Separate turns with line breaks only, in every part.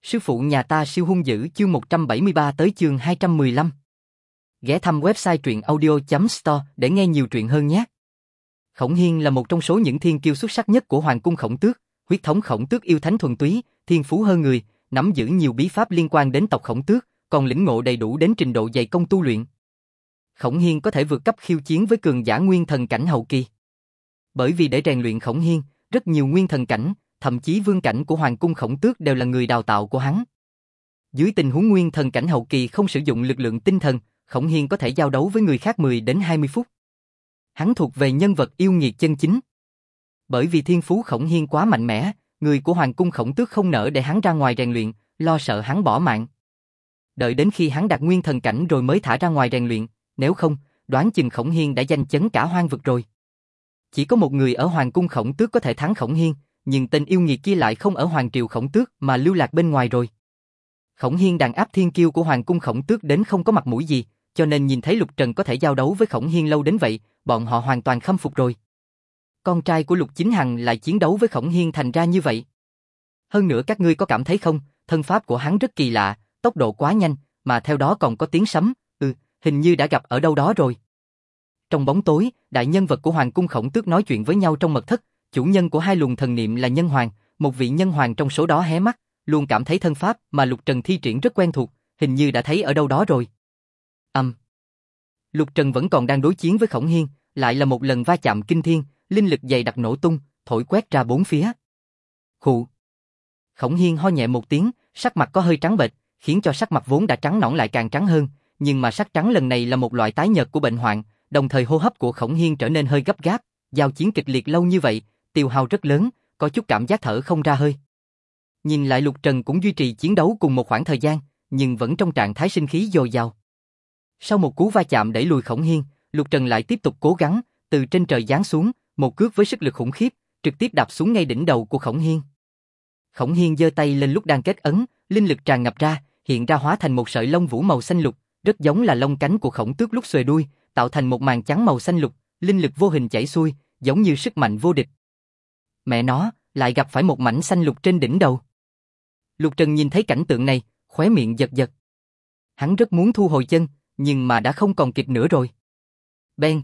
Sư phụ nhà ta siêu hung dữ chương 173 tới chương 215. Ghé thăm website truyện audio.store để nghe nhiều truyện hơn nhé. Khổng Hiên là một trong số những thiên kiêu xuất sắc nhất của Hoàng cung Khổng Tước, huyết thống Khổng Tước yêu thánh thuần túy, thiên phú hơn người, nắm giữ nhiều bí pháp liên quan đến tộc Khổng Tước, còn lĩnh ngộ đầy đủ đến trình độ dày công tu luyện. Khổng Hiên có thể vượt cấp khiêu chiến với cường giả nguyên thần cảnh hậu kỳ. Bởi vì để rèn luyện Khổng Hiên, rất nhiều nguyên thần cảnh, thậm chí vương cảnh của Hoàng cung Khổng Tước đều là người đào tạo của hắn. Dưới tình huống nguyên thần cảnh hậu kỳ không sử dụng lực lượng tinh thần, Khổng Hiên có thể giao đấu với người khác 10 đến 20 phút. Hắn thuộc về nhân vật yêu nghiệt chân chính. Bởi vì thiên phú Khổng Hiên quá mạnh mẽ, người của Hoàng cung Khổng Tước không nỡ để hắn ra ngoài rèn luyện, lo sợ hắn bỏ mạng. Đợi đến khi hắn đạt nguyên thần cảnh rồi mới thả ra ngoài rèn luyện, nếu không, đoán chừng Khổng Hiên đã danh chấn cả hoang vực rồi. Chỉ có một người ở Hoàng cung Khổng Tước có thể thắng Khổng Hiên, nhưng tên yêu nghiệt kia lại không ở Hoàng triều Khổng Tước mà lưu lạc bên ngoài rồi. Khổng Hiên đàn áp thiên kiêu của Hoàng cung Khổng Tước đến không có mặt mũi gì, cho nên nhìn thấy Lục Trần có thể giao đấu với Khổng Hiên lâu đến vậy, bọn họ hoàn toàn khâm phục rồi. Con trai của Lục Chính Hằng lại chiến đấu với Khổng Hiên thành ra như vậy. Hơn nữa các ngươi có cảm thấy không, thân pháp của hắn rất kỳ lạ, tốc độ quá nhanh, mà theo đó còn có tiếng sấm, hình như đã gặp ở đâu đó rồi. Trong bóng tối, đại nhân vật của Hoàng cung Khổng Tước nói chuyện với nhau trong mật thất, chủ nhân của hai luồng thần niệm là nhân hoàng, một vị nhân hoàng trong số đó hé mắt, luôn cảm thấy thân pháp mà Lục Trần thi triển rất quen thuộc, hình như đã thấy ở đâu đó rồi. Lục Trần vẫn còn đang đối chiến với Khổng Hiên, lại là một lần va chạm kinh thiên, linh lực dày đặc nổ tung, thổi quét ra bốn phía. Khụ. Khổng Hiên ho nhẹ một tiếng, sắc mặt có hơi trắng bệch, khiến cho sắc mặt vốn đã trắng nõn lại càng trắng hơn, nhưng mà sắc trắng lần này là một loại tái nhợt của bệnh hoạn, đồng thời hô hấp của Khổng Hiên trở nên hơi gấp gáp, giao chiến kịch liệt lâu như vậy, tiêu hao rất lớn, có chút cảm giác thở không ra hơi. Nhìn lại Lục Trần cũng duy trì chiến đấu cùng một khoảng thời gian, nhưng vẫn trong trạng thái sinh khí dồi dào. Sau một cú va chạm đẩy lùi Khổng Hiên, Lục Trần lại tiếp tục cố gắng, từ trên trời giáng xuống, một cước với sức lực khủng khiếp, trực tiếp đạp xuống ngay đỉnh đầu của Khổng Hiên. Khổng Hiên giơ tay lên lúc đang kết ấn, linh lực tràn ngập ra, hiện ra hóa thành một sợi lông vũ màu xanh lục, rất giống là lông cánh của Khổng Tước lúc xuề đuôi, tạo thành một màn trắng màu xanh lục, linh lực vô hình chảy xuôi, giống như sức mạnh vô địch. Mẹ nó, lại gặp phải một mảnh xanh lục trên đỉnh đầu. Lục Trần nhìn thấy cảnh tượng này, khóe miệng giật giật. Hắn rất muốn thu hồi chân, nhưng mà đã không còn kịp nữa rồi. Beng.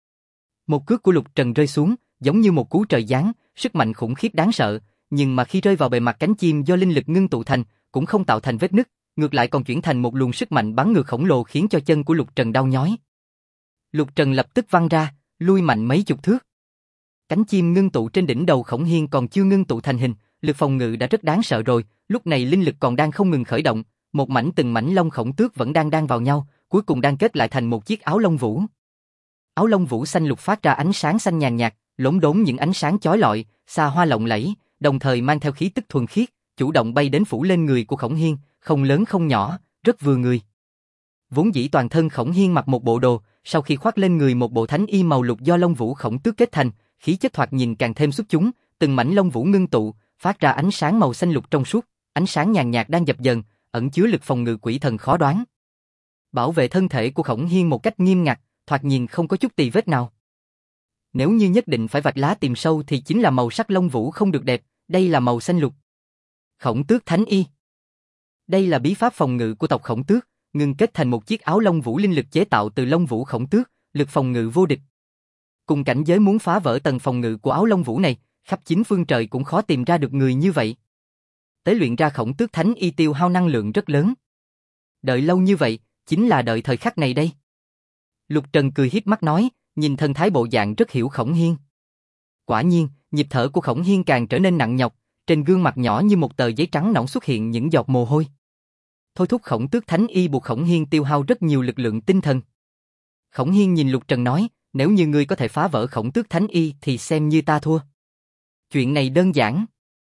Một cước của Lục Trần rơi xuống, giống như một cú trời giáng, sức mạnh khủng khiếp đáng sợ, nhưng mà khi rơi vào bề mặt cánh chim do linh lực ngưng tụ thành, cũng không tạo thành vết nứt, ngược lại còn chuyển thành một luồng sức mạnh bắn ngược khổng lồ khiến cho chân của Lục Trần đau nhói. Lục Trần lập tức văng ra, lui mạnh mấy chục thước. Cánh chim ngưng tụ trên đỉnh đầu Khổng Hiên còn chưa ngưng tụ thành hình, lực phòng ngự đã rất đáng sợ rồi, lúc này linh lực còn đang không ngừng khởi động, một mảnh từng mảnh lông Khổng Tước vẫn đang đan vào nhau, cuối cùng đang kết lại thành một chiếc áo lông vũ. Áo lông vũ xanh lục phát ra ánh sáng xanh nhàn nhạt, lốm đốm những ánh sáng chói lọi, xa hoa lộng lẫy, đồng thời mang theo khí tức thuần khiết, chủ động bay đến phủ lên người của Khổng Hiên, không lớn không nhỏ, rất vừa người. Vốn dĩ toàn thân Khổng Hiên mặc một bộ đồ, sau khi khoác lên người một bộ thánh y màu lục do lông vũ Khổng Tước kết thành, khí chất thoạt nhìn càng thêm xuất chúng, từng mảnh lông vũ ngưng tụ, phát ra ánh sáng màu xanh lục trong suốt, ánh sáng nhàn nhạt đang dập dần, ẩn chứa lực phòng ngự quỷ thần khó đoán. Bảo vệ thân thể của Khổng Hiên một cách nghiêm ngặt, thoạt nhìn không có chút tì vết nào. Nếu như nhất định phải vạch lá tìm sâu thì chính là màu sắc lông vũ không được đẹp, đây là màu xanh lục. Khổng Tước Thánh Y. Đây là bí pháp phòng ngự của tộc Khổng Tước, ngưng kết thành một chiếc áo lông vũ linh lực chế tạo từ lông vũ Khổng Tước, lực phòng ngự vô địch. Cùng cảnh giới muốn phá vỡ tầng phòng ngự của áo lông vũ này, khắp chín phương trời cũng khó tìm ra được người như vậy. Tế luyện ra Khổng Tước Thánh Y tiêu hao năng lượng rất lớn. Đợi lâu như vậy, chính là đợi thời khắc này đây. Lục Trần cười hiếp mắt nói, nhìn thân thái bộ dạng rất hiểu Khổng Hiên. Quả nhiên, nhịp thở của Khổng Hiên càng trở nên nặng nhọc, trên gương mặt nhỏ như một tờ giấy trắng nõn xuất hiện những giọt mồ hôi. Thôi thúc Khổng Tước Thánh Y buộc Khổng Hiên tiêu hao rất nhiều lực lượng tinh thần. Khổng Hiên nhìn Lục Trần nói, nếu như ngươi có thể phá vỡ Khổng Tước Thánh Y thì xem như ta thua. Chuyện này đơn giản.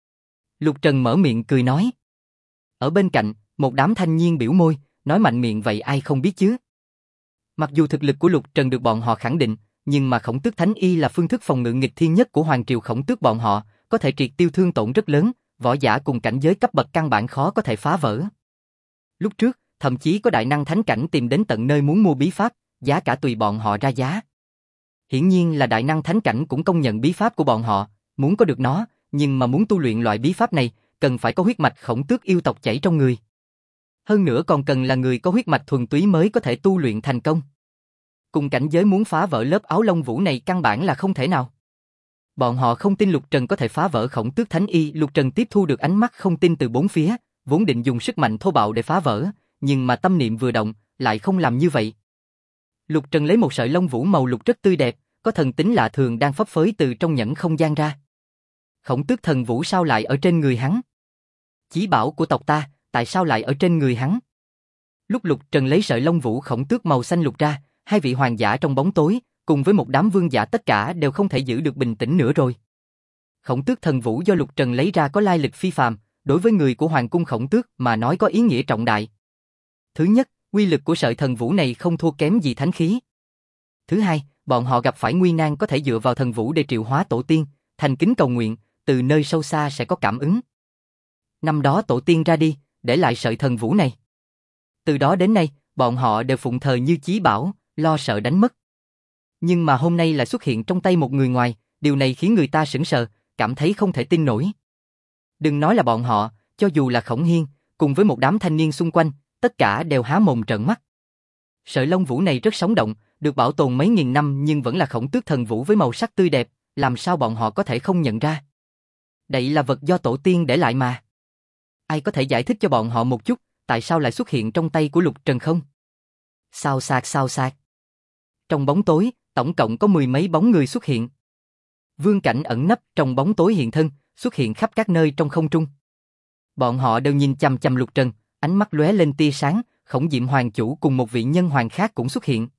Lục Trần mở miệng cười nói. Ở bên cạnh, một đám thanh niên biểu môi, nói mạnh miệng vậy ai không biết chứ. Mặc dù thực lực của Lục Trần được bọn họ khẳng định, nhưng mà Khổng Tước Thánh Y là phương thức phòng ngự nghịch thiên nhất của Hoàng triều Khổng Tước bọn họ, có thể triệt tiêu thương tổn rất lớn, võ giả cùng cảnh giới cấp bậc căn bản khó có thể phá vỡ. Lúc trước, thậm chí có đại năng thánh cảnh tìm đến tận nơi muốn mua bí pháp, giá cả tùy bọn họ ra giá. Hiển nhiên là đại năng thánh cảnh cũng công nhận bí pháp của bọn họ, muốn có được nó, nhưng mà muốn tu luyện loại bí pháp này, cần phải có huyết mạch Khổng Tước yêu tộc chảy trong người. Hơn nữa còn cần là người có huyết mạch thuần túy mới có thể tu luyện thành công. Cùng cảnh giới muốn phá vỡ lớp áo lông vũ này căn bản là không thể nào. Bọn họ không tin Lục Trần có thể phá vỡ Khổng Tước Thánh Y. Lục Trần tiếp thu được ánh mắt không tin từ bốn phía, vốn định dùng sức mạnh thô bạo để phá vỡ, nhưng mà tâm niệm vừa động, lại không làm như vậy. Lục Trần lấy một sợi lông vũ màu lục rất tươi đẹp, có thần tính lạ thường đang phấp phới từ trong nhẫn không gian ra. Khổng Tước thần vũ sao lại ở trên người hắn? Chí bảo của tộc ta, tại sao lại ở trên người hắn? Lúc Lục Trần lấy sợi lông vũ Khổng Tước màu xanh lục ra, hai vị hoàng giả trong bóng tối, cùng với một đám vương giả tất cả đều không thể giữ được bình tĩnh nữa rồi. Khổng Tước thần vũ do Lục Trần lấy ra có lai lịch phi phàm, đối với người của Hoàng cung Khổng Tước mà nói có ý nghĩa trọng đại. Thứ nhất, uy lực của sợi thần vũ này không thua kém gì thánh khí. Thứ hai, bọn họ gặp phải nguy nan có thể dựa vào thần vũ để triệu hóa tổ tiên, thành kính cầu nguyện, từ nơi sâu xa sẽ có cảm ứng. Năm đó tổ tiên ra đi, để lại sợi thần vũ này. Từ đó đến nay, bọn họ đều phụng thờ như chí bảo, lo sợ đánh mất. Nhưng mà hôm nay lại xuất hiện trong tay một người ngoài, điều này khiến người ta sửng sờ, cảm thấy không thể tin nổi. Đừng nói là bọn họ, cho dù là Khổng Hiên, cùng với một đám thanh niên xung quanh, tất cả đều há mồm trợn mắt. Sợi lông vũ này rất sống động, được bảo tồn mấy nghìn năm nhưng vẫn là Khổng Tước thần vũ với màu sắc tươi đẹp, làm sao bọn họ có thể không nhận ra? Đây là vật do tổ tiên để lại mà. Ai có thể giải thích cho bọn họ một chút, tại sao lại xuất hiện trong tay của Lục Trần không? Sao xạc. Trong bóng tối, tổng cộng có mười mấy bóng người xuất hiện. Vương Cảnh ẩn nấp trong bóng tối hiện thân, xuất hiện khắp các nơi trong không trung. Bọn họ đều nhìn chằm chằm Lục Trần, ánh mắt lóe lên tia sáng. Khổng Diệm Hoàng chủ cùng một vị nhân hoàng khác cũng xuất hiện.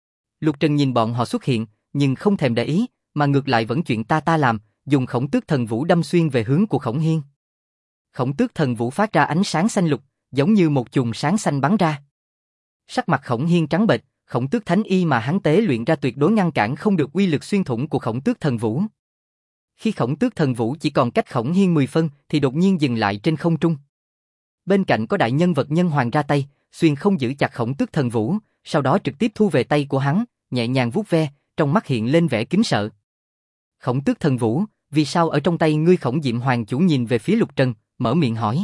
Lục Trần nhìn bọn họ xuất hiện, nhưng không thèm để ý, mà ngược lại vẫn chuyện ta làm, dùng Khổng Tước thần vũ đâm xuyên về hướng của Khổng Hiên. Khổng Tước thần vũ phát ra ánh sáng xanh lục, giống như một chùm sáng xanh bắn ra. Sắc mặt Khổng Hiên trắng bệch, Khổng Tước Thánh Y mà hắn tế luyện ra tuyệt đối ngăn cản không được uy lực xuyên thủng của Khổng Tước thần vũ. Khi Khổng Tước thần vũ chỉ còn cách Khổng Hiên 10 phân thì đột nhiên dừng lại trên không trung. Bên cạnh có đại nhân vật nhân hoàng ra tay, xuyên không giữ chặt Khổng Tước thần vũ, sau đó trực tiếp thu về tay của hắn, nhẹ nhàng vuốt ve, trong mắt hiện lên vẻ kính sợ. Khổng Tước thần vũ, vì sao ở trong tay ngươi? Khổng Diệm Hoàng chủ nhìn về phía Lục Trần, mở miệng hỏi.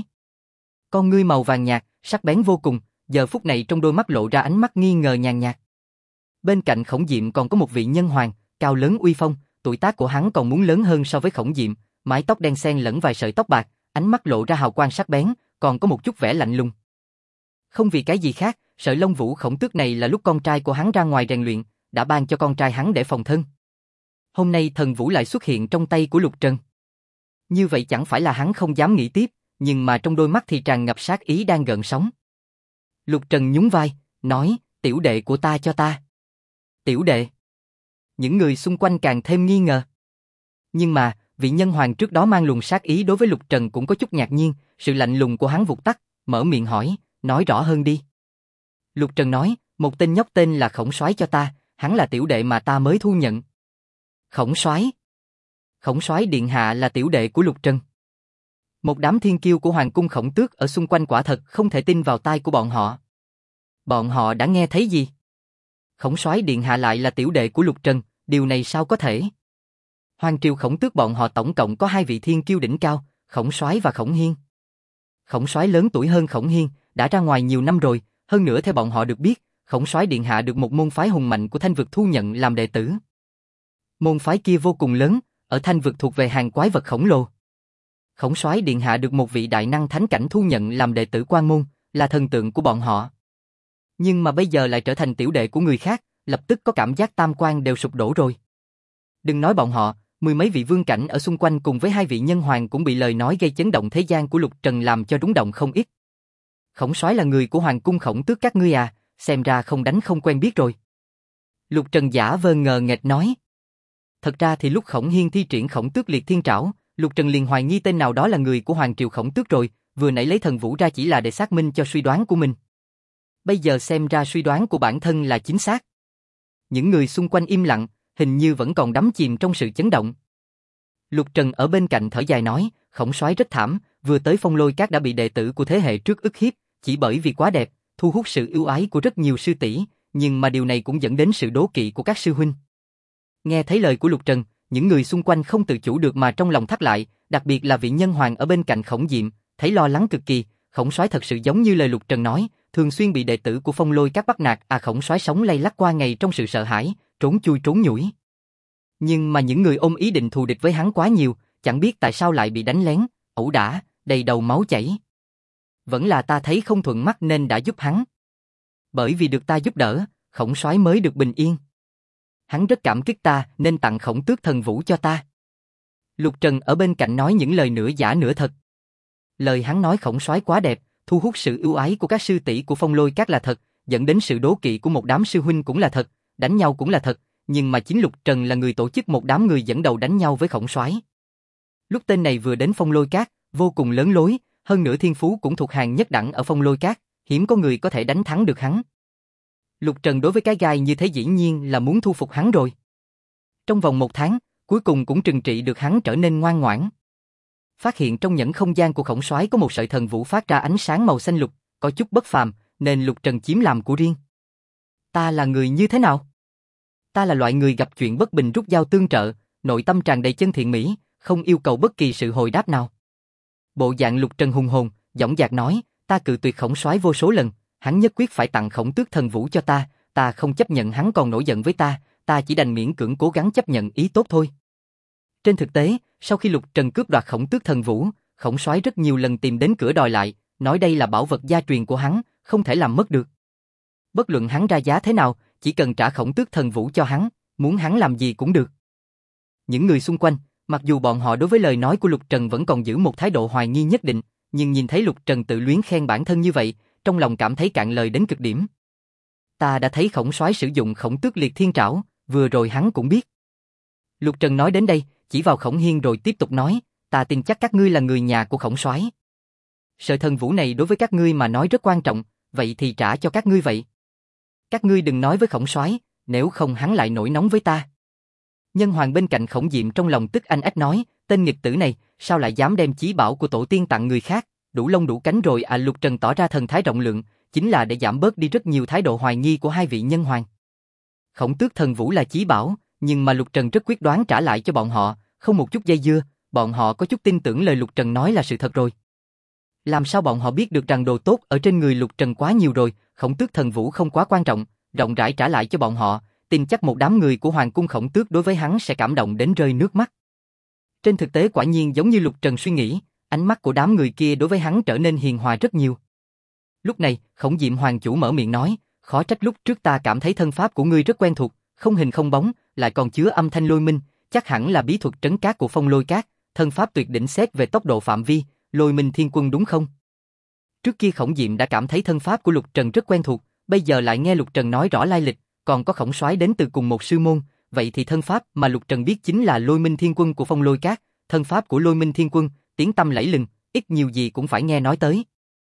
Con ngươi màu vàng nhạt, sắc bén vô cùng, giờ phút này trong đôi mắt lộ ra ánh mắt nghi ngờ nhàn nhạt. Bên cạnh Khổng Diệm còn có một vị nhân hoàng, cao lớn uy phong, tuổi tác của hắn còn muốn lớn hơn so với Khổng Diệm, mái tóc đen xen lẫn vài sợi tóc bạc, ánh mắt lộ ra hào quang sắc bén, còn có một chút vẻ lạnh lùng. Không vì cái gì khác, sợi lông vũ Khổng Tước này là lúc con trai của hắn ra ngoài rèn luyện, đã ban cho con trai hắn để phòng thân. Hôm nay thần vũ lại xuất hiện trong tay của Lục Trần. Như vậy chẳng phải là hắn không dám nghĩ tiếp, nhưng mà trong đôi mắt thì tràn ngập sát ý đang gợn sóng. Lục Trần nhún vai, nói, tiểu đệ của ta cho ta. Tiểu đệ. Những người xung quanh càng thêm nghi ngờ. Nhưng mà, vị nhân hoàng trước đó mang luồng sát ý đối với Lục Trần cũng có chút ngạc nhiên, sự lạnh lùng của hắn vụt tắt, mở miệng hỏi, nói rõ hơn đi. Lục Trần nói, một tên nhóc tên là Khổng Soái cho ta, hắn là tiểu đệ mà ta mới thu nhận. Khổng Soái? Khổng Soái điện hạ là tiểu đệ của Lục Trần. Một đám thiên kiêu của Hoàng cung Khổng Tước ở xung quanh quả thật không thể tin vào tai của bọn họ. Bọn họ đã nghe thấy gì? Khổng Soái điện hạ lại là tiểu đệ của Lục Trần, điều này sao có thể? Hoàng triều Khổng Tước bọn họ tổng cộng có hai vị thiên kiêu đỉnh cao, Khổng Soái và Khổng Hiên. Khổng Soái lớn tuổi hơn Khổng Hiên, đã ra ngoài nhiều năm rồi, hơn nữa theo bọn họ được biết, Khổng Soái điện hạ được một môn phái hùng mạnh của Thanh vực thu nhận làm đệ tử. Môn phái kia vô cùng lớn, ở Thanh vực thuộc về hàng quái vật khổng lồ. Khổng Soái điện hạ được một vị đại năng thánh cảnh thu nhận làm đệ tử Quan môn, là thần tượng của bọn họ. Nhưng mà bây giờ lại trở thành tiểu đệ của người khác, lập tức có cảm giác tam quan đều sụp đổ rồi. Đừng nói bọn họ, mười mấy vị vương cảnh ở xung quanh cùng với hai vị nhân hoàng cũng bị lời nói gây chấn động thế gian của Lục Trần làm cho rúng động không ít. Khổng Soái là người của Hoàng cung Khổng Tước các ngươi à, xem ra không đánh không quen biết rồi. Lục Trần giả vờ ngờ nghệch nói. Thật ra thì lúc Khổng Hiên thi triển Khổng Tước liệt thiên trảo, Lục Trần liền hoài nghi tên nào đó là người của Hoàng triều Khổng Tước rồi, vừa nãy lấy thần vũ ra chỉ là để xác minh cho suy đoán của mình. Bây giờ xem ra suy đoán của bản thân là chính xác. Những người xung quanh im lặng, hình như vẫn còn đắm chìm trong sự chấn động. Lục Trần ở bên cạnh thở dài nói, Khổng Soái rất thảm, vừa tới Phong Lôi Các đã bị đệ tử của thế hệ trước ức hiếp, chỉ bởi vì quá đẹp, thu hút sự ưu ái của rất nhiều sư tỷ, nhưng mà điều này cũng dẫn đến sự đố kỵ của các sư huynh. Nghe thấy lời của Lục Trần, những người xung quanh không tự chủ được mà trong lòng thắt lại, Đặc biệt là vị nhân hoàng ở bên cạnh Khổng Diệm, thấy lo lắng cực kỳ, Khổng Soái thật sự giống như lời Lục Trần nói, thường xuyên bị đệ tử của Phong Lôi Các bắt nạt, Khổng Soái sống lay lắt qua ngày trong sự sợ hãi, trốn chui trốn nhủi. Nhưng mà những người ôm ý định thù địch với hắn quá nhiều, chẳng biết tại sao lại bị đánh lén, ẩu đả, đầy đầu máu chảy. Vẫn là ta thấy không thuận mắt nên đã giúp hắn. Bởi vì được ta giúp đỡ, Khổng Soái mới được bình yên. Hắn rất cảm kích ta nên tặng Khổng Tước Thần Vũ cho ta. Lục Trần ở bên cạnh nói những lời nửa giả nửa thật. Lời hắn nói Khổng Soái quá đẹp, thu hút sự ưu ái của các sư tỷ của Phong Lôi Các là thật, dẫn đến sự đố kỵ của một đám sư huynh cũng là thật, đánh nhau cũng là thật, nhưng mà chính Lục Trần là người tổ chức một đám người dẫn đầu đánh nhau với Khổng Soái. Lúc tên này vừa đến Phong Lôi Các, vô cùng lớn lối, hơn nữa thiên phú cũng thuộc hàng nhất đẳng ở Phong Lôi Các, hiếm có người có thể đánh thắng được hắn. Lục Trần đối với cái gai như thế dĩ nhiên là muốn thu phục hắn rồi. Trong vòng 1 tháng, cuối cùng cũng trừng trị được hắn trở nên ngoan ngoãn. Phát hiện trong nhẫn không gian của Khổng Soái có một sợi thần vũ phát ra ánh sáng màu xanh lục, có chút bất phàm, nên Lục Trần chiếm làm của riêng. Ta là người như thế nào? Ta là loại người gặp chuyện bất bình rút dao tương trợ, nội tâm tràn đầy chân thiện mỹ, không yêu cầu bất kỳ sự hồi đáp nào. Bộ dạng Lục Trần hùng hồn, dõng dạc nói, ta cự tuyệt Khổng Soái vô số lần, hắn nhất quyết phải tặng Khổng Tước Thần Vũ cho ta, ta không chấp nhận hắn còn nổi giận với ta chỉ đành miễn cưỡng cố gắng chấp nhận ý tốt thôi. Trên thực tế, sau khi Lục Trần cướp đoạt Khổng Tước Thần Vũ, Khổng Soái rất nhiều lần tìm đến cửa đòi lại, nói đây là bảo vật gia truyền của hắn, không thể làm mất được. Bất luận hắn ra giá thế nào, chỉ cần trả Khổng Tước Thần Vũ cho hắn, muốn hắn làm gì cũng được. Những người xung quanh, mặc dù bọn họ đối với lời nói của Lục Trần vẫn còn giữ một thái độ hoài nghi nhất định, nhưng nhìn thấy Lục Trần tự luyến khen bản thân như vậy, trong lòng cảm thấy cạn lời đến cực điểm. Ta đã thấy Khổng Soái sử dụng Khổng Tước Liệt Thiên Trảo, vừa rồi hắn cũng biết. Lục Trần nói đến đây, chỉ vào Khổng Hiên rồi tiếp tục nói, ta tin chắc các ngươi là người nhà của Khổng Soái. Sợi thần vũ này đối với các ngươi mà nói rất quan trọng, vậy thì trả cho các ngươi vậy. Các ngươi đừng nói với Khổng Soái, nếu không hắn lại nổi nóng với ta. Nhân hoàng bên cạnh Khổng Diệm trong lòng tức anh ách nói, tên nghịch tử này, sao lại dám đem chí bảo của tổ tiên tặng người khác, đủ lông đủ cánh rồi à. Lục Trần tỏ ra thần thái rộng lượng, chính là để giảm bớt đi rất nhiều thái độ hoài nghi của hai vị nhân hoàng. Khổng Tước Thần Vũ là chí bảo, nhưng mà Lục Trần rất quyết đoán trả lại cho bọn họ, không một chút dây dưa, bọn họ có chút tin tưởng lời Lục Trần nói là sự thật rồi. Làm sao bọn họ biết được rằng đồ tốt ở trên người Lục Trần quá nhiều rồi, Khổng Tước Thần Vũ không quá quan trọng, rộng rãi trả lại cho bọn họ, tin chắc một đám người của Hoàng cung Khổng Tước đối với hắn sẽ cảm động đến rơi nước mắt. Trên thực tế quả nhiên giống như Lục Trần suy nghĩ, ánh mắt của đám người kia đối với hắn trở nên hiền hòa rất nhiều. Lúc này, Khổng Diệm Hoàng chủ mở miệng nói, khó trách lúc trước ta cảm thấy thân pháp của ngươi rất quen thuộc, không hình không bóng, lại còn chứa âm thanh lôi minh, chắc hẳn là bí thuật trấn cát của Phong Lôi Các, thân pháp tuyệt đỉnh xét về tốc độ phạm vi, Lôi Minh Thiên Quân đúng không? Trước kia Khổng Diệm đã cảm thấy thân pháp của Lục Trần rất quen thuộc, bây giờ lại nghe Lục Trần nói rõ lai lịch, còn có Khổng Soái đến từ cùng một sư môn, vậy thì thân pháp mà Lục Trần biết chính là Lôi Minh Thiên Quân của Phong Lôi Các, thân pháp của Lôi Minh Thiên Quân, tiếng tăm lẫy lừng, ít nhiều gì cũng phải nghe nói tới.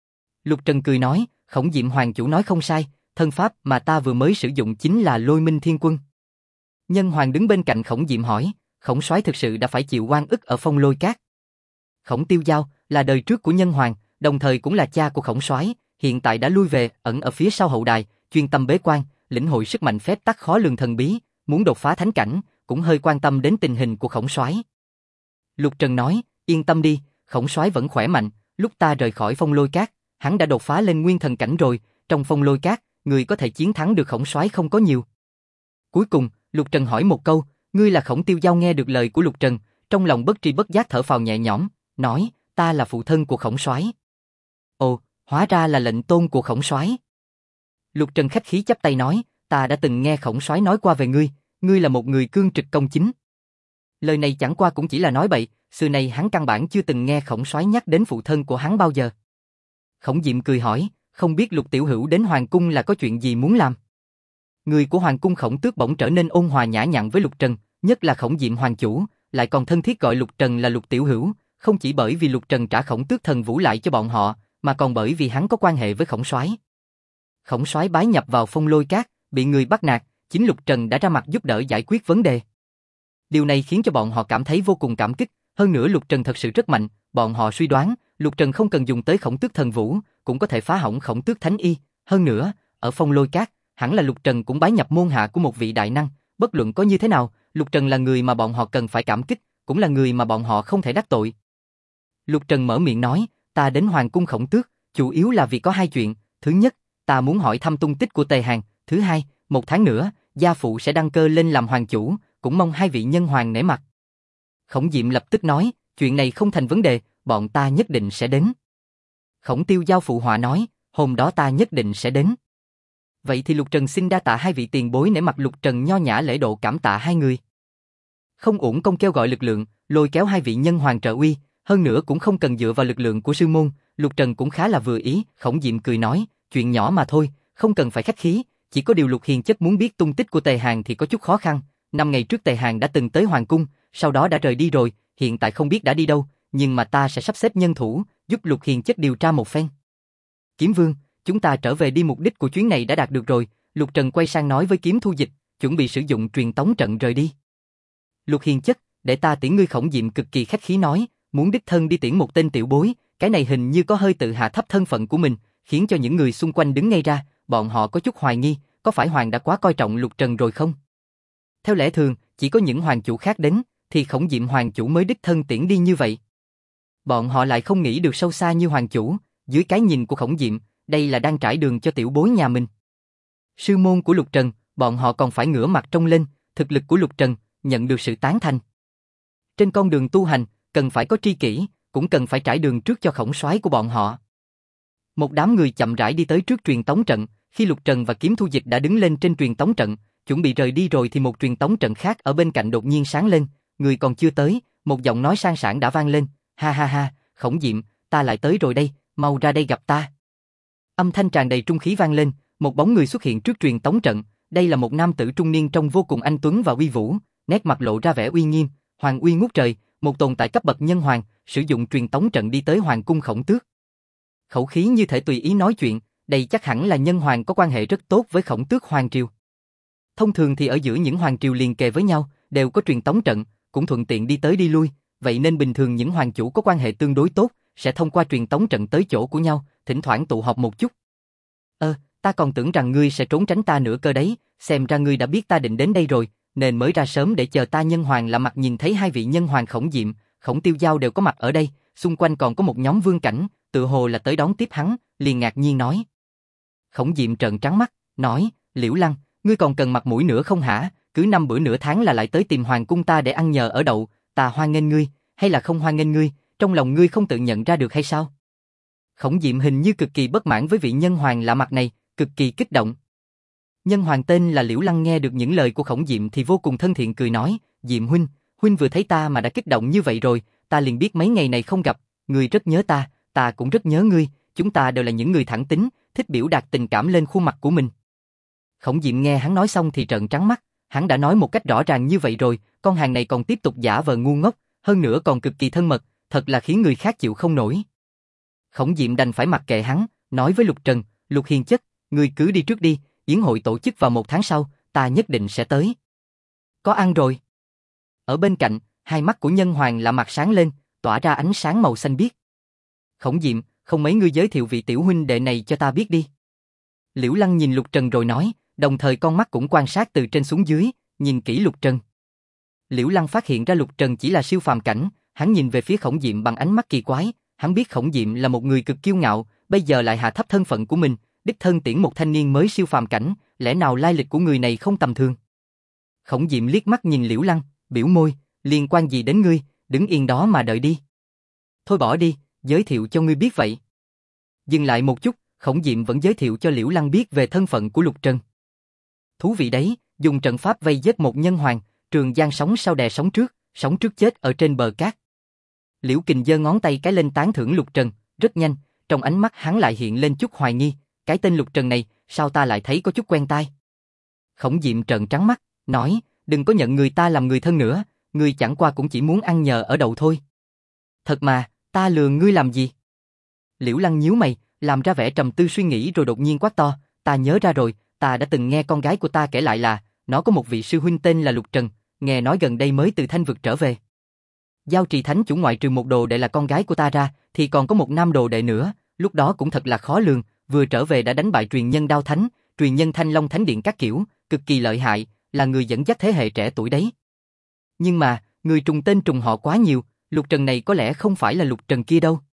Lục Trần cười nói, Khổng Diệm Hoàng chủ nói không sai, thân pháp mà ta vừa mới sử dụng chính là Lôi Minh Thiên Quân. Nhân Hoàng đứng bên cạnh Khổng Diệm hỏi, Khổng Soái thực sự đã phải chịu oan ức ở Phong Lôi Các. Khổng Tiêu Giao là đời trước của Nhân Hoàng, đồng thời cũng là cha của Khổng Soái, hiện tại đã lui về, ẩn ở phía sau hậu đài, chuyên tâm bế quan, lĩnh hội sức mạnh phép tắc khó lường thần bí, muốn đột phá thánh cảnh, cũng hơi quan tâm đến tình hình của Khổng Soái. Lục Trần nói, yên tâm đi, Khổng Soái vẫn khỏe mạnh, lúc ta rời khỏi Phong Lôi Các, hắn đã đột phá lên nguyên thần cảnh rồi, trong Phong Lôi Các, người có thể chiến thắng được Khổng Soái không có nhiều. Cuối cùng, Lục Trần hỏi một câu, ngươi là Khổng Tiêu Giao. Nghe được lời của Lục Trần, trong lòng bất tri bất giác thở phào nhẹ nhõm, nói, ta là phụ thân của Khổng Soái. Ồ, hóa ra là lệnh tôn của Khổng Soái. Lục Trần khách khí chắp tay nói, ta đã từng nghe Khổng Soái nói qua về ngươi, ngươi là một người cương trực công chính. Lời này chẳng qua cũng chỉ là nói bậy, xưa nay hắn căn bản chưa từng nghe Khổng Soái nhắc đến phụ thân của hắn bao giờ. Khổng Diệm cười hỏi, không biết Lục tiểu hữu đến hoàng cung là có chuyện gì muốn làm? Người của hoàng cung Khổng Tước bỗng trở nên ôn hòa nhã nhặn với Lục Trần, nhất là Khổng Diệm Hoàng chủ, lại còn thân thiết gọi Lục Trần là Lục tiểu hữu, không chỉ bởi vì Lục Trần trả Khổng Tước Thần Vũ lại cho bọn họ, mà còn bởi vì hắn có quan hệ với Khổng Soái. Khổng Soái bái nhập vào Phong Lôi Các, bị người bắt nạt, chính Lục Trần đã ra mặt giúp đỡ giải quyết vấn đề. Điều này khiến cho bọn họ cảm thấy vô cùng cảm kích, hơn nữa Lục Trần thật sự rất mạnh, bọn họ suy đoán, Lục Trần không cần dùng tới Khổng Tước Thần Vũ, cũng có thể phá hỏng Khổng Tước Thánh Y, hơn nữa, ở Phong Lôi Các, hẳn là Lục Trần cũng bái nhập môn hạ của một vị đại năng, bất luận có như thế nào, Lục Trần là người mà bọn họ cần phải cảm kích, cũng là người mà bọn họ không thể đắc tội. Lục Trần mở miệng nói, ta đến Hoàng cung Khổng Tước, chủ yếu là vì có hai chuyện, thứ nhất, ta muốn hỏi thăm tung tích của Tề Hàn, thứ hai, 1 tháng nữa, gia phụ sẽ đăng cơ lên làm hoàng chủ, cũng mong hai vị nhân hoàng nể mặt. Khổng Diệm lập tức nói, chuyện này không thành vấn đề, bọn ta nhất định sẽ đến. Khổng Tiêu Giao phụ họa nói, hôm đó ta nhất định sẽ đến. Vậy thì Lục Trần xin đa tạ hai vị tiền bối nể mặt. Lục Trần nho nhã lễ độ cảm tạ hai người. Không uổng công kêu gọi lực lượng, lôi kéo hai vị nhân hoàng trợ uy, hơn nữa cũng không cần dựa vào lực lượng của sư môn, Lục Trần cũng khá là vừa ý. Khổng Diệm cười nói, chuyện nhỏ mà thôi, không cần phải khách khí, chỉ có điều Lục Hiền chất muốn biết tung tích của Tề Hàn thì có chút khó khăn. 5 ngày trước Tề Hàn đã từng tới hoàng cung, sau đó đã rời đi rồi, hiện tại không biết đã đi đâu, nhưng mà ta sẽ sắp xếp nhân thủ, giúp Lục Hiền chất điều tra một phen. Kiếm Vương, chúng ta trở về đi, mục đích của chuyến này đã đạt được rồi. Lục Trần quay sang nói với Kiếm Thu Dịch, chuẩn bị sử dụng truyền tống trận rời đi. Lục Hiền chất, để ta tiễn ngươi. Khổng Diệm cực kỳ khách khí nói, muốn đích thân đi tiễn một tên tiểu bối, cái này hình như có hơi tự hạ thấp thân phận của mình, khiến cho những người xung quanh đứng ngay ra, bọn họ có chút hoài nghi, có phải hoàng đã quá coi trọng Lục Trần rồi không? Theo lẽ thường, chỉ có những hoàng chủ khác đến, thì Khổng Diệm hoàng chủ mới đích thân tiễn đi như vậy. Bọn họ lại không nghĩ được sâu xa như hoàng chủ, dưới cái nhìn của Khổng Diệm, đây là đang trải đường cho tiểu bối nhà mình. Sư môn của Lục Trần, bọn họ còn phải ngửa mặt trông lên, thực lực của Lục Trần, nhận được sự tán thành. Trên con đường tu hành, cần phải có tri kỷ, cũng cần phải trải đường trước cho khổng soái của bọn họ. Một đám người chậm rãi đi tới trước truyền tống trận, khi Lục Trần và Kiếm Thu Dịch đã đứng lên trên truyền tống trận, chuẩn bị rời đi rồi thì một truyền tống trận khác ở bên cạnh đột nhiên sáng lên, người còn chưa tới, một giọng nói sang sảng đã vang lên, ha ha ha, Khổng Diệm, ta lại tới rồi đây, mau ra đây gặp ta. Âm thanh tràn đầy trung khí vang lên, một bóng người xuất hiện trước truyền tống trận, đây là một nam tử trung niên trông vô cùng anh tuấn và uy vũ, nét mặt lộ ra vẻ uy nghiêm, hoàng uy ngút trời, một tồn tại cấp bậc nhân hoàng, sử dụng truyền tống trận đi tới hoàng cung Khổng Tước. Khẩu khí như thể tùy ý nói chuyện, đây chắc hẳn là nhân hoàng có quan hệ rất tốt với Khổng Tước hoàng triều. Thông thường thì ở giữa những hoàng triều liền kề với nhau, đều có truyền tống trận, cũng thuận tiện đi tới đi lui, vậy nên bình thường những hoàng chủ có quan hệ tương đối tốt, sẽ thông qua truyền tống trận tới chỗ của nhau, thỉnh thoảng tụ họp một chút. Ta còn tưởng rằng ngươi sẽ trốn tránh ta nữa cơ đấy, xem ra ngươi đã biết ta định đến đây rồi, nên mới ra sớm để chờ ta. Nhân hoàng lạ mặt nhìn thấy hai vị nhân hoàng Khổng Diệm, Khổng Tiêu Giao đều có mặt ở đây, xung quanh còn có một nhóm vương cảnh, tự hồ là tới đón tiếp hắn, liền ngạc nhiên nói. Khổng Diệm trợn trắng mắt, nói, Liễu Lăng, ngươi còn cần mặt mũi nữa không hả, cứ 5 bữa nửa tháng là lại tới tìm hoàng cung ta để ăn nhờ ở đậu, ta hoan nghênh ngươi, hay là không hoan nghênh ngươi, trong lòng ngươi không tự nhận ra được hay sao? Khổng Diệm hình như cực kỳ bất mãn với vị nhân hoàng lạ mặt này, cực kỳ kích động. Nhân hoàng tên là Liễu Lăng nghe được những lời của Khổng Diệm thì vô cùng thân thiện cười nói, Diệm huynh, huynh vừa thấy ta mà đã kích động như vậy rồi, ta liền biết mấy ngày này không gặp, ngươi rất nhớ ta cũng rất nhớ ngươi, chúng ta đều là những người thẳng tính, thích biểu đạt tình cảm lên khuôn mặt của mình. Khổng Diệm nghe hắn nói xong thì trợn trắng mắt, hắn đã nói một cách rõ ràng như vậy rồi, con hàng này còn tiếp tục giả vờ ngu ngốc, hơn nữa còn cực kỳ thân mật, thật là khiến người khác chịu không nổi. Khổng Diệm đành phải mặc kệ hắn, nói với Lục Trần, Lục Hiền chất, ngươi cứ đi trước đi, yến hội tổ chức vào 1 tháng sau, ta nhất định sẽ tới. Có ăn rồi. Ở bên cạnh, hai mắt của nhân hoàng lạ mặt sáng lên, tỏa ra ánh sáng màu xanh biếc. Khổng Diệm, không mấy ngươi giới thiệu vị tiểu huynh đệ này cho ta biết đi. Liễu Lăng nhìn Lục Trần rồi nói, đồng thời con mắt cũng quan sát từ trên xuống dưới, nhìn kỹ Lục Trần. Liễu Lăng phát hiện ra Lục Trần chỉ là siêu phàm cảnh, hắn nhìn về phía Khổng Diệm bằng ánh mắt kỳ quái, hắn biết Khổng Diệm là một người cực kiêu ngạo, bây giờ lại hạ thấp thân phận của mình, đích thân tiễn một thanh niên mới siêu phàm cảnh, lẽ nào lai lịch của người này không tầm thường? Khổng Diệm liếc mắt nhìn Liễu Lăng, biểu môi, liên quan gì đến ngươi, đứng yên đó mà đợi đi. Thôi bỏ đi, giới thiệu cho ngươi biết vậy. Dừng lại một chút, Khổng Diệm vẫn giới thiệu cho Liễu Lăng biết về thân phận của Lục Trần. Thú vị đấy, dùng trận pháp vây giết một nhân hoàng, Trường Giang sóng sau đè sóng trước chết ở trên bờ cát. Liễu Kình giơ ngón tay cái lên tán thưởng Lục Trần, rất nhanh, trong ánh mắt hắn lại hiện lên chút hoài nghi, cái tên Lục Trần này, sao ta lại thấy có chút quen tai. Khổng Diệm trợn trắng mắt, nói, đừng có nhận người ta làm người thân nữa, ngươi chẳng qua cũng chỉ muốn ăn nhờ ở đậu thôi. Thật mà, ta lừa ngươi làm gì? Liễu Lăng nhíu mày, làm ra vẻ trầm tư suy nghĩ rồi đột nhiên quát to, ta nhớ ra rồi, ta đã từng nghe con gái của ta kể lại là, nó có một vị sư huynh tên là Lục Trần, nghe nói gần đây mới từ Thanh Vực trở về. Giao Trì Thánh chủ ngoại trừ một đồ đệ là con gái của ta ra, thì còn có một nam đồ đệ nữa, lúc đó cũng thật là khó lường, vừa trở về đã đánh bại truyền nhân Đao Thánh, truyền nhân Thanh Long Thánh Điện các kiểu, cực kỳ lợi hại, là người dẫn dắt thế hệ trẻ tuổi đấy. Nhưng mà, người trùng tên trùng họ quá nhiều, Lục Trần này có lẽ không phải là Lục Trần kia đâu.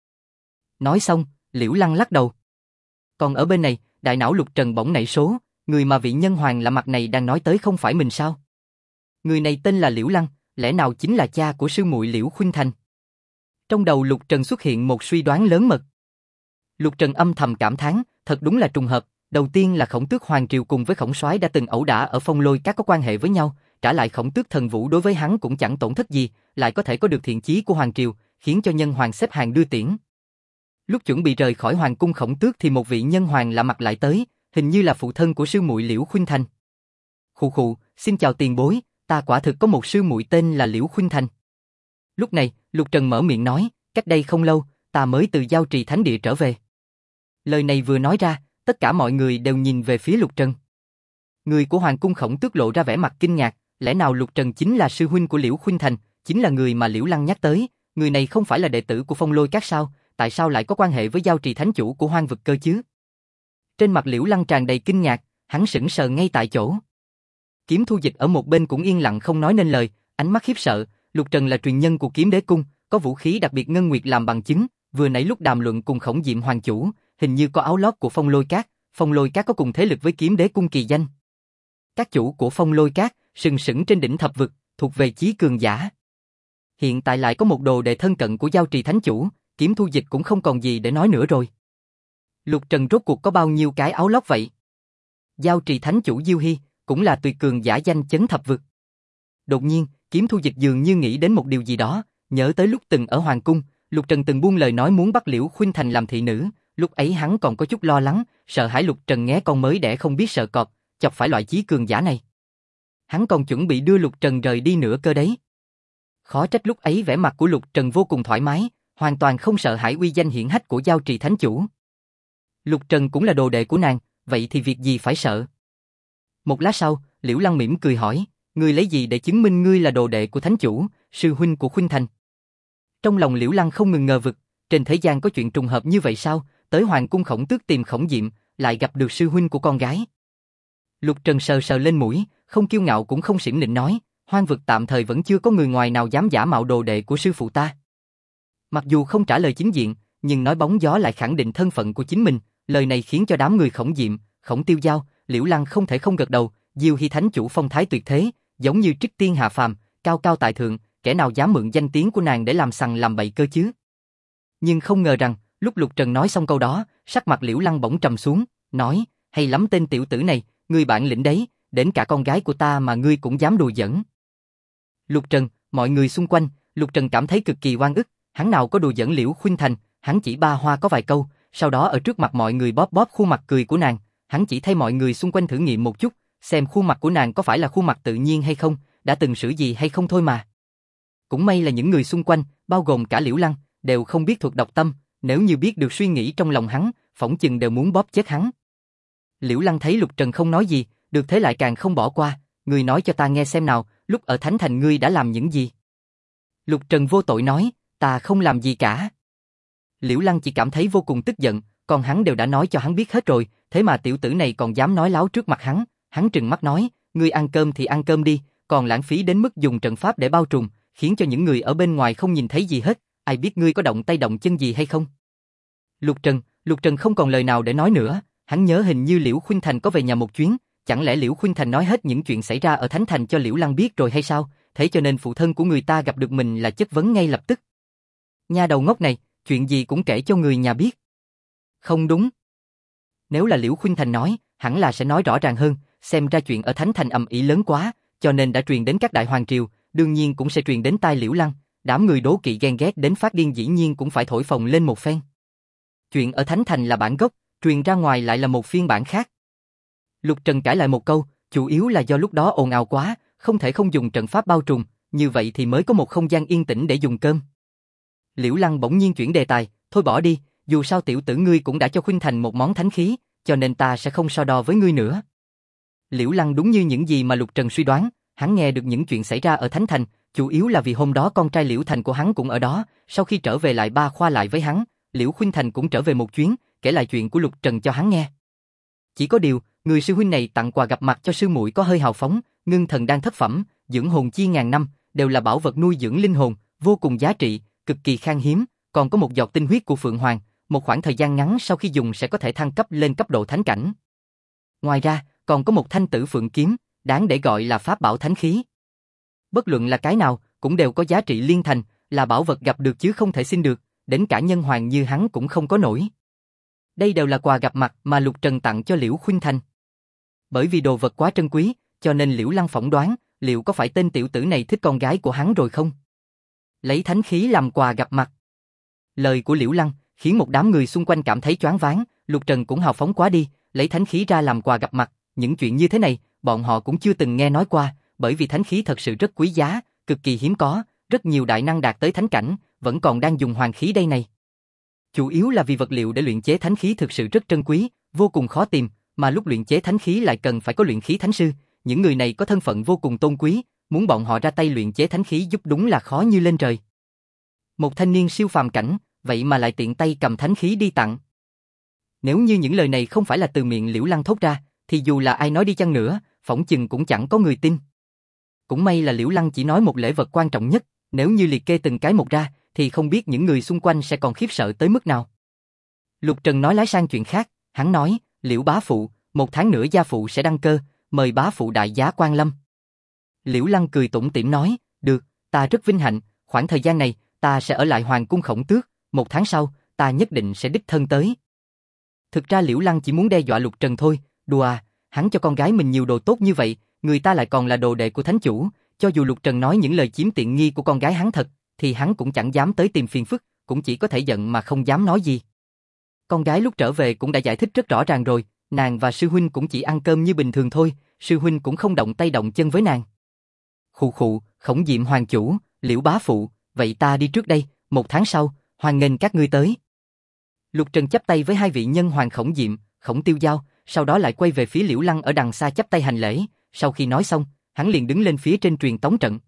Nói xong, Liễu Lăng lắc đầu. Còn ở bên này, đại não Lục Trần bỗng nảy số, người mà vị nhân hoàng lạ mặt này đang nói tới không phải mình sao? Người này tên là Liễu Lăng, lẽ nào chính là cha của sư muội Liễu Khuynh Thành? Trong đầu Lục Trần xuất hiện một suy đoán lớn mật. Lục Trần âm thầm cảm thán, thật đúng là trùng hợp, đầu tiên là Khổng Tước Hoàng Triều cùng với Khổng Soái đã từng ẩu đả ở Phong Lôi Các có quan hệ với nhau, trả lại Khổng Tước Thần Vũ đối với hắn cũng chẳng tổn thất gì, lại có thể có được thiện chí của Hoàng Triều, khiến cho nhân hoàng xếp hàng đưa tiễn. Lúc chuẩn bị rời khỏi Hoàng cung Khổng Tước thì một vị nhân hoàng lạ mặt lại tới, hình như là phụ thân của sư muội Liễu Khuynh Thành. Khụ khụ, xin chào tiền bối, ta quả thực có một sư muội tên là Liễu Khuynh Thành. Lúc này, Lục Trần mở miệng nói, cách đây không lâu, ta mới từ Giao Trì Thánh Địa trở về. Lời này vừa nói ra, tất cả mọi người đều nhìn về phía Lục Trần. Người của Hoàng cung Khổng Tước lộ ra vẻ mặt kinh ngạc, lẽ nào Lục Trần chính là sư huynh của Liễu Khuynh Thành, chính là người mà Liễu Lăng nhắc tới, người này không phải là đệ tử của Phong Lôi Các sao, tại sao lại có quan hệ với Giao Trì Thánh Chủ của Hoang Vực cơ chứ? Trên mặt Liễu Lăng tràn đầy kinh ngạc, hắn sững sờ ngay tại chỗ. Kiếm Thu Dịch ở một bên cũng yên lặng không nói nên lời, ánh mắt khiếp sợ, Lục Trần là truyền nhân của Kiếm Đế Cung, có vũ khí đặc biệt ngân nguyệt làm bằng chứng, vừa nãy lúc đàm luận cùng Khổng Diệm Hoàng Chủ, hình như có áo lót của Phong Lôi Các có cùng thế lực với Kiếm Đế Cung kỳ danh. Các chủ của Phong Lôi Các, sừng sững trên đỉnh thập vực, thuộc về chí cường giả. Hiện tại lại có một đồ đệ thân cận của Giao Trì Thánh Chủ, Kiếm Thu Dịch cũng không còn gì để nói nữa rồi. Lục Trần rốt cuộc có bao nhiêu cái áo lót vậy? Giao Trì Thánh Chủ Diêu Hy, cũng là tuyệt cường giả danh chấn thập vực. Đột nhiên, Kiếm Thu Dịch dường như nghĩ đến một điều gì đó, nhớ tới lúc từng ở Hoàng Cung, Lục Trần từng buông lời nói muốn bắt Liễu Khuynh Thành làm thị nữ, lúc ấy hắn còn có chút lo lắng, sợ hãi Lục Trần nghé con mới đẻ không biết sợ cọp, chọc phải loại chí cường giả này. Hắn còn chuẩn bị đưa Lục Trần rời đi nữa cơ đấy. Khó trách lúc ấy vẻ mặt của Lục Trần vô cùng thoải mái, hoàn toàn không sợ hãi uy danh hiển hách của Giao Trì Thánh Chủ. Lục Trần cũng là đồ đệ của nàng, vậy thì việc gì phải sợ? Một lát sau, Liễu Lăng mỉm cười hỏi, ngươi lấy gì để chứng minh ngươi là đồ đệ của Thánh Chủ, sư huynh của Khuynh Thành? Trong lòng Liễu Lăng không ngừng ngờ vực, trên thế gian có chuyện trùng hợp như vậy sao, tới Hoàng cung Khổng Tước tìm Khổng Diệm, lại gặp được sư huynh của con gái. Lục Trần sờ sờ lên mũi, không kiêu ngạo cũng không xiểm nịnh nói, Hoang vực tạm thời vẫn chưa có người ngoài nào dám giả mạo đồ đệ của sư phụ ta. Mặc dù không trả lời chính diện, nhưng nói bóng gió lại khẳng định thân phận của chính mình, lời này khiến cho đám người Khổng Diệm, Khổng Tiêu Giao, Liễu Lăng không thể không gật đầu, Diêu Hy Thánh Chủ phong thái tuyệt thế, giống như trích tiên hạ phàm, cao cao tại thượng, kẻ nào dám mượn danh tiếng của nàng để làm sằng làm bậy cơ chứ? Nhưng không ngờ rằng, lúc Lục Trần nói xong câu đó, sắc mặt Liễu Lăng bỗng trầm xuống, nói, hay lắm tên tiểu tử này, ngươi bản lĩnh đấy, đến cả con gái của ta mà ngươi cũng dám đùa giỡn. Lục Trần, mọi người xung quanh, Lục Trần cảm thấy cực kỳ oan ức, hắn nào có đùa giỡn Liễu Khuynh Thành, hắn chỉ ba hoa có vài câu, sau đó ở trước mặt mọi người bóp bóp khuôn mặt cười của nàng, hắn chỉ thay mọi người xung quanh thử nghiệm một chút, xem khuôn mặt của nàng có phải là khuôn mặt tự nhiên hay không, đã từng xử gì hay không thôi mà. Cũng may là những người xung quanh, bao gồm cả Liễu Lăng, đều không biết thuật đọc tâm, nếu như biết được suy nghĩ trong lòng hắn, phỏng chừng đều muốn bóp chết hắn. Liễu Lăng thấy Lục Trần không nói gì, được thế lại càng không bỏ qua, ngươi nói cho ta nghe xem nào, lúc ở Thánh Thành ngươi đã làm những gì? Lục Trần vô tội nói, ta không làm gì cả. Liễu Lăng chỉ cảm thấy vô cùng tức giận, còn hắn đều đã nói cho hắn biết hết rồi, thế mà tiểu tử này còn dám nói láo trước mặt hắn trừng mắt nói, ngươi ăn cơm thì ăn cơm đi, còn lãng phí đến mức dùng trận pháp để bao trùm, khiến cho những người ở bên ngoài không nhìn thấy gì hết, ai biết ngươi có động tay động chân gì hay không? Lục Trần không còn lời nào để nói nữa, hắn nhớ hình như Liễu Khuynh Thành có về nhà một chuyến, chẳng lẽ Liễu Khuynh Thành nói hết những chuyện xảy ra ở Thánh Thành cho Liễu Lăng biết rồi hay sao, thế cho nên phụ thân của người ta gặp được mình là chất vấn ngay lập tức. Nha đầu ngốc này, chuyện gì cũng kể cho người nhà biết. Không đúng. Nếu là Liễu Khuynh Thành nói, hẳn là sẽ nói rõ ràng hơn, xem ra chuyện ở Thánh Thành ầm ĩ lớn quá, cho nên đã truyền đến các đại hoàng triều, đương nhiên cũng sẽ truyền đến tai Liễu Lăng, đám người đố kỵ ghen ghét đến phát điên dĩ nhiên cũng phải thổi phồng lên một phen. Chuyện ở Thánh Thành là bản gốc, truyền ra ngoài lại là một phiên bản khác. Lục Trần cãi lại một câu, chủ yếu là do lúc đó ồn ào quá, không thể không dùng trận pháp bao trùm, như vậy thì mới có một không gian yên tĩnh để dùng cơm. Liễu Lăng bỗng nhiên chuyển đề tài, thôi bỏ đi, dù sao tiểu tử ngươi cũng đã cho Khuynh Thành một món thánh khí, cho nên ta sẽ không so đo với ngươi nữa. Liễu Lăng đúng như những gì mà Lục Trần suy đoán, hắn nghe được những chuyện xảy ra ở Thánh Thành, chủ yếu là vì hôm đó con trai Liễu Thành của hắn cũng ở đó, sau khi trở về lại ba khoa lại với hắn, Liễu Khuynh Thành cũng trở về một chuyến, kể lại chuyện của Lục Trần cho hắn nghe. Chỉ có điều, người sư huynh này tặng quà gặp mặt cho sư muội có hơi hào phóng, ngưng thần đang thất phẩm, dưỡng hồn chi ngàn năm, đều là bảo vật nuôi dưỡng linh hồn, vô cùng giá trị, cực kỳ khan hiếm, còn có một giọt tinh huyết của Phượng Hoàng, một khoảng thời gian ngắn sau khi dùng sẽ có thể thăng cấp lên cấp độ thánh cảnh. Ngoài ra, còn có một thanh Tử Phượng kiếm, đáng để gọi là pháp bảo thánh khí. Bất luận là cái nào, cũng đều có giá trị liên thành, là bảo vật gặp được chứ không thể xin được, đến cả nhân hoàng như hắn cũng không có nổi. Đây đều là quà gặp mặt mà Lục Trần tặng cho Liễu Khuynh Thành. Bởi vì đồ vật quá trân quý, cho nên Liễu Lăng phỏng đoán, liệu có phải tên tiểu tử này thích con gái của hắn rồi không? Lấy thánh khí làm quà gặp mặt. Lời của Liễu Lăng khiến một đám người xung quanh cảm thấy choáng váng, Lục Trần cũng hào phóng quá đi, lấy thánh khí ra làm quà gặp mặt, những chuyện như thế này, bọn họ cũng chưa từng nghe nói qua, bởi vì thánh khí thật sự rất quý giá, cực kỳ hiếm có, rất nhiều đại năng đạt tới thánh cảnh, vẫn còn đang dùng hoàng khí đây này. Chủ yếu là vì vật liệu để luyện chế thánh khí thực sự rất trân quý, vô cùng khó tìm, mà lúc luyện chế thánh khí lại cần phải có luyện khí thánh sư, những người này có thân phận vô cùng tôn quý, muốn bọn họ ra tay luyện chế thánh khí giúp đúng là khó như lên trời. Một thanh niên siêu phàm cảnh, vậy mà lại tiện tay cầm thánh khí đi tặng. Nếu như những lời này không phải là từ miệng Liễu Lăng thốt ra, thì dù là ai nói đi chăng nữa, phỏng chừng cũng chẳng có người tin. Cũng may là Liễu Lăng chỉ nói một lễ vật quan trọng nhất, nếu như liệt kê từng cái một ra, thì không biết những người xung quanh sẽ còn khiếp sợ tới mức nào. Lục Trần nói lái sang chuyện khác, hắn nói, Liễu bá phụ, 1 tháng nữa gia phụ sẽ đăng cơ, mời bá phụ đại giá quan lâm. Liễu Lăng cười tủm tỉm nói, được, ta rất vinh hạnh, khoảng thời gian này, ta sẽ ở lại Hoàng cung Khổng Tước, 1 tháng sau, ta nhất định sẽ đích thân tới. Thực ra Liễu Lăng chỉ muốn đe dọa Lục Trần thôi, đùa à, hắn cho con gái mình nhiều đồ tốt như vậy, người ta lại còn là đồ đệ của thánh chủ, cho dù Lục Trần nói những lời chiếm tiện nghi của con gái hắn thật, thì hắn cũng chẳng dám tới tìm phiền phức, cũng chỉ có thể giận mà không dám nói gì. Con gái lúc trở về cũng đã giải thích rất rõ ràng rồi, nàng và sư huynh cũng chỉ ăn cơm như bình thường thôi, sư huynh cũng không động tay động chân với nàng. Khụ khụ, Khổng Diệm hoàng chủ, Liễu bá phụ, vậy ta đi trước đây, 1 tháng sau, hoan nghênh các ngươi tới. Lục Trần chắp tay với 2 vị nhân hoàng Khổng Diệm, Khổng Tiêu Giao, sau đó lại quay về phía Liễu Lăng ở đằng xa chắp tay hành lễ, sau khi nói xong, hắn liền đứng lên phía trên truyền tống trận.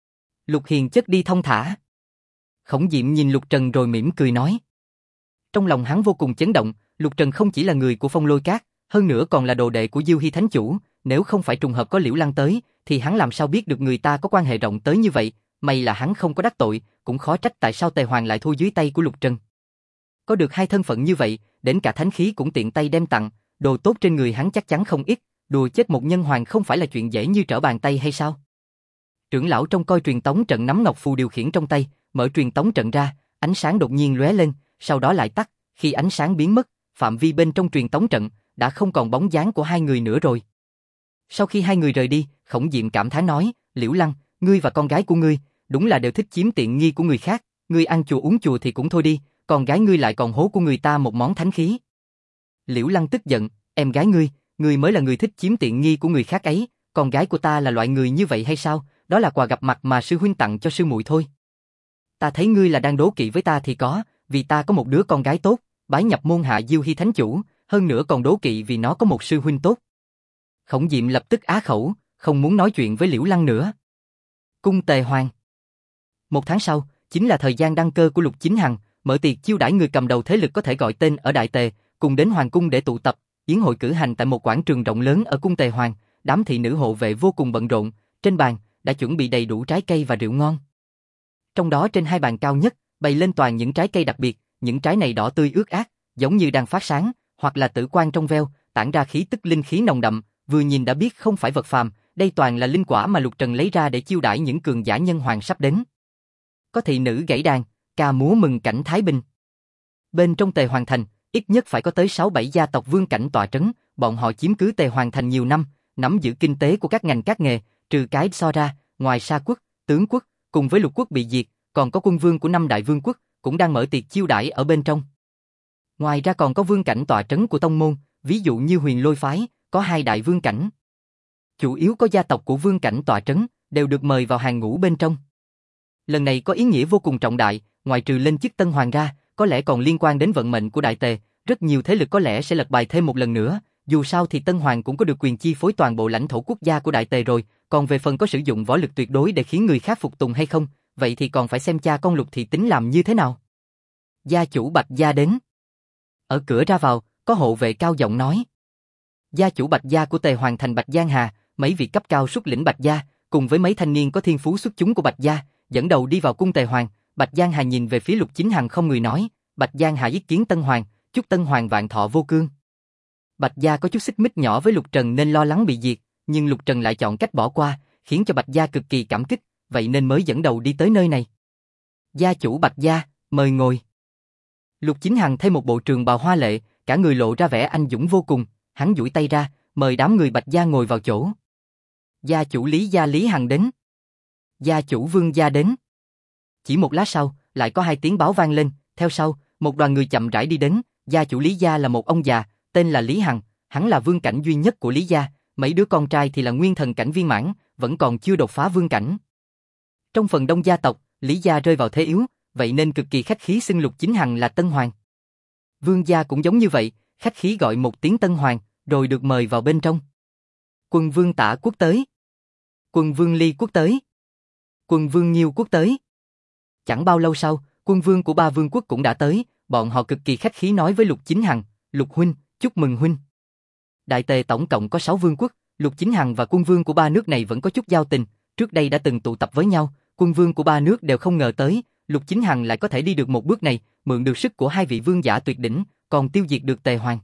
Lục Hiền chất đi thong thả. Khổng Diệm nhìn Lục Trần rồi mỉm cười nói. Trong lòng hắn vô cùng chấn động, Lục Trần không chỉ là người của Phong Lôi Các, hơn nữa còn là đồ đệ của Diêu Hy Thánh Chủ, nếu không phải trùng hợp có Liễu Lăng tới, thì hắn làm sao biết được người ta có quan hệ rộng tới như vậy, may là hắn không có đắc tội, cũng khó trách tại sao Tề Hoàng lại thua dưới tay của Lục Trần. Có được 2 thân phận như vậy, đến cả thánh khí cũng tiện tay đem tặng, đồ tốt trên người hắn chắc chắn không ít, đùa chết một nhân hoàng không phải là chuyện dễ như trở bàn tay hay sao? Trưởng lão trông coi truyền tống trận nắm ngọc phù điều khiển trong tay, mở truyền tống trận ra, ánh sáng đột nhiên lóe lên, sau đó lại tắt, khi ánh sáng biến mất, phạm vi bên trong truyền tống trận đã không còn bóng dáng của 2 người nữa rồi. Sau khi 2 người rời đi, Khổng Diệm cảm thán nói, Liễu Lăng, ngươi và con gái của ngươi, đúng là đều thích chiếm tiện nghi của người khác, ngươi ăn chùa uống chùa thì cũng thôi đi, con gái ngươi lại còn hố của người ta một món thánh khí. Liễu Lăng tức giận, em gái ngươi mới là người thích chiếm tiện nghi của người khác ấy, con gái của ta là loại người như vậy hay sao, đó là quà gặp mặt mà sư huynh tặng cho sư muội thôi. Ta thấy ngươi là đang đố kỵ với ta thì có, vì ta có một đứa con gái tốt, bái nhập môn hạ Diêu Hy Thánh Chủ, hơn nữa còn đố kỵ vì nó có một sư huynh tốt. Khổng Diệm lập tức á khẩu, không muốn nói chuyện với Liễu Lăng nữa. Cung Tề Hoàng. 1 tháng sau, chính là thời gian đăng cơ của Lục Chính Hằng, mở tiệc chiêu đãi người cầm đầu thế lực có thể gọi tên ở Đại Tề, cùng đến Hoàng cung để tụ tập, yến hội cử hành tại một quảng trường rộng lớn ở cung Tề Hoàng, đám thị nữ hộ vệ vô cùng bận rộn, trên bàn đã chuẩn bị đầy đủ trái cây và rượu ngon. Trong đó trên 2 bàn cao nhất, bày lên toàn những trái cây đặc biệt, những trái này đỏ tươi ướt át, giống như đang phát sáng, hoặc là tử quang trong veo, tản ra khí tức linh khí nồng đậm, vừa nhìn đã biết không phải vật phàm, đây toàn là linh quả mà Lục Trần lấy ra để chiêu đãi những cường giả nhân hoàng sắp đến. Có thị nữ gảy đàn, ca múa mừng cảnh thái bình. Bên trong Tề Hoàng thành, ít nhất phải có tới 6-7 gia tộc vương cảnh tọa trấn, bọn họ chiếm cứ Tề Hoàng thành nhiều năm, nắm giữ kinh tế của các ngành các nghề, trừ cái so ra, ngoài Sa quốc, Tướng quốc, cùng với Lục quốc bị diệt, còn có quân vương của 5 đại vương quốc cũng đang mở tiệc chiêu đãi ở bên trong. Ngoài ra còn có vương cảnh tọa trấn của tông môn, ví dụ như Huyền Lôi phái, có 2 đại vương cảnh. Chủ yếu có gia tộc của vương cảnh tọa trấn, đều được mời vào hàng ngũ bên trong. Lần này có ý nghĩa vô cùng trọng đại, ngoài trừ lên chức tân hoàng ra, có lẽ còn liên quan đến vận mệnh của Đại Tề, rất nhiều thế lực có lẽ sẽ lật bài thêm một lần nữa, dù sao thì tân hoàng cũng có được quyền chi phối toàn bộ lãnh thổ quốc gia của Đại Tề rồi, còn về phần có sử dụng võ lực tuyệt đối để khiến người khác phục tùng hay không, vậy thì còn phải xem cha con Lục thị tính làm như thế nào. Gia chủ Bạch gia đến. Ở cửa ra vào, có hộ vệ cao giọng nói. Gia chủ Bạch gia của Tề Hoàng thành Bạch Giang Hà, mấy vị cấp cao xuất lĩnh Bạch gia, cùng với mấy thanh niên có thiên phú xuất chúng của Bạch gia, dẫn đầu đi vào cung Tề Hoàng. Bạch Giang Hà nhìn về phía Lục Chính Hằng không người nói, Bạch Giang Hà yết kiến Tân Hoàng, chúc Tân Hoàng vạn thọ vô cương. Bạch Gia có chút xích mích nhỏ với Lục Trần nên lo lắng bị diệt, nhưng Lục Trần lại chọn cách bỏ qua, khiến cho Bạch Gia cực kỳ cảm kích, vậy nên mới dẫn đầu đi tới nơi này. Gia chủ Bạch Gia, mời ngồi. Lục Chính Hằng thay một bộ trường bào hoa lệ, cả người lộ ra vẻ anh dũng vô cùng, hắn duỗi tay ra, mời đám người Bạch Gia ngồi vào chỗ. Gia chủ Lý Gia Lý Hằng đến. Gia chủ Vương Gia đến. Chỉ một lát sau, lại có hai tiếng báo vang lên, theo sau, một đoàn người chậm rãi đi đến, gia chủ Lý Gia là một ông già, tên là Lý Hằng, hắn là vương cảnh duy nhất của Lý Gia, mấy đứa con trai thì là nguyên thần cảnh viên mãn, vẫn còn chưa đột phá vương cảnh. Trong phần đông gia tộc, Lý Gia rơi vào thế yếu, vậy nên cực kỳ khách khí xưng Lục Chính Hằng là Tân Hoàng. Vương Gia cũng giống như vậy, khách khí gọi một tiếng Tân Hoàng, rồi được mời vào bên trong. Quân Vương Tả Quốc tới. Quân Vương Ly Quốc tới. Quân Vương Nhiêu Quốc tới. Chẳng bao lâu sau, quân vương của ba vương quốc cũng đã tới, bọn họ cực kỳ khách khí nói với Lục Chính Hằng, Lục huynh, chúc mừng huynh. Đại Tề tổng cộng có 6 vương quốc, Lục Chính Hằng và quân vương của ba nước này vẫn có chút giao tình, trước đây đã từng tụ tập với nhau, quân vương của ba nước đều không ngờ tới, Lục Chính Hằng lại có thể đi được một bước này, mượn được sức của hai vị vương giả tuyệt đỉnh, còn tiêu diệt được Tề Hoàng.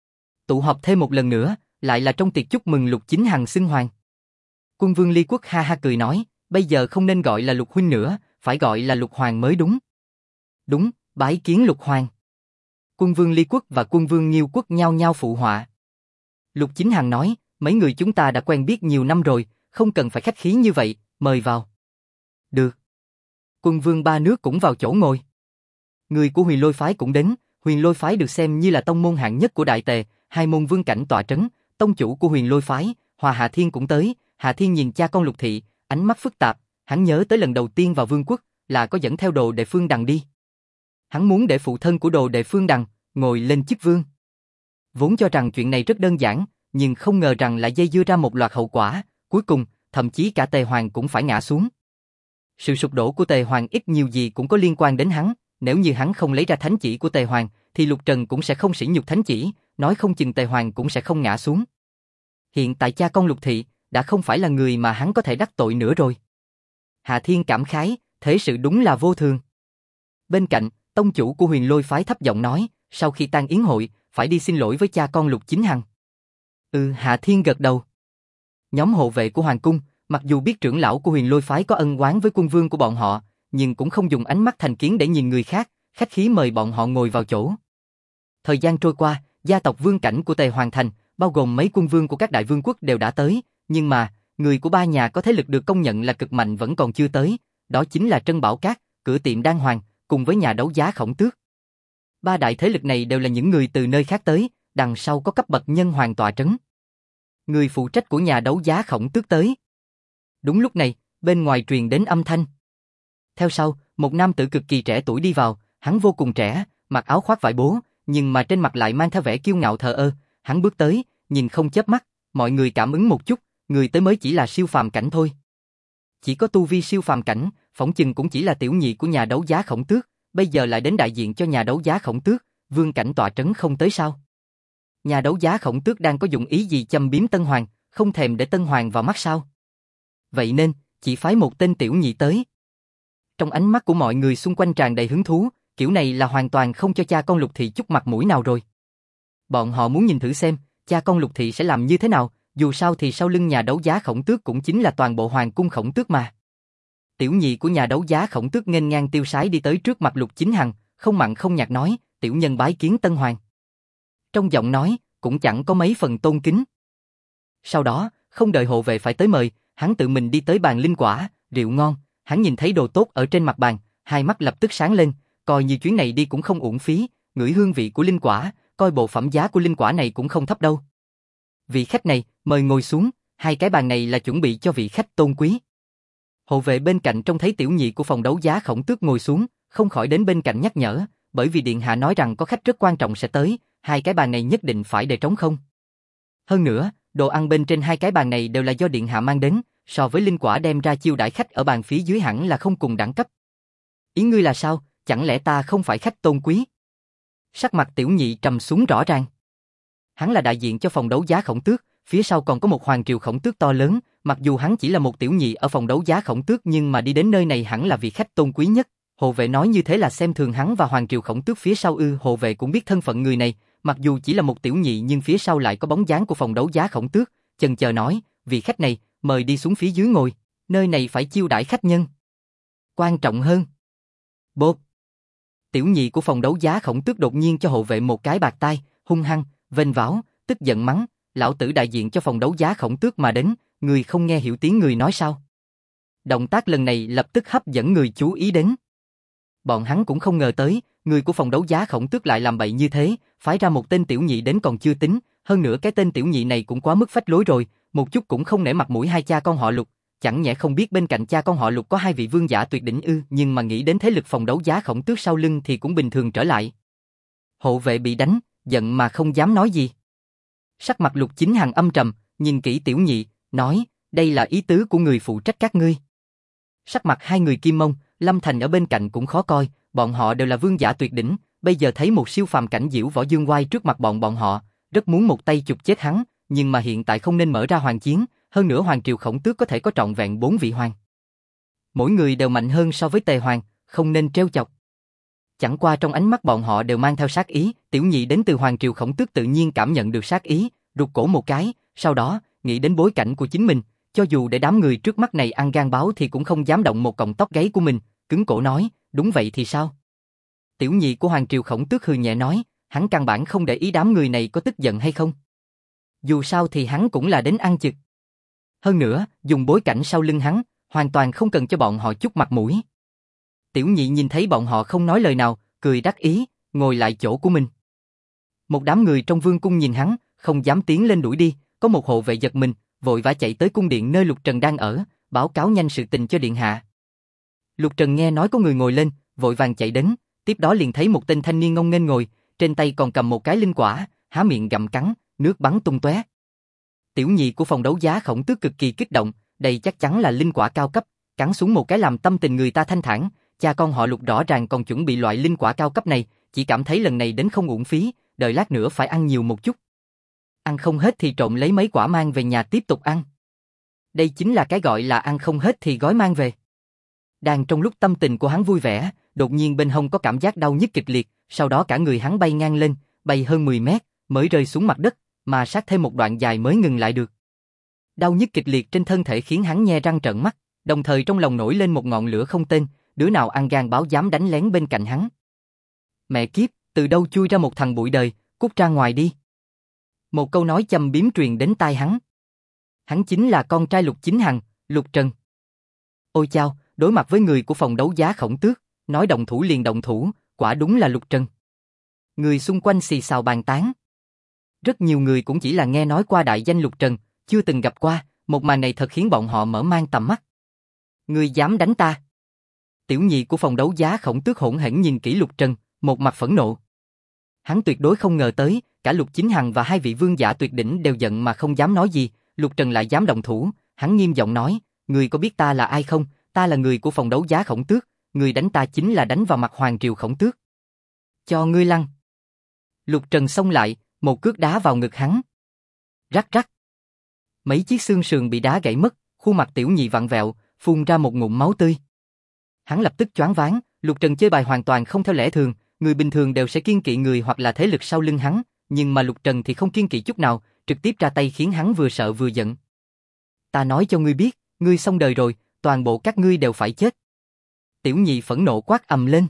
Tụ họp thêm một lần nữa, lại là trong tiệc chúc mừng Lục Chính Hằng xưng hoàng. Quân vương Ly Quốc ha ha cười nói, bây giờ không nên gọi là Lục huynh nữa, phải gọi là Lục Hoàng mới đúng. Đúng, bái kiến Lục Hoàng. Quân vương Ly Quốc và quân vương Nhiêu Quốc nhao nhao phụ họa. Lục Chính Hằng nói, mấy người chúng ta đã quen biết nhiều năm rồi, không cần phải khách khí như vậy, mời vào. Được. Quân vương ba nước cũng vào chỗ ngồi. Người của Huyền Lôi phái cũng đến, Huyền Lôi phái được xem như là tông môn hạng nhất của Đại Tề, hai môn vương cảnh tọa trấn, tông chủ của Huyền Lôi phái, Hòa Hà Thiên cũng tới, Hà Thiên nhìn cha con Lục Thị, ánh mắt phức tạp, hắn nhớ tới lần đầu tiên vào vương quốc, là có dẫn theo đồ đệ Phương Đằng đi. Hắn muốn để phụ thân của đồ đệ Phương Đằng ngồi lên chức vương. Vốn cho rằng chuyện này rất đơn giản, nhưng không ngờ rằng lại dây dưa ra một loạt hậu quả, cuối cùng, thậm chí cả Tề Hoàng cũng phải ngã xuống. Sự sụp đổ của Tề Hoàng ít nhiều gì cũng có liên quan đến hắn, nếu như hắn không lấy ra thánh chỉ của Tề Hoàng, thì Lục Trần cũng sẽ không sỉ nhục thánh chỉ, nói không chừng Tề Hoàng cũng sẽ không ngã xuống. Hiện tại cha con Lục Thị đã không phải là người mà hắn có thể đắc tội nữa rồi. Hà Thiên cảm khái, thế sự đúng là vô thường. Bên cạnh, tông chủ của Huyền Lôi phái thấp giọng nói, sau khi tan yến hội, phải đi xin lỗi với cha con Lục Chính Hằng. Hà Thiên gật đầu. Nhóm hộ vệ của Hoàng cung, mặc dù biết trưởng lão của Huyền Lôi phái có ân oán với quân vương của bọn họ, nhưng cũng không dùng ánh mắt thành kiến để nhìn người khác, khách khí mời bọn họ ngồi vào chỗ. Thời gian trôi qua, gia tộc vương cảnh của Tề Hoàng thành, bao gồm mấy quân vương của các đại vương quốc đều đã tới, nhưng mà, người của ba nhà có thế lực được công nhận là cực mạnh vẫn còn chưa tới, đó chính là Trân Bảo Cát, Cửa Tiệm Đan Hoàng, cùng với nhà đấu giá Khổng Tước. Ba đại thế lực này đều là những người từ nơi khác tới, đằng sau có cấp bậc nhân hoàng tọa trấn. Người phụ trách của nhà đấu giá Khổng Tước tới. Đúng lúc này, bên ngoài truyền đến âm thanh. Theo sau, một nam tử cực kỳ trẻ tuổi đi vào, hắn vô cùng trẻ, mặc áo khoác vải bố, nhưng mà trên mặt lại mang theo vẻ kiêu ngạo thờ ơ, hắn bước tới, nhìn không chớp mắt, mọi người cảm ứng một chút, người tới mới chỉ là siêu phàm cảnh thôi. Chỉ có tu vi siêu phàm cảnh, phỏng chừng cũng chỉ là tiểu nhị của nhà đấu giá Khổng Tước, bây giờ lại đến đại diện cho nhà đấu giá Khổng Tước, vương cảnh tọa trấn không tới sao? Nhà đấu giá Khổng Tước đang có dụng ý gì châm biếm Tân Hoàng, không thèm để Tân Hoàng vào mắt sao? Vậy nên, chỉ phái một tên tiểu nhị tới. Trong ánh mắt của mọi người xung quanh tràn đầy hứng thú, kiểu này là hoàn toàn không cho cha con Lục Thị chút mặt mũi nào rồi. Bọn họ muốn nhìn thử xem, cha con Lục Thị sẽ làm như thế nào, dù sao thì sau lưng nhà đấu giá Khổng Tước cũng chính là toàn bộ hoàng cung Khổng Tước mà. Tiểu nhị của nhà đấu giá Khổng Tước nghênh ngang tiêu sái đi tới trước mặt Lục Chính Hằng, không mặn không nhạt nói, tiểu nhân bái kiến Tân Hoàng. Trong giọng nói, cũng chẳng có mấy phần tôn kính. Sau đó, không đợi hộ vệ phải tới mời, hắn tự mình đi tới bàn linh quả, rượu ngon, hắn nhìn thấy đồ tốt ở trên mặt bàn, hai mắt lập tức sáng lên, coi như chuyến này đi cũng không uổng phí, ngửi hương vị của linh quả, coi bộ phẩm giá của linh quả này cũng không thấp đâu. Vị khách này, mời ngồi xuống, hai cái bàn này là chuẩn bị cho vị khách tôn quý. Hộ vệ bên cạnh trông thấy tiểu nhị của phòng đấu giá Khổng Tước ngồi xuống, không khỏi đến bên cạnh nhắc nhở, bởi vì điện hạ nói rằng có khách rất quan trọng sẽ tới, hai cái bàn này nhất định phải để trống không. Hơn nữa, đồ ăn bên trên hai cái bàn này đều là do điện hạ mang đến, so với linh quả đem ra chiêu đãi khách ở bàn phía dưới hẳn là không cùng đẳng cấp. Ý ngươi là sao, chẳng lẽ ta không phải khách tôn quý? Sắc mặt tiểu nhị trầm xuống rõ ràng. Hắn là đại diện cho phòng đấu giá Khổng Tước, phía sau còn có một hoàng triều khổng tước to lớn, mặc dù hắn chỉ là một tiểu nhị ở phòng đấu giá khổng tước nhưng mà đi đến nơi này hẳn là vị khách tôn quý nhất. Hộ vệ nói như thế là xem thường hắn và hoàng triều khổng tước phía sau ư? Hộ vệ cũng biết thân phận người này, mặc dù chỉ là một tiểu nhị nhưng phía sau lại có bóng dáng của phòng đấu giá khổng tước, chần chờ nói, vị khách này, mời đi xuống phía dưới ngồi, nơi này phải chiêu đãi khách nhân. Quan trọng hơn. Bốp. Tiểu nhị của phòng đấu giá khổng tước đột nhiên cho hộ vệ một cái bạt tai, hung hăng, vênh váo, tức giận mắng, lão tử đại diện cho phòng đấu giá khổng tước mà đến, người không nghe hiểu tiếng người nói sao? Động tác lần này lập tức hấp dẫn người chú ý đến. Bọn hắn cũng không ngờ tới, người của phòng đấu giá khổng tước lại làm bậy như thế, phái ra một tên tiểu nhị đến còn chưa tính, hơn nữa cái tên tiểu nhị này cũng quá mức phách lối rồi, một chút cũng không nể mặt mũi hai cha con họ Lục, chẳng nhẽ không biết bên cạnh cha con họ Lục có hai vị vương giả tuyệt đỉnh ư? Nhưng mà nghĩ đến thế lực phòng đấu giá khổng tước sau lưng thì cũng bình thường trở lại. Hộ vệ bị đánh, giận mà không dám nói gì. Sắc mặt Lục Chính Hằng âm trầm, nhìn kỹ tiểu nhị, nói, đây là ý tứ của người phụ trách các ngươi. Sắc mặt hai người Kim Mông, Lâm Thành ở bên cạnh cũng khó coi, bọn họ đều là vương giả tuyệt đỉnh, bây giờ thấy một siêu phàm cảnh Diễu Võ Dương Oai trước mặt bọn họ, rất muốn một tay chụp chết hắn, nhưng mà hiện tại không nên mở ra hoàng chiến, hơn nữa hoàng triều khổng tước có thể có trọn vẹn 4 vị hoàng. Mỗi người đều mạnh hơn so với Tề Hoàng, không nên trêu chọc. Chẳng qua trong ánh mắt bọn họ đều mang theo sát ý, tiểu nhị đến từ hoàng triều khổng tước tự nhiên cảm nhận được sát ý, rụt cổ một cái, sau đó, nghĩ đến bối cảnh của chính mình, cho dù để đám người trước mắt này ăn gan báo thì cũng không dám động một cọng tóc gáy của mình, cứng cổ nói, đúng vậy thì sao? Tiểu nhị của hoàng triều khổng tước hừ nhẹ nói, hắn căn bản không để ý đám người này có tức giận hay không. Dù sao thì hắn cũng là đến ăn chực. Hơn nữa, dùng bối cảnh sau lưng hắn, hoàn toàn không cần cho bọn họ chút mặt mũi. Tiểu nhị nhìn thấy bọn họ không nói lời nào, cười đắc ý, ngồi lại chỗ của mình. Một đám người trong vương cung nhìn hắn, không dám tiến lên đuổi đi, có một hộ vệ giật mình, vội vã chạy tới cung điện nơi Lục Trần đang ở, báo cáo nhanh sự tình cho điện hạ. Lục Trần nghe nói có người ngồi lên, vội vàng chạy đến, tiếp đó liền thấy một tên thanh niên ngông nghênh ngồi, trên tay còn cầm một cái linh quả, há miệng gặm cắn, nước bắn tung tóe. Tiểu nhị của phòng đấu giá khổng tước cực kỳ kích động, đây chắc chắn là linh quả cao cấp, cắn xuống một cái làm tâm tình người ta thanh thản, cha con họ Lục rõ ràng còn chuẩn bị loại linh quả cao cấp này, chỉ cảm thấy lần này đến không uổng phí, đợi lát nữa phải ăn nhiều một chút. Ăn không hết thì trộn lấy mấy quả mang về nhà tiếp tục ăn. Đây chính là cái gọi là ăn không hết thì gói mang về. Đang trong lúc tâm tình của hắn vui vẻ, đột nhiên bên hông có cảm giác đau nhức kịch liệt, sau đó cả người hắn bay ngang lên, bay hơn 10 mét, mới rơi xuống mặt đất, mà sát thêm một đoạn dài mới ngừng lại được. Đau nhức kịch liệt trên thân thể khiến hắn nhe răng trợn mắt, đồng thời trong lòng nổi lên một ngọn lửa không tên, đứa nào ăn gan báo dám đánh lén bên cạnh hắn. Mẹ kiếp, từ đâu chui ra một thằng bụi đời, cút ra ngoài đi. Một câu nói châm biếm truyền đến tai hắn. Hắn chính là con trai Lục Chính Hằng, Lục Trần. Ôi chao, đối mặt với người của phòng đấu giá khổng tước, nói động thủ liền động thủ, quả đúng là Lục Trần. Người xung quanh xì xào bàn tán. Rất nhiều người cũng chỉ là nghe nói qua đại danh Lục Trần, chưa từng gặp qua, một màn này thật khiến bọn họ mở mang tầm mắt. Người dám đánh ta? Tiểu nhị của phòng đấu giá khổng tước hỗn hển nhìn kỹ Lục Trần, một mặt phẫn nộ. Hắn tuyệt đối không ngờ tới, cả Lục Chính Hằng và hai vị vương giả tuyệt đỉnh đều giận mà không dám nói gì, Lục Trần lại dám động thủ, hắn nghiêm giọng nói, người có biết ta là ai không? Ta là người của phòng đấu giá khổng tước, người đánh ta chính là đánh vào mặt hoàng triều khổng tước. Cho ngươi lăn. Lục Trần xông lại, một cước đá vào ngực hắn. Rắc rắc. Mấy chiếc xương sườn bị đá gãy mất, khuôn mặt tiểu nhị vặn vẹo, phun ra một ngụm máu tươi. Hắn lập tức choáng váng, Lục Trần chơi bài hoàn toàn không theo lẽ thường, người bình thường đều sẽ kiêng kỵ người hoặc là thế lực sau lưng hắn, nhưng mà Lục Trần thì không kiêng kỵ chút nào, trực tiếp ra tay khiến hắn vừa sợ vừa giận. Ta nói cho ngươi biết, ngươi xong đời rồi, toàn bộ các ngươi đều phải chết. Tiểu nhị phẫn nộ quát ầm lên.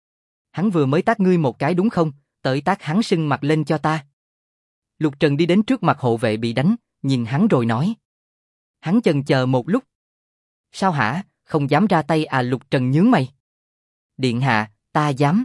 Hắn vừa mới tát ngươi một cái đúng không, tới tát hắn sưng mặt lên cho ta. Lục Trần đi đến trước mặt hộ vệ bị đánh, nhìn hắn rồi nói. Hắn chần chờ một lúc. Sao hả, không dám ra tay à? Lục Trần nhướng mày. Điện hạ, ta dám.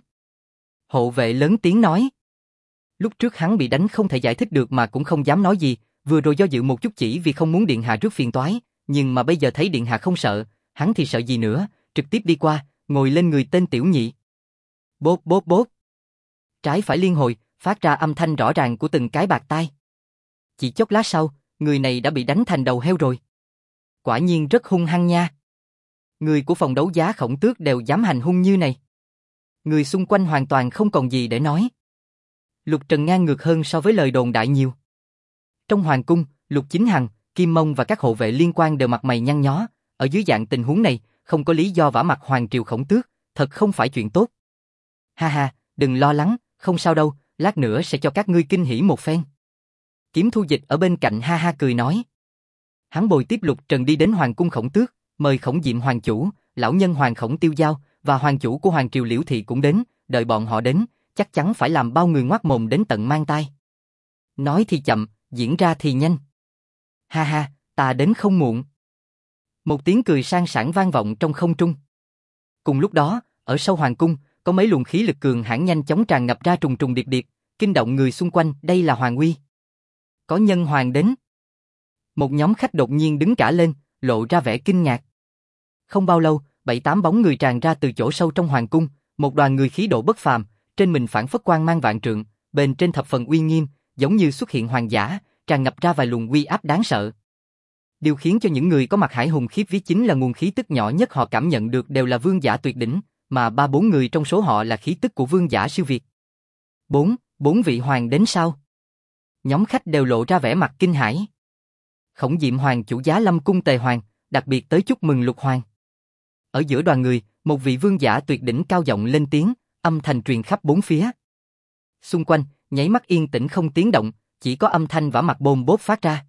Hộ vệ lớn tiếng nói. Lúc trước hắn bị đánh không thể giải thích được mà cũng không dám nói gì, vừa rồi do dự một chút chỉ vì không muốn điện hạ rước phiền toái, nhưng mà bây giờ thấy điện hạ không sợ, hắn thì sợ gì nữa, trực tiếp đi qua, ngồi lên người tên tiểu nhị. Bốp bốp bốp. Trái phải liên hồi, phát ra âm thanh rõ ràng của từng cái bạt tai. Chỉ chốc lát sau, người này đã bị đánh thành đầu heo rồi. Quả nhiên rất hung hăng nha. Người của phòng đấu giá khổng tước đều dám hành hung như này. Người xung quanh hoàn toàn không còn gì để nói. Lục Trần ngang ngược hơn so với lời đồn đại nhiều. Trong hoàng cung, Lục Chính Hằng, Kim Mông và các hộ vệ liên quan đều mặt mày nhăn nhó, ở dưới dạng tình huống này, không có lý do vả mặt Hoàng Triều Khổng Tước, thật không phải chuyện tốt. Ha ha, đừng lo lắng, không sao đâu, lát nữa sẽ cho các ngươi kinh hỉ một phen. Kiếm Thu Dịch ở bên cạnh ha ha cười nói. Hắn bồi tiếp Lục Trần đi đến Hoàng cung Khổng Tước, mời Khổng Diệm Hoàng chủ, lão nhân Hoàng Khổng Tiêu Giao và Hoàng chủ của Hoàng Triều Liễu Thị cũng đến, đợi bọn họ đến, chắc chắn phải làm bao người ngoác mồm đến tận mang tai. Nói thì chậm, diễn ra thì nhanh. Ha ha, ta đến không muộn. Một tiếng cười sang sảng vang vọng trong không trung. Cùng lúc đó, ở sau Hoàng cung, có mấy luồng khí lực cường hãn nhanh chóng tràn ngập ra trùng trùng điệp điệp, kinh động người xung quanh, đây là Hoàng uy. Có nhân hoàng đến. Một nhóm khách đột nhiên đứng cả lên, lộ ra vẻ kinh ngạc. Không bao lâu, 7-8 bóng người tràn ra từ chỗ sâu trong Hoàng cung, một đoàn người khí độ bất phàm, trên mình phản phất quang mang vạn trượng, bên trên thập phần uy nghiêm, giống như xuất hiện hoàng giả, tràn ngập ra vài luồng uy áp đáng sợ. Điều khiến cho những người có mặt hải hùng khiếp vía chính là nguồn khí tức nhỏ nhất họ cảm nhận được đều là vương giả tuyệt đỉnh, mà 3-4 người trong số họ là khí tức của vương giả siêu việt. Bốn vị hoàng đến sao? Nhóm khách đều lộ ra vẻ mặt kinh hãi. Khổng Diệm Hoàng chủ Giá Lâm cung Tề Hoàng, đặc biệt tới chúc mừng Lục Hoàng. Ở giữa đoàn người, một vị vương giả tuyệt đỉnh cao giọng lên tiếng, âm thanh truyền khắp bốn phía. Xung quanh, nháy mắt yên tĩnh không tiếng động, chỉ có âm thanh vả mặt bôm bốp phát ra.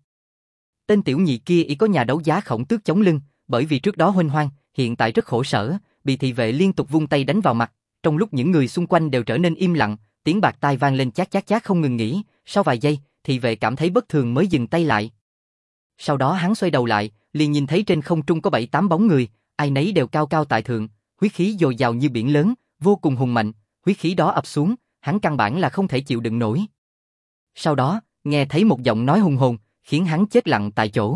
Tên tiểu nhị kia ý có nhà đấu giá Khổng Tước chống lưng, bởi vì trước đó huênh hoang, hiện tại rất khổ sở, bị thị vệ liên tục vung tay đánh vào mặt, trong lúc những người xung quanh đều trở nên im lặng, tiếng bạc tai vang lên chát chát chát không ngừng nghỉ, sau vài giây, thị vệ cảm thấy bất thường mới dừng tay lại. Sau đó hắn xoay đầu lại, liền nhìn thấy trên không trung có 7-8 bóng người, ai nấy đều cao cao tại thượng, huyết khí dồi dào như biển lớn, vô cùng hùng mạnh, huyết khí đó ập xuống, hắn căn bản là không thể chịu đựng nổi. Sau đó, nghe thấy một giọng nói hùng hồn, khiến hắn chết lặng tại chỗ.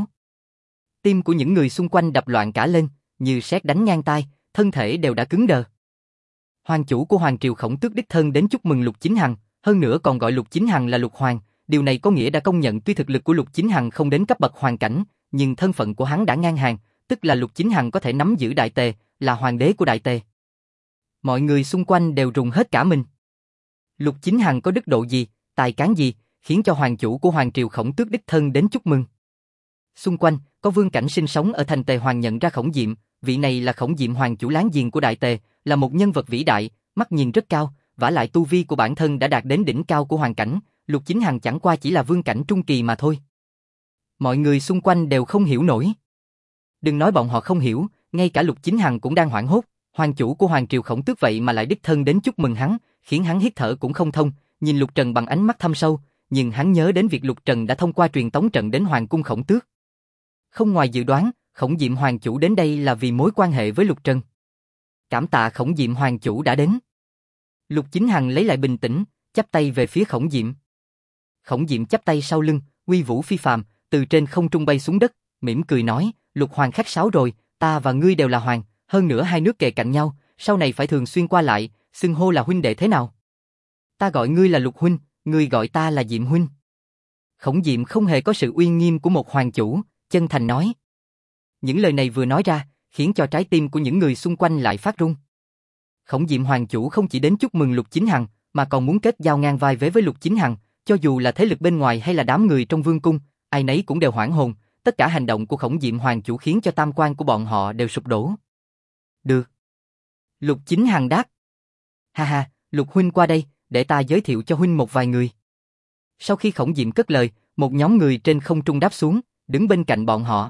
Tim của những người xung quanh đập loạn cả lên, như sét đánh ngang tai, thân thể đều đã cứng đờ. Hoàng chủ của Hoàng Triều Khổng Tước đích thân đến chúc mừng Lục Chính Hằng, hơn nữa còn gọi Lục Chính Hằng là Lục Hoàng, điều này có nghĩa đã công nhận tuy thực lực của Lục Chính Hằng không đến cấp bậc hoàng cảnh, nhưng thân phận của hắn đã ngang hàng, tức là Lục Chính Hằng có thể nắm giữ Đại Tề, là hoàng đế của Đại Tề. Mọi người xung quanh đều rùng hết cả mình. Lục Chính Hằng có đức độ gì, tài cán gì, khiến cho Hoàng chủ của Hoàng Triều Khổng Tước đích thân đến chúc mừng. Xung quanh, có vương cảnh sinh sống ở thành Tề Hoàng nhận ra Khổng Diệm, vị này là Khổng Diệm Hoàng chủ láng giềng của Đại Tề, là một nhân vật vĩ đại, mắt nhìn rất cao, vả lại tu vi của bản thân đã đạt đến đỉnh cao của hoàng cảnh, Lục Chính Hằng chẳng qua chỉ là vương cảnh trung kỳ mà thôi. Mọi người xung quanh đều không hiểu nổi. Đừng nói bọn họ không hiểu, ngay cả Lục Chính Hằng cũng đang hoảng hốt, Hoàng chủ của Hoàng Triều Khổng Tước vậy mà lại đích thân đến chúc mừng hắn, khiến hắn hít thở cũng không thông, nhìn Lục Trần bằng ánh mắt thâm sâu, nhưng hắn nhớ đến việc Lục Trần đã thông qua truyền tống trận đến Hoàng cung Khổng Tước. Không ngoài dự đoán, Khổng Diệm Hoàng chủ đến đây là vì mối quan hệ với Lục Trần. Cảm tạ Khổng Diệm Hoàng chủ đã đến. Lục Chính Hằng lấy lại bình tĩnh, chắp tay về phía Khổng Diệm. Khổng Diệm chắp tay sau lưng, uy vũ phi phàm, từ trên không trung bay xuống đất, mỉm cười nói, Lục Hoàng khách sáo rồi, ta và ngươi đều là hoàng, hơn nữa hai nước kề cạnh nhau, sau này phải thường xuyên qua lại, xưng hô là huynh đệ thế nào? Ta gọi ngươi là Lục huynh, ngươi gọi ta là Diệm huynh. Khổng Diệm không hề có sự uy nghiêm của một hoàng chủ, chân thành nói. Những lời này vừa nói ra, khiến cho trái tim của những người xung quanh lại phát run. Khổng Diệm Hoàng chủ không chỉ đến chúc mừng Lục Chính Hằng, mà còn muốn kết giao ngang vai vế với Lục Chính Hằng, cho dù là thế lực bên ngoài hay là đám người trong vương cung, ai nấy cũng đều hoảng hồn, tất cả hành động của Khổng Diệm Hoàng chủ khiến cho tam quan của bọn họ đều sụp đổ. Được. Lục Chính Hằng đáp. Ha ha, Lục huynh qua đây, để ta giới thiệu cho huynh một vài người. Sau khi Khổng Diệm cất lời, một nhóm người trên không trung đáp xuống, đứng bên cạnh bọn họ.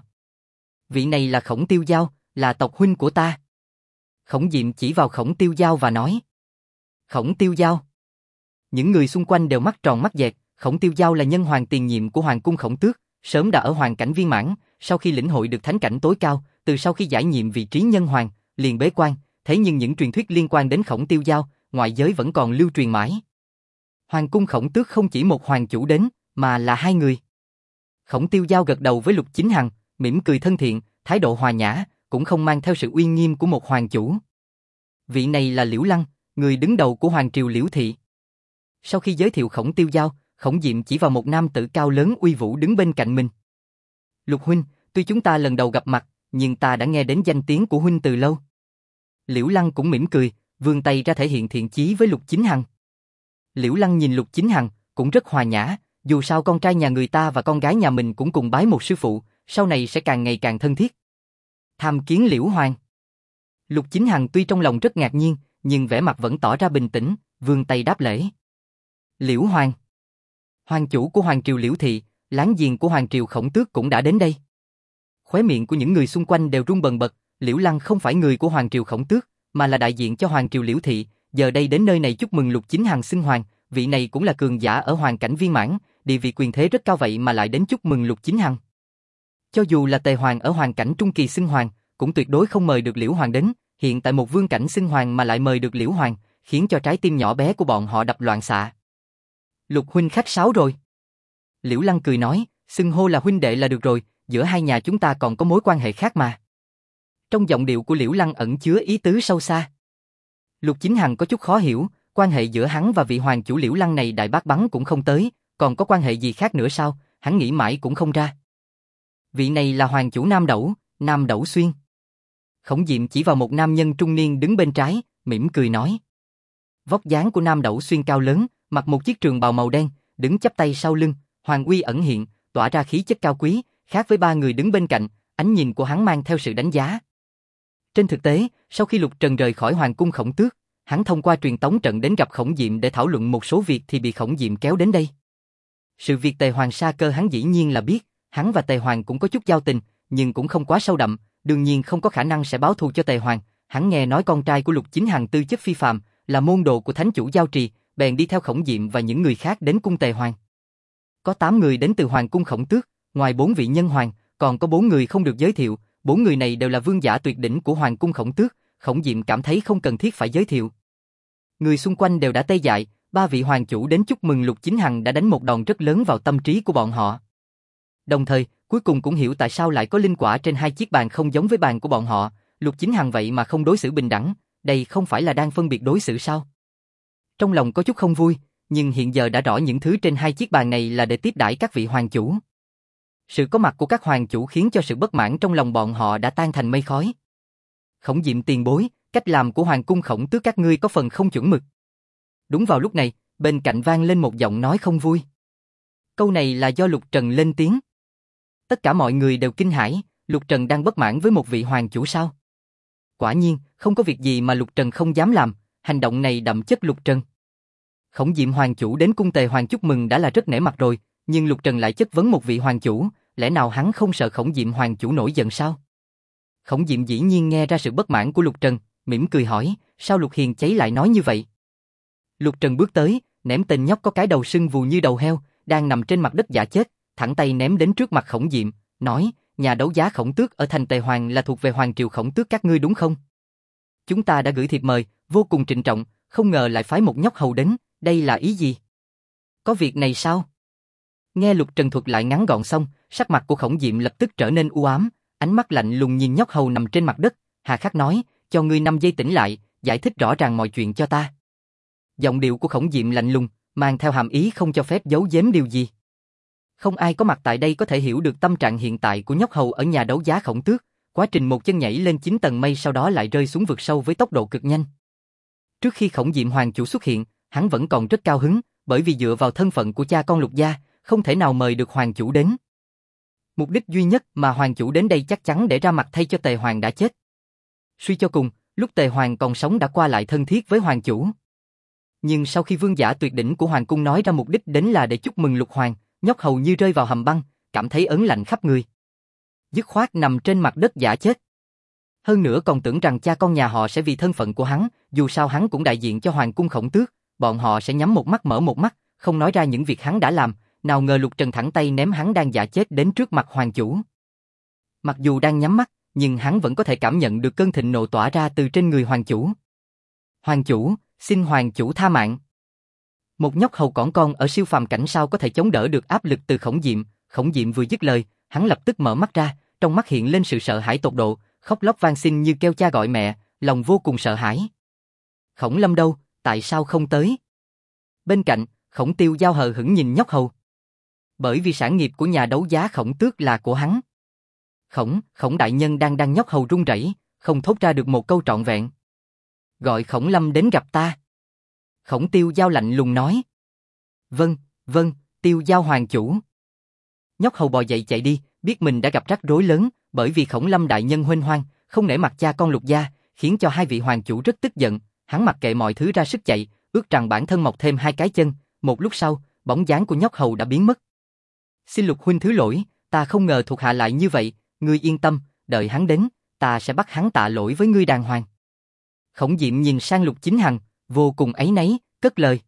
Vị này là Khổng Tiêu Giao, là tộc huynh của ta. Khổng Diệm chỉ vào Khổng Tiêu Giao và nói. Khổng Tiêu Giao. Những người xung quanh đều mắt tròn mắt dẹt, Khổng Tiêu Giao là nhân hoàng tiền nhiệm của Hoàng cung Khổng Tước, sớm đã ở hoàng cảnh viên mãn, sau khi lĩnh hội được thánh cảnh tối cao, từ sau khi giải nhiệm vị trí nhân hoàng, liền bế quan, thế nhưng những truyền thuyết liên quan đến Khổng Tiêu Giao, ngoại giới vẫn còn lưu truyền mãi. Hoàng cung Khổng Tước không chỉ một hoàng chủ đến, mà là hai người. Khổng Tiêu Giao gật đầu với Lục Chính Hằng, mỉm cười thân thiện, thái độ hòa nhã, cũng không mang theo sự uy nghiêm của một hoàng chủ. Vị này là Liễu Lăng, người đứng đầu của Hoàng Triều Liễu Thị. Sau khi giới thiệu Khổng Tiêu Giao, Khổng Diệm chỉ vào một nam tử cao lớn uy vũ đứng bên cạnh mình. Lục huynh, tuy chúng ta lần đầu gặp mặt, nhưng ta đã nghe đến danh tiếng của huynh từ lâu. Liễu Lăng cũng mỉm cười, vươn tay ra thể hiện thiện chí với Lục Chính Hằng. Liễu Lăng nhìn Lục Chính Hằng, cũng rất hòa nhã, Dù sao con trai nhà người ta và con gái nhà mình cũng cùng bái một sư phụ, sau này sẽ càng ngày càng thân thiết. Tham kiến Liễu Hoàng. Lục Chính Hằng tuy trong lòng rất ngạc nhiên, nhưng vẻ mặt vẫn tỏ ra bình tĩnh, vươn tay đáp lễ. Liễu Hoàng. Hoàng chủ của Hoàng triều Liễu Thị, láng giềng của Hoàng triều Khổng Tước cũng đã đến đây. Khóe miệng của những người xung quanh đều rung bần bật, Liễu Lăng không phải người của Hoàng triều Khổng Tước, mà là đại diện cho Hoàng triều Liễu Thị, giờ đây đến nơi này chúc mừng Lục Chính Hằng xưng hoàng, vị này cũng là cường giả ở hoàn cảnh viên mãn, địa vị quyền thế rất cao vậy mà lại đến chúc mừng Lục Chính Hằng. Cho dù là Tề Hoàng ở hoàn cảnh trung kỳ xưng hoàng, cũng tuyệt đối không mời được Liễu Hoàng đến, hiện tại một vương cảnh xưng hoàng mà lại mời được Liễu Hoàng, khiến cho trái tim nhỏ bé của bọn họ đập loạn xạ. Lục huynh khách sáo rồi. Liễu Lăng cười nói, xưng hô là huynh đệ là được rồi, giữa hai nhà chúng ta còn có mối quan hệ khác mà. Trong giọng điệu của Liễu Lăng ẩn chứa ý tứ sâu xa. Lục Chính Hằng có chút khó hiểu, quan hệ giữa hắn và vị hoàng chủ Liễu Lăng này đại bác bắn cũng không tới, còn có quan hệ gì khác nữa sao, hắn nghĩ mãi cũng không ra. Vị này là hoàng chủ Nam Đẩu Xuyên. Khổng Diệm chỉ vào một nam nhân trung niên đứng bên trái, mỉm cười nói. Vóc dáng của Nam Đẩu Xuyên cao lớn, mặc một chiếc trường bào màu đen, đứng chắp tay sau lưng, hoàng uy ẩn hiện, tỏa ra khí chất cao quý, khác với ba người đứng bên cạnh, ánh nhìn của hắn mang theo sự đánh giá. Trên thực tế, sau khi Lục Trần rời khỏi Hoàng cung Khổng Tước, hắn thông qua truyền tống trận đến gặp Khổng Diệm để thảo luận một số việc thì bị Khổng Diệm kéo đến đây. Sự việc Tề Hoàng sa cơ hắn dĩ nhiên là biết, hắn và Tề Hoàng cũng có chút giao tình, nhưng cũng không quá sâu đậm, đương nhiên không có khả năng sẽ báo thù cho Tề Hoàng. Hắn nghe nói con trai của Lục Chính Hằng tư chất phi phàm, là môn đồ của thánh chủ Giao Trì, bèn đi theo Khổng Diệm và những người khác đến cung Tề Hoàng. Có 8 người đến từ Hoàng cung Khổng Tước, ngoài 4 vị nhân hoàng, còn có 4 người không được giới thiệu, 4 người này đều là vương giả tuyệt đỉnh của Hoàng cung Khổng Tước, Khổng Diệm cảm thấy không cần thiết phải giới thiệu. Người xung quanh đều đã tê dại, 3 vị hoàng chủ đến chúc mừng Lục Chính Hằng đã đánh một đòn rất lớn vào tâm trí của bọn họ. Đồng thời, cuối cùng cũng hiểu tại sao lại có linh quả trên 2 chiếc bàn không giống với bàn của bọn họ, Lục Chính Hằng vậy mà không đối xử bình đẳng, đây không phải là đang phân biệt đối xử sao? Trong lòng có chút không vui, nhưng hiện giờ đã rõ những thứ trên 2 chiếc bàn này là để tiếp đãi các vị hoàng chủ. Sự có mặt của các hoàng chủ khiến cho sự bất mãn trong lòng bọn họ đã tan thành mây khói. Khổng Diệm tiền bối, cách làm của Hoàng cung Khổng Tước các ngươi có phần không chuẩn mực. Đúng vào lúc này, bên cạnh vang lên một giọng nói không vui. Câu này là do Lục Trần lên tiếng. Tất cả mọi người đều kinh hãi, Lục Trần đang bất mãn với một vị hoàng chủ sao? Quả nhiên, không có việc gì mà Lục Trần không dám làm, hành động này đậm chất Lục Trần. Khổng Diệm hoàng chủ đến cung Tề Hoàng chúc mừng đã là rất nể mặt rồi, nhưng Lục Trần lại chất vấn một vị hoàng chủ, lẽ nào hắn không sợ Khổng Diệm hoàng chủ nổi giận sao? Khổng Diệm dĩ nhiên nghe ra sự bất mãn của Lục Trần, mỉm cười hỏi, sao Lục Hiền cháy lại nói như vậy? Lục Trần bước tới, ném tên nhóc có cái đầu sưng vù như đầu heo, đang nằm trên mặt đất giả chết, thẳng tay ném đến trước mặt Khổng Diệm, nói, nhà đấu giá Khổng Tước ở thành Tề Hoàng là thuộc về Hoàng triều Khổng Tước các ngươi đúng không? Chúng ta đã gửi thiệp mời, vô cùng trịnh trọng, không ngờ lại phái một nhóc hầu đến, đây là ý gì? Có việc này sao? Nghe Lục Trần thuật lại ngắn gọn xong, sắc mặt của Khổng Diệm lập tức trở nên u ám, ánh mắt lạnh lùng nhìn nhóc hầu nằm trên mặt đất, hà khắc nói, cho ngươi 5 giây tỉnh lại, giải thích rõ ràng mọi chuyện cho ta. Giọng điệu của Khổng Diệm lạnh lùng, mang theo hàm ý không cho phép giấu giếm điều gì. Không ai có mặt tại đây có thể hiểu được tâm trạng hiện tại của nhóc hầu ở nhà đấu giá Khổng Tước, quá trình một chân nhảy lên 9 tầng mây sau đó lại rơi xuống vực sâu với tốc độ cực nhanh. Trước khi Khổng Diệm hoàng chủ xuất hiện, hắn vẫn còn rất cao hứng, bởi vì dựa vào thân phận của cha con Lục gia, không thể nào mời được hoàng chủ đến. Mục đích duy nhất mà hoàng chủ đến đây chắc chắn để ra mặt thay cho Tề Hoàng đã chết. Suy cho cùng, lúc Tề Hoàng còn sống đã qua lại thân thiết với hoàng chủ. Nhưng sau khi vương giả tuyệt đỉnh của hoàng cung nói ra mục đích đến là để chúc mừng Lục Hoàng, nhóc hầu như rơi vào hầm băng, cảm thấy ớn lạnh khắp người. Dứt khoát nằm trên mặt đất giả chết. Hơn nữa còn tưởng rằng cha con nhà họ sẽ vì thân phận của hắn, dù sao hắn cũng đại diện cho hoàng cung Khổng Tước, bọn họ sẽ nhắm một mắt mở một mắt, không nói ra những việc hắn đã làm, nào ngờ Lục Trần thẳng tay ném hắn đang giả chết đến trước mặt hoàng chủ. Mặc dù đang nhắm mắt, nhưng hắn vẫn có thể cảm nhận được cơn thịnh nộ tỏa ra từ trên người hoàng chủ. Hoàng chủ, xin hoàng chủ tha mạng. Một nhóc hầu cỏn con ở siêu phàm cảnh sao có thể chống đỡ được áp lực từ Khổng Diệm, Khổng Diệm vừa dứt lời, hắn lập tức mở mắt ra, trong mắt hiện lên sự sợ hãi tột độ, khóc lóc van xin như kêu cha gọi mẹ, lòng vô cùng sợ hãi. Khổng Lâm đâu, tại sao không tới? Bên cạnh, Khổng Tiêu Giao hờ hững nhìn nhóc hầu. Bởi vì sản nghiệp của nhà đấu giá Khổng Tước là của hắn. Khổng đại nhân đang nhóc hầu run rẩy, không thốt ra được một câu trọn vẹn. Gọi Khổng Lâm đến gặp ta. Khổng Tiêu Giao lạnh lùng nói. Vâng, Tiêu giao hoàng chủ. Nhóc hầu bò dậy chạy đi, biết mình đã gặp rắc rối lớn, bởi vì Khổng Lâm đại nhân huênh hoang, không nể mặt cha con Lục gia, khiến cho hai vị hoàng chủ rất tức giận, hắn mặc kệ mọi thứ ra sức chạy, ước rằng bản thân mọc thêm hai cái chân, một lúc sau, bóng dáng của nhóc hầu đã biến mất. Xin Lục huynh thứ lỗi, ta không ngờ thuộc hạ lại như vậy, ngươi yên tâm, đợi hắn đến, ta sẽ bắt hắn tạ lỗi với ngươi đàng hoàng. Khổng Diệm nhìn sang Lục Chính Hằng, vô cùng áy náy, cất lời.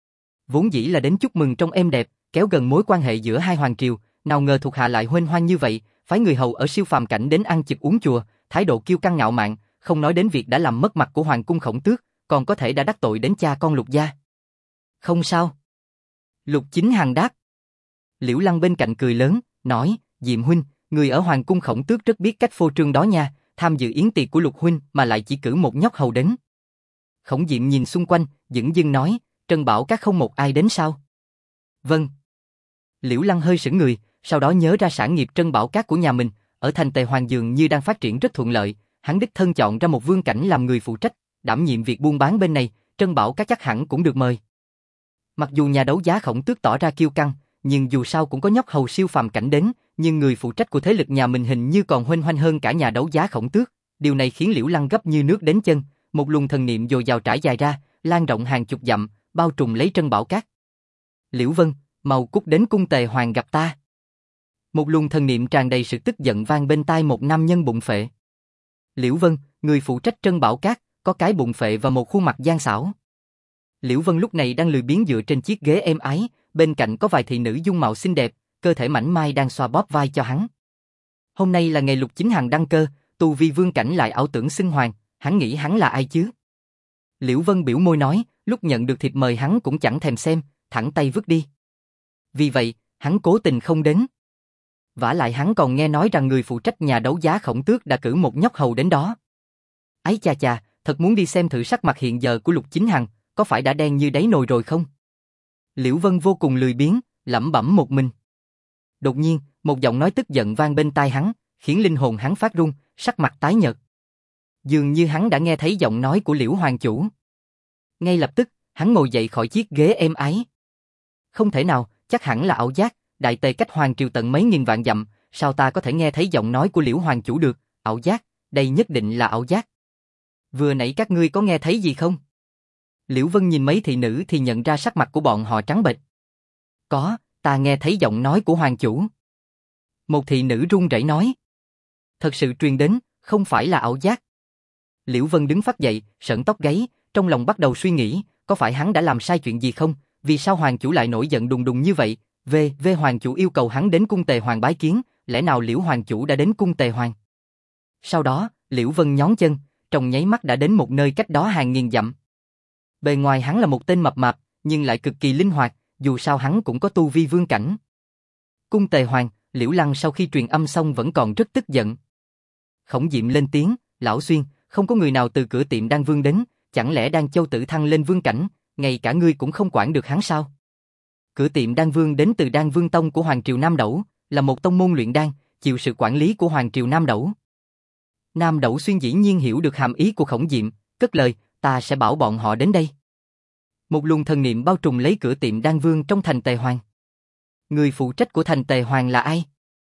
Vốn dĩ là đến chúc mừng trong êm đẹp, kéo gần mối quan hệ giữa hai hoàng triều, nào ngờ thuộc hạ lại huênh hoang như vậy, phái người hầu ở siêu phàm cảnh đến ăn chực uống chùa, thái độ kiêu căng ngạo mạn, không nói đến việc đã làm mất mặt của hoàng cung Khổng Tước, còn có thể đã đắc tội đến cha con Lục gia. Không sao. Lục Chính Hằng đáp. Liễu Lăng bên cạnh cười lớn, nói, Diệm huynh, người ở hoàng cung Khổng Tước rất biết cách phô trương đó nha, tham dự yến tiệc của Lục huynh mà lại chỉ cử một nhóc hầu đến. Khổng Diệm nhìn xung quanh, dửng dưng nói, Trân Bảo các không một ai đến sao? Vâng. Liễu Lăng hơi sững người, sau đó nhớ ra sản nghiệp Trân Bảo các của nhà mình, ở thành Tề Hoàng dường như đang phát triển rất thuận lợi, hắn đích thân chọn ra một vương cảnh làm người phụ trách, đảm nhiệm việc buôn bán bên này, Trân Bảo các chắc hẳn cũng được mời. Mặc dù nhà đấu giá Khổng Tước tỏ ra kiêu căng, nhưng dù sao cũng có nhóc hầu siêu phàm cảnh đến, nhưng người phụ trách của thế lực nhà mình hình như còn huênh hoang hơn cả nhà đấu giá Khổng Tước, điều này khiến Liễu Lăng gấp như nước đến chân, một luồng thần niệm dồi dào trải dài ra, lan rộng hàng chục dặm, bao trùm lấy Trân Bảo các. Liễu Vân, mau cút đến cung Tề Hoàng gặp ta. Một luồng thần niệm tràn đầy sự tức giận vang bên tai một nam nhân bụng phệ. Liễu Vân, người phụ trách Trân Bảo các, có cái bụng phệ và một khuôn mặt gian xảo. Liễu Vân lúc này đang lười biếng dựa trên chiếc ghế êm ái, bên cạnh có vài thị nữ dung mạo xinh đẹp, cơ thể mảnh mai đang xoa bóp vai cho hắn. Hôm nay là ngày Lục Chính Hằng đăng cơ, tu vi vương cảnh lại ảo tưởng xưng hoàng, hắn nghĩ hắn là ai chứ? Liễu Vân biểu môi nói, lúc nhận được thiệp mời hắn cũng chẳng thèm xem, thẳng tay vứt đi. Vì vậy, hắn cố tình không đến. Vả lại hắn còn nghe nói rằng người phụ trách nhà đấu giá Khổng Tước đã cử một nhóc hầu đến đó. Ái chà chà, thật muốn đi xem thử sắc mặt hiện giờ của Lục Chính Hằng, có phải đã đen như đáy nồi rồi không? Liễu Vân vô cùng lười biếng, lẩm bẩm một mình. Đột nhiên, một giọng nói tức giận vang bên tai hắn, khiến linh hồn hắn phát run, sắc mặt tái nhợt. Dường như hắn đã nghe thấy giọng nói của Liễu hoàng chủ. Ngay lập tức, hắn ngồi dậy khỏi chiếc ghế êm ái. Không thể nào, chắc hẳn là ảo giác, đại tề cách hoàng triều tận mấy nghìn vạn dặm, sao ta có thể nghe thấy giọng nói của Liễu hoàng chủ được? Ảo giác, đây nhất định là ảo giác. Vừa nãy các ngươi có nghe thấy gì không? Liễu Vân nhìn mấy thị nữ thì nhận ra sắc mặt của bọn họ trắng bệch. Có, ta nghe thấy giọng nói của hoàng chủ. Một thị nữ run rẩy nói. Thật sự truyền đến, không phải là ảo giác. Liễu Vân đứng phắt dậy, sởn tóc gáy, trong lòng bắt đầu suy nghĩ, có phải hắn đã làm sai chuyện gì không? Vì sao hoàng chủ lại nổi giận đùng đùng như vậy? Về hoàng chủ yêu cầu hắn đến cung Tề Hoàng bái kiến, lẽ nào Liễu hoàng chủ đã đến cung Tề Hoàng? Sau đó, Liễu Vân nhón chân, trong nháy mắt đã đến một nơi cách đó hàng nghìn dặm. Bề ngoài hắn là một tên mập mạp, nhưng lại cực kỳ linh hoạt, dù sao hắn cũng có tu vi vương cảnh. Cung Tề Hoàng, Liễu Lăng sau khi truyền âm xong vẫn còn rất tức giận. Khổng Diệm lên tiếng, lão Xuyên, không có người nào từ cửa tiệm Đan Vương đến, chẳng lẽ Đan Châu Tử thăng lên vương cảnh, ngay cả ngươi cũng không quản được hắn sao? Cửa tiệm Đan Vương đến từ Đan Vương Tông của Hoàng triều Nam Đẩu, là một tông môn luyện đan, chịu sự quản lý của Hoàng triều Nam Đẩu. Nam Đẩu Xuyên dĩ nhiên hiểu được hàm ý của Khổng Diệm, cất lời, ta sẽ bảo bọn họ đến đây. Một luồng thần niệm bao trùm lấy cửa tiệm Đan Vương trong thành Tề Hoàng. Người phụ trách của thành Tề Hoàng là ai?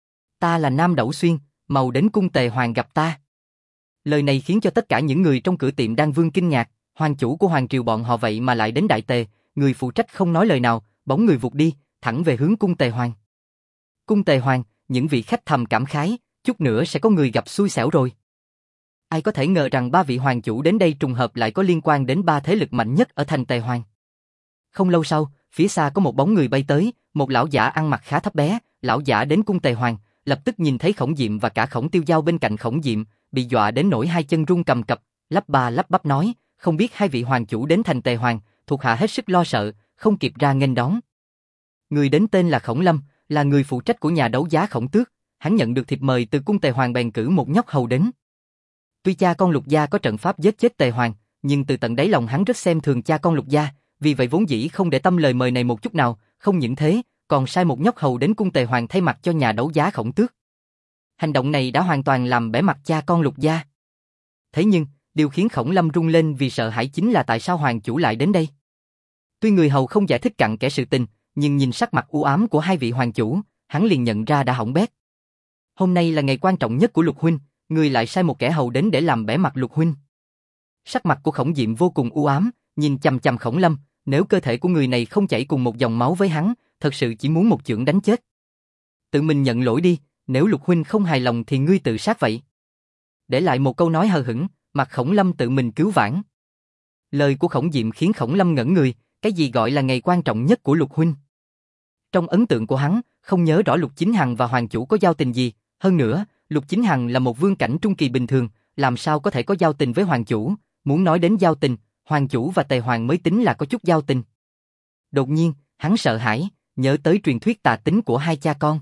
Ta là Nam Đẩu Xuyên, mau đến cung Tề Hoàng gặp ta. Lời này khiến cho tất cả những người trong cửa tiệm Đan Vương kinh ngạc, hoàng chủ của hoàng triều bọn họ vậy mà lại đến Đại Tề, người phụ trách không nói lời nào, bóng người vụt đi, thẳng về hướng cung Tề Hoàng. Cung Tề Hoàng, những vị khách thầm cảm khái, chút nữa sẽ có người gặp xui xẻo rồi. Ai có thể ngờ rằng ba vị hoàng chủ đến đây trùng hợp lại có liên quan đến ba thế lực mạnh nhất ở thành Tề Hoàng. Không lâu sau, phía xa có một bóng người bay tới, một lão giả ăn mặc khá thấp bé, lão giả đến cung Tề Hoàng, lập tức nhìn thấy Khổng Diệm và cả Khổng Tiêu Giao bên cạnh Khổng Diệm, bị dọa đến nỗi hai chân run cầm cập, lắp ba lắp bắp nói, không biết hai vị hoàng chủ đến thành Tề Hoàng, thuộc hạ hết sức lo sợ, không kịp ra nghênh đón. Người đến tên là Khổng Lâm, là người phụ trách của nhà đấu giá Khổng Tước, hắn nhận được thiệp mời từ cung Tề Hoàng bèn cử một nhóc hầu đến. Tuy cha con Lục gia có trận pháp giết chết Tề Hoàng, nhưng từ tận đáy lòng hắn rất xem thường cha con Lục gia, vì vậy vốn dĩ không để tâm lời mời này một chút nào, không những thế, còn sai một nhóc hầu đến cung Tề Hoàng thay mặt cho nhà đấu giá Khổng Tước. Hành động này đã hoàn toàn làm bẽ mặt cha con Lục gia. Thế nhưng, điều khiến Khổng Lâm rung lên vì sợ hãi chính là tại sao hoàng chủ lại đến đây. Tuy người hầu không giải thích cặn kẽ sự tình, nhưng nhìn sắc mặt u ám của hai vị hoàng chủ, hắn liền nhận ra đã hỏng bét. Hôm nay là ngày quan trọng nhất của Lục huynh, người lại sai một kẻ hầu đến để làm bẽ mặt Lục huynh. Sắc mặt của Khổng Diệm vô cùng u ám, nhìn chằm chằm Khổng Lâm, nếu cơ thể của người này không chảy cùng một dòng máu với hắn, thật sự chỉ muốn một chưởng đánh chết. Tự mình nhận lỗi đi, nếu Lục huynh không hài lòng thì ngươi tự sát vậy. Để lại một câu nói hờ hững, mặt Khổng Lâm tự mình cứu vãn. Lời của Khổng Diệm khiến Khổng Lâm ngẩn người, cái gì gọi là ngày quan trọng nhất của Lục huynh? Trong ấn tượng của hắn, không nhớ rõ Lục Chính Hằng và hoàng chủ có giao tình gì, hơn nữa, Lục Chính Hằng là một vương cảnh trung kỳ bình thường, làm sao có thể có giao tình với hoàng chủ, muốn nói đến giao tình, hoàng chủ và Tề Hoàng mới tính là có chút giao tình. Đột nhiên, hắn sợ hãi, nhớ tới truyền thuyết tà tính của hai cha con.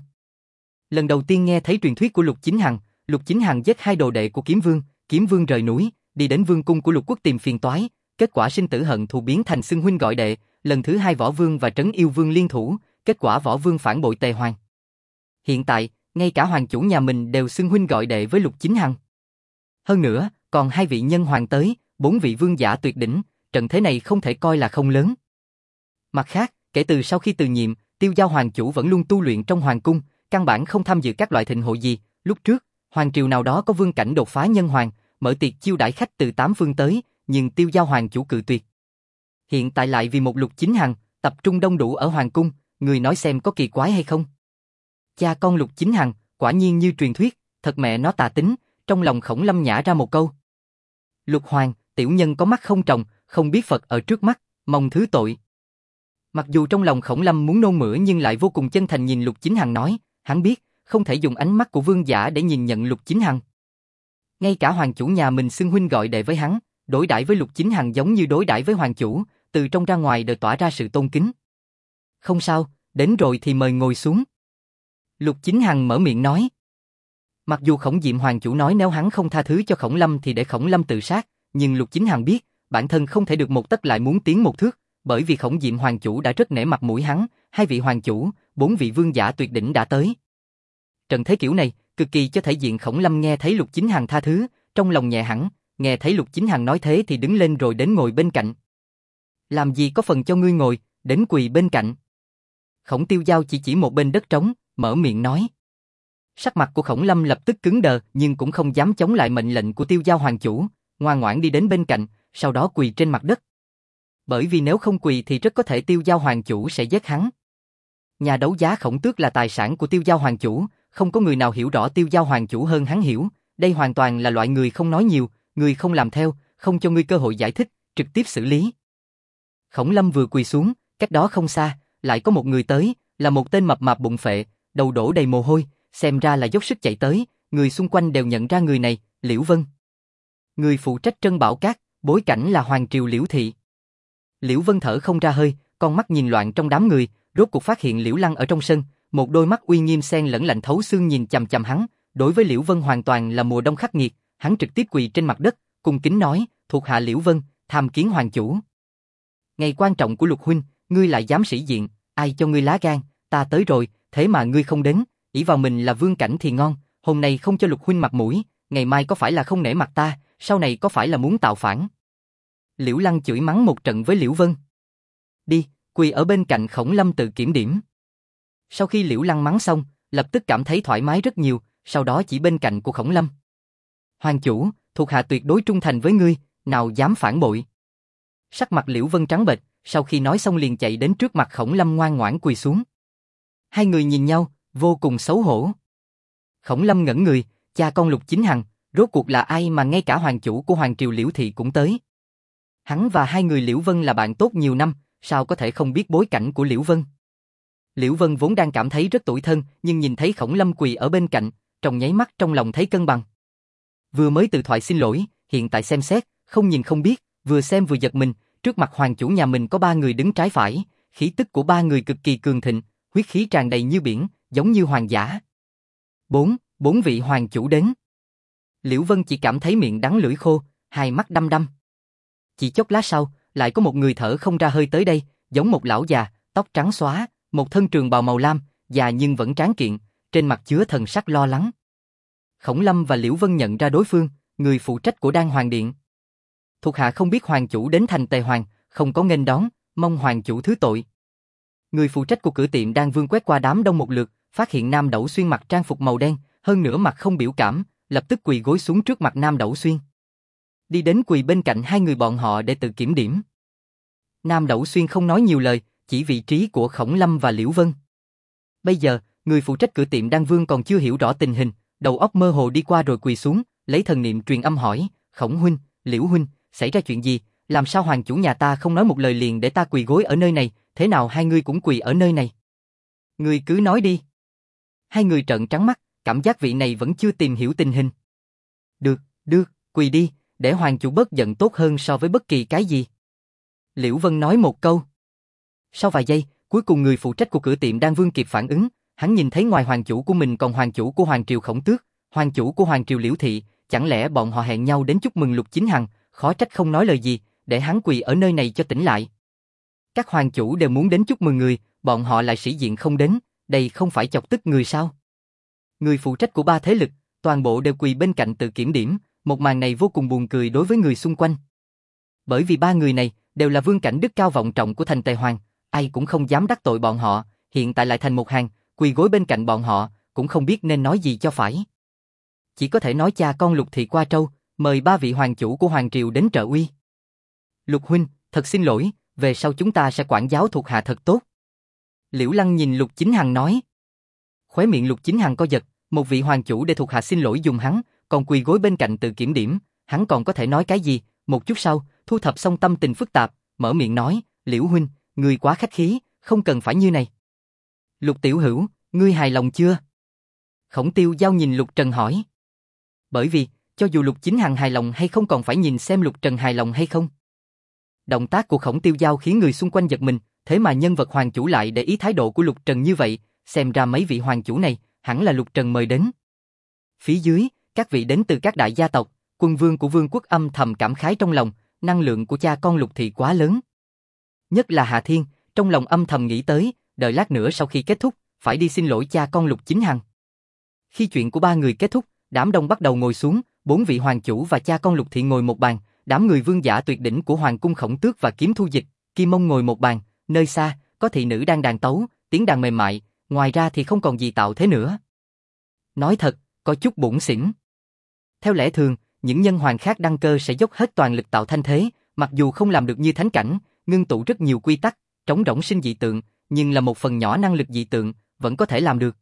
Lần đầu tiên nghe thấy truyền thuyết của Lục Chính Hằng giết hai đồ đệ của Kiếm Vương rời núi, đi đến vương cung của Lục Quốc tìm phiền toái, kết quả sinh tử hận thù biến thành xưng huynh gọi đệ, lần thứ hai Võ Vương và Trấn Yêu Vương liên thủ, kết quả Võ Vương phản bội Tề Hoàng. Hiện tại, ngay cả hoàng chủ nhà mình đều xưng huynh gọi đệ với Lục Chính Hằng. Hơn nữa, còn hai vị nhân hoàng tới, 4 vị vương giả tuyệt đỉnh, trận thế này không thể coi là không lớn. Mặt khác, kể từ sau khi từ nhiệm, Tiêu Giao hoàng chủ vẫn luôn tu luyện trong hoàng cung, căn bản không tham dự các loại thịnh hội gì. Lúc trước, hoàng triều nào đó có vương cảnh đột phá nhân hoàng, mở tiệc chiêu đãi khách từ 8 phương tới, nhưng Tiêu Giao hoàng chủ cự tuyệt. Hiện tại lại vì một Lục Chính Hằng, tập trung đông đủ ở hoàng cung, người nói xem có kỳ quái hay không? Cha con Lục Chính Hằng, quả nhiên như truyền thuyết, thật mẹ nó tà tính, trong lòng Khổng Lâm nhả ra một câu. Lục Hoàng, tiểu nhân có mắt không tròng, không biết Phật ở trước mắt, mong thứ tội. Mặc dù trong lòng Khổng Lâm muốn nôn mửa nhưng lại vô cùng chân thành nhìn Lục Chính Hằng nói, hắn biết, không thể dùng ánh mắt của vương giả để nhìn nhận Lục Chính Hằng. Ngay cả hoàng chủ nhà mình xưng huynh gọi đệ với hắn, đối đãi với Lục Chính Hằng giống như đối đãi với hoàng chủ, từ trong ra ngoài đều tỏa ra sự tôn kính. Không sao, đến rồi thì mời ngồi xuống. Lục Chính Hằng mở miệng nói. Mặc dù Khổng Diệm hoàng chủ nói nếu hắn không tha thứ cho Khổng Lâm thì để Khổng Lâm tự sát, nhưng Lục Chính Hằng biết, bản thân không thể được một tấc lại muốn tiến một thước, bởi vì Khổng Diệm hoàng chủ đã rất nể mặt mũi hắn, hai vị hoàng chủ, 4 vị vương giả tuyệt đỉnh đã tới. Trận thế kiểu này, cực kỳ cho thể diện. Khổng Lâm nghe thấy Lục Chính Hằng tha thứ, trong lòng nhẹ hẳn, nghe thấy Lục Chính Hằng nói thế thì đứng lên rồi đến ngồi bên cạnh. Làm gì có phần cho ngươi ngồi, đến quỳ bên cạnh. Khổng Tiêu Giao chỉ một bên đất trống, mở miệng nói. Sắc mặt của Khổng Lâm lập tức cứng đờ, nhưng cũng không dám chống lại mệnh lệnh của Tiêu Giao hoàng chủ, ngoan ngoãn đi đến bên cạnh, sau đó quỳ trên mặt đất. Bởi vì nếu không quỳ thì rất có thể Tiêu Giao hoàng chủ sẽ giết hắn. Nhà đấu giá Khổng Tước là tài sản của Tiêu Giao hoàng chủ, không có người nào hiểu rõ Tiêu Giao hoàng chủ hơn hắn hiểu, đây hoàn toàn là loại người không nói nhiều, người không làm theo, không cho ngươi cơ hội giải thích, trực tiếp xử lý. Khổng Lâm vừa quỳ xuống, cách đó không xa, lại có một người tới, là một tên mập mạp bụng phệ, đầu đổ đầy mồ hôi, xem ra là dốc sức chạy tới, người xung quanh đều nhận ra người này, Liễu Vân. Người phụ trách Trân Bảo Các, bối cảnh là hoàng triều Liễu thị. Liễu Vân thở không ra hơi, con mắt nhìn loạn trong đám người, rốt cuộc phát hiện Liễu Lăng ở trong sân, một đôi mắt uy nghiêm xen lẫn lạnh thấu xương nhìn chằm chằm hắn, đối với Liễu Vân hoàn toàn là mùa đông khắc nghiệt, hắn trực tiếp quỳ trên mặt đất, cung kính nói, thuộc hạ Liễu Vân, tham kiến hoàng chủ. Ngày quan trọng của Lục huynh, ngươi lại dám sĩ diện, ai cho ngươi lá gan, ta tới rồi, thế mà ngươi không đến, ỷ vào mình là vương cảnh thì ngon, hôm nay không cho Lục huynh mặt mũi, ngày mai có phải là không nể mặt ta, sau này có phải là muốn tạo phản. Liễu Lăng chửi mắng một trận với Liễu Vân. Đi, quỳ ở bên cạnh Khổng Lâm tự kiểm điểm. Sau khi Liễu Lăng mắng xong, lập tức cảm thấy thoải mái rất nhiều, sau đó chỉ bên cạnh của Khổng Lâm. Hoàng chủ, thuộc hạ tuyệt đối trung thành với ngươi, nào dám phản bội. Sắc mặt Liễu Vân trắng bệch, sau khi nói xong liền chạy đến trước mặt Khổng Lâm ngoan ngoãn quỳ xuống. Hai người nhìn nhau, vô cùng xấu hổ. Khổng Lâm ngẩn người, cha con Lục Chính Hằng, rốt cuộc là ai mà ngay cả hoàng chủ của hoàng triều Liễu thị cũng tới. Hắn và hai người Liễu Vân là bạn tốt nhiều năm, sao có thể không biết bối cảnh của Liễu Vân. Liễu Vân vốn đang cảm thấy rất tủi thân, nhưng nhìn thấy Khổng Lâm quỳ ở bên cạnh, trong nháy mắt trong lòng thấy cân bằng. Vừa mới từ thoại xin lỗi, hiện tại xem xét, không nhìn không biết, vừa xem vừa giật mình, trước mặt hoàng chủ nhà mình có 3 người đứng trái phải, khí tức của 3 người cực kỳ cường thịnh, huyết khí tràn đầy như biển, giống như hoàng giả. Bốn vị hoàng chủ đến. Liễu Vân chỉ cảm thấy miệng đắng lưỡi khô, hai mắt đăm đăm. Chỉ chốc lát sau, lại có một người thở không ra hơi tới đây, giống một lão già, tóc trắng xóa, một thân trường bào màu lam, già nhưng vẫn tráng kiện, trên mặt chứa thần sắc lo lắng. Khổng Lâm và Liễu Vân nhận ra đối phương, người phụ trách của Đan Hoàng Điện. Thuộc hạ không biết hoàng chủ đến thành Tề Hoàng, không có nghênh đón, mong hoàng chủ thứ tội. Người phụ trách của cửa tiệm Đan Vương quét qua đám đông một lượt, phát hiện Nam Đẩu Xuyên mặc trang phục màu đen, hơn nữa mặt không biểu cảm, lập tức quỳ gối xuống trước mặt Nam Đẩu Xuyên. Đi đến quỳ bên cạnh hai người bọn họ để tự kiểm điểm. Nam Đẩu Xuyên không nói nhiều lời, chỉ vị trí của Khổng Lâm và Liễu Vân. Bây giờ, người phụ trách cửa tiệm Đan Vương còn chưa hiểu rõ tình hình, đầu óc mơ hồ đi qua rồi quỳ xuống, lấy thần niệm truyền âm hỏi, Khổng huynh, Liễu huynh, xảy ra chuyện gì? Làm sao hoàng chủ nhà ta không nói một lời liền để ta quỳ gối ở nơi này, thế nào hai ngươi cũng quỳ ở nơi này? Ngươi cứ nói đi. Hai người trợn trắng mắt, cảm giác vị này vẫn chưa tìm hiểu tình hình. Được, quỳ đi, để hoàng chủ bớt giận tốt hơn so với bất kỳ cái gì. Liễu Vân nói một câu. Sau vài giây, cuối cùng người phụ trách của cửa tiệm Đan Vương kịp phản ứng, hắn nhìn thấy ngoài hoàng chủ của mình còn hoàng chủ của Hoàng Triều Khổng Tước, hoàng chủ của Hoàng Triều Liễu Thị, chẳng lẽ bọn họ hẹn nhau đến chúc mừng Lục Chính Hằng, khó trách không nói lời gì, để hắn quỳ ở nơi này cho tỉnh lại. Các hoàng chủ đều muốn đến chúc mừng người, bọn họ lại sĩ diện không đến, đây không phải chọc tức người sao? Người phụ trách của ba thế lực, toàn bộ đều quỳ bên cạnh tự kiểm điểm, một màn này vô cùng buồn cười đối với người xung quanh. Bởi vì ba người này đều là vương cảnh đức cao vọng trọng của thành Tề Hoàng, ai cũng không dám đắc tội bọn họ, hiện tại lại thành một hàng, quỳ gối bên cạnh bọn họ, cũng không biết nên nói gì cho phải. Chỉ có thể nói cha con Lục Thị qua trâu, mời ba vị hoàng chủ của Hoàng Triều đến trợ uy. Lục huynh, thật xin lỗi, về sau chúng ta sẽ quản giáo thuộc hạ thật tốt. Liễu Lăng nhìn Lục Chính Hằng nói. Khóe miệng Lục Chính Hằng co giật, một vị hoàng chủ để thuộc hạ xin lỗi dùng hắn, còn quỳ gối bên cạnh tự kiểm điểm, hắn còn có thể nói cái gì? Một chút sau, thu thập xong tâm tình phức tạp, mở miệng nói, Liễu huynh, ngươi quá khách khí, không cần phải như này. Lục tiểu hữu, ngươi hài lòng chưa? Khổng Tiêu Giao nhìn Lục Trần hỏi. Bởi vì, cho dù Lục Chính Hằng hài lòng hay không còn phải nhìn xem Lục Trần hài lòng hay không. Động tác của Khổng Tiêu Giao khiến người xung quanh giật mình, thế mà nhân vật hoàng chủ lại để ý thái độ của Lục Trần như vậy, xem ra mấy vị hoàng chủ này, hẳn là Lục Trần mời đến. Phía dưới, các vị đến từ các đại gia tộc, quân vương của vương quốc âm thầm cảm khái trong lòng, năng lượng của cha con Lục Thị quá lớn. Nhất là Hạ Thiên, trong lòng âm thầm nghĩ tới, đợi lát nữa sau khi kết thúc, phải đi xin lỗi cha con Lục Chính Hằng. Khi chuyện của ba người kết thúc, đám đông bắt đầu ngồi xuống, bốn vị hoàng chủ và cha con Lục Thị ngồi một bàn, đám người vương giả tuyệt đỉnh của Hoàng cung Khổng Tước và Kiếm Thu Dịch, Kim Mông ngồi một bàn, nơi xa, có thị nữ đang đàn tấu, tiếng đàn mềm mại, ngoài ra thì không còn gì tạo thế nữa. Nói thật, có chút bủn xỉn. Theo lẽ thường, những nhân hoàng khác đăng cơ sẽ dốc hết toàn lực tạo thanh thế, mặc dù không làm được như thánh cảnh, ngưng tụ rất nhiều quy tắc, trống rỗng sinh dị tượng, nhưng là một phần nhỏ năng lực dị tượng, vẫn có thể làm được.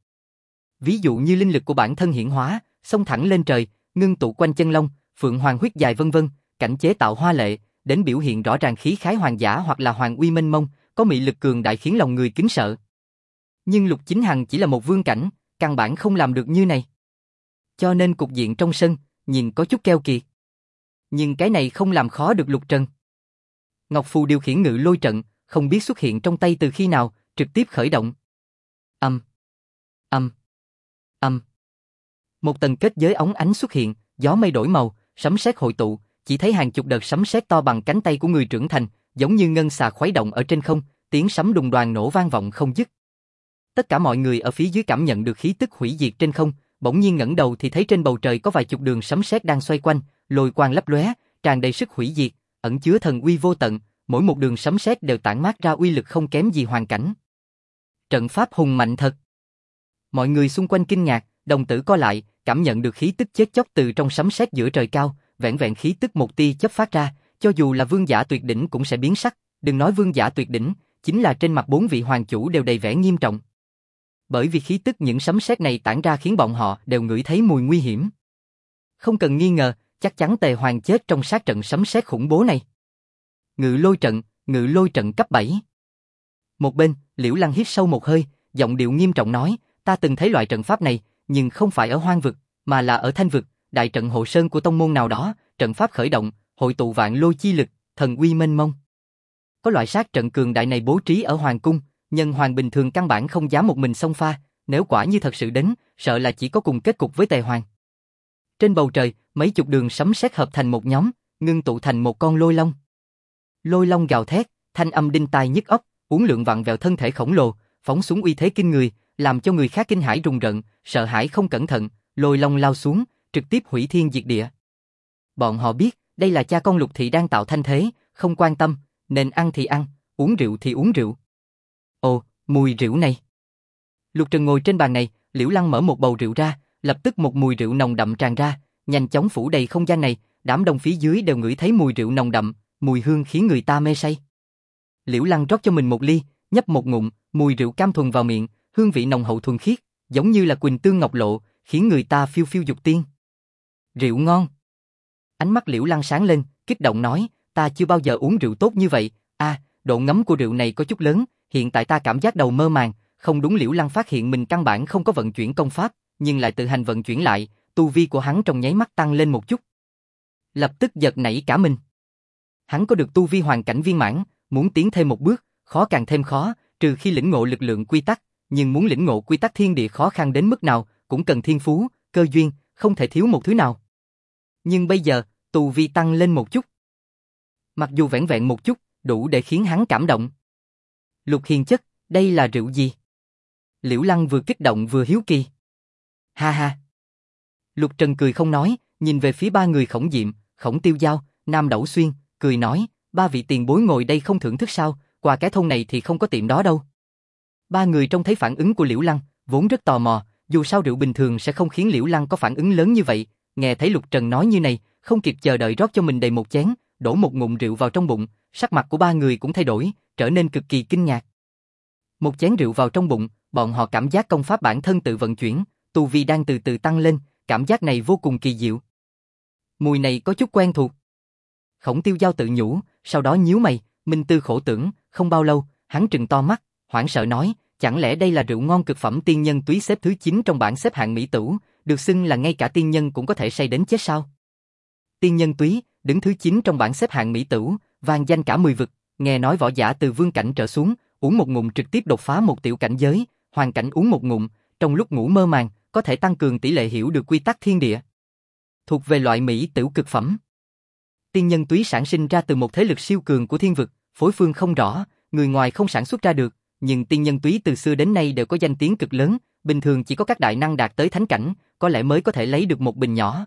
Ví dụ như linh lực của bản thân hiển hóa, xông thẳng lên trời, ngưng tụ quanh chân long, phượng hoàng huyết dài vân vân, cảnh chế tạo hoa lệ, đến biểu hiện rõ ràng khí khái hoàng giả hoặc là hoàng uy mênh mông, có mị lực cường đại khiến lòng người kính sợ. Nhưng Lục Chính Hằng chỉ là một vương cảnh, căn bản không làm được như này. Cho nên cục diện trong sân, nhìn có chút keo kiệt. Nhưng cái này không làm khó được Lục Trần. Ngọc Phù điều khiển ngự lôi trận, không biết xuất hiện trong tay từ khi nào, trực tiếp khởi động. Một tầng kết giới óng ánh xuất hiện, gió mây đổi màu, sấm sét hội tụ, chỉ thấy hàng chục đợt sấm sét to bằng cánh tay của người trưởng thành, giống như ngân xà khuấy động ở trên không, tiếng sấm đùng đoàng nổ vang vọng không dứt. Tất cả mọi người ở phía dưới cảm nhận được khí tức hủy diệt trên không, bỗng nhiên ngẩng đầu thì thấy trên bầu trời có vài chục đường sấm sét đang xoay quanh, lôi quang lấp lóe, tràn đầy sức hủy diệt, ẩn chứa thần uy vô tận, mỗi một đường sấm sét đều tản mát ra uy lực không kém gì hoàn cảnh. Trận pháp hùng mạnh thật. Mọi người xung quanh kinh ngạc, đồng tử co lại, cảm nhận được khí tức chết chóc từ trong sấm sét giữa trời cao, vẹn vẹn khí tức một tia chớp phát ra, cho dù là vương giả tuyệt đỉnh cũng sẽ biến sắc, đừng nói vương giả tuyệt đỉnh, chính là trên mặt bốn vị hoàng chủ đều đầy vẻ nghiêm trọng. Bởi vì khí tức những sấm sét này tản ra khiến bọn họ đều ngửi thấy mùi nguy hiểm. Không cần nghi ngờ, chắc chắn Tề Hoàng chết trong sát trận sấm sét khủng bố này. Ngự lôi trận cấp 7. Một bên, Liễu Lăng hít sâu một hơi, giọng điệu nghiêm trọng nói, ta từng thấy loại trận pháp này, nhưng không phải ở hoang vực, mà là ở thanh vực, đại trận hộ sơn của tông môn nào đó, trận pháp khởi động, hội tụ vạn lôi chi lực, thần uy mênh mông. Có loại sát trận cường đại này bố trí ở hoàng cung, nhân hoàng bình thường căn bản không dám một mình xông pha, nếu quả như thật sự đến, sợ là chỉ có cùng kết cục với Tề Hoàng. Trên bầu trời, mấy chục đường sấm sét hợp thành một nhóm, ngưng tụ thành một con lôi long. Lôi long gào thét, thanh âm đinh tai nhức óc, uốn lượn vặn vẹo thân thể khổng lồ, phóng xuống uy thế kinh người, làm cho người khác kinh hãi rùng rợn, sợ hãi không cẩn thận, lôi long lao xuống, trực tiếp hủy thiên diệt địa. Bọn họ biết, đây là cha con Lục Thị đang tạo thanh thế, không quan tâm, nên ăn thì ăn, uống rượu thì uống rượu. Ồ, Mùi rượu này. Lục Trần ngồi trên bàn này, Liễu Lăng mở một bầu rượu ra, lập tức một mùi rượu nồng đậm tràn ra, nhanh chóng phủ đầy không gian này, đám đông phía dưới đều ngửi thấy mùi rượu nồng đậm, mùi hương khiến người ta mê say. Liễu Lăng rót cho mình một ly, nhấp một ngụm, mùi rượu cam thuần vào miệng, hương vị nồng hậu thuần khiết, giống như là quỳnh tương ngọc lộ, khiến người ta phiêu phiêu dục tiên. Rượu ngon. Ánh mắt Liễu Lăng sáng lên, kích động nói, ta chưa bao giờ uống rượu tốt như vậy, độ ngấm của rượu này có chút lớn, hiện tại ta cảm giác đầu mơ màng, không đúng. Liễu Lăng phát hiện mình căn bản không có vận chuyển công pháp, nhưng lại tự hành vận chuyển lại, tu vi của hắn trong nháy mắt tăng lên một chút. Lập tức giật nảy cả mình. Hắn có được tu vi hoàn cảnh viên mãn, muốn tiến thêm một bước, khó càng thêm khó, trừ khi lĩnh ngộ lực lượng quy tắc, nhưng muốn lĩnh ngộ quy tắc thiên địa khó khăn đến mức nào, cũng cần thiên phú, cơ duyên, không thể thiếu một thứ nào. Nhưng bây giờ, tu vi tăng lên một chút. Mặc dù vẻn vẹn một chút, đủ để khiến hắn cảm động. Lục Hiền chất, đây là rượu gì? Liễu Lăng vừa kích động vừa hiếu kỳ. Ha ha. Lục Trần cười không nói, nhìn về phía ba người Khổng Diệm, Khổng Tiêu Giao, Nam Đẩu Xuyên, cười nói, ba vị tiền bối ngồi đây không thưởng thức sao, qua cái thôn này thì không có tiệm đó đâu. Ba người trông thấy phản ứng của Liễu Lăng, vốn rất tò mò, dù sao rượu bình thường sẽ không khiến Liễu Lăng có phản ứng lớn như vậy, nghe thấy Lục Trần nói như này, không kịp chờ đợi rót cho mình đầy một chén, đổ một ngụm rượu vào trong bụng, sắc mặt của ba người cũng thay đổi, trở nên cực kỳ kinh ngạc. Một chén rượu vào trong bụng, bọn họ cảm giác công pháp bản thân tự vận chuyển, tu vi đang từ từ tăng lên, cảm giác này vô cùng kỳ diệu. Mùi này có chút quen thuộc. Khổng Tiêu Giao tự nhủ, sau đó nhíu mày, minh tư khổ tưởng, không bao lâu, hắn trừng to mắt, hoảng sợ nói, chẳng lẽ đây là rượu ngon cực phẩm tiên nhân túy xếp thứ 9 trong bảng xếp hạng mỹ tửu, được xưng là ngay cả tiên nhân cũng có thể say đến chết sao? Tiên nhân túy, đứng thứ 9 trong bảng xếp hạng mỹ tửu, vang danh cả 10 vực, nghe nói võ giả từ vương cảnh trở xuống, uống một ngụm trực tiếp đột phá một tiểu cảnh giới, hoàn cảnh uống một ngụm, trong lúc ngủ mơ màng, có thể tăng cường tỷ lệ hiểu được quy tắc thiên địa. Thuộc về loại mỹ tửu cực phẩm. Tiên nhân túy sản sinh ra từ một thế lực siêu cường của thiên vực, phối phương không rõ, người ngoài không sản xuất ra được, nhưng tiên nhân túy từ xưa đến nay đều có danh tiếng cực lớn, bình thường chỉ có các đại năng đạt tới thánh cảnh, có lẽ mới có thể lấy được một bình nhỏ.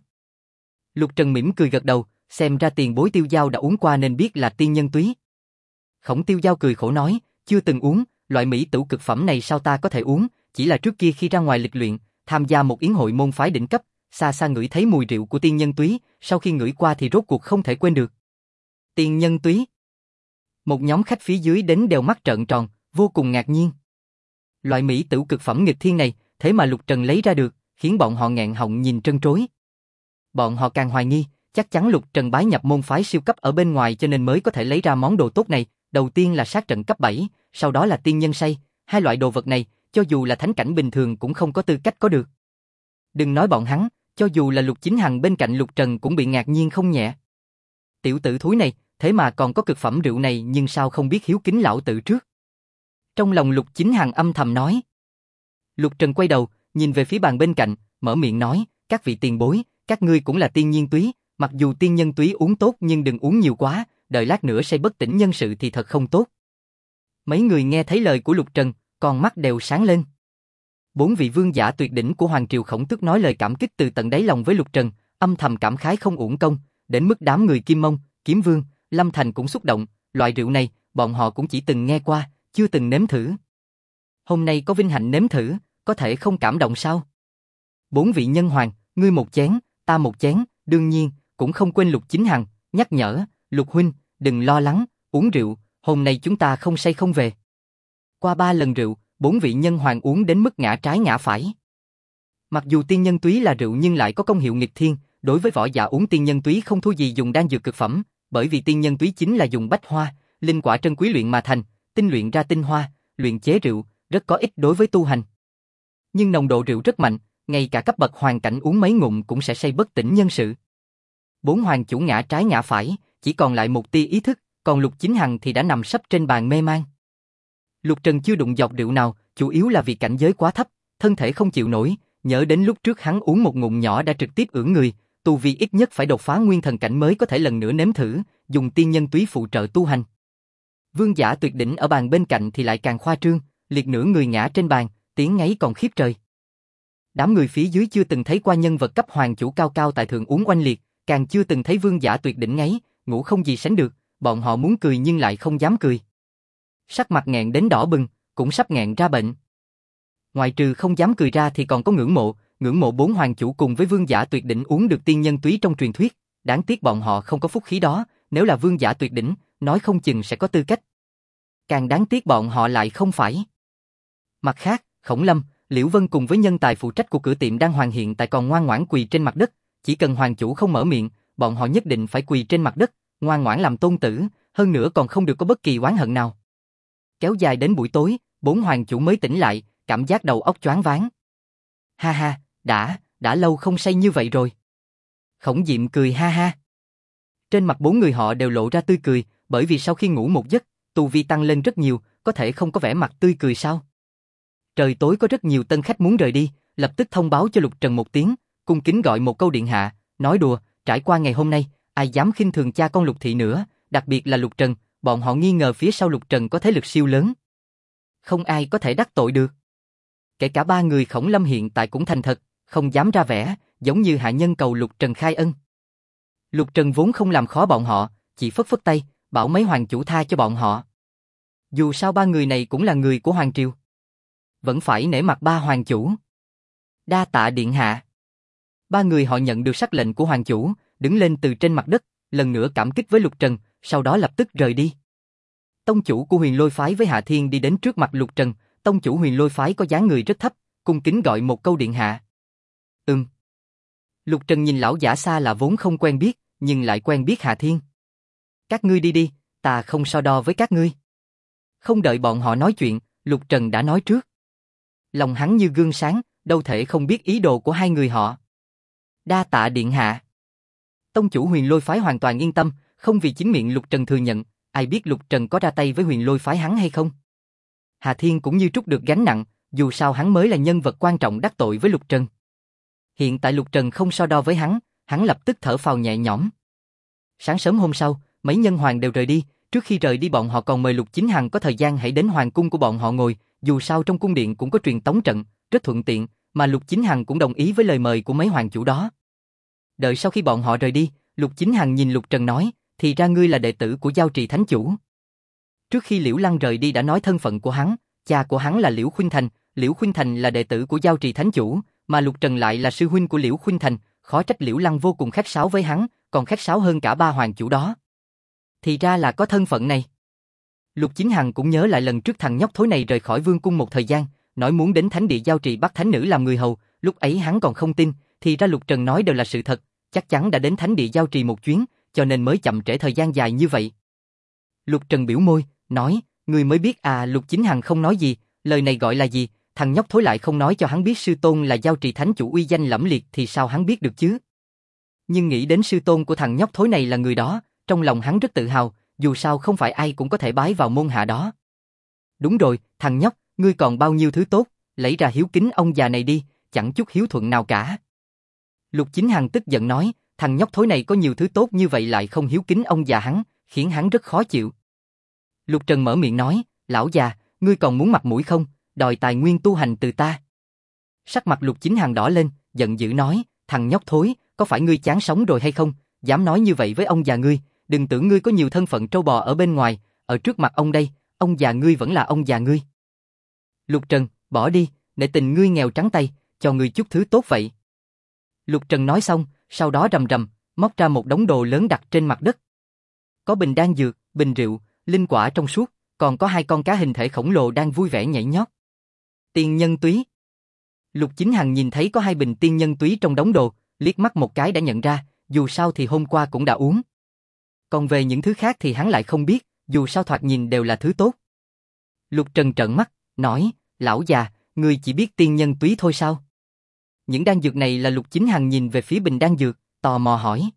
Lục Trần mỉm cười gật đầu, xem ra tiền bối Tiêu Giao đã uống qua nên biết là tiên nhân túy. Khổng Tiêu Giao cười khổ nói, chưa từng uống, loại mỹ tửu cực phẩm này sao ta có thể uống, chỉ là trước kia khi ra ngoài lịch luyện, tham gia một yến hội môn phái đỉnh cấp, xa xa ngửi thấy mùi rượu của tiên nhân túy, sau khi ngửi qua thì rốt cuộc không thể quên được. Tiên nhân túy. Một nhóm khách phía dưới đến đều mắt trợn tròn, vô cùng ngạc nhiên. Loại mỹ tửu cực phẩm nghịch thiên này, thế mà Lục Trần lấy ra được, khiến bọn họ nghẹn họng nhìn trân trối. Bọn họ càng hoài nghi, chắc chắn Lục Trần bái nhập môn phái siêu cấp ở bên ngoài cho nên mới có thể lấy ra món đồ tốt này, đầu tiên là sát trận cấp 7, sau đó là tiên nhân say, hai loại đồ vật này, cho dù là thánh cảnh bình thường cũng không có tư cách có được. Đừng nói bọn hắn, cho dù là Lục Chính Hằng bên cạnh Lục Trần cũng bị ngạc nhiên không nhẹ. Tiểu tử thúi này, thế mà còn có cực phẩm rượu này nhưng sao không biết hiếu kính lão tử trước. Trong lòng Lục Chính Hằng âm thầm nói. Lục Trần quay đầu, nhìn về phía bàn bên cạnh, mở miệng nói, các vị tiền bối, các ngươi cũng là tiên nhiên túy, mặc dù tiên nhân túy uống tốt nhưng đừng uống nhiều quá, đợi lát nữa say bất tỉnh nhân sự thì thật không tốt. Mấy người nghe thấy lời của Lục Trần, con mắt đều sáng lên. 4 vị vương giả tuyệt đỉnh của Hoàng Triều Khổng Tước nói lời cảm kích từ tận đáy lòng với Lục Trần, âm thầm cảm khái không uổng công, đến mức đám người Kim Mông, Kiếm Vương, Lâm Thành cũng xúc động, loại rượu này, bọn họ cũng chỉ từng nghe qua, chưa từng nếm thử. Hôm nay có vinh hạnh nếm thử, có thể không cảm động sao? 4 vị nhân hoàng, ngươi một chén, ta một chén, đương nhiên, cũng không quên Lục Chính Hằng, nhắc nhở, Lục huynh, đừng lo lắng, uống rượu, hôm nay chúng ta không say không về. Qua 3 lần rượu, 4 vị nhân hoàng uống đến mức ngã trái ngã phải. Mặc dù tiên nhân túy là rượu nhưng lại có công hiệu nghịch thiên, đối với võ giả uống tiên nhân túy không thua gì dùng đan dược cực phẩm, bởi vì tiên nhân túy chính là dùng bách hoa, linh quả trân quý luyện mà thành, tinh luyện ra tinh hoa, luyện chế rượu, rất có ích đối với tu hành. Nhưng nồng độ rượu rất mạnh, ngay cả cấp bậc hoàng cảnh uống mấy ngụm cũng sẽ say bất tỉnh nhân sự. 4 hoàng chủ ngã trái ngã phải, chỉ còn lại một tia ý thức, còn Lục Chính Hằng thì đã nằm sấp trên bàn mê man. Lục Trần chưa đụng giọt rượu nào, chủ yếu là vì cảnh giới quá thấp, thân thể không chịu nổi, nhớ đến lúc trước hắn uống một ngụm nhỏ đã trực tiếp ưỡn người, tu vi ít nhất phải đột phá nguyên thần cảnh mới có thể lần nữa nếm thử, dùng tiên nhân túy phụ trợ tu hành. Vương giả tuyệt đỉnh ở bàn bên cạnh thì lại càng khoa trương, liệt nửa người ngã trên bàn, tiếng ngáy còn khiếp trời. Đám người phía dưới chưa từng thấy qua nhân vật cấp hoàng chủ cao cao tại thượng uống oanh liệt, càng chưa từng thấy vương giả tuyệt đỉnh ngáy, ngủ không gì sánh được, bọn họ muốn cười nhưng lại không dám cười. Sắc mặt nghẹn đến đỏ bừng, cũng sắp nghẹn ra bệnh. Ngoài trừ không dám cười ra thì còn có ngưỡng mộ 4 hoàng chủ cùng với vương giả tuyệt đỉnh uống được tiên nhân túy trong truyền thuyết, đáng tiếc bọn họ không có phúc khí đó, nếu là vương giả tuyệt đỉnh, nói không chừng sẽ có tư cách. Càng đáng tiếc bọn họ lại không phải. Mặt khác, Khổng Lâm, Liễu Vân cùng với nhân tài phụ trách của cửa tiệm đang hoàn hiện tại còn ngoan ngoãn quỳ trên mặt đất, chỉ cần hoàng chủ không mở miệng, bọn họ nhất định phải quỳ trên mặt đất, ngoan ngoãn làm tôn tử, hơn nữa còn không được có bất kỳ oán hận nào. Kéo dài đến buổi tối, 4 hoàng chủ mới tỉnh lại, cảm giác đầu óc choáng váng. Ha ha, đã lâu không say như vậy rồi. Khổng Diệm cười ha ha. Trên mặt 4 người họ đều lộ ra tươi cười, bởi vì sau khi ngủ một giấc, tu vi tăng lên rất nhiều, có thể không có vẻ mặt tươi cười sao? Trời tối có rất nhiều tân khách muốn rời đi, lập tức thông báo cho Lục Trần một tiếng, cung kính gọi một câu điện hạ, nói đùa, trải qua ngày hôm nay, ai dám khinh thường cha con Lục thị nữa, đặc biệt là Lục Trần, bọn họ nghi ngờ phía sau Lục Trần có thế lực siêu lớn. Không ai có thể đắc tội được. Kể cả 3 người Khổng Lâm hiện tại cũng thành thật, không dám ra vẻ, giống như hạ nhân cầu Lục Trần khai ân. Lục Trần vốn không làm khó bọn họ, chỉ phất phất tay, bảo mấy hoàng chủ tha cho bọn họ. Dù sao 3 người này cũng là người của hoàng triều, vẫn phải nể mặt 3 hoàng chủ. Đa tạ điện hạ. 3 người họ nhận được sắc lệnh của hoàng chủ, đứng lên từ trên mặt đất, lần nữa cảm kích với Lục Trần, sau đó lập tức rời đi. Tông chủ của Huyền Lôi phái với Hạ Thiên đi đến trước mặt Lục Trần, tông chủ Huyền Lôi phái có dáng người rất thấp, cung kính gọi một câu điện hạ. Lục Trần nhìn lão giả xa là vốn không quen biết, nhưng lại quen biết Hạ Thiên. Các ngươi đi đi, ta không so đo với các ngươi. Không đợi bọn họ nói chuyện, Lục Trần đã nói trước. Lòng hắn như gương sáng, đâu thể không biết ý đồ của 2 người họ. Đa tạ điện hạ. Tông chủ Huyền Lôi phái hoàn toàn yên tâm, không vì chính miệng Lục Trần thừa nhận, ai biết Lục Trần có ra tay với Huyền Lôi phái hắn hay không. Hà Thiên cũng như trút được gánh nặng, dù sao hắn mới là nhân vật quan trọng đắc tội với Lục Trần. Hiện tại Lục Trần không so đo với hắn lập tức thở phào nhẹ nhõm. Sáng sớm hôm sau, mấy nhân hoàng đều rời đi, trước khi rời đi bọn họ còn mời Lục Chính Hằng có thời gian hãy đến hoàng cung của bọn họ ngồi, dù sao trong cung điện cũng có truyền tống trận, rất thuận tiện, mà Lục Chính Hằng cũng đồng ý với lời mời của mấy hoàng chủ đó. Đợi sau khi bọn họ rời đi, Lục Chính Hằng nhìn Lục Trần nói, thì ra ngươi là đệ tử của Giao Trì Thánh Chủ. Trước khi Liễu Lăng rời đi đã nói thân phận của hắn, cha của hắn là Liễu Khuynh Thành là đệ tử của Giao Trì Thánh Chủ, mà Lục Trần lại là sư huynh của Liễu Khuynh Thành, khó trách Liễu Lăng vô cùng khách sáo với hắn, còn khách sáo hơn cả 3 hoàng chủ đó. Thì ra là có thân phận này. Lục Chính Hằng cũng nhớ lại lần trước thằng nhóc thối này rời khỏi vương cung một thời gian, nói muốn đến thánh địa Giao Trì bắt thánh nữ làm người hầu, lúc ấy hắn còn không tin, thì ra Lục Trần nói đều là sự thật, chắc chắn đã đến thánh địa Giao Trì một chuyến, cho nên mới chậm trễ thời gian dài như vậy. Lục Trần biểu môi, nói, người mới biết à. Lục Chính Hằng không nói gì, lời này gọi là gì, thằng nhóc thối lại không nói cho hắn biết sư tôn là Giao Trì Thánh Chủ uy danh lẫm liệt thì sao hắn biết được chứ. Nhưng nghĩ đến sư tôn của thằng nhóc thối này là người đó, trong lòng hắn rất tự hào, dù sao không phải ai cũng có thể bái vào môn hạ đó. Đúng rồi, thằng nhóc, ngươi còn bao nhiêu thứ tốt, lấy ra hiếu kính ông già này đi, chẳng chút hiếu thuận nào cả. Lục Chính Hằng tức giận nói, thằng nhóc thối này có nhiều thứ tốt như vậy lại không hiếu kính ông già hắn, khiến hắn rất khó chịu. Lục Trần mở miệng nói, lão già, ngươi còn muốn mặt mũi không, đòi tài nguyên tu hành từ ta. Sắc mặt Lục Chính Hằng đỏ lên, giận dữ nói, thằng nhóc thối, có phải ngươi chán sống rồi hay không, dám nói như vậy với ông già ngươi, đừng tưởng ngươi có nhiều thân phận trâu bò ở bên ngoài, ở trước mặt ông đây, ông già ngươi vẫn là ông già ngươi. Lục Trần, bỏ đi, nể tình ngươi nghèo trắng tay, cho ngươi chút thứ tốt vậy. Lục Trần nói xong, sau đó rầm rầm, móc ra một đống đồ lớn đặt trên mặt đất. Có bình đan dược, bình rượu, linh quả trong suốt, còn có 2 con cá hình thể khổng lồ đang vui vẻ nhảy nhót. Tiên nhân túy. Lục Chính Hằng nhìn thấy có 2 bình tiên nhân túy trong đống đồ, liếc mắt một cái đã nhận ra, dù sao thì hôm qua cũng đã uống. Còn về những thứ khác thì hắn lại không biết, dù sao thoạt nhìn đều là thứ tốt. Lục Trần trợn mắt, nói, lão già, ngươi chỉ biết tiên nhân túy thôi sao? Những đan dược này là Lục Chính Hằng nhìn về phía bình đan dược, tò mò hỏi.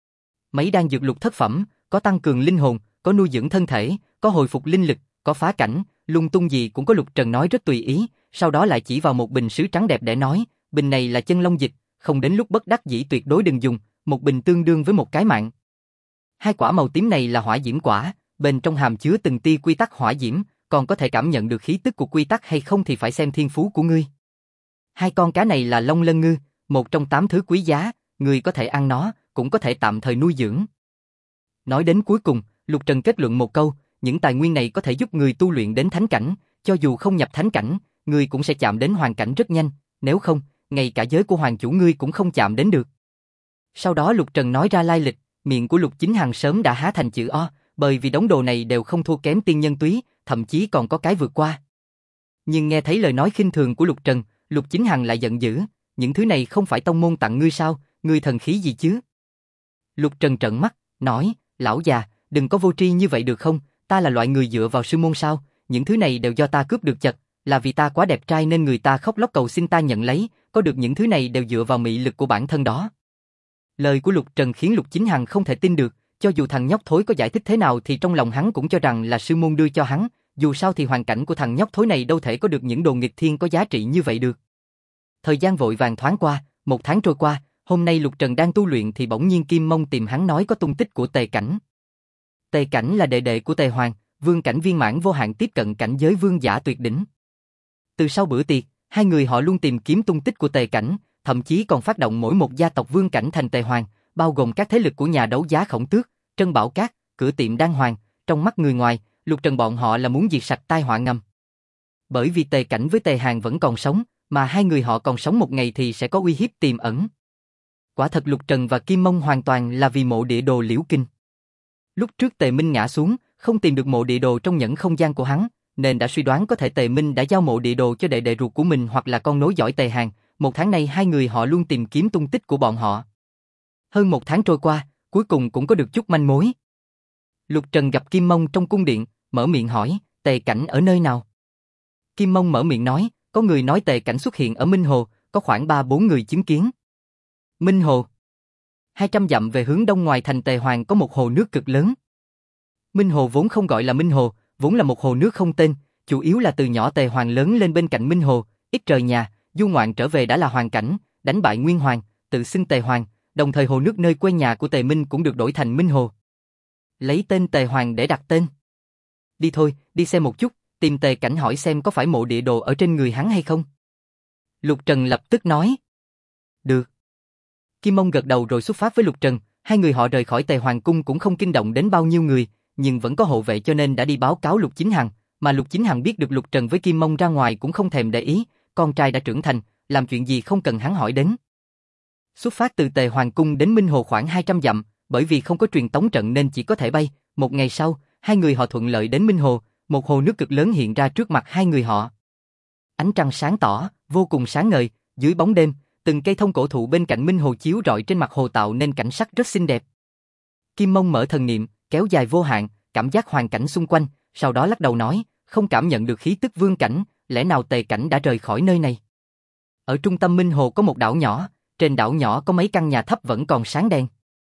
Mấy đan dược lục thất phẩm, có tăng cường linh hồn, có nuôi dưỡng thân thể, có hồi phục linh lực, có phá cảnh, lung tung gì cũng có. Lục Trần nói rất tùy ý, sau đó lại chỉ vào một bình sứ trắng đẹp để nói, bình này là chân long dịch, không đến lúc bất đắc dĩ tuyệt đối đừng dùng, một bình tương đương với một cái mạng. 2 quả màu tím này là hỏa diễm quả, bên trong hàm chứa từng tia quy tắc hỏa diễm, còn có thể cảm nhận được khí tức của quy tắc hay không thì phải xem thiên phú của ngươi. 2 con cá này là Long Lân Ngư, một trong 8 thứ quý giá, ngươi có thể ăn nó, cũng có thể tạm thời nuôi dưỡng. Nói đến cuối cùng, Lục Trần kết luận một câu, những tài nguyên này có thể giúp người tu luyện đến thánh cảnh, cho dù không nhập thánh cảnh, ngươi cũng sẽ chạm đến hoàng cảnh rất nhanh, nếu không, ngay cả giới của hoàng chủ ngươi cũng không chạm đến được. Sau đó Lục Trần nói ra lai lịch, miệng của Lục Chính Hằng sớm đã há thành chữ O, bởi vì đống đồ này đều không thua kém tiên nhân túy, thậm chí còn có cái vượt qua. Nhưng nghe thấy lời nói khinh thường của Lục Trần, Lục Chính Hằng lại giận dữ, những thứ này không phải tông môn tặng ngươi sao, ngươi thần khí gì chứ? Lục Trần trợn mắt, nói, lão già, đừng có vô tri như vậy được không, ta là loại người dựa vào sư môn sao, những thứ này đều do ta cướp được chật, là vì ta quá đẹp trai nên người ta khóc lóc cầu xin ta nhận lấy, có được những thứ này đều dựa vào mị lực của bản thân đó. Lời của Lục Trần khiến Lục Chính Hằng không thể tin được, cho dù thằng nhóc thối có giải thích thế nào thì trong lòng hắn cũng cho rằng là sư môn đưa cho hắn, dù sao thì hoàn cảnh của thằng nhóc thối này đâu thể có được những đồ nghịch thiên có giá trị như vậy được. Thời gian vội vàng thoáng qua, 1 tháng trôi qua, hôm nay Lục Trần đang tu luyện thì bỗng nhiên Kim Mông tìm hắn nói có tung tích của Tề Cảnh. Tề Cảnh là đệ đệ của Tề Hoàng, vương cảnh viên mãn vô hạn tiếp cận cảnh giới vương giả tuyệt đỉnh. Từ sau bữa tiệc, hai người họ luôn tìm kiếm tung tích của Tề Cảnh, thậm chí còn phát động mỗi một gia tộc vương cảnh thành Tề Hoàng, bao gồm các thế lực của nhà đấu giá Khổng Tước, Trân Bảo Cát, cửa tiệm Đan Hoàng, trong mắt người ngoài, Lục Trần bọn họ là muốn diệt sạch tai họa ngầm. Bởi vì Tề Cảnh với Tề Hàn vẫn còn sống, mà hai người họ còn sống một ngày thì sẽ có uy hiếp tiềm ẩn. Quả thật Lục Trần và Kim Mông hoàn toàn là vì mộ địa đồ Liễu Kinh. Lúc trước Tề Minh ngã xuống, không tìm được mộ địa đồ trong nhẫn không gian của hắn, nên đã suy đoán có thể Tề Minh đã giao mộ địa đồ cho đệ đệ ruột của mình hoặc là con nối dõi Tề Hàn. 1 tháng nay hai người họ luôn tìm kiếm tung tích của bọn họ. Hơn 1 tháng trôi qua, cuối cùng cũng có được chút manh mối. Lục Trần gặp Kim Mông trong cung điện, mở miệng hỏi, Tề Cảnh ở nơi nào? Kim Mông mở miệng nói, có người nói Tề Cảnh xuất hiện ở Minh Hồ, có khoảng 3-4 người chứng kiến. Minh Hồ. 200 dặm về hướng đông ngoài thành Tề Hoàng có một hồ nước cực lớn. Minh Hồ vốn không gọi là Minh Hồ, vốn là một hồ nước không tên, chủ yếu là từ nhỏ Tề Hoàng lớn lên bên cạnh Minh Hồ, ít rời nhà, du ngoạn trở về đã là hoàn cảnh, đánh bại Nguyên Hoàng, tự xưng Tề Hoàng, đồng thời hồ nước nơi quê nhà của Tề Minh cũng được đổi thành Minh Hồ. Lấy tên Tề Hoàng để đặt tên. Đi thôi, đi xem một chút, tìm Tề Cảnh hỏi xem có phải mộ địa đồ ở trên người hắn hay không. Lục Trần lập tức nói. Được. Kim Mông gật đầu rồi xuất phát với Lục Trần, hai người họ rời khỏi Tề Hoàng cung cũng không kinh động đến bao nhiêu người, nhưng vẫn có hộ vệ cho nên đã đi báo cáo Lục Chính Hằng, mà Lục Chính Hằng biết được Lục Trần với Kim Mông ra ngoài cũng không thèm để ý, con trai đã trưởng thành, làm chuyện gì không cần hắn hỏi đến. Xuất phát từ Tề Hoàng cung đến Minh Hồ khoảng 200 dặm, bởi vì không có truyền tống trận nên chỉ có thể bay. 1 ngày sau, hai người họ thuận lợi đến Minh Hồ, một hồ nước cực lớn hiện ra trước mặt hai người họ. Ánh trăng sáng tỏ, vô cùng sáng ngời, dưới bóng đêm, từng cây thông cổ thụ bên cạnh Minh Hồ chiếu rọi trên mặt hồ tạo nên cảnh sắc rất xinh đẹp. Kim Mông mở thần niệm, kéo dài vô hạn, cảm giác hoàn cảnh xung quanh, sau đó lắc đầu nói, không cảm nhận được khí tức vương cảnh, lẽ nào Tề Cảnh đã rời khỏi nơi này? Ở trung tâm Minh Hồ có một đảo nhỏ, trên đảo nhỏ có mấy căn nhà thấp vẫn còn sáng đèn.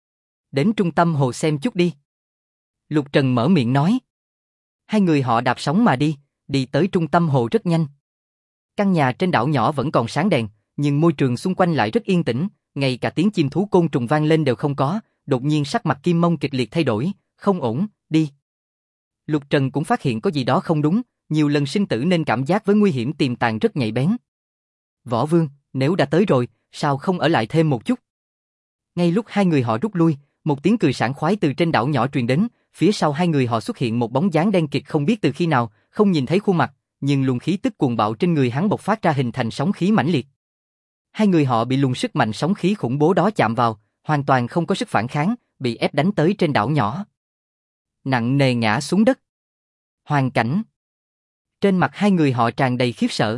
Đến trung tâm hồ xem chút đi. Lục Trần mở miệng nói. Hai người họ đạp sóng mà đi, đi tới trung tâm hồ rất nhanh. Căn nhà trên đảo nhỏ vẫn còn sáng đèn, nhưng môi trường xung quanh lại rất yên tĩnh, ngay cả tiếng chim thú côn trùng vang lên đều không có. Đột nhiên sắc mặt Kim Mông kịch liệt thay đổi, không ổn, đi. Lục Trần cũng phát hiện có gì đó không đúng, nhiều lần sinh tử nên cảm giác với nguy hiểm tiềm tàng rất nhạy bén. Võ Vương, nếu đã tới rồi, sao không ở lại thêm một chút? Ngay lúc hai người họ rút lui, một tiếng cười sảng khoái từ trên đảo nhỏ truyền đến, phía sau hai người họ xuất hiện một bóng dáng đen kịt không biết từ khi nào, không nhìn thấy khuôn mặt, nhưng luồng khí tức cuồng bạo trên người hắn bộc phát ra hình thành sóng khí mãnh liệt. Hai người họ bị luồng sức mạnh sóng khí khủng bố đó chạm vào, hoàn toàn không có sức phản kháng, bị ép đánh tới trên đảo nhỏ. Nặng nề ngã xuống đất. Hoàn cảnh. Trên mặt hai người họ tràn đầy khiếp sợ.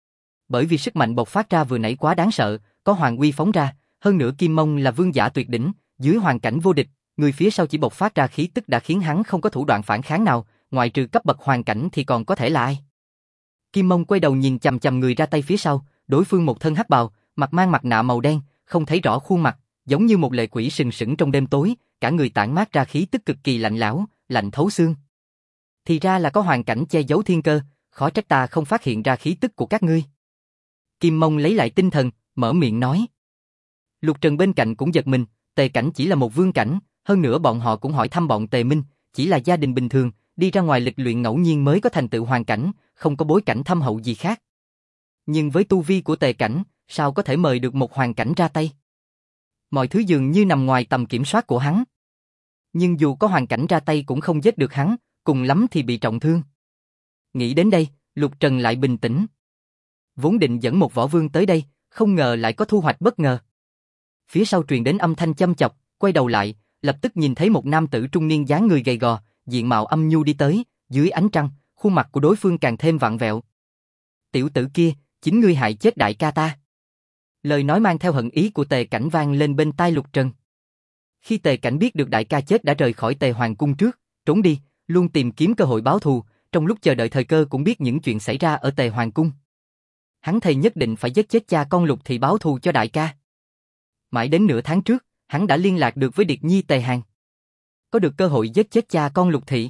Bởi vì sức mạnh bộc phát ra vừa nãy quá đáng sợ, có hoàng uy phóng ra, hơn nữa Kim Mông là vương giả tuyệt đỉnh, dưới hoàn cảnh vô địch, người phía sau chỉ bộc phát ra khí tức đã khiến hắn không có thủ đoạn phản kháng nào, ngoại trừ cấp bậc hoàn cảnh thì còn có thể là ai. Kim Mông quay đầu nhìn chằm chằm người ra tay phía sau, đối phương một thân hắc bào, mặt mang mặt nạ màu đen, không thấy rõ khuôn mặt, giống như một lệ quỷ sừng sững trong đêm tối, cả người tản mát ra khí tức cực kỳ lạnh lẽo, lạnh thấu xương. Thì ra là có hoàn cảnh che giấu thiên cơ, khó trách ta không phát hiện ra khí tức của các ngươi. Kim Mông lấy lại tinh thần, mở miệng nói. Lục Trần bên cạnh cũng giật mình, Tề Cảnh chỉ là một vương cảnh, hơn nữa bọn họ cũng hỏi thăm bọn Tề Minh, chỉ là gia đình bình thường, đi ra ngoài lịch luyện ngẫu nhiên mới có thành tựu hoàn cảnh, không có bối cảnh thâm hậu gì khác. Nhưng với tu vi của Tề Cảnh, sao có thể mời được một hoàn cảnh ra tay? Mọi thứ dường như nằm ngoài tầm kiểm soát của hắn. Nhưng dù có hoàn cảnh ra tay cũng không giết được hắn, cùng lắm thì bị trọng thương. Nghĩ đến đây, Lục Trần lại bình tĩnh. Vốn định dẫn một võ vương tới đây, không ngờ lại có thu hoạch bất ngờ. Phía sau truyền đến âm thanh châm chọc, quay đầu lại, lập tức nhìn thấy một nam tử trung niên dáng người gầy gò, diện mạo âm nhu đi tới, dưới ánh trăng, khuôn mặt của đối phương càng thêm vặn vẹo. Tiểu tử kia, chính ngươi hại chết đại ca ta. Lời nói mang theo hận ý của Tề Cảnh vang lên bên tai Lục Trần. Khi Tề Cảnh biết được đại ca chết đã rời khỏi Tề Hoàng cung trước, trốn đi, luôn tìm kiếm cơ hội báo thù, trong lúc chờ đợi thời cơ cũng biết những chuyện xảy ra ở Tề Hoàng cung. Hắn thề nhất định phải giết chết cha con Lục Thị báo thù cho đại ca. Mãi đến nửa tháng trước, hắn đã liên lạc được với Điệt Nhi Tề Hàn. Có được cơ hội giết chết cha con Lục Thị.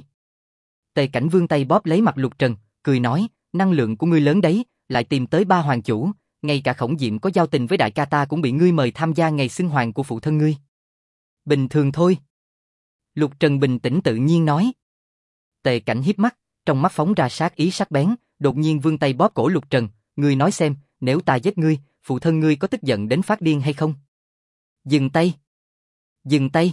Tề Cảnh vươn tay bóp lấy mặt Lục Trần, cười nói, năng lượng của ngươi lớn đấy, lại tìm tới ba hoàng chủ, ngay cả Khổng Diệm có giao tình với đại ca ta cũng bị ngươi mời tham gia ngày xưng hoàng của phụ thân ngươi. Bình thường thôi. Lục Trần bình tĩnh tự nhiên nói. Tề Cảnh híp mắt, trong mắt phóng ra sát ý sắc bén, đột nhiên vươn tay bóp cổ Lục Trần, ngươi nói xem, nếu ta giết ngươi, phụ thân ngươi có tức giận đến phát điên hay không? Dừng tay. Dừng tay.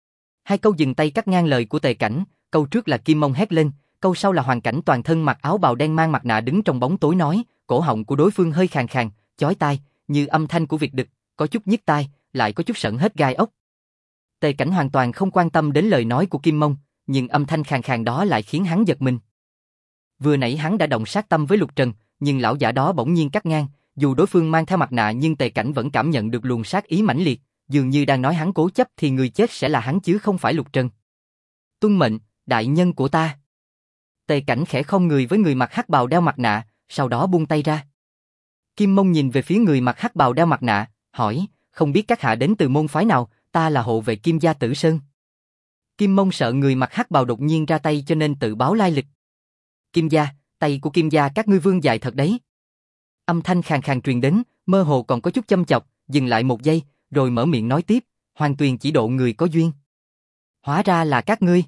Hai câu dừng tay cắt ngang lời của Tề Cảnh, câu trước là Kim Mông hét lên, câu sau là Hoàn Cảnh toàn thân mặc áo bào đen mang mặt nạ đứng trong bóng tối nói, cổ họng của đối phương hơi khàn khàn, chói tai, như âm thanh của vịt đực, có chút nhức tai, lại có chút sởn hết gai ốc. Tề Cảnh hoàn toàn không quan tâm đến lời nói của Kim Mông, nhưng âm thanh khàn khàn đó lại khiến hắn giật mình. Vừa nãy hắn đã động sát tâm với Lục Trần, nhưng lão giả đó bỗng nhiên cắt ngang, dù đối phương mang theo mặt nạ nhưng Tề Cảnh vẫn cảm nhận được luồng sát ý mãnh liệt, dường như đang nói hắn cố chấp thì người chết sẽ là hắn chứ không phải Lục Trần. Tuân mệnh, đại nhân của ta. Tề Cảnh khẽ khom người với người mặc hắc bào đeo mặt nạ, sau đó buông tay ra. Kim Mông nhìn về phía người mặc hắc bào đeo mặt nạ, hỏi, không biết các hạ đến từ môn phái nào, ta là hộ vệ Kim gia Tử Sơn. Kim Mông sợ người mặc hắc bào đột nhiên ra tay cho nên tự báo lai lịch. Kim gia, tay của Kim gia các ngươi vương dài thật đấy. Âm thanh khàn khàn truyền đến, mơ hồ còn có chút châm chọc, dừng lại một giây, rồi mở miệng nói tiếp, Hoàng Tuyền chỉ độ người có duyên. Hóa ra là các ngươi.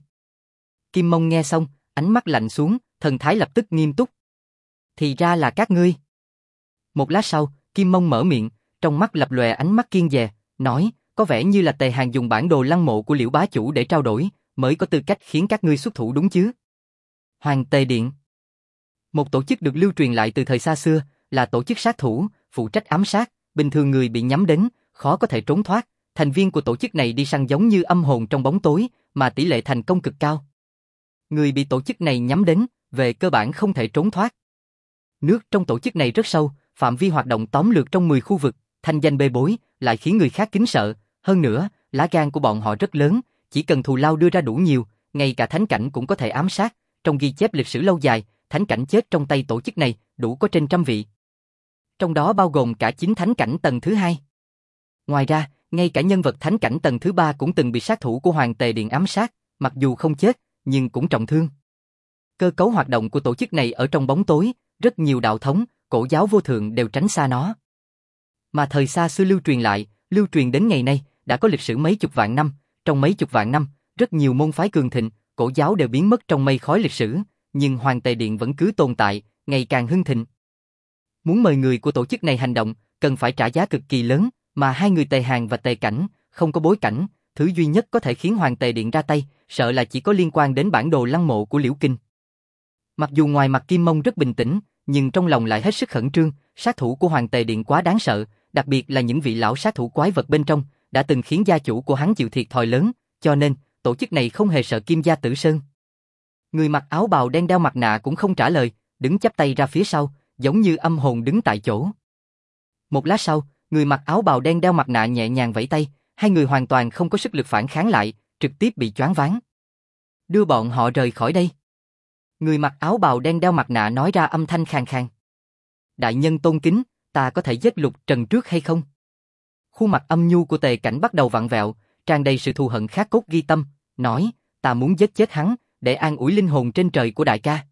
Kim Mông nghe xong, ánh mắt lạnh xuống, thần thái lập tức nghiêm túc. Thì ra là các ngươi. Một lát sau, Kim Mông mở miệng, trong mắt lập lòe ánh mắt kiên dè, nói, có vẻ như là Tề Hàn dùng bản đồ lăng mộ của Liễu bá chủ để trao đổi, mới có tư cách khiến các ngươi xuất thủ đúng chứ? Hoàng Tề Điện, một tổ chức được lưu truyền lại từ thời xa xưa, là tổ chức sát thủ, phụ trách ám sát, bình thường người bị nhắm đến, khó có thể trốn thoát, thành viên của tổ chức này đi săn giống như âm hồn trong bóng tối, mà tỷ lệ thành công cực cao. Người bị tổ chức này nhắm đến, về cơ bản không thể trốn thoát. Nước trong tổ chức này rất sâu, phạm vi hoạt động tóm lược trong 10 khu vực, thanh danh bê bối, lại khiến người khác kính sợ, hơn nữa, lá gan của bọn họ rất lớn, chỉ cần thù lao đưa ra đủ nhiều, ngay cả thánh cảnh cũng có thể ám sát, trong ghi chép lịch sử lâu dài, thánh cảnh chết trong tay tổ chức này, đủ có trên 100 vị. Trong đó bao gồm cả 9 thánh cảnh tầng thứ 2. Ngoài ra, ngay cả nhân vật thánh cảnh tầng thứ 3 cũng từng bị sát thủ của Hoàng Tề Điện ám sát, mặc dù không chết, nhưng cũng trọng thương. Cơ cấu hoạt động của tổ chức này ở trong bóng tối, rất nhiều đạo thống, cổ giáo vô thượng đều tránh xa nó. Mà thời xa xưa lưu truyền lại, lưu truyền đến ngày nay, đã có lịch sử mấy chục vạn năm, trong mấy chục vạn năm, rất nhiều môn phái cường thịnh, cổ giáo đều biến mất trong mây khói lịch sử, nhưng Hoàng Tề Điện vẫn cứ tồn tại, ngày càng hưng thịnh. Muốn mời người của tổ chức này hành động, cần phải trả giá cực kỳ lớn, mà hai người Tề Hàn và Tề Cảnh, không có bối cảnh, thứ duy nhất có thể khiến Hoàng Tề Điện ra tay, sợ là chỉ có liên quan đến bản đồ lăng mộ của Liễu Kinh. Mặc dù ngoài mặt Kim Mông rất bình tĩnh, nhưng trong lòng lại hết sức khẩn trương, sát thủ của Hoàng Tề Điện quá đáng sợ, đặc biệt là những vị lão sát thủ quái vật bên trong, đã từng khiến gia chủ của hắn chịu thiệt thòi lớn, cho nên, tổ chức này không hề sợ Kim gia Tử Sơn. Người mặc áo bào đen đeo mặt nạ cũng không trả lời, đứng chắp tay ra phía sau, giống như âm hồn đứng tại chỗ. Một lát sau, người mặc áo bào đen đeo mặt nạ nhẹ nhàng vẫy tay, hai người hoàn toàn không có sức lực phản kháng lại, trực tiếp bị choáng váng. Đưa bọn họ rời khỏi đây. Người mặc áo bào đen đeo mặt nạ nói ra âm thanh khàn khàn. Đại nhân tôn kính, ta có thể giết Lục Trần trước hay không? Khuôn mặt âm nhu của Tề Cảnh bắt đầu vặn vẹo, tràn đầy sự thù hận khát cốt ghi tâm, nói, ta muốn giết chết hắn, để an ủi linh hồn trên trời của đại ca.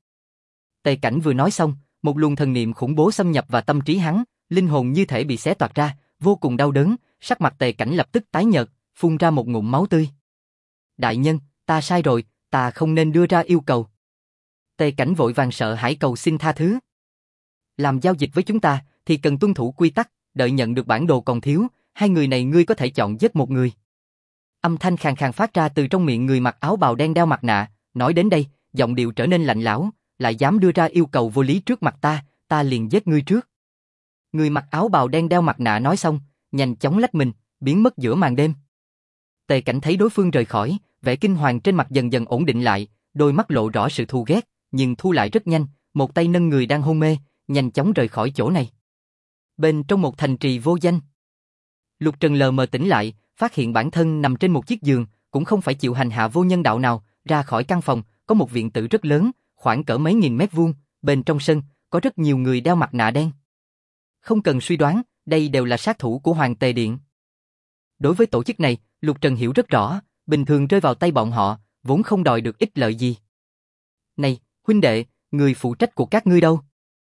Tề Cảnh vừa nói xong, một luồng thần niệm khủng bố xâm nhập vào tâm trí hắn, linh hồn như thể bị xé toạc ra, vô cùng đau đớn, sắc mặt Tề Cảnh lập tức tái nhợt, phun ra một ngụm máu tươi. Đại nhân, ta sai rồi, ta không nên đưa ra yêu cầu. Tề Cảnh vội vàng sợ hãi cầu xin tha thứ. Làm giao dịch với chúng ta, thì cần tuân thủ quy tắc, đợi nhận được bản đồ còn thiếu, hai người này ngươi có thể chọn giết một người. Âm thanh khàn khàn phát ra từ trong miệng người mặc áo bào đen đeo mặt nạ, nói đến đây, giọng điệu trở nên lạnh lẽo, lại dám đưa ra yêu cầu vô lý trước mặt ta liền giết ngươi trước. Người mặc áo bào đen đeo mặt nạ nói xong, nhanh chóng lách mình, biến mất giữa màn đêm. Tề Cảnh thấy đối phương rời khỏi, vẻ kinh hoàng trên mặt dần dần ổn định lại, đôi mắt lộ rõ sự thù ghét, nhưng thu lại rất nhanh, một tay nâng người đang hôn mê, nhanh chóng rời khỏi chỗ này. Bên trong một thành trì vô danh, Lục Trần lờ mờ tỉnh lại, phát hiện bản thân nằm trên một chiếc giường, cũng không phải chịu hành hạ vô nhân đạo nào, ra khỏi căn phòng, có một viện tử rất lớn, khoảng cỡ mấy nghìn mét vuông, bên trong sân, có rất nhiều người đeo mặt nạ đen. Không cần suy đoán, đây đều là sát thủ của Hoàng Tề Điện. Đối với tổ chức này, Lục Trần hiểu rất rõ, bình thường rơi vào tay bọn họ, vốn không đòi được ích lợi gì. Này, huynh đệ, người phụ trách của các ngươi đâu?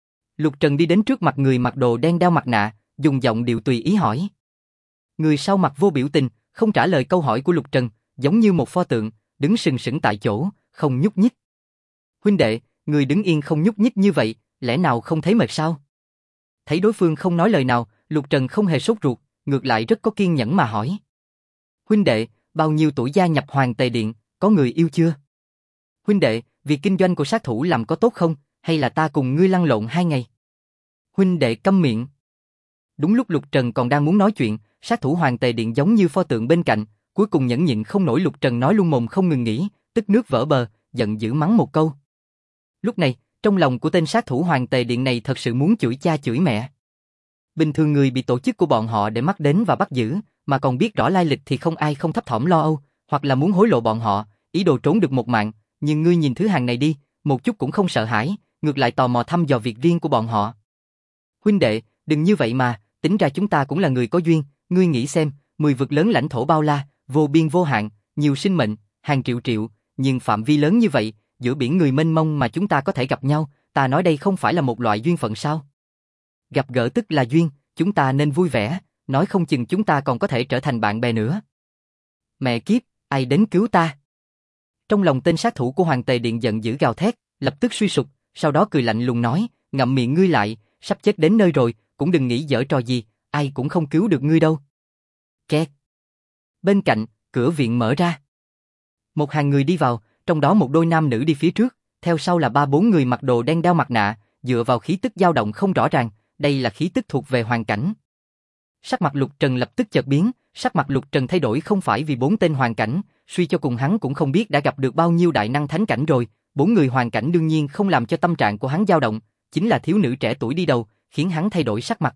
Lục Trần đi đến trước mặt người mặc đồ đen đeo mặt nạ, dùng giọng điệu tùy ý hỏi. Người sau mặt vô biểu tình, không trả lời câu hỏi của Lục Trần, giống như một pho tượng, đứng sừng sững tại chỗ, không nhúc nhích. Huynh đệ, người đứng yên không nhúc nhích như vậy, lẽ nào không thấy mệt sao? Thấy đối phương không nói lời nào, Lục Trần không hề sốt ruột, ngược lại rất có kiên nhẫn mà hỏi. Huynh đệ, bao nhiêu tuổi gia nhập Hoàng Tề Điện, có người yêu chưa? Huynh đệ, việc kinh doanh của sát thủ làm có tốt không, hay là ta cùng ngươi lăn lộn 2 ngày? Huynh đệ câm miệng. Đúng lúc Lục Trần còn đang muốn nói chuyện, sát thủ Hoàng Tề Điện giống như pho tượng bên cạnh, cuối cùng nhẫn nhịn không nổi Lục Trần nói luôn mồm không ngừng nghỉ, tức nước vỡ bờ, giận dữ mắng một câu. Lúc này, trong lòng của tên sát thủ Hoàng Tề Điện này thật sự muốn chửi cha chửi mẹ. Bình thường người bị tổ chức của bọn họ để mắt đến và bắt giữ, mà còn biết rõ lai lịch thì không ai không thấp thỏm lo âu, hoặc là muốn hối lộ bọn họ, ý đồ trốn được một mạng, nhưng ngươi nhìn thứ hàng này đi, một chút cũng không sợ hãi, ngược lại tò mò thăm dò việc riêng của bọn họ. Huynh đệ, đừng như vậy mà, tính ra chúng ta cũng là người có duyên, ngươi nghĩ xem, 10 vực lớn lãnh thổ bao la, vô biên vô hạn, nhiều sinh mệnh, hàng triệu triệu, nhưng phạm vi lớn như vậy, giữa biển người mênh mông mà chúng ta có thể gặp nhau, ta nói đây không phải là một loại duyên phận sao? Gặp gỡ tức là duyên, chúng ta nên vui vẻ, nói không chừng chúng ta còn có thể trở thành bạn bè nữa. Mẹ kiếp, ai đến cứu ta? Trong lòng tên sát thủ của Hoàng Tề Điện giận dữ gào thét, lập tức suy sụp, sau đó cười lạnh lùng nói, ngậm miệng ngươi lại, sắp chết đến nơi rồi, cũng đừng nghĩ giở trò gì, ai cũng không cứu được ngươi đâu. Két. Bên cạnh, cửa viện mở ra. Một hàng người đi vào, trong đó một đôi nam nữ đi phía trước, theo sau là 3-4 người mặc đồ đen đeo mặt nạ, dựa vào khí tức dao động không rõ ràng, đây là khí tức thuộc về hoàn cảnh. Sắc mặt Lục Trần lập tức chợt biến, sắc mặt Lục Trần thay đổi không phải vì 4 tên hoàn cảnh, suy cho cùng hắn cũng không biết đã gặp được bao nhiêu đại năng thánh cảnh rồi, 4 người hoàn cảnh đương nhiên không làm cho tâm trạng của hắn dao động, chính là thiếu nữ trẻ tuổi đi đầu, khiến hắn thay đổi sắc mặt.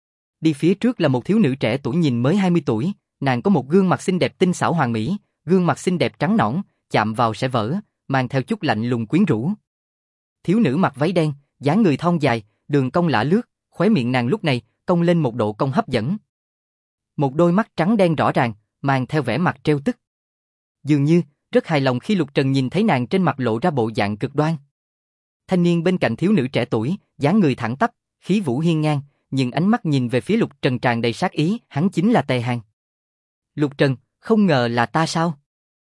Đi phía trước là một thiếu nữ trẻ tuổi nhìn mới 20 tuổi, nàng có một gương mặt xinh đẹp tinh xảo hoàn mỹ, gương mặt xinh đẹp trắng nõn, chạm vào sẽ vỡ, mang theo chút lạnh lùng quyến rũ. Thiếu nữ mặc váy đen, dáng người thon dài, đường cong lả lướt, khóe miệng nàng lúc này cong lên một độ cong hấp dẫn. Một đôi mắt trắng đen rõ ràng, mang theo vẻ mặt trêu tức. Dường như rất hài lòng khi Lục Trần nhìn thấy nàng trên mặt lộ ra bộ dạng cực đoan. Thanh niên bên cạnh thiếu nữ trẻ tuổi, dáng người thẳng tắp, khí vũ hiên ngang, nhưng ánh mắt nhìn về phía Lục Trần tràn đầy sát ý, hắn chính là Tề Hàn. Lục Trần, không ngờ là ta sao?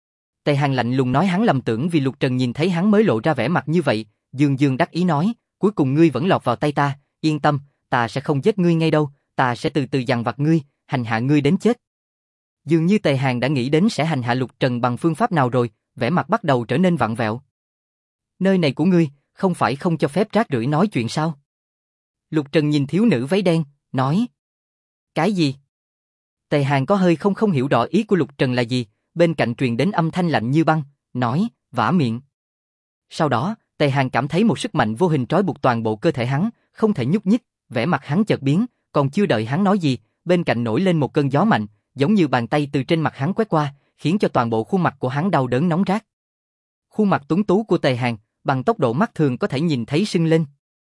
Tề Hàn lạnh lùng nói, hắn lầm tưởng vì Lục Trần nhìn thấy hắn mới lộ ra vẻ mặt như vậy, dương dương đắc ý nói, cuối cùng ngươi vẫn lọt vào tay ta, yên tâm, ta sẽ không giết ngươi ngay đâu, ta sẽ từ từ dằn vặt ngươi, hành hạ ngươi đến chết. Dường như Tề Hàn đã nghĩ đến sẽ hành hạ Lục Trần bằng phương pháp nào rồi, vẻ mặt bắt đầu trở nên vặn vẹo. Nơi này của ngươi, không phải không cho phép rác rưởi nói chuyện sao? Lục Trần nhìn thiếu nữ váy đen, nói. Cái gì? Tề Hàn có hơi không hiểu rõ ý của Lục Trần là gì, bên cạnh truyền đến âm thanh lạnh như băng, nói, vả miệng. Sau đó, Tề Hàn cảm thấy một sức mạnh vô hình trói buộc toàn bộ cơ thể hắn, không thể nhúc nhích, vẻ mặt hắn chợt biến, còn chưa đợi hắn nói gì, bên cạnh nổi lên một cơn gió mạnh, giống như bàn tay từ trên mặt hắn quét qua, khiến cho toàn bộ khuôn mặt của hắn đau đớn nóng rát. Khuôn mặt tuấn tú của Tề Hàn, bằng tốc độ mắt thường có thể nhìn thấy sưng lên.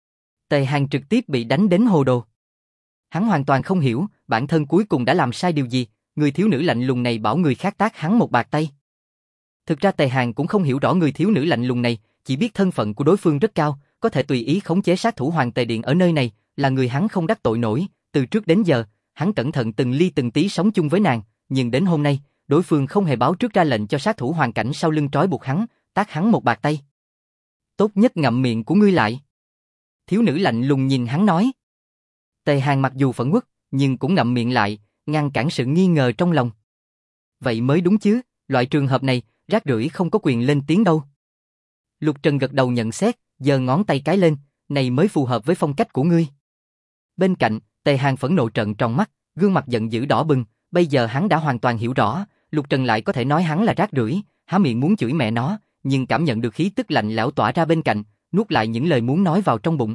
Tề Hàn trực tiếp bị đánh đến hồ đồ. Hắn hoàn toàn không hiểu, bản thân cuối cùng đã làm sai điều gì, người thiếu nữ lạnh lùng này bảo người khác tát hắn một bạt tay. Thực ra Tề Hàn cũng không hiểu rõ người thiếu nữ lạnh lùng này, chỉ biết thân phận của đối phương rất cao, có thể tùy ý khống chế sát thủ Hoàng Tề Điện ở nơi này, là người hắn không đắc tội nổi, từ trước đến giờ, hắn cẩn thận từng ly từng tí sống chung với nàng, nhưng đến hôm nay, đối phương không hề báo trước ra lệnh cho sát thủ hoàn cảnh sau lưng trói buộc hắn, tát hắn một bạt tay. Tốt nhất ngậm miệng của ngươi lại. Thiếu nữ lạnh lùng nhìn hắn nói. Tề Hàn mặc dù phẫn uất, nhưng cũng ngậm miệng lại, ngăn cản sự nghi ngờ trong lòng. Vậy mới đúng chứ, loại trường hợp này, rác rưởi không có quyền lên tiếng đâu. Lục Trần gật đầu nhận xét, giơ ngón tay cái lên, này mới phù hợp với phong cách của ngươi. Bên cạnh, Tề Hàng phẫn nộ trợn tròn mắt, gương mặt giận dữ đỏ bừng, bây giờ hắn đã hoàn toàn hiểu rõ, Lục Trần lại có thể nói hắn là rác rưởi, há miệng muốn chửi mẹ nó, nhưng cảm nhận được khí tức lạnh lẽo tỏa ra bên cạnh, nuốt lại những lời muốn nói vào trong bụng.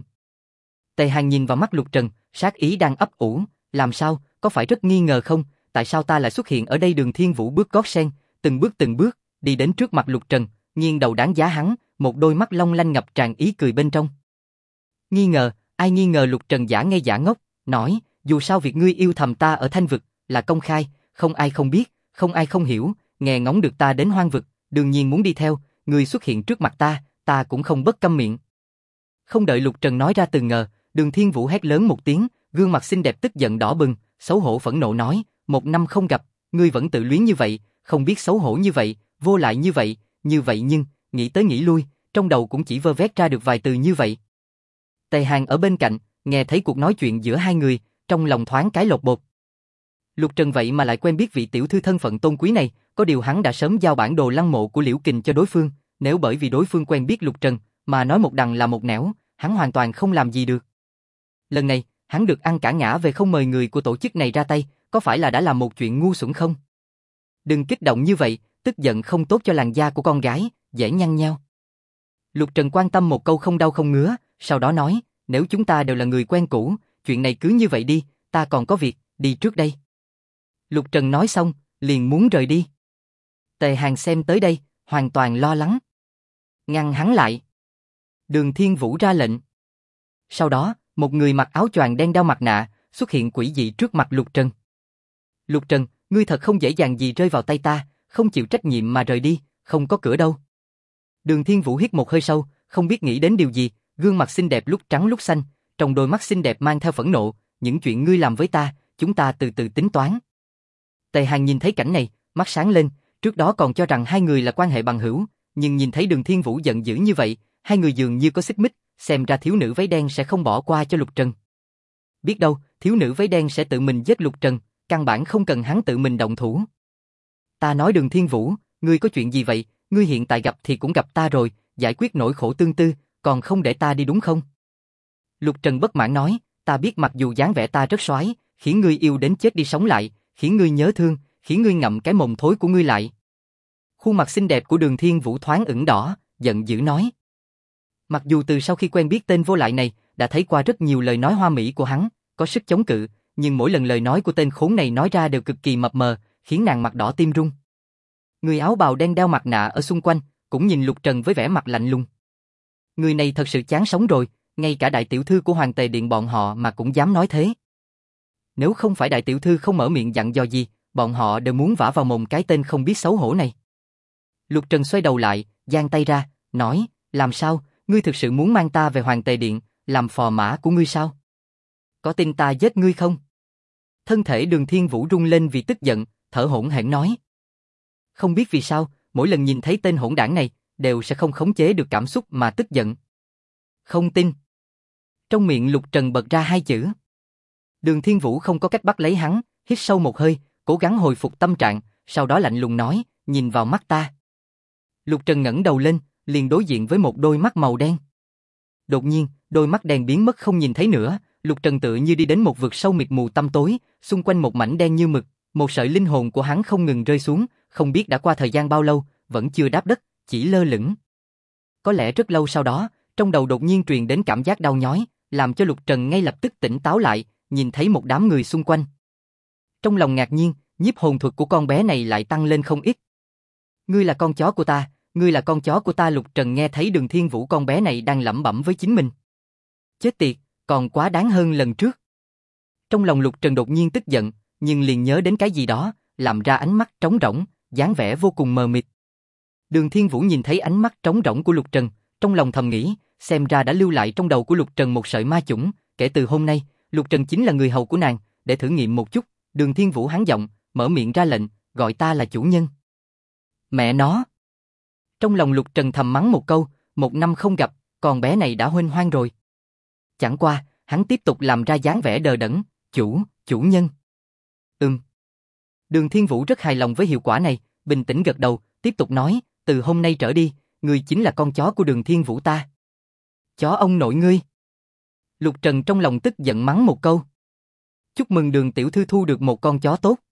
Tề Hàng nhìn vào mắt Lục Trần, sát ý đang ấp ủ, làm sao, có phải rất nghi ngờ không, tại sao ta lại xuất hiện ở đây? Đường Thiên Vũ bước gót sen, từng bước, đi đến trước mặt Lục Trần, nghiêng đầu đáng giá hắn, một đôi mắt long lanh ngập tràn ý cười bên trong. Nghi ngờ, ai nghi ngờ? Lục Trần giả ngây giả ngốc, nói, dù sao việc ngươi yêu thầm ta ở Thanh Vực, là công khai, không ai không biết, không ai không hiểu, nghe ngóng được ta đến Hoang Vực, đương nhiên muốn đi theo, ngươi xuất hiện trước mặt ta cũng không bất câm miệng. Không đợi Lục Trần nói ra từ ngờ, Đường Thiên Vũ hét lớn một tiếng, gương mặt xinh đẹp tức giận đỏ bừng, xấu hổ phẫn nộ nói, 1 năm không gặp, ngươi vẫn tự luyến như vậy, không biết xấu hổ như vậy, vô lại như vậy nhưng, nghĩ tới nghĩ lui, trong đầu cũng chỉ vơ vét ra được vài từ như vậy. Tề Hàng ở bên cạnh, nghe thấy cuộc nói chuyện giữa hai người, trong lòng thoáng cái lột bột. Lục Trần vậy mà lại quen biết vị tiểu thư thân phận tôn quý này, có điều hắn đã sớm giao bản đồ lăng mộ của Liễu Kình cho đối phương, nếu bởi vì đối phương quen biết Lục Trần, mà nói một đằng là một nẻo, hắn hoàn toàn không làm gì được. Lần này, hắn được ăn cả ngã về không mời người của tổ chức này ra tay, có phải là đã làm một chuyện ngu xuẩn không? Đừng kích động như vậy, tức giận không tốt cho làn da của con gái, dễ nhăn nhao. Lục Trần quan tâm một câu không đau không ngứa, sau đó nói, nếu chúng ta đều là người quen cũ, chuyện này cứ như vậy đi, ta còn có việc, đi trước đây. Lục Trần nói xong, liền muốn rời đi. Tề Hàng xem tới đây, hoàn toàn lo lắng. Ngăn hắn lại. Đường Thiên Vũ ra lệnh. Sau đó, một người mặc áo choàng đen đeo mặt nạ, xuất hiện quỷ dị trước mặt Lục Trần. Lục Trần, ngươi thật không dễ dàng gì rơi vào tay ta, không chịu trách nhiệm mà rời đi, không có cửa đâu. Đường Thiên Vũ hít một hơi sâu, không biết nghĩ đến điều gì, gương mặt xinh đẹp lúc trắng lúc xanh, trong đôi mắt xinh đẹp mang theo phẫn nộ, những chuyện ngươi làm với ta, chúng ta từ từ tính toán. Tề Hàng nhìn thấy cảnh này, mắt sáng lên, trước đó còn cho rằng hai người là quan hệ bằng hữu, nhưng nhìn thấy Đường Thiên Vũ giận dữ như vậy, hai người dường như có xích mích, xem ra thiếu nữ váy đen sẽ không bỏ qua cho Lục Trần. Biết đâu, thiếu nữ váy đen sẽ tự mình giết Lục Trần, căn bản không cần hắn tự mình động thủ. Ta nói Đường Thiên Vũ, ngươi có chuyện gì vậy, ngươi hiện tại gặp thì cũng gặp ta rồi, giải quyết nỗi khổ tương tư, còn không để ta đi đúng không? Lục Trần bất mãn nói, ta biết mặc dù dáng vẻ ta rất soái, khiến ngươi yêu đến chết đi sống lại, khiến ngươi nhớ thương, khiến ngươi ngậm cái mồm thối của ngươi lại. Khuôn mặt xinh đẹp của Đường Thiên Vũ thoáng ửng đỏ, giận dữ nói. Mặc dù từ sau khi quen biết tên vô lại này, đã thấy qua rất nhiều lời nói hoa mỹ của hắn, có sức chống cự, nhưng mỗi lần lời nói của tên khốn này nói ra đều cực kỳ mập mờ, khiến nàng mặt đỏ tim run. Người áo bào đen đeo mặt nạ ở xung quanh, cũng nhìn Lục Trần với vẻ mặt lạnh lùng. Người này thật sự chán sống rồi, ngay cả đại tiểu thư của Hoàng Tề Điện bọn họ mà cũng dám nói thế. Nếu không phải đại tiểu thư không mở miệng dặn dò gì, bọn họ đều muốn vả vào mồm cái tên không biết xấu hổ này. Lục Trần xoay đầu lại, giang tay ra, nói, làm sao, ngươi thực sự muốn mang ta về Hoàng Tề Điện, làm phò mã của ngươi sao? Có tin ta giết ngươi không? Thân thể Đường Thiên Vũ rung lên vì tức giận, thở hổn hển nói. Không biết vì sao, mỗi lần nhìn thấy tên hỗn đảng này, đều sẽ không khống chế được cảm xúc mà tức giận. Không tin. Trong miệng Lục Trần bật ra hai chữ. Đường Thiên Vũ không có cách bắt lấy hắn, hít sâu một hơi, cố gắng hồi phục tâm trạng, sau đó lạnh lùng nói, nhìn vào mắt ta. Lục Trần ngẩng đầu lên, liền đối diện với một đôi mắt màu đen. Đột nhiên, đôi mắt đen biến mất không nhìn thấy nữa, Lục Trần tựa như đi đến một vực sâu mịt mù tăm tối, xung quanh một mảnh đen như mực, một sợi linh hồn của hắn không ngừng rơi xuống, không biết đã qua thời gian bao lâu, vẫn chưa đáp đất, chỉ lơ lửng. Có lẽ rất lâu sau đó, trong đầu đột nhiên truyền đến cảm giác đau nhói, làm cho Lục Trần ngay lập tức tỉnh táo lại, nhìn thấy một đám người xung quanh. Trong lòng ngạc nhiên, nhiếp hồn thuật của con bé này lại tăng lên không ít. Ngươi là con chó của ta, ngươi là con chó của ta. Lục Trần nghe thấy Đường Thiên Vũ con bé này đang lẩm bẩm với chính mình. Chết tiệt, còn quá đáng hơn lần trước. Trong lòng Lục Trần đột nhiên tức giận, nhưng liền nhớ đến cái gì đó, làm ra ánh mắt trống rỗng, dáng vẻ vô cùng mờ mịt. Đường Thiên Vũ nhìn thấy ánh mắt trống rỗng của Lục Trần, trong lòng thầm nghĩ, xem ra đã lưu lại trong đầu của Lục Trần một sợi ma chủng, kể từ hôm nay, Lục Trần chính là người hầu của nàng, để thử nghiệm một chút. Đường Thiên Vũ hắn giọng, mở miệng ra lệnh, gọi ta là chủ nhân. Mẹ nó! Trong lòng Lục Trần thầm mắng một câu, 1 năm không gặp, con bé này đã huênh hoang rồi. Chẳng qua, hắn tiếp tục làm ra dáng vẻ đờ đẫn, chủ nhân. Đường Thiên Vũ rất hài lòng với hiệu quả này, bình tĩnh gật đầu, tiếp tục nói, từ hôm nay trở đi, người chính là con chó của Đường Thiên Vũ ta. Chó ông nội ngươi. Lục Trần trong lòng tức giận mắng một câu. Chúc mừng Đường tiểu thư thu được một con chó tốt.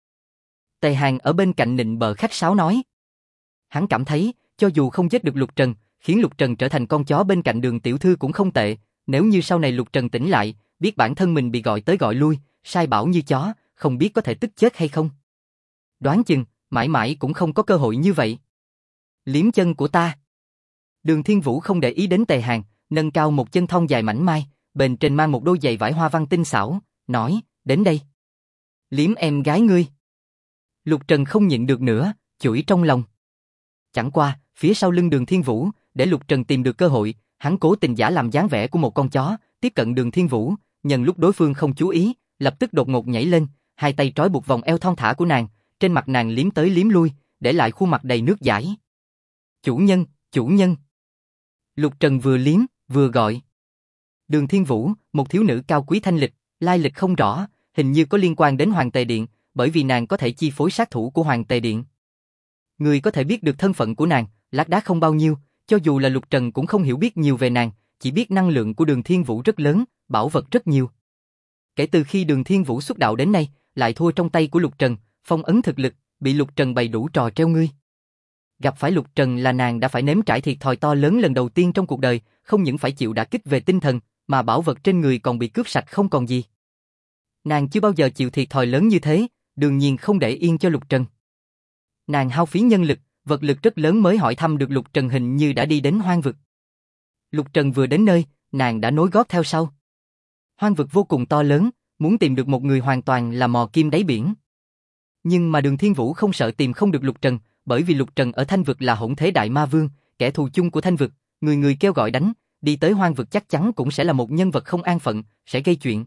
Tề Hàn ở bên cạnh nịnh bợ khách sáo nói. Hắn cảm thấy, cho dù không giết được Lục Trần, khiến Lục Trần trở thành con chó bên cạnh Đường tiểu thư cũng không tệ, nếu như sau này Lục Trần tỉnh lại, biết bản thân mình bị gọi tới gọi lui, sai bảo như chó, không biết có thể tức chết hay không. Đoán chừng, mãi mãi cũng không có cơ hội như vậy. Liếm chân của ta. Đường Thiên Vũ không để ý đến Tề Hàn, nâng cao một chân thon dài mảnh mai, bên trên mang một đôi giày vải hoa văn tinh xảo, nói, đến đây. Liếm em gái ngươi. Lục Trần không nhịn được nữa, chửi trong lòng. Chẳng qua, phía sau lưng Đường Thiên Vũ, để Lục Trần tìm được cơ hội, hắn cố tình giả làm dáng vẻ của một con chó, tiếp cận Đường Thiên Vũ, nhân lúc đối phương không chú ý, lập tức đột ngột nhảy lên, hai tay trói buộc vòng eo thon thả của nàng, trên mặt nàng liếm tới liếm lui, để lại khuôn mặt đầy nước dãi. Chủ nhân, chủ nhân. Lục Trần vừa liếm, vừa gọi. Đường Thiên Vũ, một thiếu nữ cao quý thanh lịch, lai lịch không rõ, hình như có liên quan đến Hoàng Tề Điện, bởi vì nàng có thể chi phối sát thủ của Hoàng Tề Điện. Người có thể biết được thân phận của nàng, lác đác không bao nhiêu, cho dù là Lục Trần cũng không hiểu biết nhiều về nàng, chỉ biết năng lượng của Đường Thiên Vũ rất lớn, bảo vật rất nhiều. Kể từ khi Đường Thiên Vũ xuất đạo đến nay, lại thua trong tay của Lục Trần, phong ấn thực lực, bị Lục Trần bày đủ trò treo ngươi. Gặp phải Lục Trần là nàng đã phải nếm trải thiệt thòi to lớn lần đầu tiên trong cuộc đời, không những phải chịu đả kích về tinh thần, mà bảo vật trên người còn bị cướp sạch không còn gì. Nàng chưa bao giờ chịu thiệt thòi lớn như thế, đương nhiên không để yên cho Lục Trần. Nàng hao phí nhân lực, vật lực rất lớn mới hỏi thăm được Lục Trần hình như đã đi đến hoang vực. Lục Trần vừa đến nơi, nàng đã nối gót theo sau. Hoang vực vô cùng to lớn, muốn tìm được một người hoàn toàn là mò kim đáy biển. Nhưng mà Đường Thiên Vũ không sợ tìm không được Lục Trần, bởi vì Lục Trần ở Thanh vực là hỗn thế đại ma vương, kẻ thù chung của Thanh vực, người người kêu gọi đánh, đi tới hoang vực chắc chắn cũng sẽ là một nhân vật không an phận, sẽ gây chuyện.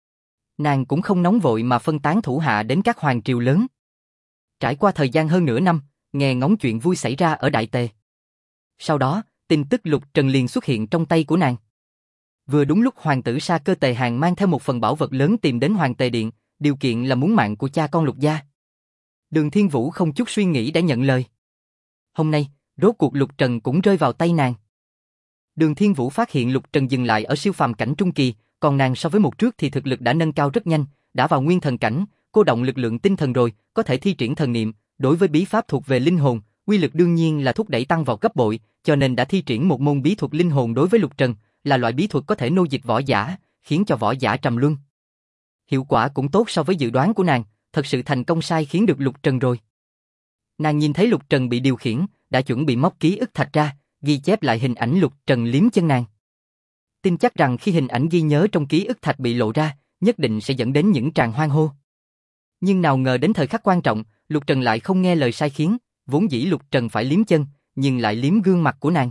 Nàng cũng không nóng vội mà phân tán thủ hạ đến các hoàng triều lớn. Trải qua thời gian hơn nửa năm, nghe ngóng chuyện vui xảy ra ở Đại Tề. Sau đó, tin tức Lục Trần liền xuất hiện trong tay của nàng. Vừa đúng lúc hoàng tử Sa Cơ Tề Hàn mang theo một phần bảo vật lớn tìm đến Hoàng Tề Điện, điều kiện là muốn mạng của cha con Lục gia. Đường Thiên Vũ không chút suy nghĩ đã nhận lời. Hôm nay, rốt cuộc Lục Trần cũng rơi vào tay nàng. Đường Thiên Vũ phát hiện Lục Trần dừng lại ở siêu phàm cảnh trung kỳ, còn nàng so với một trước thì thực lực đã nâng cao rất nhanh, đã vào nguyên thần cảnh, cô động lực lượng tinh thần rồi, có thể thi triển thần niệm, đối với bí pháp thuộc về linh hồn, uy lực đương nhiên là thúc đẩy tăng vọt gấp bội, cho nên đã thi triển một môn bí thuật linh hồn đối với Lục Trần, là loại bí thuật có thể nô dịch võ giả, khiến cho võ giả trầm luân. Hiệu quả cũng tốt so với dự đoán của nàng, thật sự thành công sai khiến được Lục Trần rồi. Nàng nhìn thấy Lục Trần bị điều khiển, đã chuẩn bị móc ký ức thạch ra, ghi chép lại hình ảnh Lục Trần liếm chân nàng. Tin chắc rằng khi hình ảnh ghi nhớ trong ký ức thạch bị lộ ra, nhất định sẽ dẫn đến những tràng hoan hô. Nhưng nào ngờ đến thời khắc quan trọng, Lục Trần lại không nghe lời sai khiến, vốn dĩ Lục Trần phải liếm chân, nhưng lại liếm gương mặt của nàng.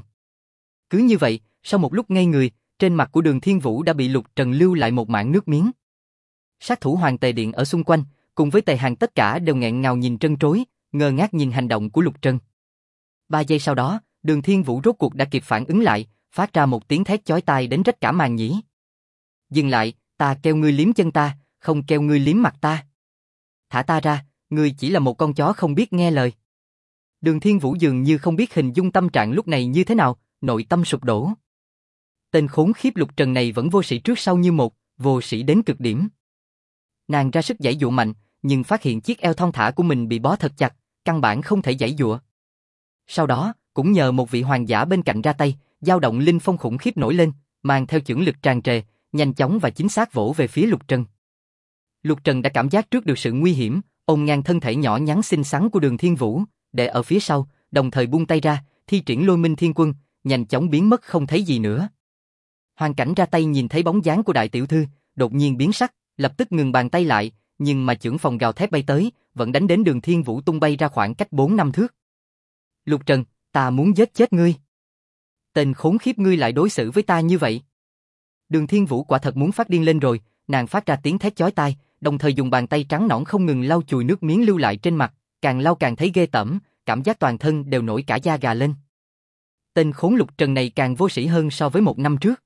Cứ như vậy, sau một lúc ngây người, trên mặt của Đường Thiên Vũ đã bị Lục Trần lưu lại một mảng nước miếng. Sát thủ Hoàng Tề Điện ở xung quanh, cùng với Tề Hàn tất cả đều nghẹn ngào nhìn trân trối, ngơ ngác nhìn hành động của Lục Trần. 3 giây sau đó, Đường Thiên Vũ rốt cuộc đã kịp phản ứng lại, phát ra một tiếng thét chói tai đến rách cả màng nhĩ. Dừng lại, ta kêu ngươi liếm chân ta, không kêu ngươi liếm mặt ta. Thả ta ra, ngươi chỉ là một con chó không biết nghe lời. Đường Thiên Vũ dường như không biết hình dung tâm trạng lúc này như thế nào, nội tâm sụp đổ. Tên khốn khiếp Lục Trần này vẫn vô sĩ trước sau như một, vô sĩ đến cực điểm. Nàng ra sức giãy giụa mạnh, nhưng phát hiện chiếc eo thon thả của mình bị bó thật chặt, căn bản không thể giãy giụa. Sau đó, cũng nhờ một vị hoàng giả bên cạnh ra tay, dao động linh phong khủng khiếp nổi lên, mang theo chưởng lực tràn trề, nhanh chóng và chính xác vỗ về phía Lục Trần. Lục Trần đã cảm giác trước được sự nguy hiểm, ôm ngang thân thể nhỏ nhắn xinh xắn của Đường Thiên Vũ, để ở phía sau, đồng thời buông tay ra, thi triển Lôi Minh Thiên Quân, nhanh chóng biến mất không thấy gì nữa. Hoàn Cảnh ra tay nhìn thấy bóng dáng của đại tiểu thư, đột nhiên biến sắc, lập tức ngừng bàn tay lại, nhưng mà chưởng phòng gào thét bay tới, vẫn đánh đến Đường Thiên Vũ tung bay ra khoảng cách 4 năm thước. Lục Trần, ta muốn giết chết ngươi. Tên khốn khiếp ngươi lại đối xử với ta như vậy. Đường Thiên Vũ quả thật muốn phát điên lên rồi, nàng phát ra tiếng thét chói tai, đồng thời dùng bàn tay trắng nõn không ngừng lau chùi nước miếng lưu lại trên mặt, càng lau càng thấy ghê tởm, cảm giác toàn thân đều nổi cả da gà lên. Tên khốn Lục Trần này càng vô sĩ hơn so với 1 năm trước.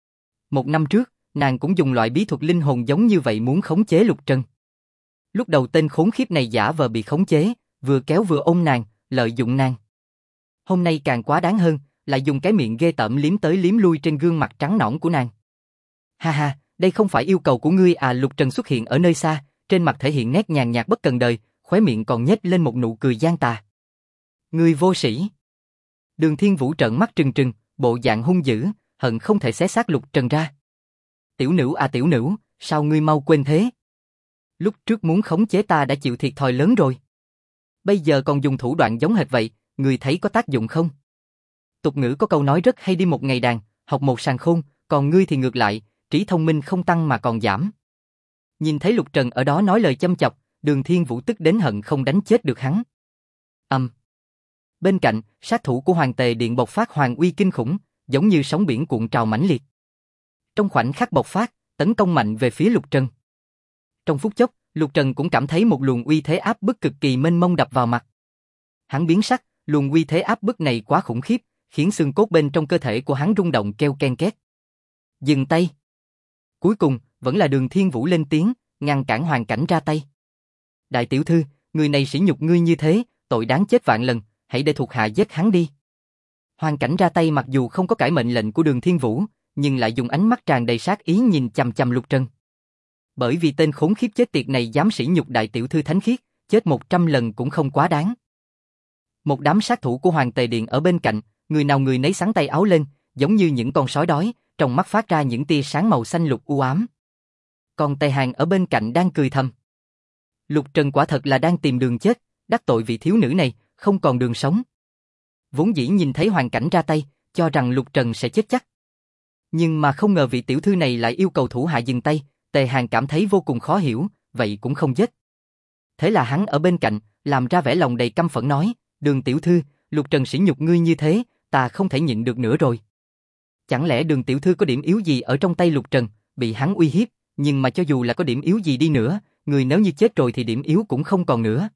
1 năm trước, nàng cũng dùng loại bí thuật linh hồn giống như vậy muốn khống chế Lục Trần. Lúc đầu tên khốn khiếp này giả vờ bị khống chế, vừa kéo vừa ôm nàng, lợi dụng nàng. Hôm nay càng quá đáng hơn, lại dùng cái miệng ghê tởm liếm tới liếm lui trên gương mặt trắng nõn của nàng. Ha ha, đây không phải yêu cầu của ngươi à? Lục Trần xuất hiện ở nơi xa, trên mặt thể hiện nét nhàn nhạt bất cần đời, khóe miệng còn nhếch lên một nụ cười gian tà. Ngươi vô sĩ. Đường Thiên Vũ trợn mắt trừng trừng, bộ dạng hung dữ, hận không thể xé xác Lục Trần ra. Tiểu nữ à tiểu nữ, sao ngươi mau quên thế? Lúc trước muốn khống chế ta đã chịu thiệt thòi lớn rồi. Bây giờ còn dùng thủ đoạn giống hệt vậy, ngươi thấy có tác dụng không? Tục ngữ có câu nói rất hay, đi một ngày đàn, học một sàng khôn, còn ngươi thì ngược lại, trí thông minh không tăng mà còn giảm. Nhìn thấy Lục Trần ở đó nói lời châm chọc, Đường Thiên Vũ tức đến hận không đánh chết được hắn. Bên cạnh, sát thủ của Hoàng Tề Điện bộc phát hoàng uy kinh khủng, giống như sóng biển cuộn trào mãnh liệt. Trong khoảnh khắc bộc phát, tấn công mạnh về phía Lục Trần. Trong phút chốc, Lục Trần cũng cảm thấy một luồng uy thế áp bức cực kỳ mênh mông đập vào mặt. Hắn biến sắc, luồng uy thế áp bức này quá khủng khiếp, khiến xương cốt bên trong cơ thể của hắn rung động kêu ken két. Dừng tay. Cuối cùng, vẫn là Đường Thiên Vũ lên tiếng, ngăn cản Hoàn Cảnh ra tay. Đại tiểu thư, người này sỉ nhục ngươi như thế, tội đáng chết vạn lần, hãy để thuộc hạ giết hắn đi. Hoàn Cảnh ra tay mặc dù không có cãi mệnh lệnh của Đường Thiên Vũ, nhưng lại dùng ánh mắt tràn đầy sát ý nhìn chằm chằm Lục Trần. Bởi vì tên khốn khiếp chết tiệt này dám sỉ nhục đại tiểu thư thánh khiết, chết 100 lần cũng không quá đáng. Một đám sát thủ của Hoàng Tề Điện ở bên cạnh, người nào người nấy xắn tay áo lên, giống như những con sói đói, trong mắt phát ra những tia sáng màu xanh lục u ám. Còn Tề Hàn ở bên cạnh đang cười thầm. Lục Trần quả thật là đang tìm đường chết, đắc tội vị thiếu nữ này, không còn đường sống. Vốn dĩ nhìn thấy Hoàn Cảnh ra tay, cho rằng Lục Trần sẽ chết chắc. Nhưng mà không ngờ vị tiểu thư này lại yêu cầu thủ hạ dừng tay, Tề Hàn cảm thấy vô cùng khó hiểu, vậy cũng không giết. Thế là hắn ở bên cạnh, làm ra vẻ lòng đầy căm phẫn nói, Đường tiểu thư, Lục Trần sỉ nhục ngươi như thế, ta không thể nhịn được nữa rồi. Chẳng lẽ Đường tiểu thư có điểm yếu gì ở trong tay Lục Trần, bị hắn uy hiếp, nhưng mà cho dù là có điểm yếu gì đi nữa, người nếu như chết rồi thì điểm yếu cũng không còn nữa.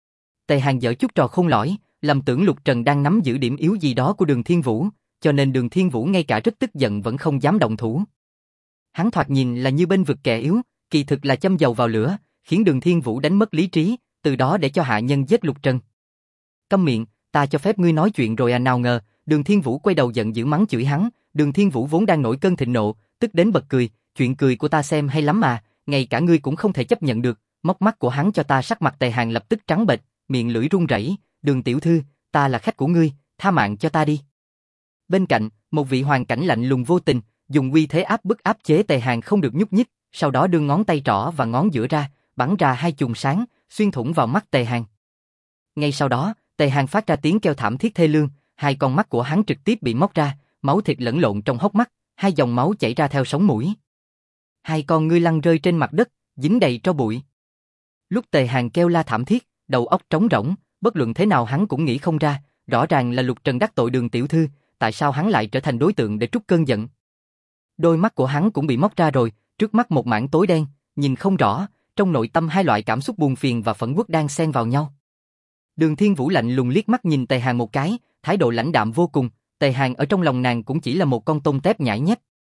Tề Hàn giở chút trò khôn lỏi, lầm tưởng Lục Trần đang nắm giữ điểm yếu gì đó của Đường Thiên Vũ, cho nên Đường Thiên Vũ ngay cả rất tức giận vẫn không dám động thủ. Hắn thoạt nhìn là như bên vực kẻ yếu, kỳ thực là châm dầu vào lửa, khiến Đường Thiên Vũ đánh mất lý trí, từ đó để cho hạ nhân giết Lục Trần. Câm miệng, ta cho phép ngươi nói chuyện rồi à? Nào ngờ, Đường Thiên Vũ quay đầu giận dữ mắng chửi hắn. Đường Thiên Vũ vốn đang nổi cơn thịnh nộ, tức đến bật cười, chuyện cười của ta xem hay lắm mà, ngay cả ngươi cũng không thể chấp nhận được. Móc mắt của hắn cho ta, sắc mặt Tề Hàn lập tức trắng bệch, miệng lưỡi run rẩy. Đường tiểu thư, ta là khách của ngươi, tha mạng cho ta đi. Bên cạnh, một vị Hoàn Cảnh lạnh lùng vô tình, dùng uy thế áp bức áp chế Tề Hàn không được nhúc nhích, sau đó đưa ngón tay trỏ và ngón giữa ra, bắn ra hai chùm sáng, xuyên thủng vào mắt Tề Hàn. Ngay sau đó, Tề Hàn phát ra tiếng kêu thảm thiết thê lương, hai con mắt của hắn trực tiếp bị móc ra, máu thịt lẫn lộn trong hốc mắt, hai dòng máu chảy ra theo sống mũi. Hai con ngươi lăn rơi trên mặt đất, dính đầy tro bụi. Lúc Tề Hàn kêu la thảm thiết, đầu óc trống rỗng, bất luận thế nào hắn cũng nghĩ không ra, rõ ràng là Lục Trần đắc tội Đường tiểu thư, tại sao hắn lại trở thành đối tượng để trút cơn giận. Đôi mắt của hắn cũng bị móc ra rồi, trước mắt một mảng tối đen, nhìn không rõ, trong nội tâm hai loại cảm xúc buồn phiền và phẫn uất đang xen vào nhau. Đường Thiên Vũ lạnh lùng liếc mắt nhìn Tề Hàn một cái, thái độ lãnh đạm vô cùng, Tề Hàn ở trong lòng nàng cũng chỉ là một con tôm tép nhãi nhép.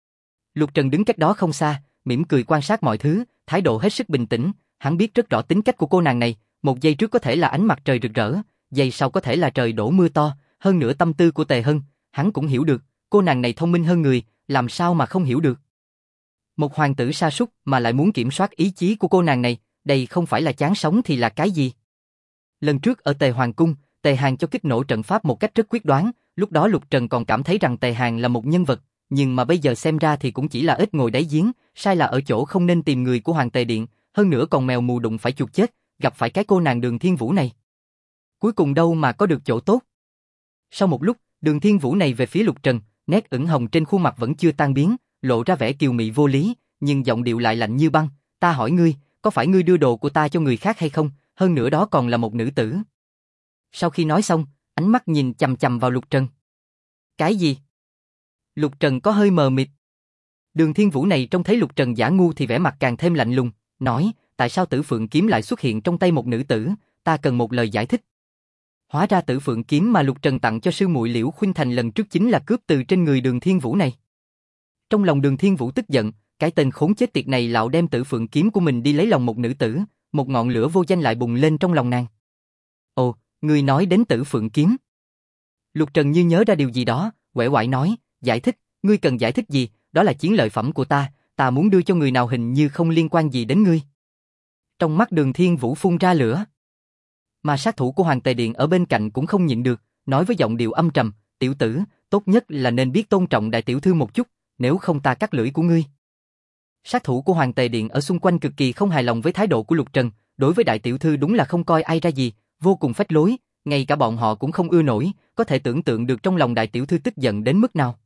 Lục Trần đứng cách đó không xa, mỉm cười quan sát mọi thứ, thái độ hết sức bình tĩnh, hắn biết rất rõ tính cách của cô nàng này, một giây trước có thể là ánh mặt trời rực rỡ, giây sau có thể là trời đổ mưa to, hơn nữa tâm tư của Tề Hân, hắn cũng hiểu được, cô nàng này thông minh hơn người, làm sao mà không hiểu được. Một hoàng tử sa sút mà lại muốn kiểm soát ý chí của cô nàng này, đây không phải là chán sống thì là cái gì? Lần trước ở Tề Hoàng Cung, Tề Hàn cho kích nổ trận pháp một cách rất quyết đoán, lúc đó Lục Trần còn cảm thấy rằng Tề Hàn là một nhân vật, nhưng mà bây giờ xem ra thì cũng chỉ là ếch ngồi đáy giếng, sai là ở chỗ không nên tìm người của Hoàng Tề Điện, hơn nữa còn mèo mù đụng phải chuột chết, gặp phải cái cô nàng Đường Thiên Vũ này. Cuối cùng đâu mà có được chỗ tốt. Sau một lúc, Đường Thiên Vũ này về phía Lục Trần, nét ửng hồng trên khuôn mặt vẫn chưa tan biến, lộ ra vẻ kiều mị vô lý, nhưng giọng điệu lại lạnh như băng, ta hỏi ngươi, có phải ngươi đưa đồ của ta cho người khác hay không, hơn nữa đó còn là một nữ tử. Sau khi nói xong, ánh mắt nhìn chằm chằm vào Lục Trần. Cái gì? Lục Trần có hơi mờ mịt. Đường Thiên Vũ này trông thấy Lục Trần giả ngu thì vẻ mặt càng thêm lạnh lùng, nói, tại sao Tử Phượng kiếm lại xuất hiện trong tay một nữ tử, ta cần một lời giải thích. Hóa ra Tử Phượng kiếm mà Lục Trần tặng cho sư muội Liễu Khuynh Thành lần trước chính là cướp từ trên người Đường Thiên Vũ này. Trong lòng Đường Thiên Vũ tức giận, cái tên khốn chết tiệt này lạo đem Tử Phượng kiếm của mình đi lấy lòng một nữ tử, một ngọn lửa vô danh lại bùng lên trong lòng nàng. Ồ, ngươi nói đến Tử Phượng kiếm. Lục Trần như nhớ ra điều gì đó, uể oải nói, giải thích, ngươi cần giải thích gì, đó là chiến lợi phẩm của ta muốn đưa cho người nào hình như không liên quan gì đến ngươi. Trong mắt Đường Thiên Vũ phun ra lửa. Mà sát thủ của Hoàng Tề Điện ở bên cạnh cũng không nhịn được, nói với giọng điệu âm trầm, tiểu tử, tốt nhất là nên biết tôn trọng đại tiểu thư một chút, nếu không ta cắt lưỡi của ngươi. Sát thủ của Hoàng Tề Điện ở xung quanh cực kỳ không hài lòng với thái độ của Lục Trần, đối với đại tiểu thư đúng là không coi ai ra gì, vô cùng phách lối, ngay cả bọn họ cũng không ưa nổi, có thể tưởng tượng được trong lòng đại tiểu thư tức giận đến mức nào.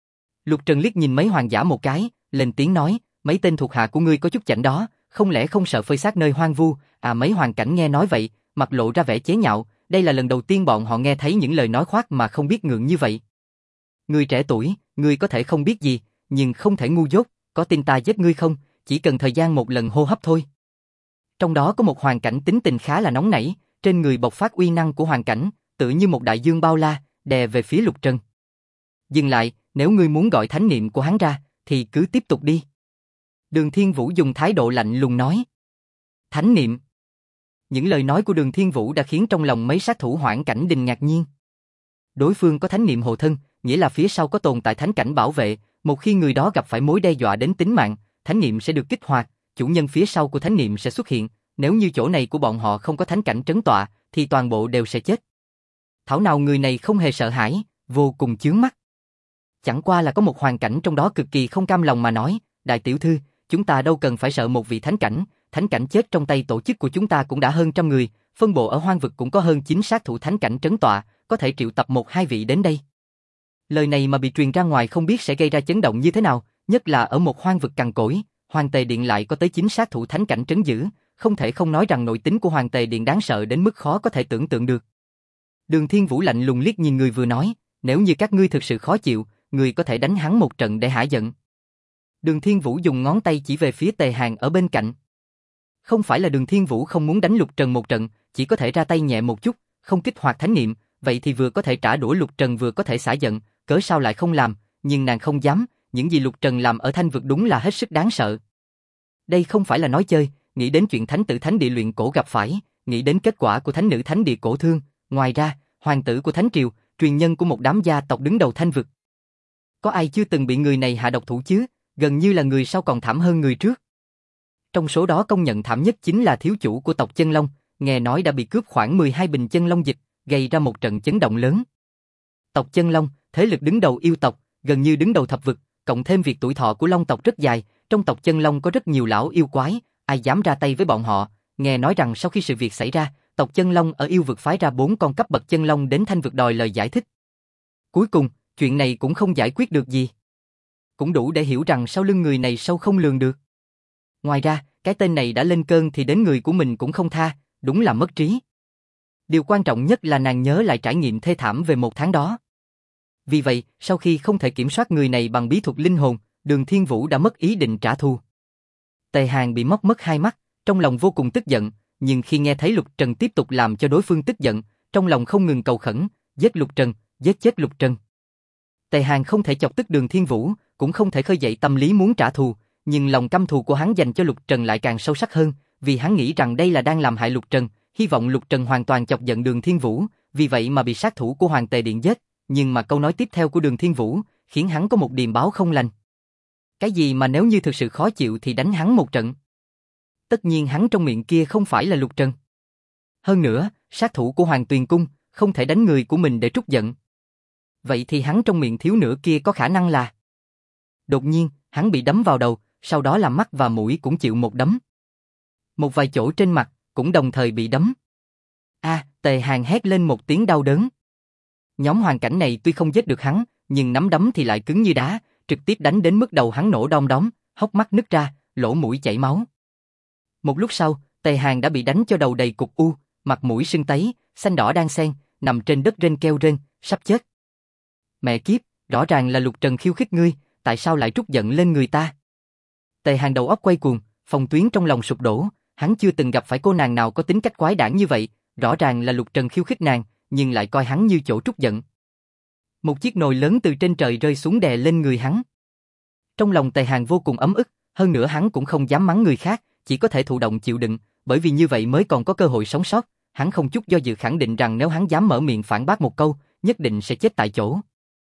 Lục Trần liếc nhìn mấy hoàng giả một cái, lên tiếng nói, mấy tên thuộc hạ của ngươi có chút chảnh đó, không lẽ không sợ phơi xác nơi hoang vu, mấy hoàng cảnh nghe nói vậy, mặt lộ ra vẻ chế nhạo, đây là lần đầu tiên bọn họ nghe thấy những lời nói khoác mà không biết ngượng như vậy. Ngươi trẻ tuổi, ngươi có thể không biết gì, nhưng không thể ngu dốt, có tin ta giết ngươi không, chỉ cần thời gian một lần hô hấp thôi. Trong đó có một hoàng cảnh tính tình khá là nóng nảy, trên người bộc phát uy năng của hoàng cảnh, tự như một đại dương bao la, đè về phía Lục Trần. Dừng lại, nếu ngươi muốn gọi thánh niệm của hắn ra, thì cứ tiếp tục đi. Đường Thiên Vũ dùng thái độ lạnh lùng nói. Thánh niệm. Những lời nói của Đường Thiên Vũ đã khiến trong lòng mấy sát thủ Hoãn Cảnh Đình ngạc nhiên. Đối phương có thánh niệm hộ thân, nghĩa là phía sau có tồn tại thánh cảnh bảo vệ, một khi người đó gặp phải mối đe dọa đến tính mạng, thánh niệm sẽ được kích hoạt, chủ nhân phía sau của thánh niệm sẽ xuất hiện, nếu như chỗ này của bọn họ không có thánh cảnh trấn tọa, thì toàn bộ đều sẽ chết. Thảo nào người này không hề sợ hãi, vô cùng chướng mắt. Chẳng qua là có một hoàn cảnh trong đó cực kỳ không cam lòng mà nói, đại tiểu thư, chúng ta đâu cần phải sợ một vị thánh cảnh chết trong tay tổ chức của chúng ta cũng đã hơn 100 người, phân bộ ở hoang vực cũng có hơn 9 sát thủ thánh cảnh trấn tọa, có thể triệu tập 1-2 vị đến đây. Lời này mà bị truyền ra ngoài không biết sẽ gây ra chấn động như thế nào, nhất là ở một hoang vực cằn cỗi, Hoàng Tề Điện lại có tới 9 sát thủ thánh cảnh trấn giữ, không thể không nói rằng nội tính của Hoàng Tề Điện đáng sợ đến mức khó có thể tưởng tượng được. Đường Thiên Vũ lạnh lùng liếc nhìn người vừa nói, nếu như các ngươi thực sự khó chịu, người có thể đánh hắn một trận để hả giận. Đường Thiên Vũ dùng ngón tay chỉ về phía Tề Hàn ở bên cạnh. Không phải là Đường Thiên Vũ không muốn đánh Lục Trần một trận, chỉ có thể ra tay nhẹ một chút, không kích hoạt thánh niệm, vậy thì vừa có thể trả đũa Lục Trần vừa có thể xả giận, cớ sao lại không làm, nhưng nàng không dám, những gì Lục Trần làm ở Thanh Vực đúng là hết sức đáng sợ. Đây không phải là nói chơi, nghĩ đến chuyện thánh tử thánh địa luyện cổ gặp phải, nghĩ đến kết quả của thánh nữ thánh địa cổ thương, ngoài ra, hoàng tử của Thánh Triều, truyền nhân của một đám gia tộc đứng đầu Thanh Vực. Có ai chưa từng bị người này hạ độc thủ chứ, gần như là người sau còn thảm hơn người trước. Trong số đó công nhận thảm nhất chính là thiếu chủ của tộc Chân Long, nghe nói đã bị cướp khoảng 12 bình chân long dịch, gây ra một trận chấn động lớn. Tộc Chân Long, thế lực đứng đầu yêu tộc, gần như đứng đầu thập vực, cộng thêm việc tuổi thọ của Long tộc rất dài, trong tộc Chân Long có rất nhiều lão yêu quái, ai dám ra tay với bọn họ, nghe nói rằng sau khi sự việc xảy ra, tộc Chân Long ở yêu vực phái ra 4 con cấp bậc chân long đến Thanh vực đòi lời giải thích. Cuối cùng, chuyện này cũng không giải quyết được gì. Cũng đủ để hiểu rằng sau lưng người này sâu không lường được. Ngoài ra, cái tên này đã lên cơn thì đến người của mình cũng không tha, đúng là mất trí. Điều quan trọng nhất là nàng nhớ lại trải nghiệm thê thảm về 1 tháng đó. Vì vậy, sau khi không thể kiểm soát người này bằng bí thuật linh hồn, Đường Thiên Vũ đã mất ý định trả thù. Tề Hàn bị móc mất 2 mắt, trong lòng vô cùng tức giận, nhưng khi nghe thấy Lục Trần tiếp tục làm cho đối phương tức giận, trong lòng không ngừng cầu khẩn, giết Lục Trần, giết chết Lục Trần. Tề Hàn không thể chọc tức Đường Thiên Vũ, cũng không thể khơi dậy tâm lý muốn trả thù, nhưng lòng căm thù của hắn dành cho Lục Trần lại càng sâu sắc hơn, vì hắn nghĩ rằng đây là đang làm hại Lục Trần, hy vọng Lục Trần hoàn toàn chọc giận Đường Thiên Vũ, vì vậy mà bị sát thủ của Hoàng Tề Điện giết, nhưng mà câu nói tiếp theo của Đường Thiên Vũ khiến hắn có một điềm báo không lành. Cái gì mà nếu như thực sự khó chịu thì đánh hắn một trận. Tất nhiên hắn trong miệng kia không phải là Lục Trần. Hơn nữa, sát thủ của Hoàng Tuyền Cung không thể đánh người của mình để trút giận. Vậy thì hắn trong miệng thiếu nửa kia có khả năng là... Đột nhiên, hắn bị đấm vào đầu, sau đó là mắt và mũi cũng chịu một đấm. Một vài chỗ trên mặt cũng đồng thời bị đấm. Tề Hàn hét lên một tiếng đau đớn. Nhóm hoàn cảnh này tuy không giết được hắn, nhưng nắm đấm thì lại cứng như đá, trực tiếp đánh đến mức đầu hắn nổ đom đóm, hốc mắt nứt ra, lỗ mũi chảy máu. Một lúc sau, Tề Hàn đã bị đánh cho đầu đầy cục u, mặt mũi sưng tấy, xanh đỏ đan xen, nằm trên đất rên kêu rên, sắp chết. Mẹ kiếp, rõ ràng là Lục Trần khiêu khích ngươi, tại sao lại trút giận lên người ta? Tề Hàn đầu óc quay cuồng, phòng tuyến trong lòng sụp đổ, hắn chưa từng gặp phải cô nàng nào có tính cách quái đản như vậy, rõ ràng là Lục Trần khiêu khích nàng, nhưng lại coi hắn như chỗ trút giận. Một chiếc nồi lớn từ trên trời rơi xuống đè lên người hắn. Trong lòng Tề Hàn vô cùng ấm ức, hơn nữa hắn cũng không dám mắng người khác, chỉ có thể thụ động chịu đựng, bởi vì như vậy mới còn có cơ hội sống sót, hắn không chút do dự khẳng định rằng nếu hắn dám mở miệng phản bác một câu, nhất định sẽ chết tại chỗ.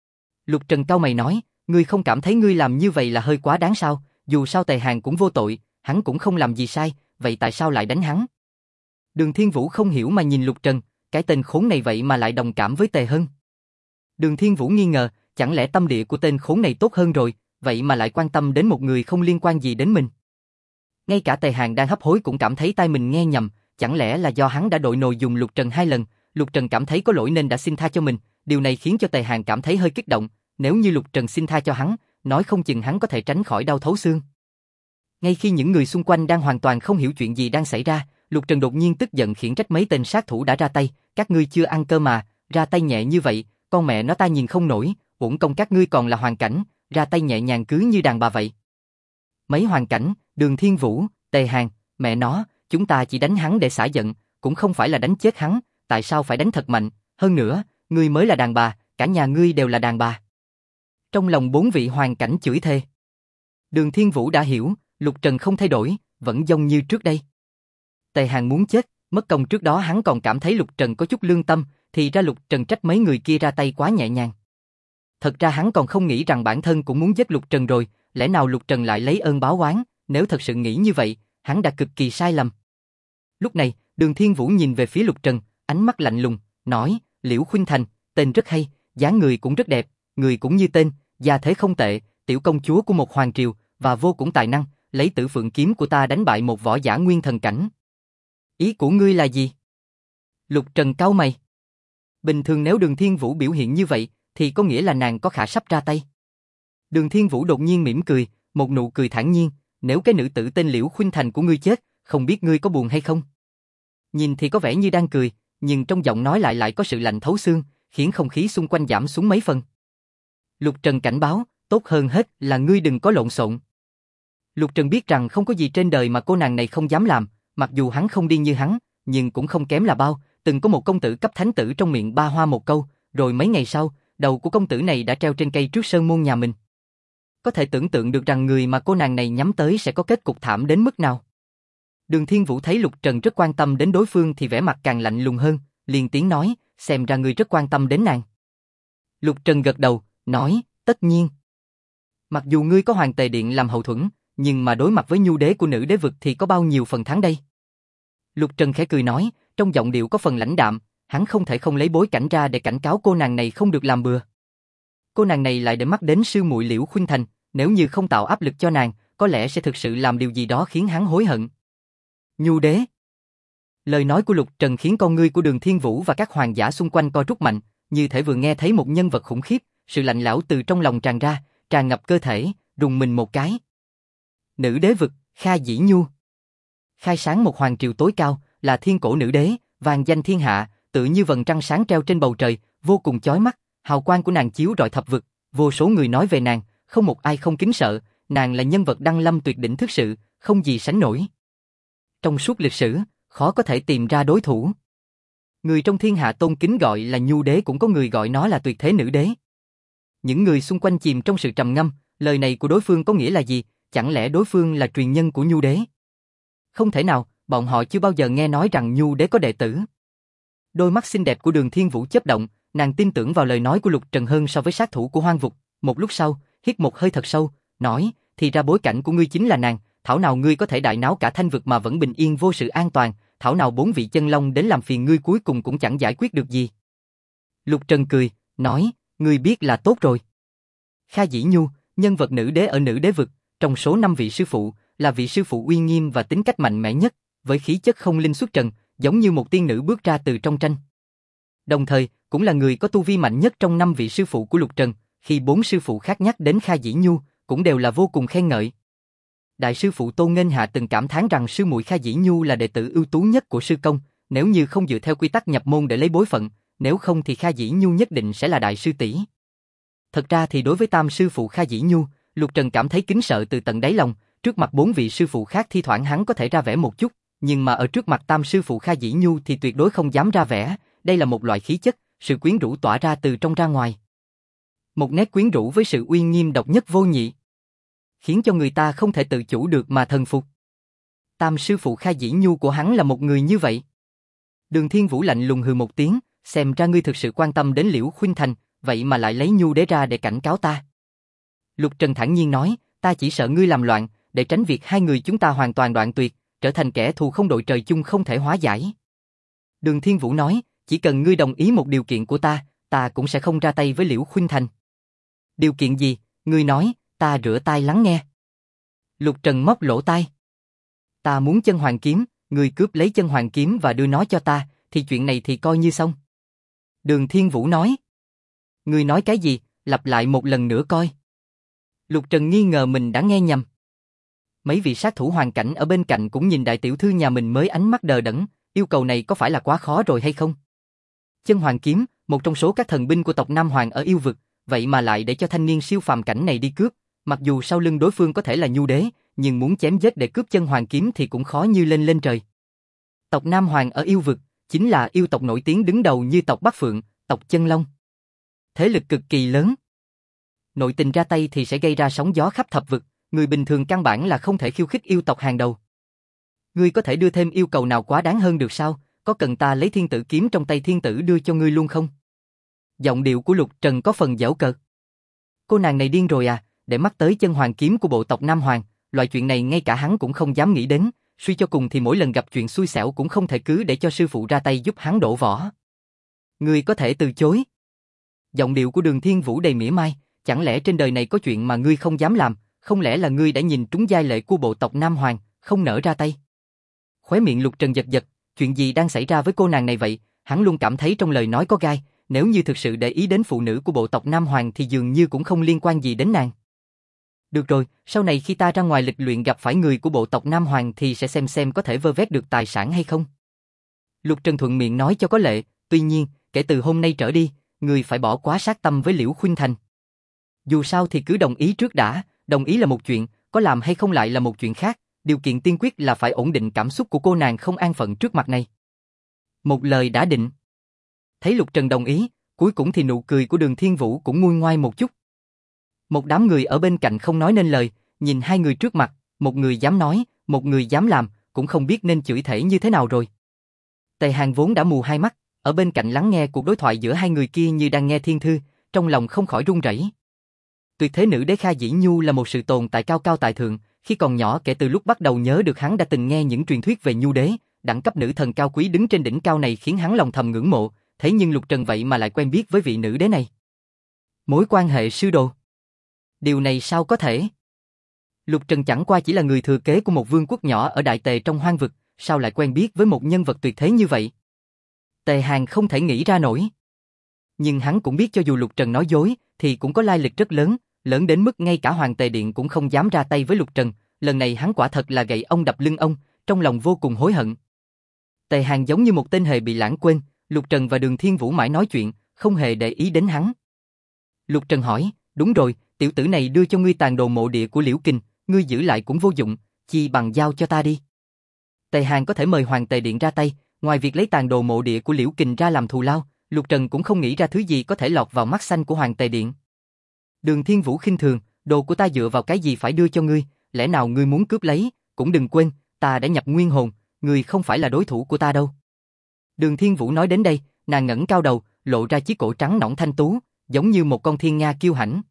Lục Trần cau mày nói, ngươi không cảm thấy ngươi làm như vậy là hơi quá đáng sao, dù sao Tề Hàn cũng vô tội, hắn cũng không làm gì sai, vậy tại sao lại đánh hắn? Đường Thiên Vũ không hiểu mà nhìn Lục Trần, cái tên khốn này vậy mà lại đồng cảm với Tề Hân. Đường Thiên Vũ nghi ngờ, chẳng lẽ tâm địa của tên khốn này tốt hơn rồi, vậy mà lại quan tâm đến một người không liên quan gì đến mình. Ngay cả Tề Hàn đang hấp hối cũng cảm thấy tai mình nghe nhầm, chẳng lẽ là do hắn đã đội nồi dùng Lục Trần 2 lần, Lục Trần cảm thấy có lỗi nên đã xin tha cho mình, điều này khiến cho Tề Hàn cảm thấy hơi kích động, nếu như Lục Trần xin tha cho hắn, nói không chừng hắn có thể tránh khỏi đau thấu xương. Ngay khi những người xung quanh đang hoàn toàn không hiểu chuyện gì đang xảy ra, Lục Trần đột nhiên tức giận khiển trách mấy tên sát thủ đã ra tay, các ngươi chưa ăn cơm mà, ra tay nhẹ như vậy, con mẹ nó ta nhìn không nổi, uổng công các ngươi còn là hoàn cảnh, ra tay nhẹ nhàng cứ như đàn bà vậy. Mấy hoàn cảnh, Đường Thiên Vũ, Tề Hàn, mẹ nó, chúng ta chỉ đánh hắn để xả giận, cũng không phải là đánh chết hắn, tại sao phải đánh thật mạnh, hơn nữa, ngươi mới là đàn bà, cả nhà ngươi đều là đàn bà. Trong lòng 4 vị hoàn cảnh chửi thề. Đường Thiên Vũ đã hiểu, Lục Trần không thay đổi, vẫn giống như trước đây. Tề Hàn muốn chết, mất công trước đó hắn còn cảm thấy Lục Trần có chút lương tâm, thì ra Lục Trần trách mấy người kia ra tay quá nhẹ nhàng. Thật ra hắn còn không nghĩ rằng bản thân cũng muốn giết Lục Trần rồi, lẽ nào Lục Trần lại lấy ơn báo oán, nếu thật sự nghĩ như vậy, hắn đã cực kỳ sai lầm. Lúc này, Đường Thiên Vũ nhìn về phía Lục Trần, ánh mắt lạnh lùng, nói, Liễu Khuynh Thành, tên rất hay, dáng người cũng rất đẹp, người cũng như tên, gia thế không tệ, tiểu công chúa của một hoàng triều, và vô cùng tài năng, lấy Tử Phượng kiếm của ta đánh bại một võ giả nguyên thần cảnh. Ý của ngươi là gì? Lục Trần cau mày. Bình thường nếu Đường Thiên Vũ biểu hiện như vậy, thì có nghĩa là nàng có khả sắp ra tay. Đường Thiên Vũ đột nhiên mỉm cười, một nụ cười thản nhiên, nếu cái nữ tử tên Liễu Khuynh Thành của ngươi chết, không biết ngươi có buồn hay không? Nhìn thì có vẻ như đang cười, nhưng trong giọng nói lại có sự lạnh thấu xương, khiến không khí xung quanh giảm xuống mấy phần. Lục Trần cảnh báo, tốt hơn hết là ngươi đừng có lộn xộn. Lục Trần biết rằng không có gì trên đời mà cô nàng này không dám làm, mặc dù hắn không điên như hắn, nhưng cũng không kém là bao, từng có một công tử cấp thánh tử trong miệng ba hoa một câu, rồi mấy ngày sau, đầu của công tử này đã treo trên cây trước sơn môn nhà mình. Có thể tưởng tượng được rằng người mà cô nàng này nhắm tới sẽ có kết cục thảm đến mức nào. Đường Thiên Vũ thấy Lục Trần rất quan tâm đến đối phương thì vẻ mặt càng lạnh lùng hơn, liền tiếng nói, xem ra ngươi rất quan tâm đến nàng. Lục Trần gật đầu, nói, tất nhiên. Mặc dù ngươi có Hoàng Tề Điện làm hậu thuẫn, nhưng mà đối mặt với nhu đế của nữ đế vực thì có bao nhiêu phần thắng đây? Lục Trần khẽ cười nói, trong giọng điệu có phần lãnh đạm, hắn không thể không lấy bối cảnh ra để cảnh cáo cô nàng này không được làm bừa. Cô nàng này lại để mắt đến sư muội Liễu Khuynh Thành, nếu như không tạo áp lực cho nàng, có lẽ sẽ thực sự làm điều gì đó khiến hắn hối hận. Nhu đế. Lời nói của Lục Trần khiến con ngươi của Đường Thiên Vũ và các hoàng giả xung quanh co rút mạnh, như thể vừa nghe thấy một nhân vật khủng khiếp, sự lạnh lẽo từ trong lòng tràn ra, tràn ngập cơ thể, rùng mình một cái. Nữ đế vực, Kha Dĩ Nhu. Khai sáng một hoàng triều tối cao, là thiên cổ nữ đế, vang danh thiên hạ, tự như vầng trăng sáng treo trên bầu trời, vô cùng chói mắt, hào quang của nàng chiếu rọi thập vực, vô số người nói về nàng, không một ai không kính sợ, nàng là nhân vật đăng lâm tuyệt đỉnh thức sự, không gì sánh nổi. Trong suốt lịch sử, khó có thể tìm ra đối thủ. Người trong thiên hạ tôn kính gọi là Nhu đế cũng có người gọi nó là tuyệt thế nữ đế. Những người xung quanh chìm trong sự trầm ngâm, lời này của đối phương có nghĩa là gì, chẳng lẽ đối phương là truyền nhân của Nhu đế? Không thể nào, bọn họ chưa bao giờ nghe nói rằng Nhu đế có đệ tử. Đôi mắt xinh đẹp của Đường Thiên Vũ chớp động, nàng tin tưởng vào lời nói của Lục Trần hơn so với sát thủ của Hoang Vục. Một lúc sau, hít một hơi thật sâu, nói, thì ra bối cảnh của ngươi chính là nàng, thảo nào ngươi có thể đại náo cả Thanh Vực mà vẫn bình yên vô sự an toàn, thảo nào 4 vị chân long đến làm phiền ngươi cuối cùng cũng chẳng giải quyết được gì. Lục Trần cười, nói, ngươi biết là tốt rồi. Kha Dĩ Nhu, nhân vật nữ đế ở nữ đế vực, trong số 5 vị sư phụ, là vị sư phụ uy nghiêm và tính cách mạnh mẽ nhất, với khí chất không linh xuất trần, giống như một tiên nữ bước ra từ trong tranh. Đồng thời, cũng là người có tu vi mạnh nhất trong 5 vị sư phụ của Lục Trần, khi 4 sư phụ khác nhắc đến Kha Dĩ Nhu, cũng đều là vô cùng khen ngợi. Đại sư phụ Tô Nghênh Hạ từng cảm thán rằng sư muội Kha Dĩ Nhu là đệ tử ưu tú nhất của sư công, nếu như không dựa theo quy tắc nhập môn để lấy bối phận, nếu không thì Kha Dĩ Nhu nhất định sẽ là đại sư tỷ. Thật ra thì đối với tam sư phụ Kha Dĩ Nhu, Lục Trần cảm thấy kính sợ từ tận đáy lòng, trước mặt 4 vị sư phụ khác thi thoảng hắn có thể ra vẻ một chút, nhưng mà ở trước mặt tam sư phụ Kha Dĩ Nhu thì tuyệt đối không dám ra vẻ, đây là một loại khí chất, sự quyến rũ tỏa ra từ trong ra ngoài. Một nét quyến rũ với sự uy nghiêm độc nhất vô nhị, khiến cho người ta không thể tự chủ được mà thần phục. Tam sư phụ Kha Dĩ Nhu của hắn là một người như vậy. Đường Thiên Vũ lạnh lùng hừ một tiếng, xem ra ngươi thực sự quan tâm đến Liễu Khuynh Thành, vậy mà lại lấy Nhu Đế ra để cảnh cáo ta. Lục Trần thản nhiên nói, ta chỉ sợ ngươi làm loạn, để tránh việc hai người chúng ta hoàn toàn đoạn tuyệt, trở thành kẻ thù không đội trời chung không thể hóa giải. Đường Thiên Vũ nói, chỉ cần ngươi đồng ý một điều kiện của ta cũng sẽ không ra tay với Liễu Khuynh Thành. Điều kiện gì? Ngươi nói, ta rửa tai lắng nghe. Lục Trần móc lỗ tai. Ta muốn chân hoàng kiếm, ngươi cướp lấy chân hoàng kiếm và đưa nó cho ta, thì chuyện này thì coi như xong. Đường Thiên Vũ nói. Ngươi nói cái gì, lặp lại một lần nữa coi. Lục Trần nghi ngờ mình đã nghe nhầm. Mấy vị sát thủ hoàn cảnh ở bên cạnh cũng nhìn đại tiểu thư nhà mình mới ánh mắt đờ đẫn, yêu cầu này có phải là quá khó rồi hay không? Chân hoàng kiếm, một trong số các thần binh của tộc Nam Hoàng ở yêu vực, vậy mà lại để cho thanh niên siêu phàm cảnh này đi cướp, mặc dù sau lưng đối phương có thể là Nhu Đế, nhưng muốn chém giết để cướp chân hoàng kiếm thì cũng khó như lên trời. Tộc Nam Hoàng ở yêu vực, chính là yêu tộc nổi tiếng đứng đầu như tộc Bắc Phượng, tộc Chân Long. Thế lực cực kỳ lớn. Nội tình ra tay thì sẽ gây ra sóng gió khắp thập vực, người bình thường căn bản là không thể khiêu khích yêu tộc hàng đầu. Ngươi có thể đưa thêm yêu cầu nào quá đáng hơn được sao? Có cần ta lấy thiên tử kiếm trong tay thiên tử đưa cho ngươi luôn không? Giọng điệu của Lục Trần có phần giễu cợt. Cô nàng này điên rồi à, để mắt tới chân hoàng kiếm của bộ tộc Nam Hoàng, loại chuyện này ngay cả hắn cũng không dám nghĩ đến, suy cho cùng thì mỗi lần gặp chuyện xui xẻo cũng không thể cứ để cho sư phụ ra tay giúp hắn đổ vỏ. Ngươi có thể từ chối. Giọng điệu của Đường Thiên Vũ đầy mỉa mai, chẳng lẽ trên đời này có chuyện mà ngươi không dám làm, không lẽ là ngươi đã nhìn trúng giai lệ của bộ tộc Nam Hoàng, không nỡ ra tay? Khóe miệng Lục Trần giật giật, chuyện gì đang xảy ra với cô nàng này vậy, hắn luôn cảm thấy trong lời nói có gai, nếu như thực sự để ý đến phụ nữ của bộ tộc Nam Hoàng thì dường như cũng không liên quan gì đến nàng. Được rồi, sau này khi ta ra ngoài lịch luyện gặp phải người của bộ tộc Nam Hoàng thì sẽ xem có thể vơ vét được tài sản hay không. Lục Trần thuận miệng nói cho có lệ, tuy nhiên, kể từ hôm nay trở đi, người phải bỏ quá sát tâm với Liễu Khuynh Thành. Dù sao thì cứ đồng ý trước đã, đồng ý là một chuyện, có làm hay không lại là một chuyện khác, điều kiện tiên quyết là phải ổn định cảm xúc của cô nàng không an phận trước mặt này. Một lời đã định. Thấy Lục Trần đồng ý, cuối cùng thì nụ cười của Đường Thiên Vũ cũng nguôi ngoai một chút. Một đám người ở bên cạnh không nói nên lời, nhìn hai người trước mặt, một người dám nói, một người dám làm, cũng không biết nên chửi thể như thế nào rồi. Tề Hàn vốn đã mù hai mắt, ở bên cạnh lắng nghe cuộc đối thoại giữa hai người kia như đang nghe thiên thư, trong lòng không khỏi run rẩy. Tuyệt thế nữ đế Kha Dĩ Nhu là một sự tồn tại cao cao tại thượng, khi còn nhỏ kể từ lúc bắt đầu nhớ được hắn đã từng nghe những truyền thuyết về Nhu đế, đẳng cấp nữ thần cao quý đứng trên đỉnh cao này khiến hắn lòng thầm ngưỡng mộ, thế nhưng Lục Trần vậy mà lại quen biết với vị nữ đế này. Mối quan hệ sư đồ. Điều này sao có thể? Lục Trần chẳng qua chỉ là người thừa kế của một vương quốc nhỏ ở Đại Tề trong hoang vực, sao lại quen biết với một nhân vật tuyệt thế như vậy? Tề Hàn không thể nghĩ ra nổi. Nhưng hắn cũng biết cho dù Lục Trần nói dối, thì cũng có lai lịch rất lớn, lớn đến mức ngay cả Hoàng Tề Điện cũng không dám ra tay với Lục Trần, lần này hắn quả thật là gậy ông đập lưng ông, trong lòng vô cùng hối hận. Tề Hàn giống như một tên hề bị lãng quên, Lục Trần và Đường Thiên Vũ mãi nói chuyện, không hề để ý đến hắn. Lục Trần hỏi, đúng rồi, tiểu tử này đưa cho ngươi tàn đồ mộ địa của Liễu Kình, ngươi giữ lại cũng vô dụng, chi bằng giao cho ta đi. Tề Hàn có thể mời Hoàng Tề Điện ra tay, ngoài việc lấy tàn đồ mộ địa của Liễu Kình ra làm thù lao, Lục Trần cũng không nghĩ ra thứ gì có thể lọt vào mắt xanh của Hoàng Tề Điện. Đường Thiên Vũ khinh thường, đồ của ta dựa vào cái gì phải đưa cho ngươi, lẽ nào ngươi muốn cướp lấy, cũng đừng quên, ta đã nhập nguyên hồn, ngươi không phải là đối thủ của ta đâu. Đường Thiên Vũ nói đến đây, nàng ngẩng cao đầu, lộ ra chiếc cổ trắng nõn thanh tú, giống như một con thiên nga kiêu hãnh.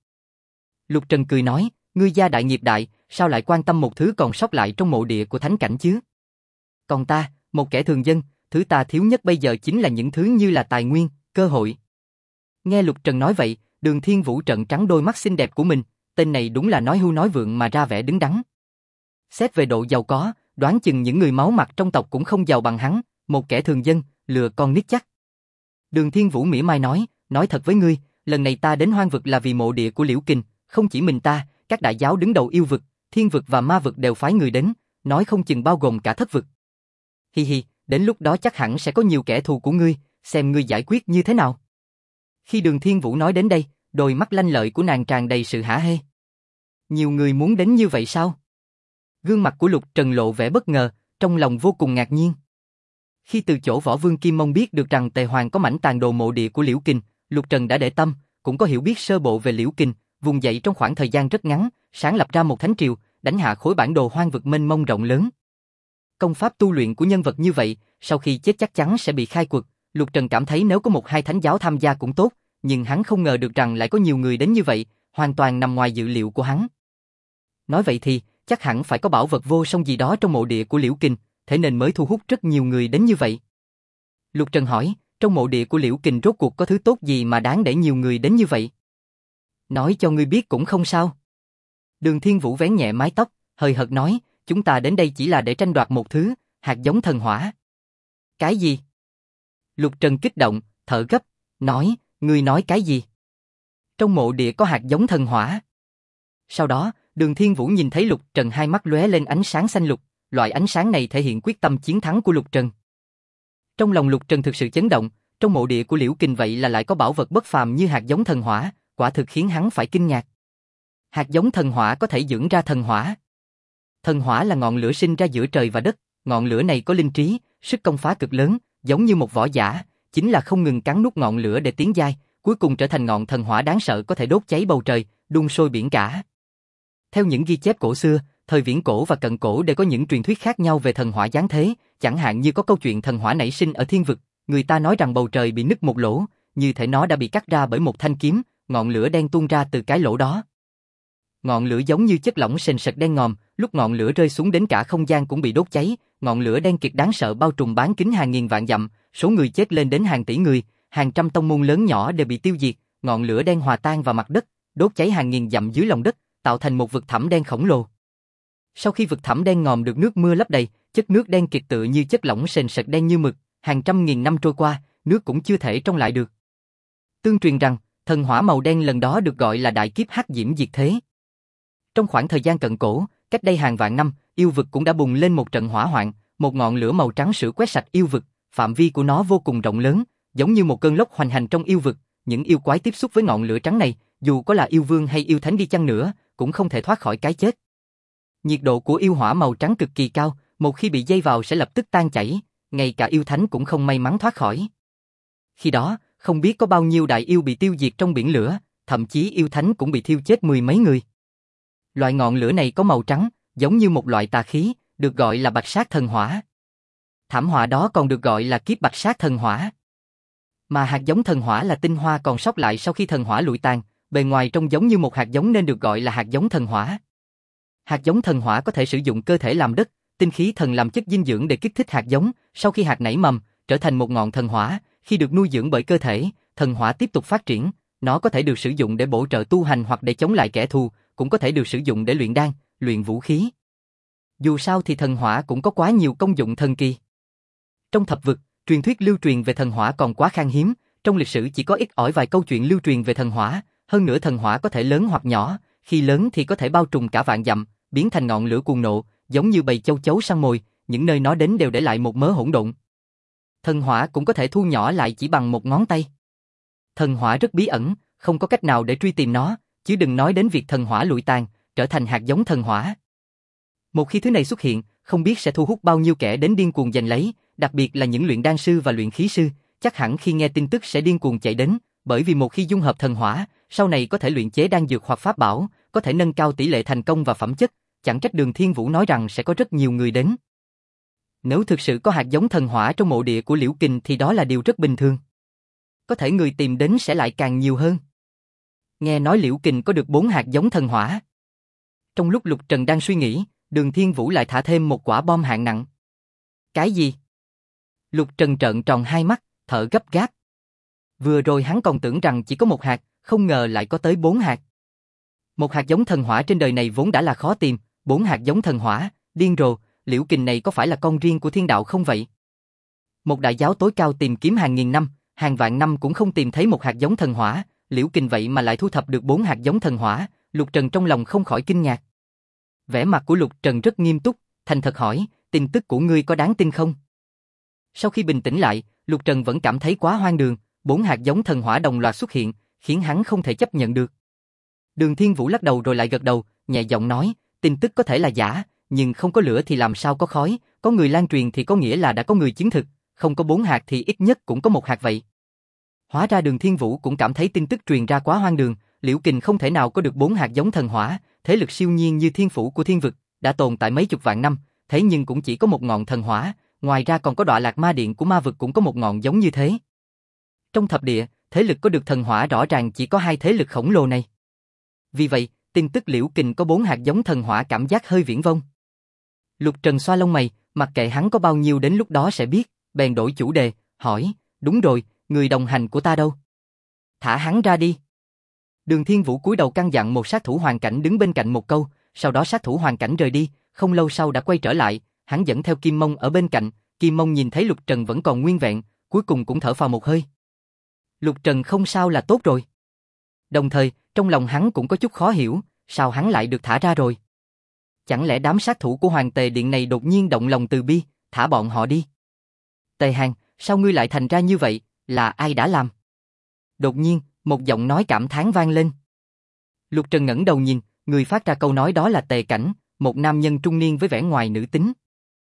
Lục Trần cười nói, ngươi gia đại nghiệp đại, sao lại quan tâm một thứ còn sót lại trong mộ địa của thánh cảnh chứ? Còn ta, một kẻ thường dân, thứ ta thiếu nhất bây giờ chính là những thứ như là tài nguyên, cơ hội. Nghe Lục Trần nói vậy, Đường Thiên Vũ trợn trắng đôi mắt xinh đẹp của mình, tên này đúng là nói hưu nói vượng mà ra vẻ đứng đắn. Xét về độ giàu có, đoán chừng những người máu mặt trong tộc cũng không giàu bằng hắn, một kẻ thường dân, lừa con nít chắc. Đường Thiên Vũ mỉa mai nói thật với ngươi, lần này ta đến hoang vực là vì mộ địa của Liễu Kình, không chỉ mình ta, các đại giáo đứng đầu yêu vực, thiên vực và ma vực đều phái người đến, nói không chừng bao gồm cả thất vực. Hi hi, đến lúc đó chắc hẳn sẽ có nhiều kẻ thù của ngươi, xem ngươi giải quyết như thế nào. Khi Đường Thiên Vũ nói đến đây, đôi mắt lanh lợi của nàng tràn đầy sự hả hê. Nhiều người muốn đến như vậy sao? Gương mặt của Lục Trần lộ vẻ bất ngờ, trong lòng vô cùng ngạc nhiên. Khi từ chỗ Võ Vương Kim Mông biết được rằng Tề Hoàng có mảnh tàn đồ mộ địa của Liễu Kình, Lục Trần đã để tâm, cũng có hiểu biết sơ bộ về Liễu Kình, vùng dậy trong khoảng thời gian rất ngắn, sáng lập ra một thánh triều, đánh hạ khối bản đồ hoang vực mênh mông rộng lớn. Công pháp tu luyện của nhân vật như vậy, sau khi chết chắc chắn sẽ bị khai quật, Lục Trần cảm thấy nếu có một hai thánh giáo tham gia cũng tốt, nhưng hắn không ngờ được rằng lại có nhiều người đến như vậy, hoàn toàn nằm ngoài dự liệu của hắn. Nói vậy thì, chắc hẳn phải có bảo vật vô song gì đó trong mộ địa của Liễu Kình, thế nên mới thu hút rất nhiều người đến như vậy. Lục Trần hỏi, trong mộ địa của Liễu Kình rốt cuộc có thứ tốt gì mà đáng để nhiều người đến như vậy? Nói cho ngươi biết cũng không sao. Đường Thiên Vũ vén nhẹ mái tóc, hời hợt nói, chúng ta đến đây chỉ là để tranh đoạt một thứ, hạt giống thần hỏa. Cái gì? Lục Trần kích động, thở gấp, nói, ngươi nói cái gì? Trong mộ địa có hạt giống thần hỏa. Sau đó, Đường Thiên Vũ nhìn thấy Lục Trần hai mắt lóe lên ánh sáng xanh lục, loại ánh sáng này thể hiện quyết tâm chiến thắng của Lục Trần. Trong lòng Lục Trần thực sự chấn động, trong mộ địa của Liễu Kình vậy là lại có bảo vật bất phàm như hạt giống thần hỏa, quả thực khiến hắn phải kinh ngạc. Hạt giống thần hỏa có thể dưỡng ra thần hỏa. Thần hỏa là ngọn lửa sinh ra giữa trời và đất, ngọn lửa này có linh trí, sức công phá cực lớn, giống như một võ giả, chính là không ngừng cắn nuốt ngọn lửa để tiến giai, cuối cùng trở thành ngọn thần hỏa đáng sợ có thể đốt cháy bầu trời, đun sôi biển cả. Theo những ghi chép cổ xưa, thời viễn cổ và cận cổ đều có những truyền thuyết khác nhau về thần hỏa giáng thế, chẳng hạn như có câu chuyện thần hỏa nảy sinh ở thiên vực, người ta nói rằng bầu trời bị nứt một lỗ, như thể nó đã bị cắt ra bởi một thanh kiếm, ngọn lửa đen tuôn ra từ cái lỗ đó. Ngọn lửa giống như chất lỏng sền sệt đen ngòm, lúc ngọn lửa rơi xuống đến cả không gian cũng bị đốt cháy, ngọn lửa đen kịt đáng sợ bao trùm bán kính hàng nghìn vạn dặm, số người chết lên đến hàng tỷ người, hàng trăm tông môn lớn nhỏ đều bị tiêu diệt, ngọn lửa đen hòa tan vào mặt đất, đốt cháy hàng nghìn dặm dưới lòng đất, tạo thành một vực thẳm đen khổng lồ. Sau khi vực thẳm đen ngòm được nước mưa lấp đầy, chất nước đen kịt tựa như chất lỏng sền sệt đen như mực, hàng trăm nghìn năm trôi qua, nước cũng chưa thể trong lại được. Tương truyền rằng, thần hỏa màu đen lần đó được gọi là đại kiếp hắc diễm diệt thế. Trong khoảng thời gian cận cổ, cách đây hàng vạn năm, yêu vực cũng đã bùng lên một trận hỏa hoạn, một ngọn lửa màu trắng sữa quét sạch yêu vực, phạm vi của nó vô cùng rộng lớn, giống như một cơn lốc hoành hành trong yêu vực, những yêu quái tiếp xúc với ngọn lửa trắng này, dù có là yêu vương hay yêu thánh đi chăng nữa, cũng không thể thoát khỏi cái chết. Nhiệt độ của yêu hỏa màu trắng cực kỳ cao, một khi bị dây vào sẽ lập tức tan chảy, ngay cả yêu thánh cũng không may mắn thoát khỏi. Khi đó, không biết có bao nhiêu đại yêu bị tiêu diệt trong biển lửa, thậm chí yêu thánh cũng bị thiêu chết mười mấy người. Loại ngọn lửa này có màu trắng, giống như một loại tà khí, được gọi là bạch sát thần hỏa. Thảm họa đó còn được gọi là kiếp bạch sát thần hỏa. Mà hạt giống thần hỏa là tinh hoa còn sót lại sau khi thần hỏa lụi tàn, bề ngoài trông giống như một hạt giống nên được gọi là hạt giống thần hỏa. Hạt giống thần hỏa có thể sử dụng cơ thể làm đất, tinh khí thần làm chất dinh dưỡng để kích thích hạt giống, sau khi hạt nảy mầm, trở thành một ngọn thần hỏa, khi được nuôi dưỡng bởi cơ thể, thần hỏa tiếp tục phát triển, nó có thể được sử dụng để bổ trợ tu hành hoặc để chống lại kẻ thù, cũng có thể được sử dụng để luyện đan, luyện vũ khí. Dù sao thì thần hỏa cũng có quá nhiều công dụng thần kỳ. Trong thập vực, truyền thuyết lưu truyền về thần hỏa còn quá khan hiếm, trong lịch sử chỉ có ít ỏi vài câu chuyện lưu truyền về thần hỏa, hơn nữa thần hỏa có thể lớn hoặc nhỏ, khi lớn thì có thể bao trùm cả vạn dặm, biến thành ngọn lửa cuồng nộ, giống như bầy châu chấu săn mồi, những nơi nó đến đều để lại một mớ hỗn độn. Thần hỏa cũng có thể thu nhỏ lại chỉ bằng một ngón tay. Thần hỏa rất bí ẩn, không có cách nào để truy tìm nó, chứ đừng nói đến việc thần hỏa lụi tàn, trở thành hạt giống thần hỏa. Một khi thứ này xuất hiện, không biết sẽ thu hút bao nhiêu kẻ đến điên cuồng giành lấy, đặc biệt là những luyện đan sư và luyện khí sư, chắc hẳn khi nghe tin tức sẽ điên cuồng chạy đến, bởi vì một khi dung hợp thần hỏa, sau này có thể luyện chế đan dược hoặc pháp bảo, có thể nâng cao tỷ lệ thành công và phẩm chất, chẳng trách Đường Thiên Vũ nói rằng sẽ có rất nhiều người đến. Nếu thực sự có hạt giống thần hỏa trong mộ địa của Liễu Kình thì đó là điều rất bình thường. Có thể người tìm đến sẽ lại càng nhiều hơn. Nghe nói Liễu Kình có được 4 hạt giống thần hỏa. Trong lúc Lục Trần đang suy nghĩ, Đường Thiên Vũ lại thả thêm một quả bom hạng nặng. Cái gì? Lục Trần trợn tròn hai mắt, thở gấp gáp. Vừa rồi hắn còn tưởng rằng chỉ có một hạt, không ngờ lại có tới 4 hạt. Một hạt giống thần hỏa trên đời này vốn đã là khó tìm, 4 hạt giống thần hỏa, điên rồ, Liễu Kình này có phải là con riêng của thiên đạo không vậy? Một đại giáo tối cao tìm kiếm hàng nghìn năm, hàng vạn năm cũng không tìm thấy một hạt giống thần hỏa, Liễu Kình vậy mà lại thu thập được 4 hạt giống thần hỏa, Lục Trần trong lòng không khỏi kinh ngạc. Vẻ mặt của Lục Trần rất nghiêm túc, thành thật hỏi, tin tức của ngươi có đáng tin không? Sau khi bình tĩnh lại, Lục Trần vẫn cảm thấy quá hoang đường, 4 hạt giống thần hỏa đồng loạt xuất hiện, khiến hắn không thể chấp nhận được. Đường Thiên Vũ lắc đầu rồi lại gật đầu, nhẹ giọng nói, tin tức có thể là giả, nhưng không có lửa thì làm sao có khói, có người lan truyền thì có nghĩa là đã có người chứng thực, không có 4 hạt thì ít nhất cũng có 1 hạt vậy. Hóa ra Đường Thiên Vũ cũng cảm thấy tin tức truyền ra quá hoang đường, Liễu Kình không thể nào có được 4 hạt giống thần hỏa, thế lực siêu nhiên như thiên phủ của thiên vực, đã tồn tại mấy chục vạn năm, thế nhưng cũng chỉ có một ngọn thần hỏa, ngoài ra còn có Đọa Lạc Ma Điện của ma vực cũng có một ngọn giống như thế. Trong thập địa, thế lực có được thần hỏa rõ ràng chỉ có hai thế lực khổng lồ này. Vì vậy, tin tức Liễu Kình có 4 hạt giống thần hỏa cảm giác hơi viển vông. Lục Trần xoa lông mày, mặc kệ hắn có bao nhiêu đến lúc đó sẽ biết, bèn đổi chủ đề, hỏi, đúng rồi, người đồng hành của ta đâu? Thả hắn ra đi. Đường Thiên Vũ cúi đầu căn dặn một sát thủ hoàn cảnh đứng bên cạnh một câu, sau đó sát thủ hoàn cảnh rời đi, không lâu sau đã quay trở lại, hắn dẫn theo Kim Mông ở bên cạnh, Kim Mông nhìn thấy Lục Trần vẫn còn nguyên vẹn, cuối cùng cũng thở phào một hơi. Lục Trần không sao là tốt rồi. Đồng thời, trong lòng hắn cũng có chút khó hiểu, sao hắn lại được thả ra rồi? Chẳng lẽ đám sát thủ của Hoàng Tề Điện này đột nhiên động lòng từ bi, thả bọn họ đi? Tề Hàn, sao ngươi lại thành ra như vậy, là ai đã làm? Đột nhiên, một giọng nói cảm thán vang lên. Lục Trần ngẩng đầu nhìn, người phát ra câu nói đó là Tề Cảnh, một nam nhân trung niên với vẻ ngoài nữ tính.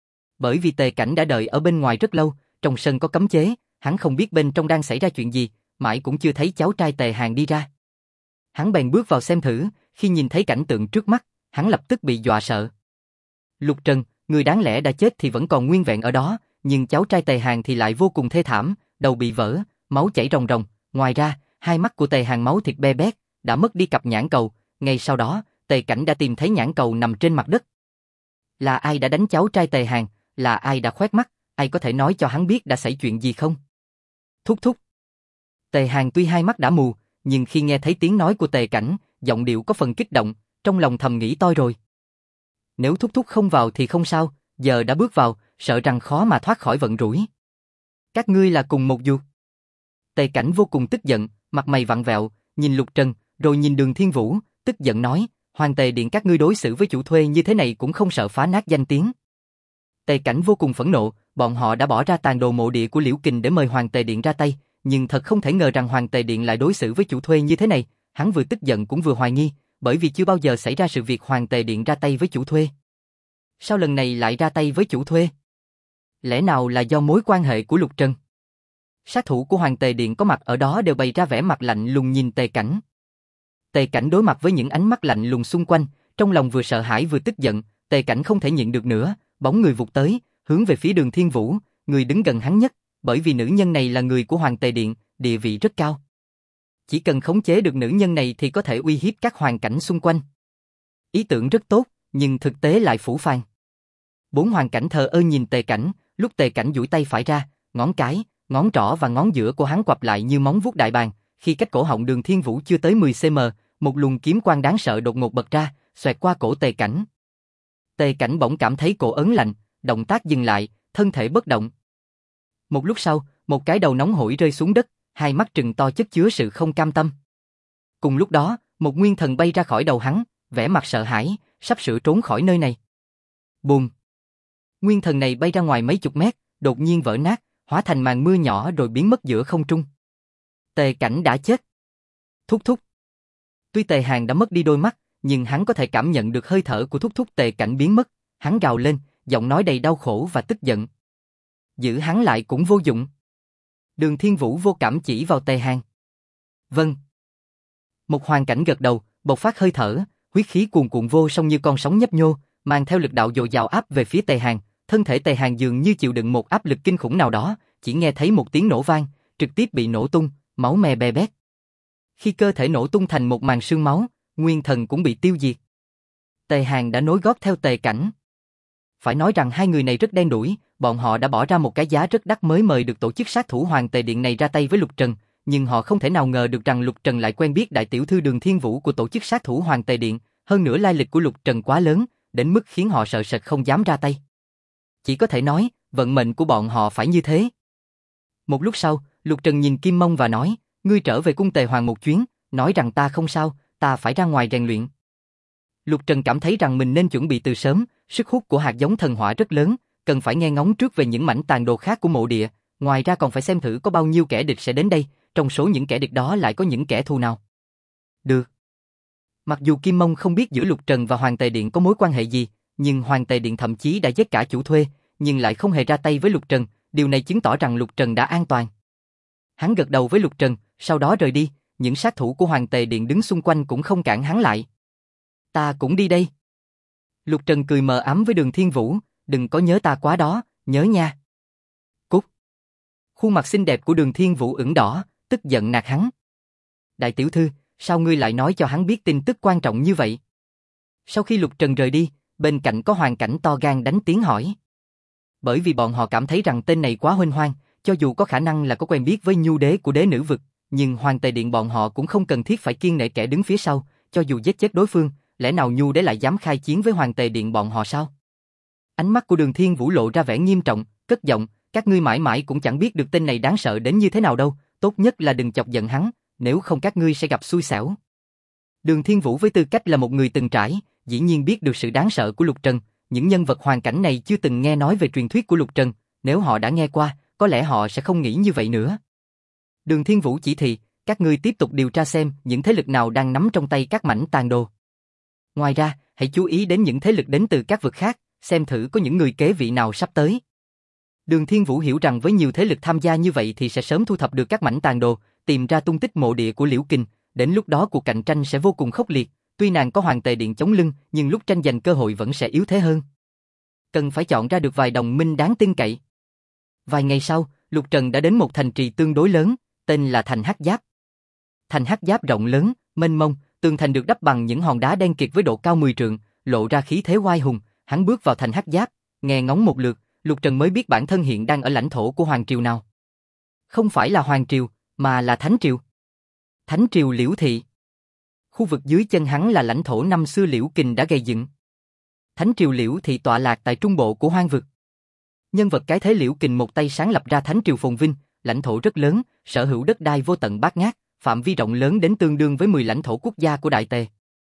Bởi vì Tề Cảnh đã đợi ở bên ngoài rất lâu, trong sân có cấm chế, hắn không biết bên trong đang xảy ra chuyện gì, mãi cũng chưa thấy cháu trai Tề Hàn đi ra. Hắn bèn bước vào xem thử, khi nhìn thấy cảnh tượng trước mắt, hắn lập tức bị dọa sợ. Lục Trần, người đáng lẽ đã chết thì vẫn còn nguyên vẹn ở đó, nhưng cháu trai Tề Hàn thì lại vô cùng thê thảm, đầu bị vỡ, máu chảy ròng ròng, ngoài ra, hai mắt của Tề Hàn máu thịt be bét, đã mất đi cặp nhãn cầu, ngay sau đó, Tề Cảnh đã tìm thấy nhãn cầu nằm trên mặt đất. Là ai đã đánh cháu trai Tề Hàn, là ai đã khoét mắt, ai có thể nói cho hắn biết đã xảy chuyện gì không? Thúc thúc. Tề Hàn tuy hai mắt đã mù, nhưng khi nghe thấy tiếng nói của Tề Cảnh, giọng điệu có phần kích động, trong lòng thầm nghĩ toi rồi. Nếu thúc thúc không vào thì không sao, giờ đã bước vào, sợ rằng khó mà thoát khỏi vận rủi. Các ngươi là cùng một ruột. Tề Cảnh vô cùng tức giận, mặt mày vặn vẹo, nhìn Lục Trần, rồi nhìn Đường Thiên Vũ, tức giận nói, Hoàng Tề Điện các ngươi đối xử với chủ thuê như thế này cũng không sợ phá nát danh tiếng. Tề Cảnh vô cùng phẫn nộ, bọn họ đã bỏ ra tàn đồ mộ địa của Liễu Kình để mời Hoàng Tề Điện ra tay, nhưng thật không thể ngờ rằng Hoàng Tề Điện lại đối xử với chủ thuê như thế này, hắn vừa tức giận cũng vừa hoài nghi, bởi vì chưa bao giờ xảy ra sự việc Hoàng Tề Điện ra tay với chủ thuê. Sao lần này lại ra tay với chủ thuê? Lẽ nào là do mối quan hệ của Lục Trần? Sát thủ của Hoàng Tề Điện có mặt ở đó đều bày ra vẻ mặt lạnh lùng nhìn Tề Cảnh. Tề Cảnh đối mặt với những ánh mắt lạnh lùng xung quanh, trong lòng vừa sợ hãi vừa tức giận, Tề Cảnh không thể nhịn được nữa, bóng người vụt tới, hướng về phía Đường Thiên Vũ, người đứng gần hắn nhất, bởi vì nữ nhân này là người của Hoàng Tề Điện, địa vị rất cao. Chỉ cần khống chế được nữ nhân này thì có thể uy hiếp các hoàn cảnh xung quanh. Ý tưởng rất tốt, nhưng thực tế lại phũ phàng. 4 hoàn cảnh thờ ơ nhìn Tề Cảnh, lúc Tề Cảnh duỗi tay phải ra, ngón cái, ngón trỏ và ngón giữa của hắn quặp lại như móng vuốt đại bàng, khi cách cổ họng Đường Thiên Vũ chưa tới 10 cm, một luồng kiếm quang đáng sợ đột ngột bật ra, xoẹt qua cổ Tề Cảnh. Tề Cảnh bỗng cảm thấy cổ ớn lạnh, động tác dừng lại, thân thể bất động. Một lúc sau, một cái đầu nóng hổi rơi xuống đất, hai mắt trừng to chất chứa sự không cam tâm. Cùng lúc đó, một nguyên thần bay ra khỏi đầu hắn, vẻ mặt sợ hãi, sắp sửa trốn khỏi nơi này. Bùm! Nguyên thần này bay ra ngoài mấy chục mét, đột nhiên vỡ nát, hóa thành màn mưa nhỏ rồi biến mất giữa không trung. Tề Cảnh đã chết. Thúc thúc. Tuy Tề Hàn đã mất đi đôi mắt, nhưng hắn có thể cảm nhận được hơi thở của thúc thúc. Tề Cảnh biến mất, hắn gào lên, giọng nói đầy đau khổ và tức giận. Giữ hắn lại cũng vô dụng. Đường Thiên Vũ vô cảm chỉ vào Tề Hàn. Vâng. Một hoàn cảnh gật đầu, bộc phát hơi thở, huyết khí cuồn cuộn vô song như con sóng nhấp nhô, mang theo lực đạo dồi dào áp về phía Tề Hàn. Thân thể Tề Hàn dường như chịu đựng một áp lực kinh khủng nào đó, chỉ nghe thấy một tiếng nổ vang, trực tiếp bị nổ tung, máu me be bét. Khi cơ thể nổ tung thành một màn sương máu, nguyên thần cũng bị tiêu diệt. Tề Hàn đã nối gót theo Tề Cảnh. Phải nói rằng hai người này rất đen đủi, bọn họ đã bỏ ra một cái giá rất đắt mới mời được tổ chức sát thủ Hoàng Tề Điện này ra tay với Lục Trần, nhưng họ không thể nào ngờ được rằng Lục Trần lại quen biết đại tiểu thư Đường Thiên Vũ của tổ chức sát thủ Hoàng Tề Điện, hơn nữa lai lịch của Lục Trần quá lớn, đến mức khiến họ sợ sệt không dám ra tay. Chỉ có thể nói, vận mệnh của bọn họ phải như thế. Một lúc sau, Lục Trần nhìn Kim Mông và nói, ngươi trở về cung Tề Hoàng một chuyến, nói rằng ta không sao, ta phải ra ngoài rèn luyện. Lục Trần cảm thấy rằng mình nên chuẩn bị từ sớm, sức hút của hạt giống thần hỏa rất lớn, cần phải nghe ngóng trước về những mảnh tàn đồ khác của mộ địa, ngoài ra còn phải xem thử có bao nhiêu kẻ địch sẽ đến đây, trong số những kẻ địch đó lại có những kẻ thù nào. Được. Mặc dù Kim Mông không biết giữa Lục Trần và Hoàng Tề Điện có mối quan hệ gì, nhưng Hoàng Tề Điện thậm chí đã giết cả chủ thuê, nhưng lại không hề ra tay với Lục Trần, điều này chứng tỏ rằng Lục Trần đã an toàn. Hắn gật đầu với Lục Trần, sau đó rời đi, những sát thủ của Hoàng Tề Điện đứng xung quanh cũng không cản hắn lại. Ta cũng đi đây. Lục Trần cười mờ ám với Đường Thiên Vũ, đừng có nhớ ta quá đó, nhớ nha. Cút. Khuôn mặt xinh đẹp của Đường Thiên Vũ ửng đỏ, tức giận nạt hắn. Đại tiểu thư, sao ngươi lại nói cho hắn biết tin tức quan trọng như vậy? Sau khi Lục Trần rời đi, bên cạnh có Hoàng Cảnh to gan đánh tiếng hỏi. Bởi vì bọn họ cảm thấy rằng tên này quá huênh hoang, cho dù có khả năng là có quen biết với nhu đế của đế nữ vực, nhưng Hoàng Tề Điện bọn họ cũng không cần thiết phải kiêng nể kẻ đứng phía sau, cho dù giết chết đối phương, lẽ nào nhu đế lại dám khai chiến với Hoàng Tề Điện bọn họ sao? Ánh mắt của Đường Thiên Vũ lộ ra vẻ nghiêm trọng, cất giọng, các ngươi mãi mãi cũng chẳng biết được tên này đáng sợ đến như thế nào đâu, tốt nhất là đừng chọc giận hắn, nếu không các ngươi sẽ gặp xui xẻo. Đường Thiên Vũ với tư cách là một người từng trải, dĩ nhiên biết được sự đáng sợ của Lục Trần, những nhân vật hoàn cảnh này chưa từng nghe nói về truyền thuyết của Lục Trần, nếu họ đã nghe qua, có lẽ họ sẽ không nghĩ như vậy nữa. Đường Thiên Vũ chỉ thị, các ngươi tiếp tục điều tra xem những thế lực nào đang nắm trong tay các mảnh tàn đồ. Ngoài ra, hãy chú ý đến những thế lực đến từ các vực khác, xem thử có những người kế vị nào sắp tới. Đường Thiên Vũ hiểu rằng với nhiều thế lực tham gia như vậy thì sẽ sớm thu thập được các mảnh tàn đồ, tìm ra tung tích mộ địa của Liễu Kình, đến lúc đó cuộc cạnh tranh sẽ vô cùng khốc liệt, tuy nàng có Hoàng Tề Điện chống lưng, nhưng lúc tranh giành cơ hội vẫn sẽ yếu thế hơn. Cần phải chọn ra được vài đồng minh đáng tin cậy. Vài ngày sau, Lục Trần đã đến một thành trì tương đối lớn, tên là thành Hắc Giáp. Thành Hắc Giáp rộng lớn, mênh mông, tường thành được đắp bằng những hòn đá đen kịt với độ cao 10 trượng, lộ ra khí thế oai hùng. Hắn bước vào thành Hắc Giáp, nghe ngóng một lượt, Lục Trần mới biết bản thân hiện đang ở lãnh thổ của hoàng triều nào. Không phải là hoàng triều, mà là thánh triều. Thánh triều Liễu Thị. Khu vực dưới chân hắn là lãnh thổ năm xưa Liễu Kình đã gây dựng. Thánh triều Liễu Thị tọa lạc tại trung bộ của hoang vực. Nhân vật cái thế Liễu Kình một tay sáng lập ra thánh triều phồn vinh, lãnh thổ rất lớn, sở hữu đất đai vô tận bát ngát, phạm vi rộng lớn đến tương đương với 10 lãnh thổ quốc gia của Đại Tề.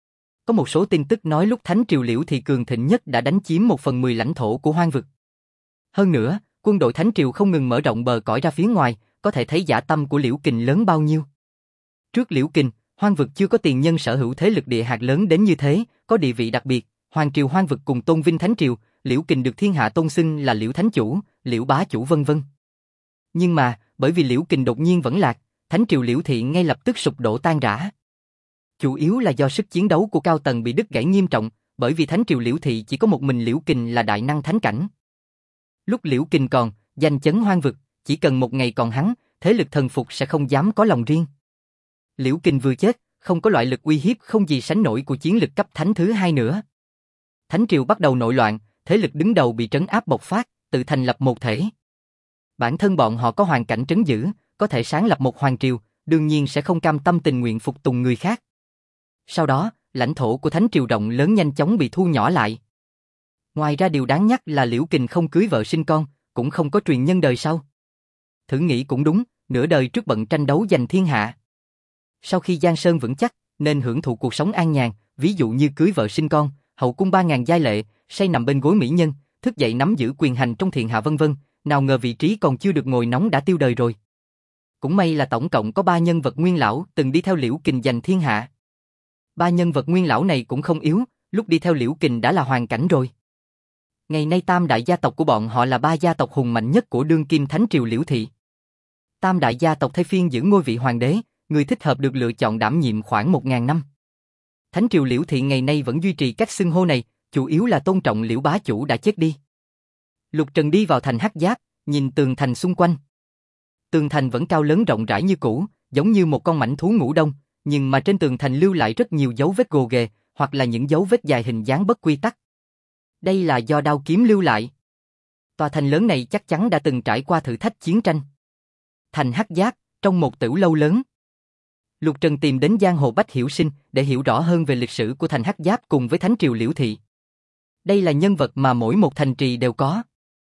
Có một số tin tức nói lúc thánh triều Liễu Thị cường thịnh nhất đã đánh chiếm 1/10 lãnh thổ của hoang vực. Hơn nữa, quân đội thánh triều không ngừng mở rộng bờ cõi ra phía ngoài, có thể thấy dã tâm của Liễu Kình lớn bao nhiêu. Trước Liễu Kình, hoang vực chưa có tiền nhân sở hữu thế lực địa hạt lớn đến như thế, có địa vị đặc biệt, hoàng triều hoang vực cùng tôn vinh thánh triều, Liễu Kình được thiên hạ tôn xưng là Liễu Thánh Chủ, Liễu Bá Chủ vân vân. Nhưng mà, bởi vì Liễu Kình đột nhiên vẫn lạc, thánh triều Liễu Thị ngay lập tức sụp đổ tan rã. Chủ yếu là do sức chiến đấu của cao tầng bị đứt gãy nghiêm trọng, bởi vì thánh triều Liễu Thị chỉ có một mình Liễu Kình là đại năng thánh cảnh. Lúc Liễu Kình còn, danh chấn hoang vực, chỉ cần một ngày còn hắn, thế lực thần phục sẽ không dám có lòng riêng. Liễu Kình vừa chết, không có loại lực uy hiếp không gì sánh nổi của chiến lực cấp thánh thứ hai nữa. Thánh triều bắt đầu nội loạn, thế lực đứng đầu bị trấn áp bộc phát, tự thành lập một thể. Bản thân bọn họ có hoàn cảnh trấn giữ, có thể sáng lập một hoàng triều, đương nhiên sẽ không cam tâm tình nguyện phục tùng người khác. Sau đó, lãnh thổ của thánh triều rộng lớn nhanh chóng bị thu nhỏ lại. Ngoài ra điều đáng nhắc là Liễu Kình không cưới vợ sinh con, cũng không có truyền nhân đời sau. Thử nghĩ cũng đúng, nửa đời trước bận tranh đấu giành thiên hạ. Sau khi Giang Sơn vững chắc, nên hưởng thụ cuộc sống an nhàn, ví dụ như cưới vợ sinh con, hậu cung 3000 giai lệ, say nằm bên gối mỹ nhân, thức dậy nắm giữ quyền hành trong thiên hạ vân vân, nào ngờ vị trí còn chưa được ngồi nóng đã tiêu đời rồi. Cũng may là tổng cộng có 3 nhân vật nguyên lão từng đi theo Liễu Kình giành thiên hạ. 3 nhân vật nguyên lão này cũng không yếu, lúc đi theo Liễu Kình đã là hoàn cảnh rồi. Ngày nay tam đại gia tộc của bọn họ là 3 gia tộc hùng mạnh nhất của đương kim thánh triều Liễu Thị. Tam đại gia tộc thay phiên giữ ngôi vị hoàng đế, người thích hợp được lựa chọn đảm nhiệm khoảng 1000 năm. Thánh triều Liễu Thị ngày nay vẫn duy trì cách xưng hô này, chủ yếu là tôn trọng Liễu Bá Chủ đã chết đi. Lục Trần đi vào thành Hắc Giáp, nhìn tường thành xung quanh. Tường thành vẫn cao lớn rộng rãi như cũ, giống như một con mãnh thú ngủ đông, nhưng mà trên tường thành lưu lại rất nhiều dấu vết gồ ghề, hoặc là những dấu vết dài hình dáng bất quy tắc. Đây là do đao kiếm lưu lại. Tòa thành lớn này chắc chắn đã từng trải qua thử thách chiến tranh. Thành Hắc Giáp, trong một tửu lâu lớn. Lục Trần tìm đến giang hồ Bách Hiểu Sinh để hiểu rõ hơn về lịch sử của thành Hắc Giáp cùng với thánh triều Liễu Thị. Đây là nhân vật mà mỗi một thành trì đều có.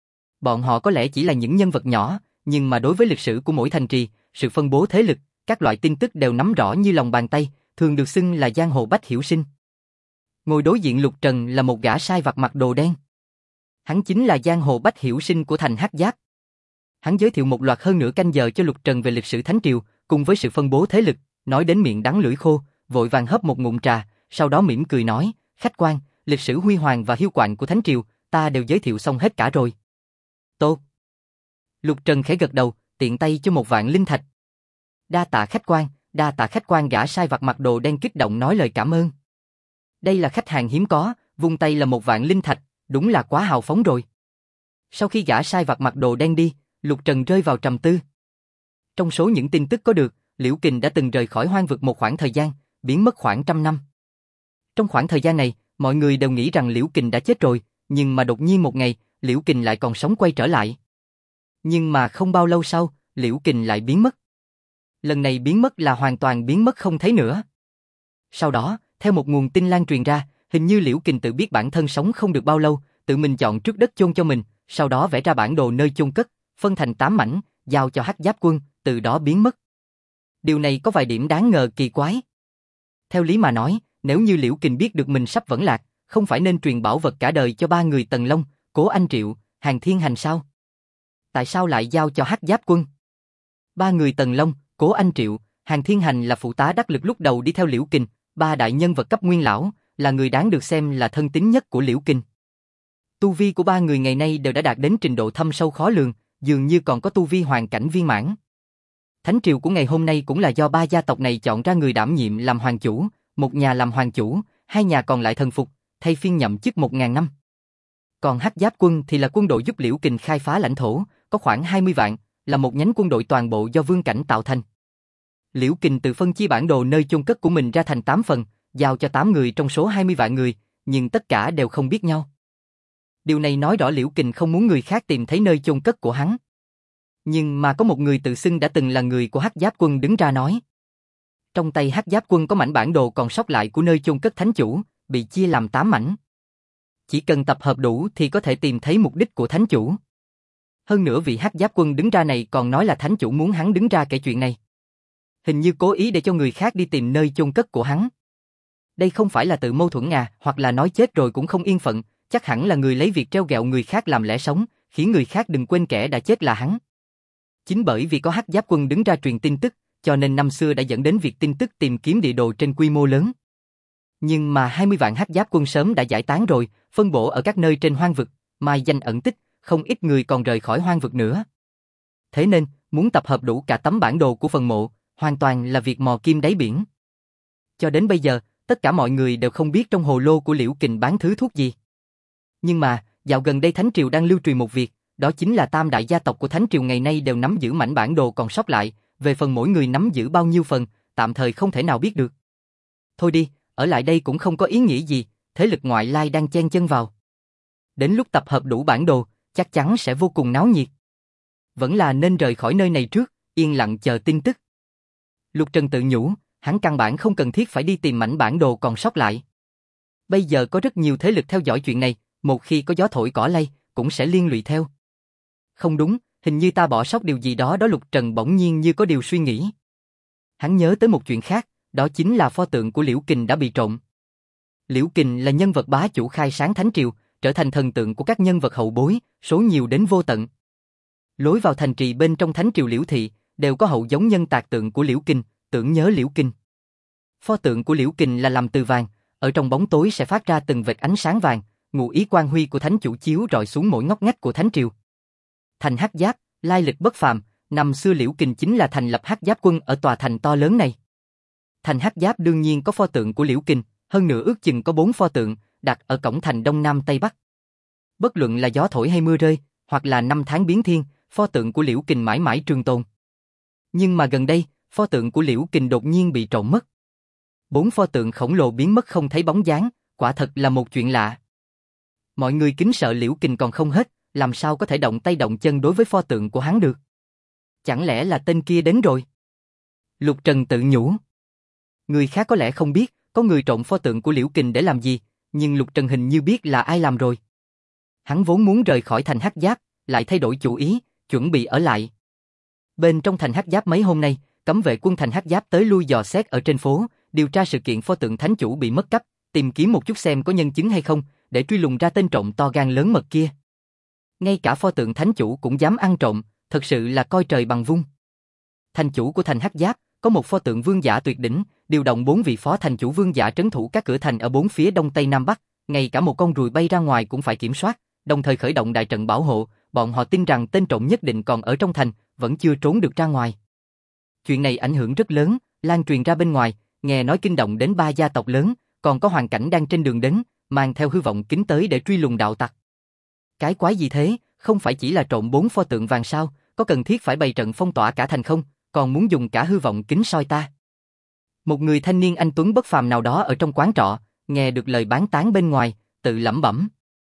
Bọn họ có lẽ chỉ là những nhân vật nhỏ, nhưng mà đối với lịch sử của mỗi thành trì, sự phân bố thế lực, các loại tin tức đều nắm rõ như lòng bàn tay, thường được xưng là giang hồ Bách Hiểu Sinh. Ngồi đối diện Lục Trần là một gã sai vặt mặc đồ đen. Hắn chính là giang hồ Bách Hiểu Sinh của thành Hắc Giáp. Hắn giới thiệu một loạt hơn nửa canh giờ cho Lục Trần về lịch sử thánh triều, cùng với sự phân bố thế lực, nói đến miệng đắng lưỡi khô, vội vàng hớp một ngụm trà, sau đó mỉm cười nói, khách quan, lịch sử huy hoàng và hiu quạnh của thánh triều, ta đều giới thiệu xong hết cả rồi. Tốt. Lục Trần khẽ gật đầu, tiện tay cho 1 vạn linh thạch. Đa tạ khách quan, gã sai vặt mặc đồ đen kích động nói lời cảm ơn. Đây là khách hàng hiếm có, vung tay là 1 vạn linh thạch, đúng là quá hào phóng rồi. Sau khi gã sai vặt mặc đồ đen đi, Lục Trần rơi vào trầm tư. Trong số những tin tức có được, Liễu Kình đã từng rời khỏi hoang vực một khoảng thời gian, biến mất khoảng 100 năm. Trong khoảng thời gian này, mọi người đều nghĩ rằng Liễu Kình đã chết rồi, nhưng mà đột nhiên một ngày, Liễu Kình lại còn sống quay trở lại. Nhưng mà không bao lâu sau, Liễu Kình lại biến mất. Lần này biến mất là hoàn toàn biến mất không thấy nữa. Sau đó, theo một nguồn tin lan truyền ra, hình như Liễu Kình tự biết bản thân sống không được bao lâu, tự mình chọn trước đất chôn cho mình, sau đó vẽ ra bản đồ nơi chôn cất, phân thành 8 mảnh, giao cho Hắc Giáp Quân, từ đó biến mất. Điều này có vài điểm đáng ngờ kỳ quái. Theo lý mà nói, nếu như Liễu Kình biết được mình sắp vẫn lạc, không phải nên truyền bảo vật cả đời cho 3 người Tần Long, Cố Anh Triệu, Hàn Thiên Hành sao? Tại sao lại giao cho Hắc Giáp Quân? 3 người Tần Long, Cố Anh Triệu, Hàn Thiên Hành là phụ tá đắc lực lúc đầu đi theo Liễu Kình, 3 đại nhân vật cấp nguyên lão, là người đáng được xem là thân tín nhất của Liễu Kình. Tu vi của 3 người ngày nay đều đã đạt đến trình độ thâm sâu khó lường, dường như còn có tu vi hoàn cảnh viên mãn. Thánh triều của ngày hôm nay cũng là do 3 gia tộc này chọn ra người đảm nhiệm làm hoàng chủ, một nhà làm hoàng chủ, 2 nhà còn lại thần phục, thay phiên nhậm chức 1000 năm. Còn Hắc Giáp Quân thì là quân đội giúp Liễu Kình khai phá lãnh thổ, có khoảng 20 vạn, là một nhánh quân đội toàn bộ do Vương Cảnh tạo thành. Liễu Kình tự phân chia bản đồ nơi chôn cất của mình ra thành 8 phần, giao cho 8 người trong số 20 vạn người, nhưng tất cả đều không biết nhau. Điều này nói rõ Liễu Kình không muốn người khác tìm thấy nơi chôn cất của hắn. Nhưng mà có một người tự xưng đã từng là người của Hắc Giáp Quân đứng ra nói. Trong tay Hắc Giáp Quân có mảnh bản đồ còn sót lại của nơi chôn cất thánh chủ, bị chia làm 8 mảnh. Chỉ cần tập hợp đủ thì có thể tìm thấy mục đích của thánh chủ. Hơn nữa vị Hắc Giáp Quân đứng ra này còn nói là thánh chủ muốn hắn đứng ra kể chuyện này. Hình như cố ý để cho người khác đi tìm nơi chôn cất của hắn. Đây không phải là tự mâu thuẫn à, hoặc là nói chết rồi cũng không yên phận, chắc hẳn là người lấy việc treo gẹo người khác làm lẽ sống, khiến người khác đừng quên kẻ đã chết là hắn. Chính bởi vì có Hắc Giáp Quân đứng ra truyền tin tức, cho nên năm xưa đã dẫn đến việc tin tức tìm kiếm địa đồ trên quy mô lớn. Nhưng mà 20 vạn Hắc Giáp Quân sớm đã giải tán rồi, phân bổ ở các nơi trên hoang vực, mai danh ẩn tích, không ít người còn rời khỏi hoang vực nữa. Thế nên, muốn tập hợp đủ cả tấm bản đồ của phần mộ, hoàn toàn là việc mò kim đáy biển. Cho đến bây giờ, tất cả mọi người đều không biết trong hồ lô của Liễu Kình bán thứ thuốc gì. Nhưng mà, dạo gần đây Thánh Triều đang lưu truyền một việc, đó chính là tam đại gia tộc của Thánh Triều ngày nay đều nắm giữ mảnh bản đồ còn sót lại, về phần mỗi người nắm giữ bao nhiêu phần, tạm thời không thể nào biết được. Thôi đi, ở lại đây cũng không có ý nghĩa gì, thế lực ngoại lai đang chen chân vào. Đến lúc tập hợp đủ bản đồ, chắc chắn sẽ vô cùng náo nhiệt. Vẫn là nên rời khỏi nơi này trước, yên lặng chờ tin tức. Lục Trần tự nhủ, hắn căn bản không cần thiết phải đi tìm mảnh bản đồ còn sót lại. Bây giờ có rất nhiều thế lực theo dõi chuyện này, một khi có gió thổi cỏ lay, cũng sẽ liên lụy theo. Không đúng, hình như ta bỏ sót điều gì đó đó. Lục Trần bỗng nhiên như có điều suy nghĩ. Hắn nhớ tới một chuyện khác, đó chính là pho tượng của Liễu Kình đã bị trộm. Liễu Kình là nhân vật bá chủ khai sáng Thánh Triều, trở thành thần tượng của các nhân vật hậu bối, số nhiều đến vô tận. Lối vào thành trì bên trong Thánh Triều Liễu Thị, đều có hậu giống nhân tạc tượng của Liễu Kình, tưởng nhớ Liễu Kình. Pho tượng của Liễu Kình là làm từ vàng, ở trong bóng tối sẽ phát ra từng vệt ánh sáng vàng, ngụ ý quang huy của Thánh Chủ chiếu rọi xuống mỗi ngóc ngách của Thánh Triều. Thành Hắc Giáp, lai lịch bất phàm, năm xưa Liễu Kình chính là thành lập Hắc Giáp Quân ở tòa thành to lớn này. Thành Hắc Giáp đương nhiên có pho tượng của Liễu Kình, hơn nữa ước chừng có 4 pho tượng, đặt ở cổng thành Đông Nam Tây Bắc. Bất luận là gió thổi hay mưa rơi, hoặc là năm tháng biến thiên, pho tượng của Liễu Kình mãi mãi trường tồn. Nhưng mà gần đây, pho tượng của Liễu Kình đột nhiên bị trộm mất. 4 pho tượng khổng lồ biến mất không thấy bóng dáng, quả thật là một chuyện lạ. Mọi người kính sợ Liễu Kình còn không hết, làm sao có thể động tay động chân đối với pho tượng của hắn được? Chẳng lẽ là tên kia đến rồi? Lục Trần tự nhủ. Người khác có lẽ không biết, có người trộm pho tượng của Liễu Kình để làm gì, nhưng Lục Trần hình như biết là ai làm rồi. Hắn vốn muốn rời khỏi thành Hắc Giáp, lại thay đổi chủ ý, chuẩn bị ở lại. Bên trong thành Hắc Giáp mấy hôm nay, cấm vệ quân thành Hắc Giáp tới lui dò xét ở trên phố, điều tra sự kiện pho tượng thánh chủ bị mất cắp, tìm kiếm một chút xem có nhân chứng hay không, để truy lùng ra tên trộm to gan lớn mật kia. Ngay cả pho tượng thánh chủ cũng dám ăn trộm, thật sự là coi trời bằng vung. Thành chủ của thành Hắc Giáp có một pho tượng vương giả tuyệt đỉnh, điều động 4 vị phó thành chủ vương giả trấn thủ các cửa thành ở 4 phía đông tây nam bắc, ngay cả một con ruồi bay ra ngoài cũng phải kiểm soát, đồng thời khởi động đại trận bảo hộ, bọn họ tin rằng tên trộm nhất định còn ở trong thành, vẫn chưa trốn được ra ngoài. Chuyện này ảnh hưởng rất lớn, lan truyền ra bên ngoài, nghe nói kinh động đến 3 gia tộc lớn, còn có Hoàn Cảnh đang trên đường đến, mang theo hư vọng kính tới để truy lùng đạo tặc. Cái quái gì thế, không phải chỉ là trộm 4 pho tượng vàng sao, có cần thiết phải bày trận phong tỏa cả thành không? còn muốn dùng cả hư vọng kính soi ta. Một người thanh niên anh tuấn bất phàm nào đó ở trong quán trọ, nghe được lời bán tán bên ngoài, tự lẩm bẩm.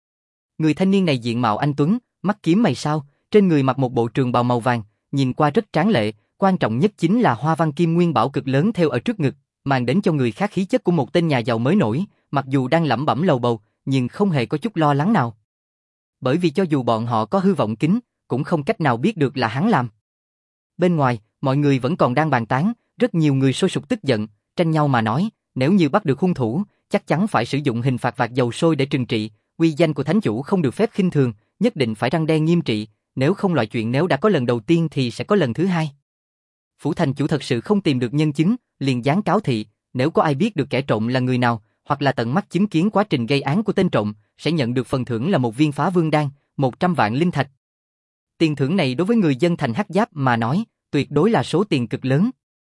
Người thanh niên này diện mạo anh tuấn, mắt kiếm mày sao, trên người mặc một bộ trường bào màu vàng, nhìn qua rất tráng lệ, quan trọng nhất chính là hoa văn kim nguyên bảo cực lớn theo ở trước ngực, mang đến cho người khác khí chất của một tên nhà giàu mới nổi, mặc dù đang lẩm bẩm lầu bầu, nhưng không hề có chút lo lắng nào. Bởi vì cho dù bọn họ có hư vọng kính, cũng không cách nào biết được là hắn làm. Bên ngoài, mọi người vẫn còn đang bàn tán, rất nhiều người sôi sục tức giận, tranh nhau mà nói, nếu như bắt được hung thủ, chắc chắn phải sử dụng hình phạt vạc dầu sôi để trừng trị, uy danh của thánh chủ không được phép khinh thường, nhất định phải răn đe nghiêm trị, nếu không loại chuyện nếu đã có lần đầu tiên thì sẽ có lần thứ hai. Phủ thành chủ thật sự không tìm được nhân chứng, liền giáng cáo thị, nếu có ai biết được kẻ trộm là người nào, hoặc là tận mắt chứng kiến quá trình gây án của tên trộm, sẽ nhận được phần thưởng là một viên phá vương đan, 100 vạn linh thạch. Tiền thưởng này đối với người dân thành Hắc Giáp mà nói, tuyệt đối là số tiền cực lớn.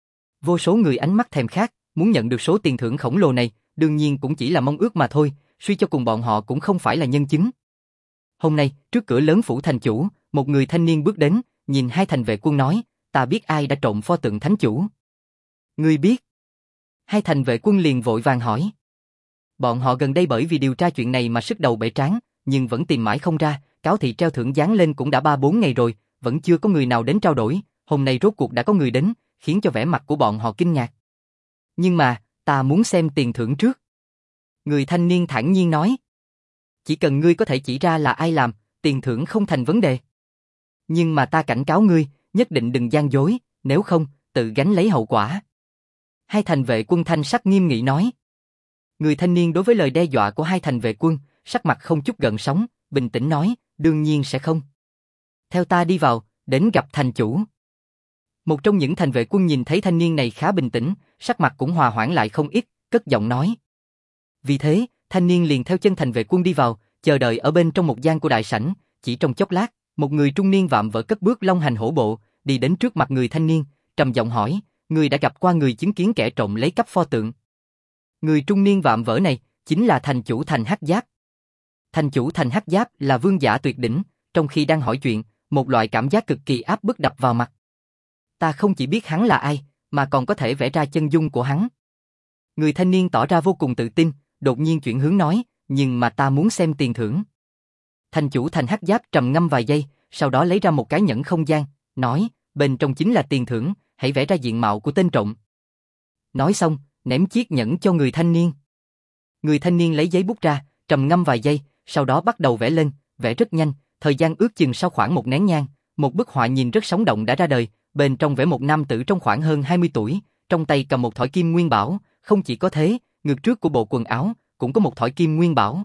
Vô số người ánh mắt thèm khát, muốn nhận được số tiền thưởng khổng lồ này, đương nhiên cũng chỉ là mong ước mà thôi, suy cho cùng bọn họ cũng không phải là nhân chứng. Hôm nay, trước cửa lớn phủ thành chủ, một người thanh niên bước đến, nhìn hai thành vệ quân nói, ta biết ai đã trộm pho tượng thánh chủ. Ngươi biết? Hai thành vệ quân liền vội vàng hỏi. Bọn họ gần đây bởi vì điều tra chuyện này mà sức đầu bể trán, nhưng vẫn tìm mãi không ra, cáo thị treo thưởng dán lên cũng đã 3-4 ngày rồi, vẫn chưa có người nào đến trao đổi, hôm nay rốt cuộc đã có người đến, khiến cho vẻ mặt của bọn họ kinh ngạc. Nhưng mà, ta muốn xem tiền thưởng trước. Người thanh niên thản nhiên nói. Chỉ cần ngươi có thể chỉ ra là ai làm, tiền thưởng không thành vấn đề. Nhưng mà ta cảnh cáo ngươi, nhất định đừng gian dối, nếu không, tự gánh lấy hậu quả. Hai thành vệ quân thanh sắc nghiêm nghị nói. Người thanh niên đối với lời đe dọa của hai thành vệ quân, sắc mặt không chút gợn sóng, bình tĩnh nói, đương nhiên sẽ không. Theo ta đi vào, đến gặp thành chủ. Một trong những thành vệ quân nhìn thấy thanh niên này khá bình tĩnh, sắc mặt cũng hòa hoãn lại không ít, cất giọng nói. Vì thế, thanh niên liền theo chân thành vệ quân đi vào, chờ đợi ở bên trong một gian của đại sảnh, chỉ trong chốc lát, một người trung niên vạm vỡ cất bước long hành hổ bộ, đi đến trước mặt người thanh niên, trầm giọng hỏi, người đã gặp qua người chứng kiến kẻ trộm lấy cắp pho tượng. Người trung niên vạm vỡ này, chính là thành chủ thành Hắc Giáp. Thành chủ thành Hắc Giáp là vương giả tuyệt đỉnh, trong khi đang hỏi chuyện, một loại cảm giác cực kỳ áp bức đập vào mặt. Ta không chỉ biết hắn là ai, mà còn có thể vẽ ra chân dung của hắn. Người thanh niên tỏ ra vô cùng tự tin, đột nhiên chuyển hướng nói, nhưng mà ta muốn xem tiền thưởng. Thành chủ thành Hắc Giáp trầm ngâm vài giây, sau đó lấy ra một cái nhẫn không gian, nói, bên trong chính là tiền thưởng, hãy vẽ ra diện mạo của tên trộm. Nói xong, ném chiếc nhẫn cho người thanh niên. Người thanh niên lấy giấy bút ra, trầm ngâm vài giây, sau đó bắt đầu vẽ lên, vẽ rất nhanh, thời gian ước chừng sau khoảng một nén nhang, một bức họa nhìn rất sống động đã ra đời, bên trong vẽ một nam tử trong khoảng hơn 20 tuổi, trong tay cầm một thỏi kim nguyên bảo, không chỉ có thế, ngực trước của bộ quần áo cũng có một thỏi kim nguyên bảo.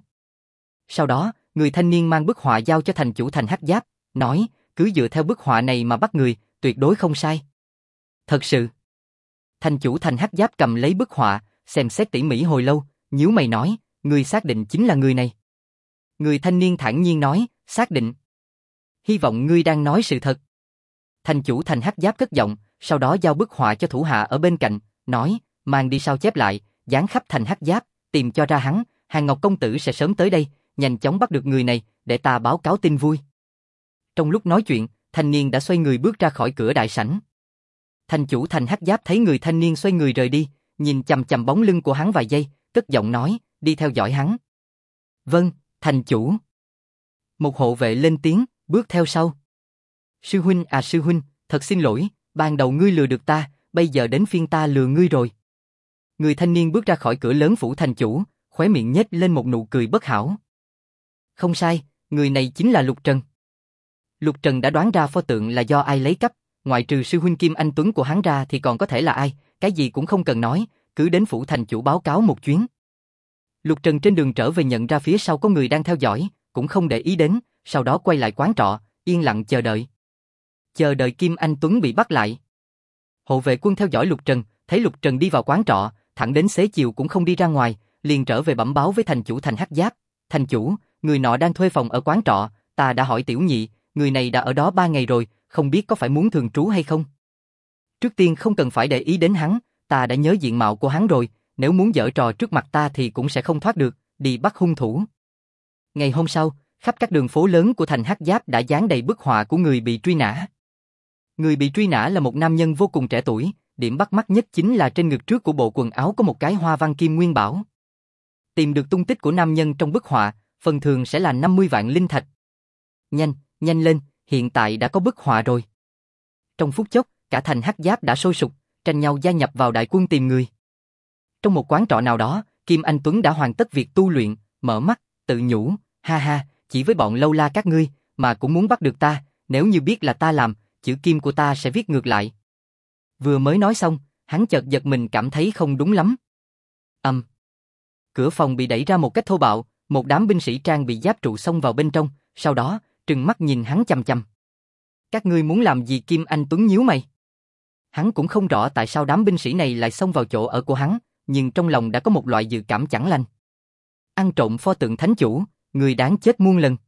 Sau đó, người thanh niên mang bức họa giao cho thành chủ thành Hắc Giáp, nói, cứ dựa theo bức họa này mà bắt người, tuyệt đối không sai. Thật sự. Thành chủ thành Hắc Giáp cầm lấy bức họa, xem xét tỉ mỉ hồi lâu, nhíu mày nói, người xác định chính là người này. Người thanh niên thản nhiên nói, xác định. Hy vọng ngươi đang nói sự thật. Thành chủ thành Hắc Giáp cất giọng, sau đó giao bức họa cho thủ hạ ở bên cạnh, nói, mang đi sao chép lại, dán khắp thành Hắc Giáp, tìm cho ra hắn, Hàng Ngọc công tử sẽ sớm tới đây, nhanh chóng bắt được người này, để ta báo cáo tin vui. Trong lúc nói chuyện, thanh niên đã xoay người bước ra khỏi cửa đại sảnh. Thành chủ thành Hắc Giáp thấy người thanh niên xoay người rời đi, nhìn chằm chằm bóng lưng của hắn vài giây, cất giọng nói, đi theo dõi hắn. Vâng, thành chủ. Một hộ vệ lên tiếng, bước theo sau. Sư huynh à sư huynh, thật xin lỗi, ban đầu ngươi lừa được ta, bây giờ đến phiên ta lừa ngươi rồi. Người thanh niên bước ra khỏi cửa lớn phủ thành chủ, khóe miệng nhếch lên một nụ cười bất hảo. Không sai, người này chính là Lục Trần. Lục Trần đã đoán ra pho tượng là do ai lấy cắp, ngoại trừ sư huynh Kim Anh Tuấn của hắn ra thì còn có thể là ai, cái gì cũng không cần nói, cứ đến phủ thành chủ báo cáo một chuyến. Lục Trần trên đường trở về nhận ra phía sau có người đang theo dõi, cũng không để ý đến, sau đó quay lại quán trọ, yên lặng chờ đợi. Chờ đợi Kim Anh Tuấn bị bắt lại. Hộ vệ quân theo dõi Lục Trần, thấy Lục Trần đi vào quán trọ, thẳng đến xế chiều cũng không đi ra ngoài, liền trở về bẩm báo với thành chủ thành Hắc Giáp. Thành chủ, người nọ đang thuê phòng ở quán trọ, ta đã hỏi tiểu nhị, người này đã ở đó 3 ngày rồi, không biết có phải muốn thường trú hay không. Trước tiên không cần phải để ý đến hắn, ta đã nhớ diện mạo của hắn rồi, nếu muốn giở trò trước mặt ta thì cũng sẽ không thoát được, đi bắt hung thủ. Ngày hôm sau, khắp các đường phố lớn của thành Hắc Giáp đã dán đầy bức họa của người bị truy nã. Người bị truy nã là một nam nhân vô cùng trẻ tuổi, điểm bắt mắt nhất chính là trên ngực trước của bộ quần áo có một cái hoa văn kim nguyên bảo. Tìm được tung tích của nam nhân trong bức họa, phần thưởng sẽ là 50 vạn linh thạch. Nhanh, nhanh lên, hiện tại đã có bức họa rồi. Trong phút chốc, cả thành Hắc Giáp đã sôi sục, tranh nhau gia nhập vào đại quân tìm người. Trong một quán trọ nào đó, Kim Anh Tuấn đã hoàn tất việc tu luyện, mở mắt, tự nhủ, ha ha, chỉ với bọn lâu la các ngươi, mà cũng muốn bắt được ta, nếu như biết là ta làm, chữ Kim của ta sẽ viết ngược lại. Vừa mới nói xong, hắn chợt giật mình cảm thấy không đúng lắm. Cửa phòng bị đẩy ra một cách thô bạo, một đám binh sĩ trang bị giáp trụ xông vào bên trong, sau đó, trừng mắt nhìn hắn chằm chằm. Các ngươi muốn làm gì? Kim Anh Tuấn nhíu mày. Hắn cũng không rõ tại sao đám binh sĩ này lại xông vào chỗ ở của hắn, nhưng trong lòng đã có một loại dự cảm chẳng lành. Ăn trộm pho tượng thánh chủ, người đáng chết muôn lần.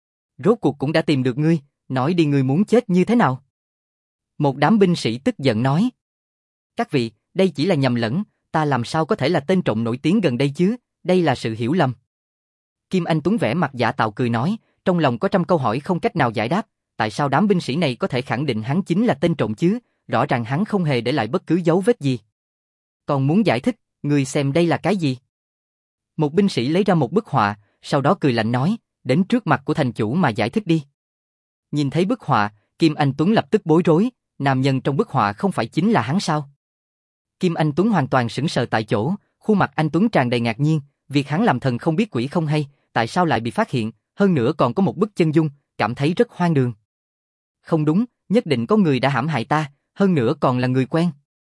Rốt cuộc cũng đã tìm được ngươi, nói đi ngươi muốn chết như thế nào? Một đám binh sĩ tức giận nói. Các vị, đây chỉ là nhầm lẫn, ta làm sao có thể là tên trộm nổi tiếng gần đây chứ, đây là sự hiểu lầm. Kim Anh Tuấn vẻ mặt giả tạo cười nói, trong lòng có trăm câu hỏi không cách nào giải đáp, tại sao đám binh sĩ này có thể khẳng định hắn chính là tên trộm chứ, rõ ràng hắn không hề để lại bất cứ dấu vết gì. Còn muốn giải thích, người xem đây là cái gì? Một binh sĩ lấy ra một bức họa, sau đó cười lạnh nói, đến trước mặt của thành chủ mà giải thích đi. Nhìn thấy bức họa, Kim Anh Tuấn lập tức bối rối, nam nhân trong bức họa không phải chính là hắn sao? Kim Anh Tuấn hoàn toàn sững sờ tại chỗ, khuôn mặt anh Tuấn tràn đầy ngạc nhiên, việc hắn làm thần không biết quỷ không hay, tại sao lại bị phát hiện, hơn nữa còn có một bức chân dung, cảm thấy rất hoang đường. Không đúng, nhất định có người đã hãm hại ta, hơn nữa còn là người quen.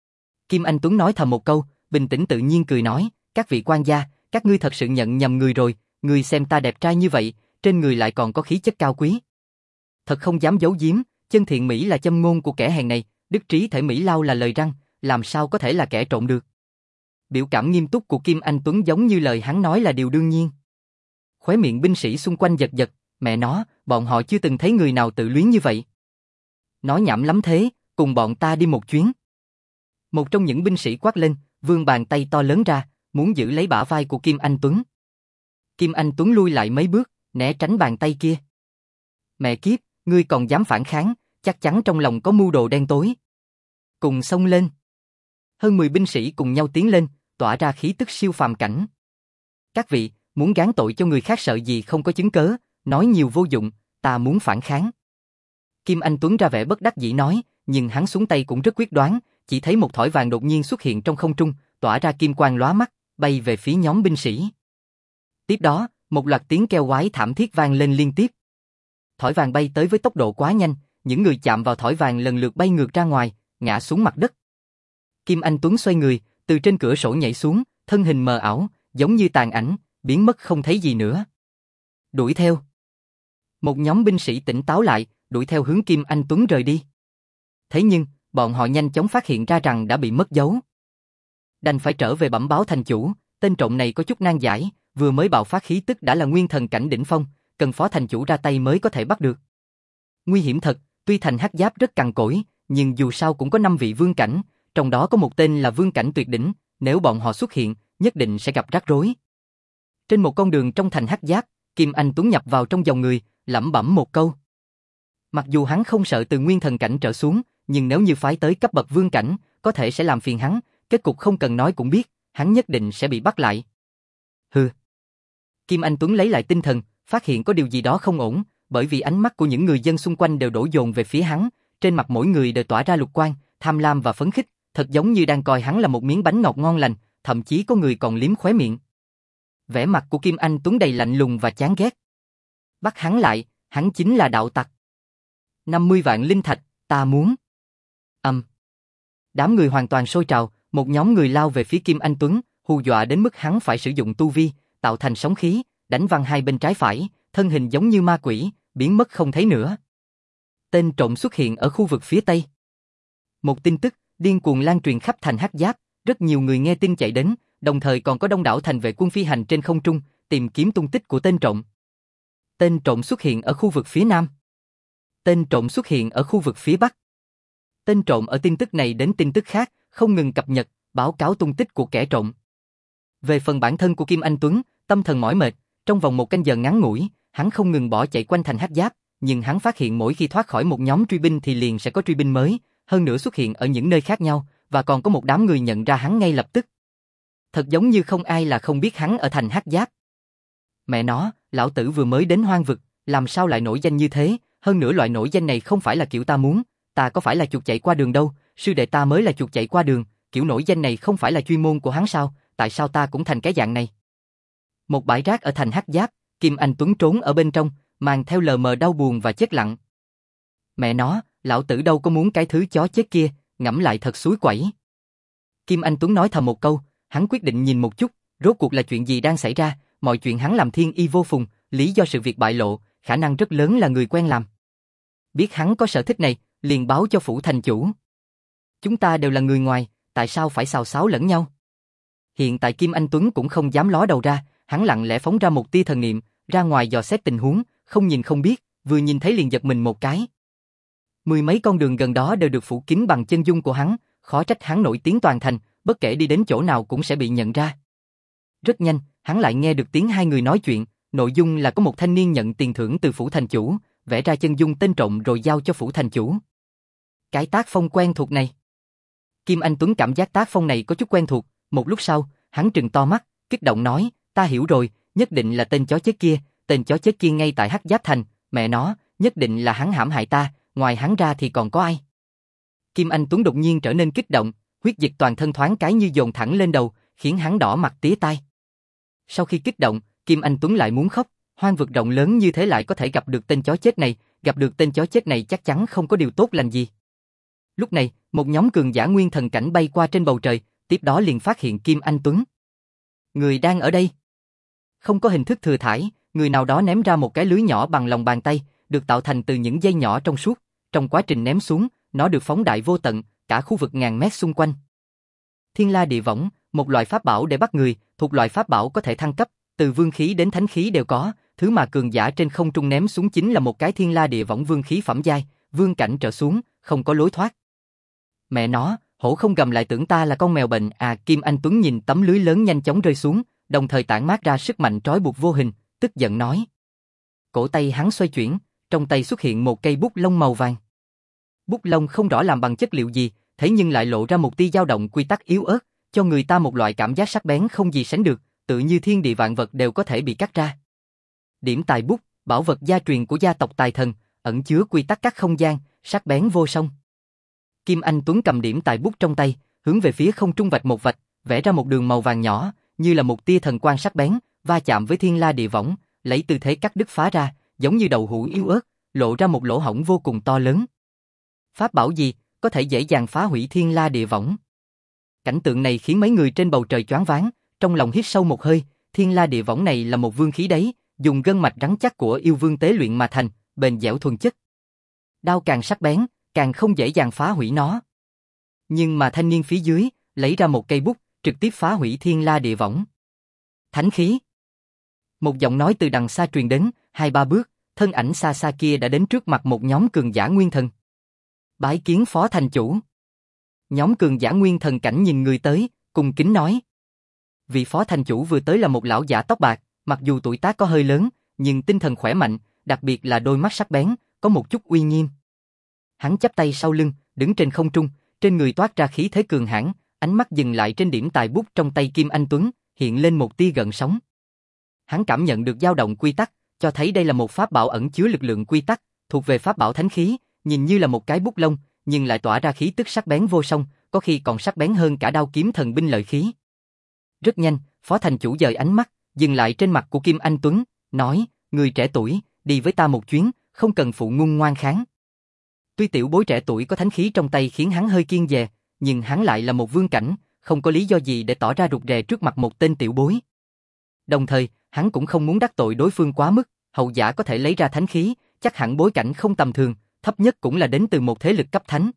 Kim Anh Tuấn nói thầm một câu, bình tĩnh tự nhiên cười nói, các vị quan gia, các ngươi thật sự nhận nhầm người rồi, người xem ta đẹp trai như vậy, trên người lại còn có khí chất cao quý. Thật không dám giấu giếm, chân thiện mỹ là châm ngôn của kẻ hèn này, đức trí thể mỹ lao là lời răng, làm sao có thể là kẻ trộm được. Biểu cảm nghiêm túc của Kim Anh Tuấn giống như lời hắn nói là điều đương nhiên. Khóe miệng binh sĩ xung quanh giật giật, mẹ nó, bọn họ chưa từng thấy người nào tự luyến như vậy. Nói nhảm lắm thế, cùng bọn ta đi một chuyến. Một trong những binh sĩ quát lên, vươn bàn tay to lớn ra, muốn giữ lấy bả vai của Kim Anh Tuấn. Kim Anh Tuấn lui lại mấy bước, né tránh bàn tay kia. Mẹ kiếp, ngươi còn dám phản kháng, chắc chắn trong lòng có mưu đồ đen tối. Cùng xông lên. Hơn 10 binh sĩ cùng nhau tiến lên, tỏa ra khí tức siêu phàm cảnh. Các vị, muốn gán tội cho người khác sợ gì không có chứng cớ, nói nhiều vô dụng, ta muốn phản kháng. Kim Anh Tuấn ra vẻ bất đắc dĩ nói, nhưng hắn xuống tay cũng rất quyết đoán, chỉ thấy một thỏi vàng đột nhiên xuất hiện trong không trung, tỏa ra kim quang lóa mắt, bay về phía nhóm binh sĩ. Tiếp đó, một loạt tiếng kêu oái thảm thiết vang lên liên tiếp. Thỏi vàng bay tới với tốc độ quá nhanh, những người chạm vào thỏi vàng lần lượt bay ngược ra ngoài, ngã xuống mặt đất. Kim Anh Tuấn xoay người, từ trên cửa sổ nhảy xuống, thân hình mờ ảo, giống như tàn ảnh, biến mất không thấy gì nữa. Đuổi theo. Một nhóm binh sĩ tỉnh táo lại, đuổi theo hướng Kim Anh Tuấn rời đi. Thế nhưng, bọn họ nhanh chóng phát hiện ra rằng đã bị mất dấu. Đành phải trở về bẩm báo thành chủ, tên trộm này có chút nan giải, vừa mới bạo phát khí tức đã là nguyên thần cảnh đỉnh phong, cần phó thành chủ ra tay mới có thể bắt được. Nguy hiểm thật, tuy thành Hắc Giáp rất cằn cỗi, nhưng dù sao cũng có 5 vị vương cảnh, trong đó có một tên là vương cảnh tuyệt đỉnh, nếu bọn họ xuất hiện, nhất định sẽ gặp rắc rối. Trên một con đường trong thành Hắc Giáp, Kim Anh Tuấn nhập vào trong dòng người, lẩm bẩm một câu. Mặc dù hắn không sợ từ nguyên thần cảnh trở xuống, nhưng nếu như phái tới cấp bậc vương cảnh, có thể sẽ làm phiền hắn, kết cục không cần nói cũng biết, hắn nhất định sẽ bị bắt lại. Hừ. Kim Anh Tuấn lấy lại tinh thần, phát hiện có điều gì đó không ổn, bởi vì ánh mắt của những người dân xung quanh đều đổ dồn về phía hắn, trên mặt mỗi người đều tỏa ra lục quang, tham lam và phấn khích, thật giống như đang coi hắn là một miếng bánh ngọt ngon lành, thậm chí có người còn liếm khóe miệng. Vẻ mặt của Kim Anh Tuấn đầy lạnh lùng và chán ghét. Bắt hắn lại, hắn chính là đạo tặc. 50 vạn linh thạch, ta muốn. Đám người hoàn toàn sôi trào, một nhóm người lao về phía Kim Anh Tuấn, hù dọa đến mức hắn phải sử dụng tu vi, tạo thành sóng khí, đánh văng hai bên trái phải, thân hình giống như ma quỷ, biến mất không thấy nữa. Tên trộm xuất hiện ở khu vực phía tây. Một tin tức điên cuồng lan truyền khắp thành Hắc Giáp, rất nhiều người nghe tin chạy đến, đồng thời còn có đông đảo thành vệ quân phi hành trên không trung, tìm kiếm tung tích của tên trộm. Tên trộm xuất hiện ở khu vực phía nam. Tên trộm xuất hiện ở khu vực phía bắc. Tên trộm ở tin tức này đến tin tức khác, không ngừng cập nhật, báo cáo tung tích của kẻ trộm. Về phần bản thân của Kim Anh Tuấn, tâm thần mỏi mệt, trong vòng một canh giờ ngắn ngủi, hắn không ngừng bỏ chạy quanh thành Hắc Giáp, nhưng hắn phát hiện mỗi khi thoát khỏi một nhóm truy binh thì liền sẽ có truy binh mới, hơn nữa xuất hiện ở những nơi khác nhau, và còn có một đám người nhận ra hắn ngay lập tức. Thật giống như không ai là không biết hắn ở thành Hắc Giáp. Mẹ nó, lão tử vừa mới đến hoang vực, làm sao lại nổi danh như thế, hơn nữa loại nổi danh này không phải là kiểu ta muốn, ta có phải là chuột chạy qua đường đâu, sư đệ ta mới là chuột chạy qua đường, kiểu nổi danh này không phải là chuyên môn của hắn sao, tại sao ta cũng thành cái dạng này. Một bãi rác ở thành Hắc Giáp, Kim Anh Tuấn trốn ở bên trong, mang theo lờ mờ đau buồn và chết lặng. Mẹ nó, lão tử đâu có muốn cái thứ chó chết kia, ngẫm lại thật xúi quẩy. Kim Anh Tuấn nói thầm một câu, hắn quyết định nhìn một chút, rốt cuộc là chuyện gì đang xảy ra, mọi chuyện hắn làm thiên y vô phùng, lý do sự việc bại lộ, khả năng rất lớn là người quen làm. Biết hắn có sở thích này, liền báo cho phủ thành chủ. Chúng ta đều là người ngoài, tại sao phải xào xáo lẫn nhau? Hiện tại Kim Anh Tuấn cũng không dám ló đầu ra, hắn lặng lẽ phóng ra một tia thần niệm, ra ngoài dò xét tình huống, không nhìn không biết, vừa nhìn thấy liền giật mình một cái. Mười mấy con đường gần đó đều được phủ kín bằng chân dung của hắn, khó trách hắn nổi tiếng toàn thành, bất kể đi đến chỗ nào cũng sẽ bị nhận ra. Rất nhanh, hắn lại nghe được tiếng hai người nói chuyện, nội dung là có một thanh niên nhận tiền thưởng từ phủ thành chủ, vẽ ra chân dung tên trộm rồi giao cho phủ thành chủ. Cái tác phong quen thuộc này. Kim Anh Tuấn cảm giác tác phong này có chút quen thuộc, một lúc sau, hắn trừng to mắt, kích động nói, ta hiểu rồi, nhất định là tên chó chết kia, tên chó chết kia ngay tại Hắc Giáp Thành, mẹ nó, nhất định là hắn hãm hại ta, ngoài hắn ra thì còn có ai. Kim Anh Tuấn đột nhiên trở nên kích động, huyết dịch toàn thân thoáng cái như dồn thẳng lên đầu, khiến hắn đỏ mặt tía tai. Sau khi kích động, Kim Anh Tuấn lại muốn khóc, hoang vực rộng lớn như thế lại có thể gặp được tên chó chết này, gặp được tên chó chết này chắc chắn không có điều tốt lành gì. Lúc này, một nhóm cường giả nguyên thần cảnh bay qua trên bầu trời, tiếp đó liền phát hiện Kim Anh Tuấn. Người đang ở đây. Không có hình thức thừa thải, người nào đó ném ra một cái lưới nhỏ bằng lòng bàn tay, được tạo thành từ những dây nhỏ trong suốt, trong quá trình ném xuống, nó được phóng đại vô tận, cả khu vực ngàn mét xung quanh. Thiên La Địa Võng, một loại pháp bảo để bắt người, thuộc loại pháp bảo có thể thăng cấp, từ vương khí đến thánh khí đều có, thứ mà cường giả trên không trung ném xuống chính là một cái Thiên La Địa Võng vương khí phẩm giai, vương cảnh trở xuống, không có lối thoát. Mẹ nó, hổ không gầm lại tưởng ta là con mèo bệnh à. Kim Anh Tuấn nhìn tấm lưới lớn nhanh chóng rơi xuống, đồng thời tản mát ra sức mạnh trói buộc vô hình, tức giận nói. Cổ tay hắn xoay chuyển, trong tay xuất hiện một cây bút lông màu vàng. Bút lông không rõ làm bằng chất liệu gì, thế nhưng lại lộ ra một tia dao động quy tắc yếu ớt, cho người ta một loại cảm giác sắc bén không gì sánh được, tự như thiên địa vạn vật đều có thể bị cắt ra. Điểm tài bút, bảo vật gia truyền của gia tộc Tài Thần, ẩn chứa quy tắc cắt không gian, sắc bén vô song. Kim Anh Tuấn cầm điểm tài bút trong tay, hướng về phía không trung vạch một vạch, vẽ ra một đường màu vàng nhỏ, như là một tia thần quang sắc bén, va chạm với Thiên La Địa Võng, lấy tư thế cắt đứt phá ra, giống như đầu hũ yếu ớt, lộ ra một lỗ hổng vô cùng to lớn. Pháp bảo gì có thể dễ dàng phá hủy Thiên La Địa Võng? Cảnh tượng này khiến mấy người trên bầu trời choáng váng, trong lòng hít sâu một hơi, Thiên La Địa Võng này là một vương khí đấy, dùng gân mạch rắn chắc của yêu vương tế luyện mà thành, bền dẻo thuần chất. Đao càng sắc bén, càng không dễ dàng phá hủy nó. Nhưng mà thanh niên phía dưới, lấy ra một cây bút, trực tiếp phá hủy Thiên La Địa Võng. Thánh khí. Một giọng nói từ đằng xa truyền đến, 2-3 bước, thân ảnh xa xa kia đã đến trước mặt một nhóm cường giả nguyên thần. Bái kiến phó thành chủ. Nhóm cường giả nguyên thần cảnh nhìn người tới, cung kính nói. Vị phó thành chủ vừa tới là một lão giả tóc bạc, mặc dù tuổi tác có hơi lớn, nhưng tinh thần khỏe mạnh, đặc biệt là đôi mắt sắc bén, có một chút uy nghiêm. Hắn chắp tay sau lưng, đứng trên không trung, trên người toát ra khí thế cường hãn, ánh mắt dừng lại trên điểm tài bút trong tay Kim Anh Tuấn, hiện lên một tia gợn sóng. Hắn cảm nhận được dao động quy tắc, cho thấy đây là một pháp bảo ẩn chứa lực lượng quy tắc, thuộc về pháp bảo thánh khí, nhìn như là một cái bút lông, nhưng lại tỏa ra khí tức sắc bén vô song, có khi còn sắc bén hơn cả đao kiếm thần binh lợi khí. Rất nhanh, phó thành chủ dời ánh mắt, dừng lại trên mặt của Kim Anh Tuấn, nói, người trẻ tuổi, đi với ta một chuyến, không cần phụ ngung ngoan kháng. Tuy tiểu bối trẻ tuổi có thánh khí trong tay khiến hắn hơi kiêng dè, nhưng hắn lại là một vương cảnh, không có lý do gì để tỏ ra rụt rè trước mặt một tên tiểu bối. Đồng thời, hắn cũng không muốn đắc tội đối phương quá mức, hậu giả có thể lấy ra thánh khí, chắc hẳn bối cảnh không tầm thường, thấp nhất cũng là đến từ một thế lực cấp thánh.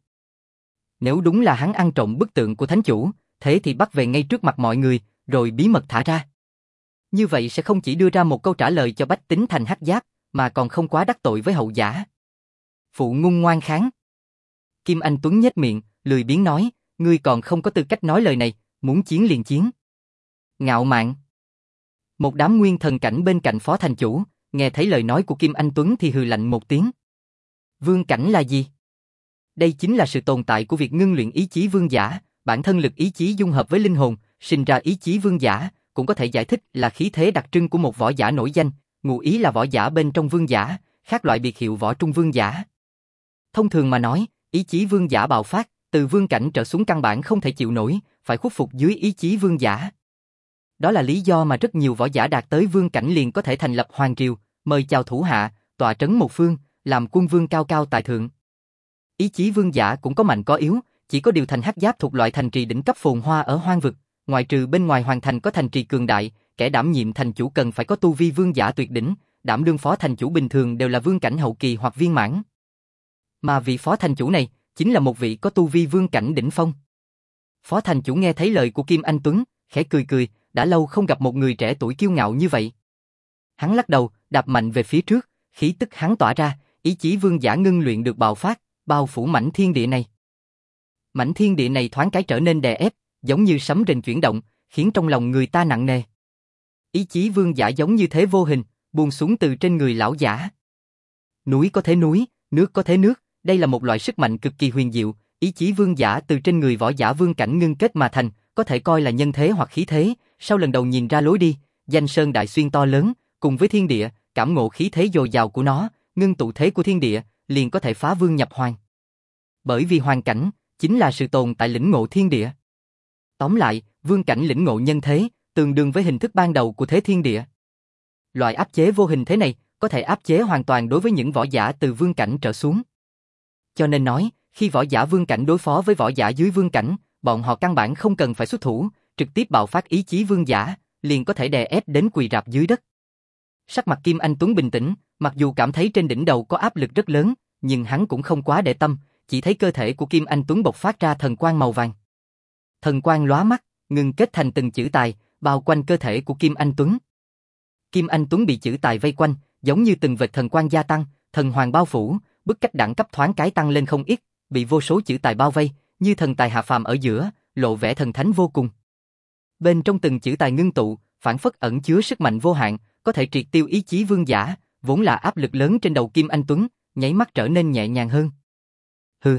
Nếu đúng là hắn ăn trộm bức tượng của thánh chủ, thế thì bắt về ngay trước mặt mọi người, rồi bí mật thả ra. Như vậy sẽ không chỉ đưa ra một câu trả lời cho bách tính thành Hắc Giáp, mà còn không quá đắc tội với hậu giả. Phụ ngung ngoan kháng. Kim Anh Tuấn nhếch miệng, lười biếng nói, ngươi còn không có tư cách nói lời này, muốn chiến liền chiến. Ngạo mạn. Một đám nguyên thần cảnh bên cạnh phó thành chủ, nghe thấy lời nói của Kim Anh Tuấn thì hừ lạnh một tiếng. Vương cảnh là gì? Đây chính là sự tồn tại của việc ngưng luyện ý chí vương giả, bản thân lực ý chí dung hợp với linh hồn, sinh ra ý chí vương giả, cũng có thể giải thích là khí thế đặc trưng của một võ giả nổi danh, ngụ ý là võ giả bên trong vương giả, khác loại biệt hiệu võ trung vương giả. Thông thường mà nói, ý chí vương giả bạo phát, từ vương cảnh trở xuống căn bản không thể chịu nổi, phải khuất phục dưới ý chí vương giả. Đó là lý do mà rất nhiều võ giả đạt tới vương cảnh liền có thể thành lập hoàng triều, mời chào thủ hạ, tọa trấn một phương, làm quân vương cao cao tại thượng. Ý chí vương giả cũng có mạnh có yếu, chỉ có điều thành hắc giáp thuộc loại thành trì đỉnh cấp phồn hoa ở hoang vực, ngoại trừ bên ngoài hoàng thành có thành trì cường đại, kẻ đảm nhiệm thành chủ cần phải có tu vi vương giả tuyệt đỉnh, đảm đương phó thành chủ bình thường đều là vương cảnh hậu kỳ hoặc viên mãn. Mà vị phó thành chủ này chính là một vị có tu vi vương cảnh đỉnh phong. Phó thành chủ nghe thấy lời của Kim Anh Tuấn, khẽ cười cười, đã lâu không gặp một người trẻ tuổi kiêu ngạo như vậy. Hắn lắc đầu, đạp mạnh về phía trước, khí tức hắn tỏa ra, ý chí vương giả ngưng luyện được bạo phát, bao phủ mảnh thiên địa này. Mảnh thiên địa này thoáng cái trở nên đè ép, giống như sấm rền chuyển động, khiến trong lòng người ta nặng nề. Ý chí vương giả giống như thế vô hình, buông xuống từ trên người lão giả. Núi có thế núi, nước có thế nước, đây là một loại sức mạnh cực kỳ huyền diệu, ý chí vương giả từ trên người võ giả vương cảnh ngưng kết mà thành, có thể coi là nhân thế hoặc khí thế, sau lần đầu nhìn ra lối đi, danh sơn đại xuyên to lớn, cùng với thiên địa, cảm ngộ khí thế dồi dào của nó, ngưng tụ thế của thiên địa, liền có thể phá vương nhập hoàng. Bởi vì hoàn cảnh chính là sự tồn tại lĩnh ngộ thiên địa. Tóm lại, vương cảnh lĩnh ngộ nhân thế, tương đương với hình thức ban đầu của thế thiên địa. Loại áp chế vô hình thế này có thể áp chế hoàn toàn đối với những võ giả từ vương cảnh trở xuống. Cho nên nói, khi võ giả vương cảnh đối phó với võ giả dưới vương cảnh, bọn họ căn bản không cần phải xuất thủ, trực tiếp bạo phát ý chí vương giả, liền có thể đè ép đến quỳ rạp dưới đất. Sắc mặt Kim Anh Tuấn bình tĩnh, mặc dù cảm thấy trên đỉnh đầu có áp lực rất lớn, nhưng hắn cũng không quá để tâm, chỉ thấy cơ thể của Kim Anh Tuấn bộc phát ra thần quang màu vàng. Thần quang lóa mắt, ngưng kết thành từng chữ tài, bao quanh cơ thể của Kim Anh Tuấn. Kim Anh Tuấn bị chữ tài vây quanh, giống như từng vệt thần quang gia tăng, thần hoàng bao phủ, bức cách đẳng cấp thoáng cái tăng lên không ít, bị vô số chữ tài bao vây, như thần tài hạ phàm ở giữa, lộ vẻ thần thánh vô cùng. Bên trong từng chữ tài ngưng tụ, phản phất ẩn chứa sức mạnh vô hạn, có thể triệt tiêu ý chí vương giả, vốn là áp lực lớn trên đầu Kim Anh Tuấn, nháy mắt trở nên nhẹ nhàng hơn. Hừ.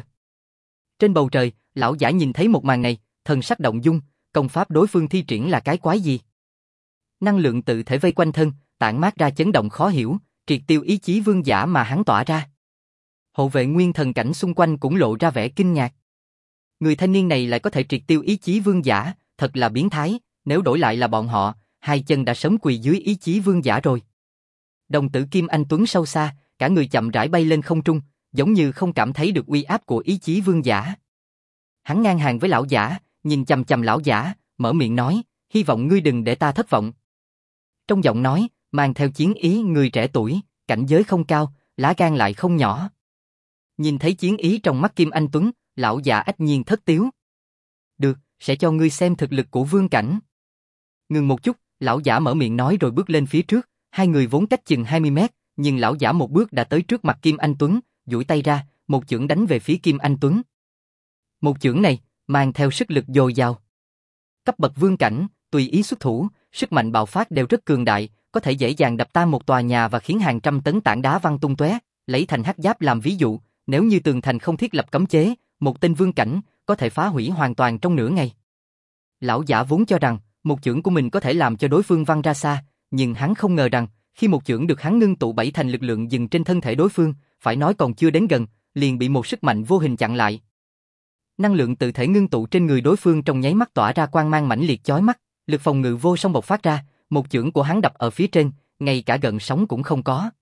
Trên bầu trời, lão giả nhìn thấy một màn này, thần sắc động dung, công pháp đối phương thi triển là cái quái gì? Năng lượng tự thể vây quanh thân, tản mát ra chấn động khó hiểu, triệt tiêu ý chí vương giả mà hắn tỏa ra. Hộ vệ nguyên thần cảnh xung quanh cũng lộ ra vẻ kinh ngạc. Người thanh niên này lại có thể triệt tiêu ý chí vương giả, thật là biến thái, nếu đổi lại là bọn họ, hai chân đã sớm quỳ dưới ý chí vương giả rồi. Đồng tử Kim Anh Tuấn sâu xa, cả người chậm rãi bay lên không trung, giống như không cảm thấy được uy áp của ý chí vương giả. Hắn ngang hàng với lão giả, nhìn chằm chằm lão giả, mở miệng nói, hy vọng ngươi đừng để ta thất vọng. Trong giọng nói, mang theo chiến ý người trẻ tuổi, cảnh giới không cao, lá gan lại không nhỏ. Nhìn thấy chiến ý trong mắt Kim Anh Tuấn, lão giả ách nhiên thất tiếu. Được, sẽ cho ngươi xem thực lực của vương cảnh. Ngừng một chút, lão giả mở miệng nói rồi bước lên phía trước, hai người vốn cách chừng 20 mét, nhưng lão giả một bước đã tới trước mặt Kim Anh Tuấn, duỗi tay ra, một chưởng đánh về phía Kim Anh Tuấn. Một chưởng này, mang theo sức lực dồi dào. Cấp bậc vương cảnh, tùy ý xuất thủ, sức mạnh bạo phát đều rất cường đại, có thể dễ dàng đập tan một tòa nhà và khiến hàng trăm tấn tảng đá văng tung tóe. Lấy thành hắc giáp làm ví dụ, nếu như tường thành không thiết lập cấm chế, một tên vương cảnh có thể phá hủy hoàn toàn trong nửa ngày. Lão giả vốn cho rằng một chưởng của mình có thể làm cho đối phương văng ra xa, nhưng hắn không ngờ rằng khi một chưởng được hắn ngưng tụ bảy thành lực lượng dừng trên thân thể đối phương, phải nói còn chưa đến gần, liền bị một sức mạnh vô hình chặn lại. Năng lượng tự thể ngưng tụ trên người đối phương trong nháy mắt tỏa ra quang mang mãnh liệt chói mắt, lực phòng ngự vô song bộc phát ra, một chưởng của hắn đập ở phía trên, ngay cả gợn sóng cũng không có.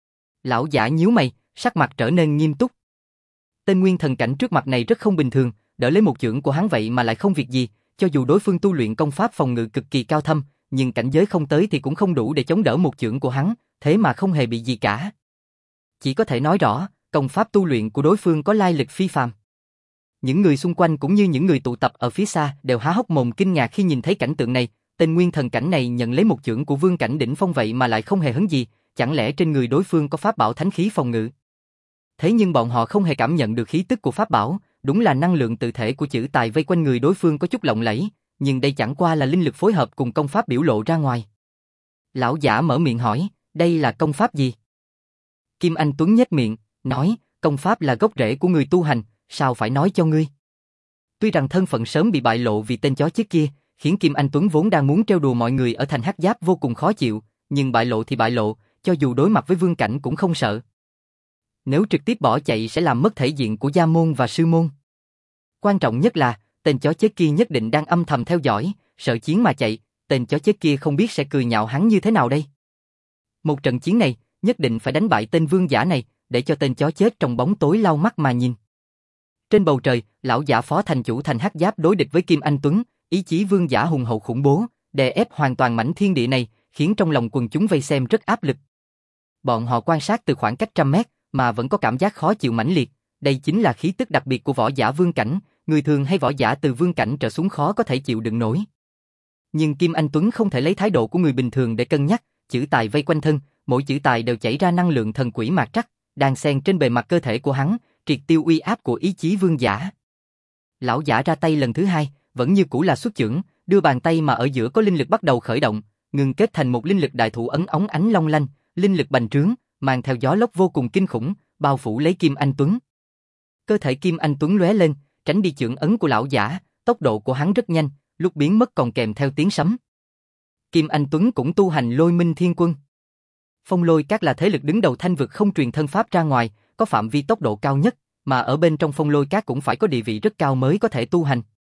Lão giả nhíu mày, sắc mặt trở nên nghiêm túc. Tên nguyên thần cảnh trước mặt này rất không bình thường, đỡ lấy một chưởng của hắn vậy mà lại không việc gì, cho dù đối phương tu luyện công pháp phòng ngự cực kỳ cao thâm, nhưng cảnh giới không tới thì cũng không đủ để chống đỡ một chưởng của hắn, thế mà không hề bị gì cả. Chỉ có thể nói rõ, công pháp tu luyện của đối phương có lai lịch phi phàm. Những người xung quanh cũng như những người tụ tập ở phía xa đều há hốc mồm kinh ngạc khi nhìn thấy cảnh tượng này, tên nguyên thần cảnh này nhận lấy một chưởng của vương cảnh đỉnh phong vậy mà lại không hề hấn gì, chẳng lẽ trên người đối phương có pháp bảo thánh khí phòng ngự? Thế nhưng bọn họ không hề cảm nhận được khí tức của pháp bảo, đúng là năng lượng tự thể của chữ tài vây quanh người đối phương có chút lộng lẫy, nhưng đây chẳng qua là linh lực phối hợp cùng công pháp biểu lộ ra ngoài. Lão giả mở miệng hỏi, Đây là công pháp gì? Kim Anh Tuấn nhếch miệng, nói, công pháp là gốc rễ của người tu hành, sao phải nói cho ngươi? Tuy rằng thân phận sớm bị bại lộ vì tên chó chết kia, khiến Kim Anh Tuấn vốn đang muốn trêu đùa mọi người ở thành Hắc Giáp vô cùng khó chịu, nhưng bại lộ thì bại lộ, cho dù đối mặt với Vương Cảnh cũng không sợ. Nếu trực tiếp bỏ chạy sẽ làm mất thể diện của gia môn và sư môn. Quan trọng nhất là, tên chó chết kia nhất định đang âm thầm theo dõi, sợ chiến mà chạy, tên chó chết kia không biết sẽ cười nhạo hắn như thế nào đây. Một trận chiến này, nhất định phải đánh bại tên vương giả này, để cho tên chó chết trong bóng tối lau mắt mà nhìn. Trên bầu trời, lão giả phó thành chủ thành Hắc Giáp đối địch với Kim Anh Tuấn, ý chí vương giả hùng hậu khủng bố, đè ép hoàn toàn mảnh thiên địa này, khiến trong lòng quần chúng vây xem rất áp lực. Bọn họ quan sát từ khoảng cách 100 mét, mà vẫn có cảm giác khó chịu mãnh liệt, đây chính là khí tức đặc biệt của võ giả vương cảnh, người thường hay võ giả từ vương cảnh trở xuống khó có thể chịu đựng nổi. Nhưng Kim Anh Tuấn không thể lấy thái độ của người bình thường để cân nhắc, chữ tài vây quanh thân, mỗi chữ tài đều chảy ra năng lượng thần quỷ mạt trắc, đang xen trên bề mặt cơ thể của hắn, triệt tiêu uy áp của ý chí vương giả. Lão giả ra tay lần thứ hai, vẫn như cũ là xuất chưởng, đưa bàn tay mà ở giữa có linh lực bắt đầu khởi động, ngừng kết thành một linh lực đại thủ ấn óng ánh long lanh, linh lực bành trướng, mang theo gió lốc vô cùng kinh khủng, bao phủ lấy Kim Anh Tuấn. Cơ thể Kim Anh Tuấn lóe lên, tránh đi chưởng ấn của lão giả, tốc độ của hắn rất nhanh, lúc biến mất còn kèm theo tiếng sấm. Kim Anh Tuấn cũng tu hành Lôi Minh Thiên Quân. Phong Lôi Các là thế lực đứng đầu Thanh vực không truyền thân pháp ra ngoài, có phạm vi tốc độ cao nhất, mà ở bên trong Phong Lôi Các cũng phải có địa vị rất cao mới có thể tu hành.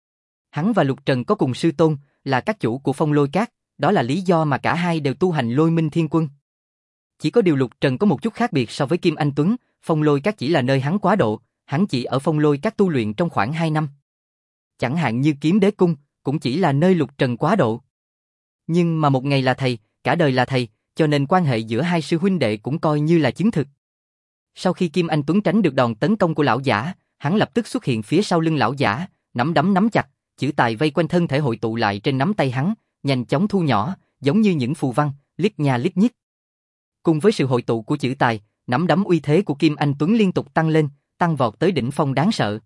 Hắn và Lục Trần có cùng sư tôn, là các chủ của Phong Lôi Các, đó là lý do mà cả hai đều tu hành Lôi Minh Thiên Quân. Chỉ có điều Lục Trần có một chút khác biệt so với Kim Anh Tuấn, Phong Lôi Các chỉ là nơi hắn quá độ, hắn chỉ ở Phong Lôi Các tu luyện trong khoảng 2 năm. Chẳng hạn như Kiếm Đế Cung, cũng chỉ là nơi Lục Trần quá độ. Nhưng mà một ngày là thầy, cả đời là thầy, cho nên quan hệ giữa hai sư huynh đệ cũng coi như là chứng thực. Sau khi Kim Anh Tuấn tránh được đòn tấn công của lão giả, hắn lập tức xuất hiện phía sau lưng lão giả, nắm đấm nắm chặt, chữ tài vây quanh thân thể hội tụ lại trên nắm tay hắn, nhanh chóng thu nhỏ, giống như những phù văn, liếc nha liếc nhích. Cùng với sự hội tụ của chữ tài, nắm đấm uy thế của Kim Anh Tuấn liên tục tăng lên, tăng vọt tới đỉnh phong đáng sợ.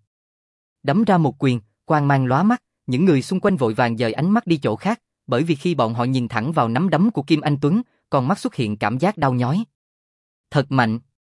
Đấm ra một quyền, quang mang lóa mắt, những người xung quanh vội vàng dời ánh mắt đi chỗ khác, bởi vì khi bọn họ nhìn thẳng vào nắm đấm của Kim Anh Tuấn, con mắt xuất hiện cảm giác đau nhói. Thật mạnh.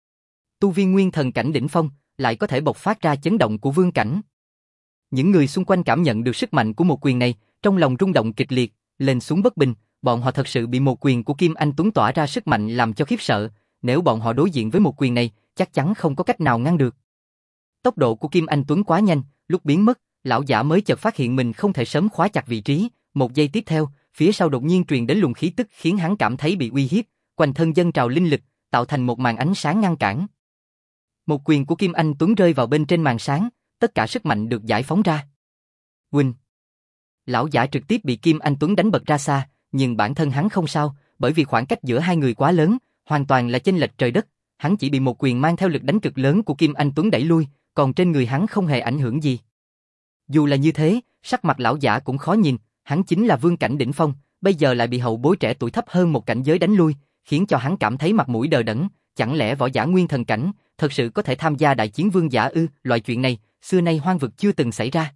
Tu vi nguyên thần cảnh đỉnh phong, lại có thể bộc phát ra chấn động của vương cảnh. Những người xung quanh cảm nhận được sức mạnh của một quyền này, trong lòng rung động kịch liệt, lên xuống bất bình, bọn họ thật sự bị một quyền của Kim Anh Tuấn tỏa ra sức mạnh làm cho khiếp sợ, nếu bọn họ đối diện với một quyền này, chắc chắn không có cách nào ngăn được. Tốc độ của Kim Anh Tuấn quá nhanh, lúc biến mất, lão giả mới chợt phát hiện mình không thể sớm khóa chặt vị trí, một giây tiếp theo, phía sau đột nhiên truyền đến luồng khí tức khiến hắn cảm thấy bị uy hiếp, quanh thân dâng trào linh lực, tạo thành một màn ánh sáng ngăn cản. Một quyền của Kim Anh Tuấn rơi vào bên trên màn sáng, tất cả sức mạnh được giải phóng ra. Huynh! Lão giả trực tiếp bị Kim Anh Tuấn đánh bật ra xa, nhưng bản thân hắn không sao, bởi vì khoảng cách giữa hai người quá lớn, hoàn toàn là chênh lệch trời đất, hắn chỉ bị một quyền mang theo lực đánh cực lớn của Kim Anh Tuấn đẩy lui, còn trên người hắn không hề ảnh hưởng gì. Dù là như thế, sắc mặt lão giả cũng khó nhìn, hắn chính là vương cảnh đỉnh phong, bây giờ lại bị hậu bối trẻ tuổi thấp hơn một cảnh giới đánh lui, khiến cho hắn cảm thấy mặt mũi đờ đẫn, chẳng lẽ võ giả nguyên thần cảnh thật sự có thể tham gia đại chiến vương giả ư? Loại chuyện này, xưa nay hoang vực chưa từng xảy ra.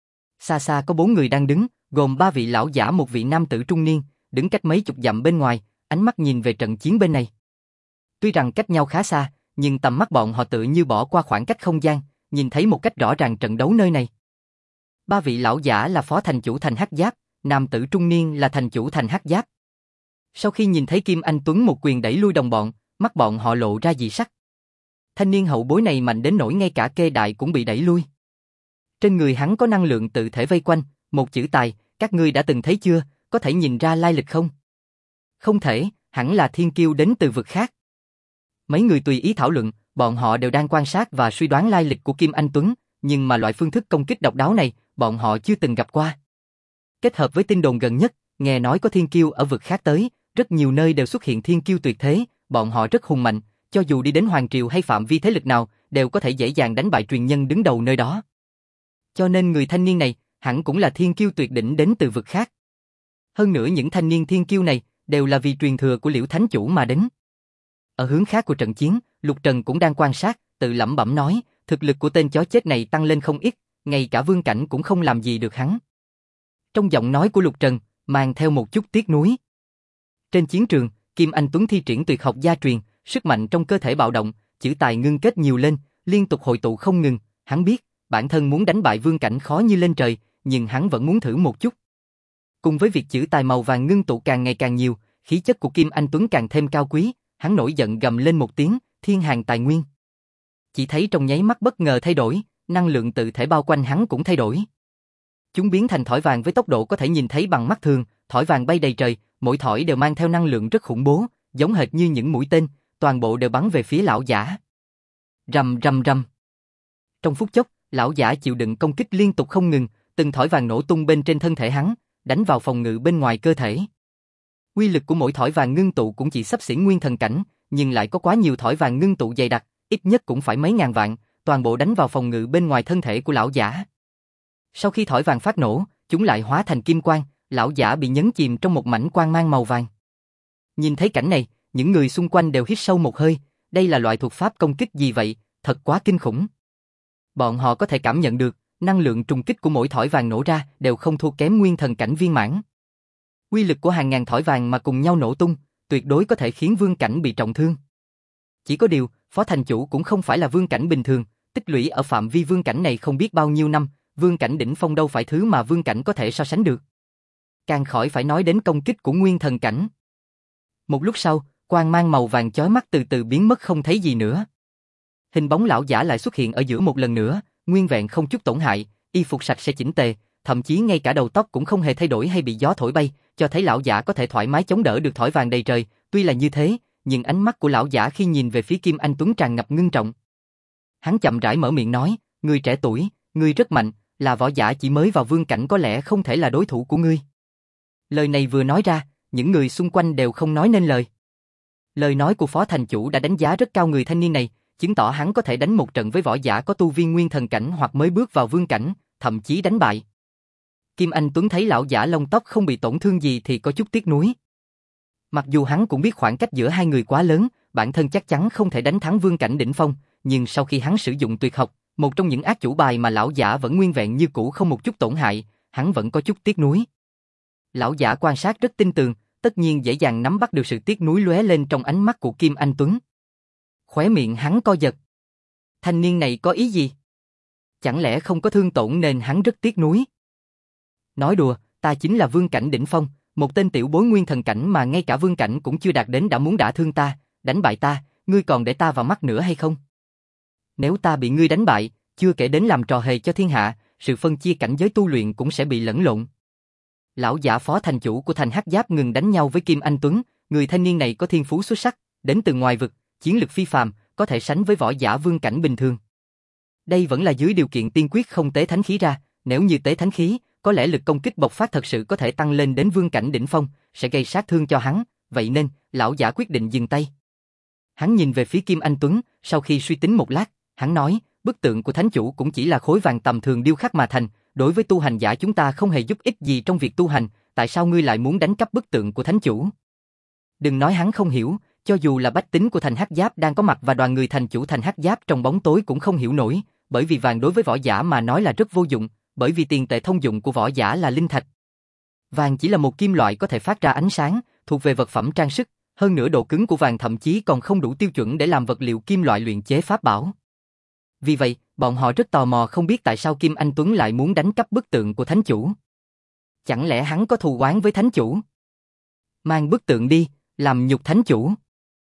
Xa xa có 4 người đang đứng, gồm 3 vị lão giả, một vị nam tử trung niên, đứng cách mấy chục dặm bên ngoài, ánh mắt nhìn về trận chiến bên này. Tuy rằng cách nhau khá xa, nhưng tầm mắt bọn họ tự như bỏ qua khoảng cách không gian, nhìn thấy một cách rõ ràng trận đấu nơi này. 3 vị lão giả là phó thành chủ thành Hắc Giáp, nam tử trung niên là thành chủ thành Hắc Giáp. Sau khi nhìn thấy Kim Anh Tuấn một quyền đẩy lui đồng bọn, mắt bọn họ lộ ra dị sắc. Thanh niên hậu bối này mạnh đến nỗi ngay cả kê đại cũng bị đẩy lui. Trên người hắn có năng lượng tự thể vây quanh, một chữ tài, các ngươi đã từng thấy chưa, có thể nhìn ra lai lịch không? Không thể, hẳn là thiên kiêu đến từ vực khác. Mấy người tùy ý thảo luận, bọn họ đều đang quan sát và suy đoán lai lịch của Kim Anh Tuấn, nhưng mà loại phương thức công kích độc đáo này, bọn họ chưa từng gặp qua. Kết hợp với tin đồn gần nhất, nghe nói có thiên kiêu ở vực khác tới, rất nhiều nơi đều xuất hiện thiên kiêu tuyệt thế, bọn họ rất hùng mạnh, cho dù đi đến hoàng triều hay phạm vi thế lực nào, đều có thể dễ dàng đánh bại truyền nhân đứng đầu nơi đó. Cho nên người thanh niên này, hẳn cũng là thiên kiêu tuyệt đỉnh đến từ vực khác. Hơn nữa những thanh niên thiên kiêu này, đều là vì truyền thừa của Liễu Thánh Chủ mà đến. Ở hướng khác của trận chiến, Lục Trần cũng đang quan sát, tự lẩm bẩm nói, thực lực của tên chó chết này tăng lên không ít, ngay cả vương cảnh cũng không làm gì được hắn. Trong giọng nói của Lục Trần, mang theo một chút tiếc nuối. Trên chiến trường, Kim Anh Tuấn thi triển tuyệt học gia truyền, sức mạnh trong cơ thể bạo động, chữ tài ngưng kết nhiều lên, liên tục hội tụ không ngừng, hắn biết, bản thân muốn đánh bại Vương Cảnh khó như lên trời, nhưng hắn vẫn muốn thử một chút. Cùng với việc chữ tài màu vàng ngưng tụ càng ngày càng nhiều, khí chất của Kim Anh Tuấn càng thêm cao quý, hắn nổi giận gầm lên một tiếng, thiên hàng tài nguyên. Chỉ thấy trong nháy mắt bất ngờ thay đổi, năng lượng tự thể bao quanh hắn cũng thay đổi. Chúng biến thành thỏi vàng với tốc độ có thể nhìn thấy bằng mắt thường, thỏi vàng bay đầy trời, mỗi thỏi đều mang theo năng lượng rất khủng bố, giống hệt như những mũi tên, toàn bộ đều bắn về phía lão giả. Rầm rầm rầm. Trong phút chốc, lão giả chịu đựng công kích liên tục không ngừng, từng thỏi vàng nổ tung bên trên thân thể hắn, đánh vào phòng ngự bên ngoài cơ thể. Uy lực của mỗi thỏi vàng ngưng tụ cũng chỉ xấp xỉ nguyên thần cảnh, nhưng lại có quá nhiều thỏi vàng ngưng tụ dày đặc, ít nhất cũng phải mấy ngàn vạn, toàn bộ đánh vào phòng ngự bên ngoài thân thể của lão giả. Sau khi thỏi vàng phát nổ, chúng lại hóa thành kim quang, lão giả bị nhấn chìm trong một mảnh quang mang màu vàng. Nhìn thấy cảnh này, những người xung quanh đều hít sâu một hơi, đây là loại thuật pháp công kích gì vậy, thật quá kinh khủng. Bọn họ có thể cảm nhận được, năng lượng trùng kích của mỗi thỏi vàng nổ ra đều không thua kém nguyên thần cảnh viên mãn. Uy lực của hàng ngàn thỏi vàng mà cùng nhau nổ tung, tuyệt đối có thể khiến vương cảnh bị trọng thương. Chỉ có điều, Phó thành chủ cũng không phải là vương cảnh bình thường, tích lũy ở phạm vi vương cảnh này không biết bao nhiêu năm, vương cảnh đỉnh phong đâu phải thứ mà vương cảnh có thể so sánh được. Càng khỏi phải nói đến công kích của nguyên thần cảnh. Một lúc sau, quang mang màu vàng chói mắt từ từ biến mất không thấy gì nữa. Hình bóng lão giả lại xuất hiện ở giữa một lần nữa, nguyên vẹn không chút tổn hại, y phục sạch sẽ chỉnh tề, thậm chí ngay cả đầu tóc cũng không hề thay đổi hay bị gió thổi bay, cho thấy lão giả có thể thoải mái chống đỡ được thỏi vàng đầy trời. Tuy là như thế, nhưng ánh mắt của lão giả khi nhìn về phía Kim Anh Tuấn tràn ngập ngưng trọng. Hắn chậm rãi mở miệng nói, người trẻ tuổi, người rất mạnh, là võ giả chỉ mới vào vương cảnh có lẽ không thể là đối thủ của ngươi. Lời này vừa nói ra, những người xung quanh đều không nói nên lời. Lời nói của Phó thành chủ đã đánh giá rất cao người thanh niên này, chứng tỏ hắn có thể đánh một trận với võ giả có tu vi nguyên thần cảnh hoặc mới bước vào vương cảnh, thậm chí đánh bại. Kim Anh Tuấn thấy lão giả lông tóc không bị tổn thương gì thì có chút tiếc nuối. Mặc dù hắn cũng biết khoảng cách giữa hai người quá lớn, bản thân chắc chắn không thể đánh thắng vương cảnh đỉnh phong, nhưng sau khi hắn sử dụng tuyệt học, một trong những ác chủ bài mà lão giả vẫn nguyên vẹn như cũ không một chút tổn hại, hắn vẫn có chút tiếc nuối. Lão giả quan sát rất tinh tường, tất nhiên dễ dàng nắm bắt được sự tiếc nuối lóe lên trong ánh mắt của Kim Anh Tuấn. Khóe miệng hắn co giật. Thanh niên này có ý gì? Chẳng lẽ không có thương tổn nên hắn rất tiếc nuối? Nói đùa, ta chính là vương cảnh đỉnh phong, một tên tiểu bối nguyên thần cảnh mà ngay cả vương cảnh cũng chưa đạt đến đã muốn đả thương ta, đánh bại ta, ngươi còn để ta vào mắt nữa hay không? Nếu ta bị ngươi đánh bại, chưa kể đến làm trò hề cho thiên hạ, sự phân chia cảnh giới tu luyện cũng sẽ bị lẫn lộn. Lão giả Phó thành chủ của thành Hắc Giáp ngừng đánh nhau với Kim Anh Tuấn, người thanh niên này có thiên phú xuất sắc, đến từ ngoài vực, chiến lực phi phàm, có thể sánh với võ giả vương cảnh bình thường. Đây vẫn là dưới điều kiện tiên quyết không tế thánh khí ra, nếu như tế thánh khí, có lẽ lực công kích bộc phát thật sự có thể tăng lên đến vương cảnh đỉnh phong, sẽ gây sát thương cho hắn, vậy nên, lão giả quyết định dừng tay. Hắn nhìn về phía Kim Anh Tuấn, sau khi suy tính một lát, hắn nói, bức tượng của thánh chủ cũng chỉ là khối vàng tầm thường điêu khắc mà thành, đối với tu hành giả chúng ta không hề giúp ích gì trong việc tu hành, tại sao ngươi lại muốn đánh cắp bức tượng của thánh chủ? Đừng nói hắn không hiểu, cho dù là bách tính của thành Hắc Giáp đang có mặt và đoàn người thành chủ thành Hắc Giáp trong bóng tối cũng không hiểu nổi, bởi vì vàng đối với võ giả mà nói là rất vô dụng, bởi vì tiền tệ thông dụng của võ giả là linh thạch. Vàng chỉ là một kim loại có thể phát ra ánh sáng, thuộc về vật phẩm trang sức, hơn nữa độ cứng của vàng thậm chí còn không đủ tiêu chuẩn để làm vật liệu kim loại luyện chế pháp bảo. Vì vậy, bọn họ rất tò mò không biết tại sao Kim Anh Tuấn lại muốn đánh cắp bức tượng của thánh chủ. Chẳng lẽ hắn có thù oán với thánh chủ? Mang bức tượng đi, làm nhục thánh chủ.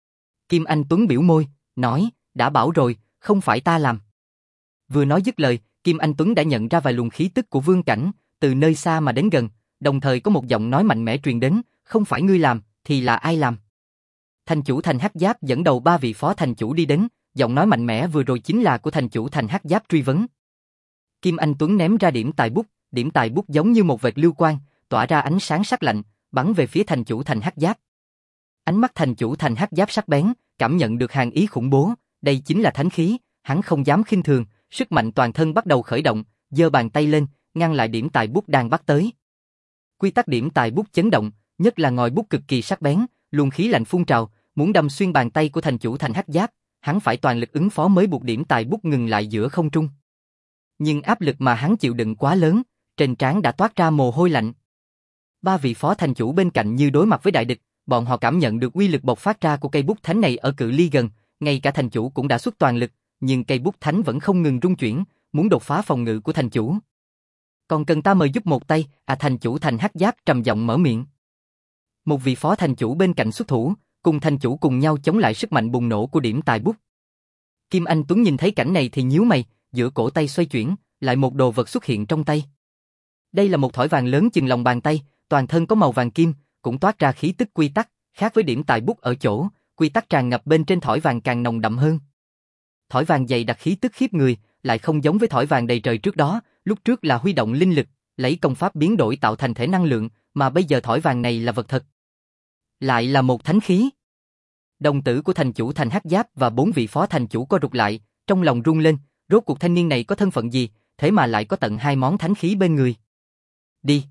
Kim Anh Tuấn biểu môi, nói, đã bảo rồi, không phải ta làm. Vừa nói dứt lời, Kim Anh Tuấn đã nhận ra vài luồng khí tức của vương cảnh, từ nơi xa mà đến gần, đồng thời có một giọng nói mạnh mẽ truyền đến, không phải ngươi làm, thì là ai làm? Thành chủ thành Hắc Giáp dẫn đầu 3 vị phó thành chủ đi đến, giọng nói mạnh mẽ vừa rồi chính là của thành chủ thành Hắc Giáp truy vấn. Kim Anh Tuấn ném ra điểm tài bút giống như một vệt lưu quang, tỏa ra ánh sáng sắc lạnh, bắn về phía thành chủ thành Hắc Giáp. Ánh mắt thành chủ thành Hắc Giáp sắc bén, cảm nhận được hàn ý khủng bố, đây chính là thánh khí, hắn không dám khinh thường, sức mạnh toàn thân bắt đầu khởi động, giơ bàn tay lên, ngăn lại điểm tài bút đang bắt tới. Quy tắc điểm tài bút chấn động, nhất là ngòi bút cực kỳ sắc bén, luồng khí lạnh phun trào, muốn đâm xuyên bàn tay của thành chủ thành Hắc Giáp, hắn phải toàn lực ứng phó mới buộc điểm tài bút ngừng lại giữa không trung. Nhưng áp lực mà hắn chịu đựng quá lớn, trên trán đã toát ra mồ hôi lạnh. 3 vị phó thành chủ bên cạnh như đối mặt với đại địch, bọn họ cảm nhận được uy lực bộc phát ra của cây bút thánh này ở cự ly gần, ngay cả thành chủ cũng đã xuất toàn lực, nhưng cây bút thánh vẫn không ngừng rung chuyển, muốn đột phá phòng ngự của thành chủ. Còn cần ta mời giúp một tay, thành chủ Thành Hắc Giáp trầm giọng mở miệng. Một vị phó thành chủ bên cạnh xuất thủ, cùng thành chủ cùng nhau chống lại sức mạnh bùng nổ của điểm tài bút. Kim Anh Tuấn nhìn thấy cảnh này thì nhíu mày, giữa cổ tay xoay chuyển, lại một đồ vật xuất hiện trong tay. Đây là một thỏi vàng lớn chừng lòng bàn tay, toàn thân có màu vàng kim, cũng toát ra khí tức quy tắc, khác với điểm tài bút ở chỗ, quy tắc tràn ngập bên trên thỏi vàng càng nồng đậm hơn. Thỏi vàng dày đặc khí tức khiếp người, lại không giống với thỏi vàng đầy trời trước đó, lúc trước là huy động linh lực, lấy công pháp biến đổi tạo thành thể năng lượng, mà bây giờ thỏi vàng này là vật thật. Lại là một thánh khí. Đồng tử của thành chủ Thành Hắc Giáp và 4 vị phó thành chủ co rụt lại, trong lòng rung lên, rốt cuộc thanh niên này có thân phận gì, thế mà lại có tận 2 món thánh khí bên người. Đi.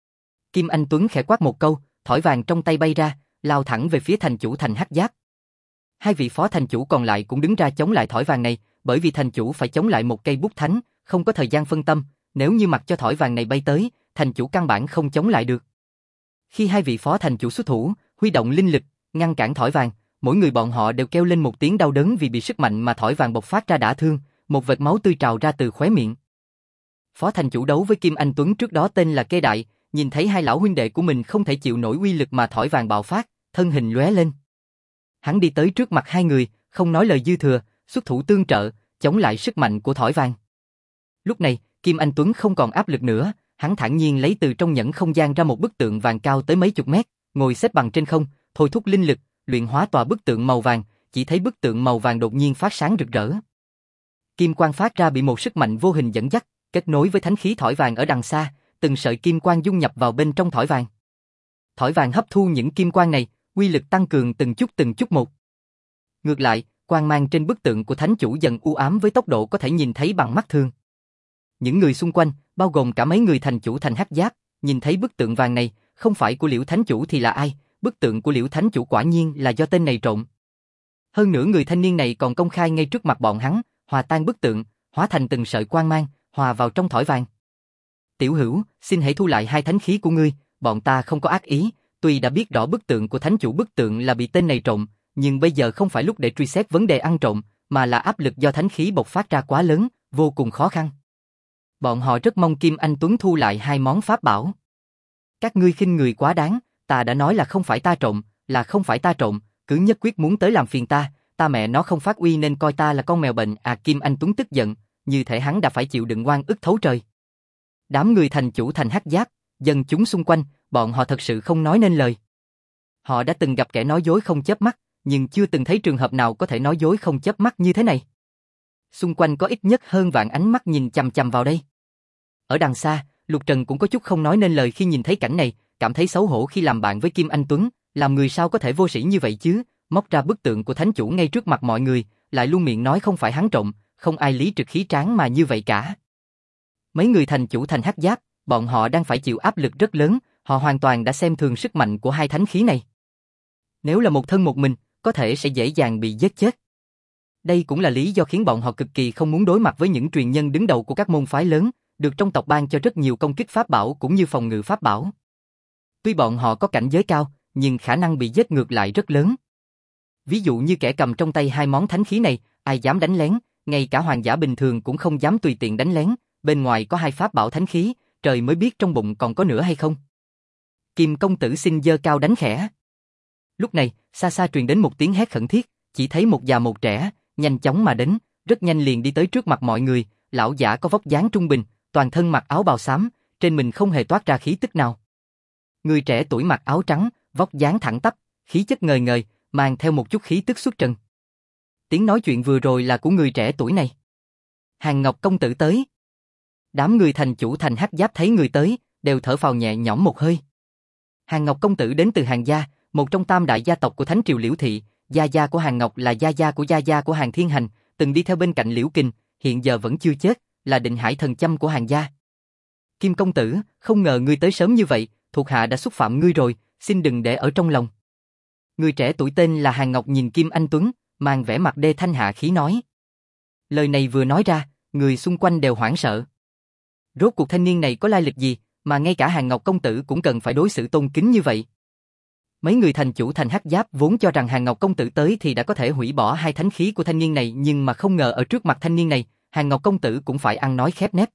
Kim Anh Tuấn khẽ quát một câu, thỏi vàng trong tay bay ra, lao thẳng về phía thành chủ Thành Hắc Giáp. 2 vị phó thành chủ còn lại cũng đứng ra chống lại thỏi vàng này, bởi vì thành chủ phải chống lại một cây bút thánh, không có thời gian phân tâm, nếu như mặc cho thỏi vàng này bay tới, thành chủ căn bản không chống lại được. Khi 2 vị phó thành chủ xuất thủ, huy động linh lực, ngăn cản thỏi vàng, mỗi người bọn họ đều kêu lên một tiếng đau đớn vì bị sức mạnh mà thỏi vàng bộc phát ra đả thương, một vệt máu tươi trào ra từ khóe miệng. Phó thành chủ đấu với Kim Anh Tuấn trước đó tên là Kê Đại, nhìn thấy 2 lão huynh đệ của mình không thể chịu nổi uy lực mà thỏi vàng bạo phát, thân hình lóe lên. Hắn đi tới trước mặt 2 người, không nói lời dư thừa, xuất thủ tương trợ, chống lại sức mạnh của thỏi vàng. Lúc này, Kim Anh Tuấn không còn áp lực nữa, hắn thản nhiên lấy từ trong nhẫn không gian ra một bức tượng vàng cao tới mấy chục mét, ngồi xếp bằng trên không, thôi thúc linh lực, luyện hóa tòa bức tượng màu vàng, chỉ thấy bức tượng màu vàng đột nhiên phát sáng rực rỡ. Kim quang phát ra bị một sức mạnh vô hình dẫn dắt, kết nối với thánh khí thỏi vàng ở đằng xa, từng sợi kim quang dung nhập vào bên trong thỏi vàng. Thỏi vàng hấp thu những kim quang này, uy lực tăng cường từng chút một. Ngược lại, quang mang trên bức tượng của thánh chủ dần u ám với tốc độ có thể nhìn thấy bằng mắt thường. Những người xung quanh, bao gồm cả mấy người thành chủ Thành Hắc Giáp, nhìn thấy bức tượng vàng này, không phải của Liễu Thánh Chủ thì là ai? Bức tượng của Liễu Thánh Chủ quả nhiên là do tên này trộn. Hơn nữa người thanh niên này còn công khai ngay trước mặt bọn hắn, hòa tan bức tượng, hóa thành từng sợi quang mang, hòa vào trong thỏi vàng. Tiểu hữu, xin hãy thu lại 2 thánh khí của ngươi, bọn ta không có ác ý, tuy đã biết rõ bức tượng của Thánh Chủ bức tượng là bị tên này trộn, nhưng bây giờ không phải lúc để truy xét vấn đề ăn trộm, mà là áp lực do thánh khí bộc phát ra quá lớn, vô cùng khó khăn. Bọn họ rất mong Kim Anh Tuấn thu lại 2 món pháp bảo. Các ngươi khinh người quá đáng, ta đã nói là không phải ta trộm, là không phải ta trộm, cứ nhất quyết muốn tới làm phiền ta mẹ nó không phát uy nên coi ta là con mèo bệnh. Kim Anh Tuấn tức giận, như thể hắn đã phải chịu đựng oan ức thấu trời. Đám người thành chủ Thành Hắc Giáp, dân chúng xung quanh, bọn họ thật sự không nói nên lời. Họ đã từng gặp kẻ nói dối không chớp mắt, nhưng chưa từng thấy trường hợp nào có thể nói dối không chớp mắt như thế này. Xung quanh có ít nhất hơn vạn ánh mắt nhìn chằm chằm vào đây. Ở đằng xa, Lục Trần cũng có chút không nói nên lời khi nhìn thấy cảnh này, cảm thấy xấu hổ khi làm bạn với Kim Anh Tuấn, làm người sao có thể vô sĩ như vậy chứ, móc ra bức tượng của thánh chủ ngay trước mặt mọi người, lại luôn miệng nói không phải hắn trộm, không ai lý trực khí tráng mà như vậy cả. Mấy người thành chủ Thành Hắc Giáp, bọn họ đang phải chịu áp lực rất lớn, họ hoàn toàn đã xem thường sức mạnh của 2 thánh khí này. Nếu là một thân một mình, có thể sẽ dễ dàng bị giết chết. Đây cũng là lý do khiến bọn họ cực kỳ không muốn đối mặt với những truyền nhân đứng đầu của các môn phái lớn, được trong tộc ban cho rất nhiều công kích pháp bảo cũng như phòng ngự pháp bảo. Tuy bọn họ có cảnh giới cao, nhưng khả năng bị giết ngược lại rất lớn. Ví dụ như kẻ cầm trong tay 2 món thánh khí này, ai dám đánh lén, ngay cả hoàng giả bình thường cũng không dám tùy tiện đánh lén, bên ngoài có 2 pháp bảo thánh khí, trời mới biết trong bụng còn có nữa hay không. Kim công tử xin giơ cao đánh khẽ. Lúc này, xa xa truyền đến một tiếng hét khẩn thiết, chỉ thấy một già một trẻ, nhanh chóng mà đến, rất nhanh liền đi tới trước mặt mọi người, lão giả có vóc dáng trung bình, toàn thân mặc áo bào xám, trên mình không hề toát ra khí tức nào. Người trẻ tuổi mặc áo trắng, vóc dáng thẳng tắp, khí chất ngời ngời, mang theo một chút khí tức xuất trần. Tiếng nói chuyện vừa rồi là của người trẻ tuổi này. Hàn Ngọc công tử tới. Đám người thành chủ Thành Hắc Giáp thấy người tới, đều thở phào nhẹ nhõm một hơi. Hàn Ngọc công tử đến từ Hàn gia, một trong 3 đại gia tộc của Thánh triều Liễu thị, gia gia của Hàn Ngọc là gia gia của Hàn Thiên Hành, từng đi theo bên cạnh Liễu Kình, hiện giờ vẫn chưa chết, là Định Hải thần châm của Hàn gia. Kim công tử, không ngờ ngươi tới sớm như vậy, thuộc hạ đã xúc phạm ngươi rồi, xin đừng để ở trong lòng. Người trẻ tuổi tên là Hàn Ngọc nhìn Kim Anh Tuấn, mang vẻ mặt đê thanh hạ khí nói. Lời này vừa nói ra, người xung quanh đều hoảng sợ. Rốt cuộc thanh niên này có lai lịch gì, mà ngay cả Hàn Ngọc công tử cũng cần phải đối xử tôn kính như vậy. Mấy người thành chủ thành Hắc Giáp vốn cho rằng Hàn Ngọc công tử tới thì đã có thể hủy bỏ hai thánh khí của thanh niên này, nhưng mà không ngờ ở trước mặt thanh niên này, Hàn Ngọc công tử cũng phải ăn nói khép nép.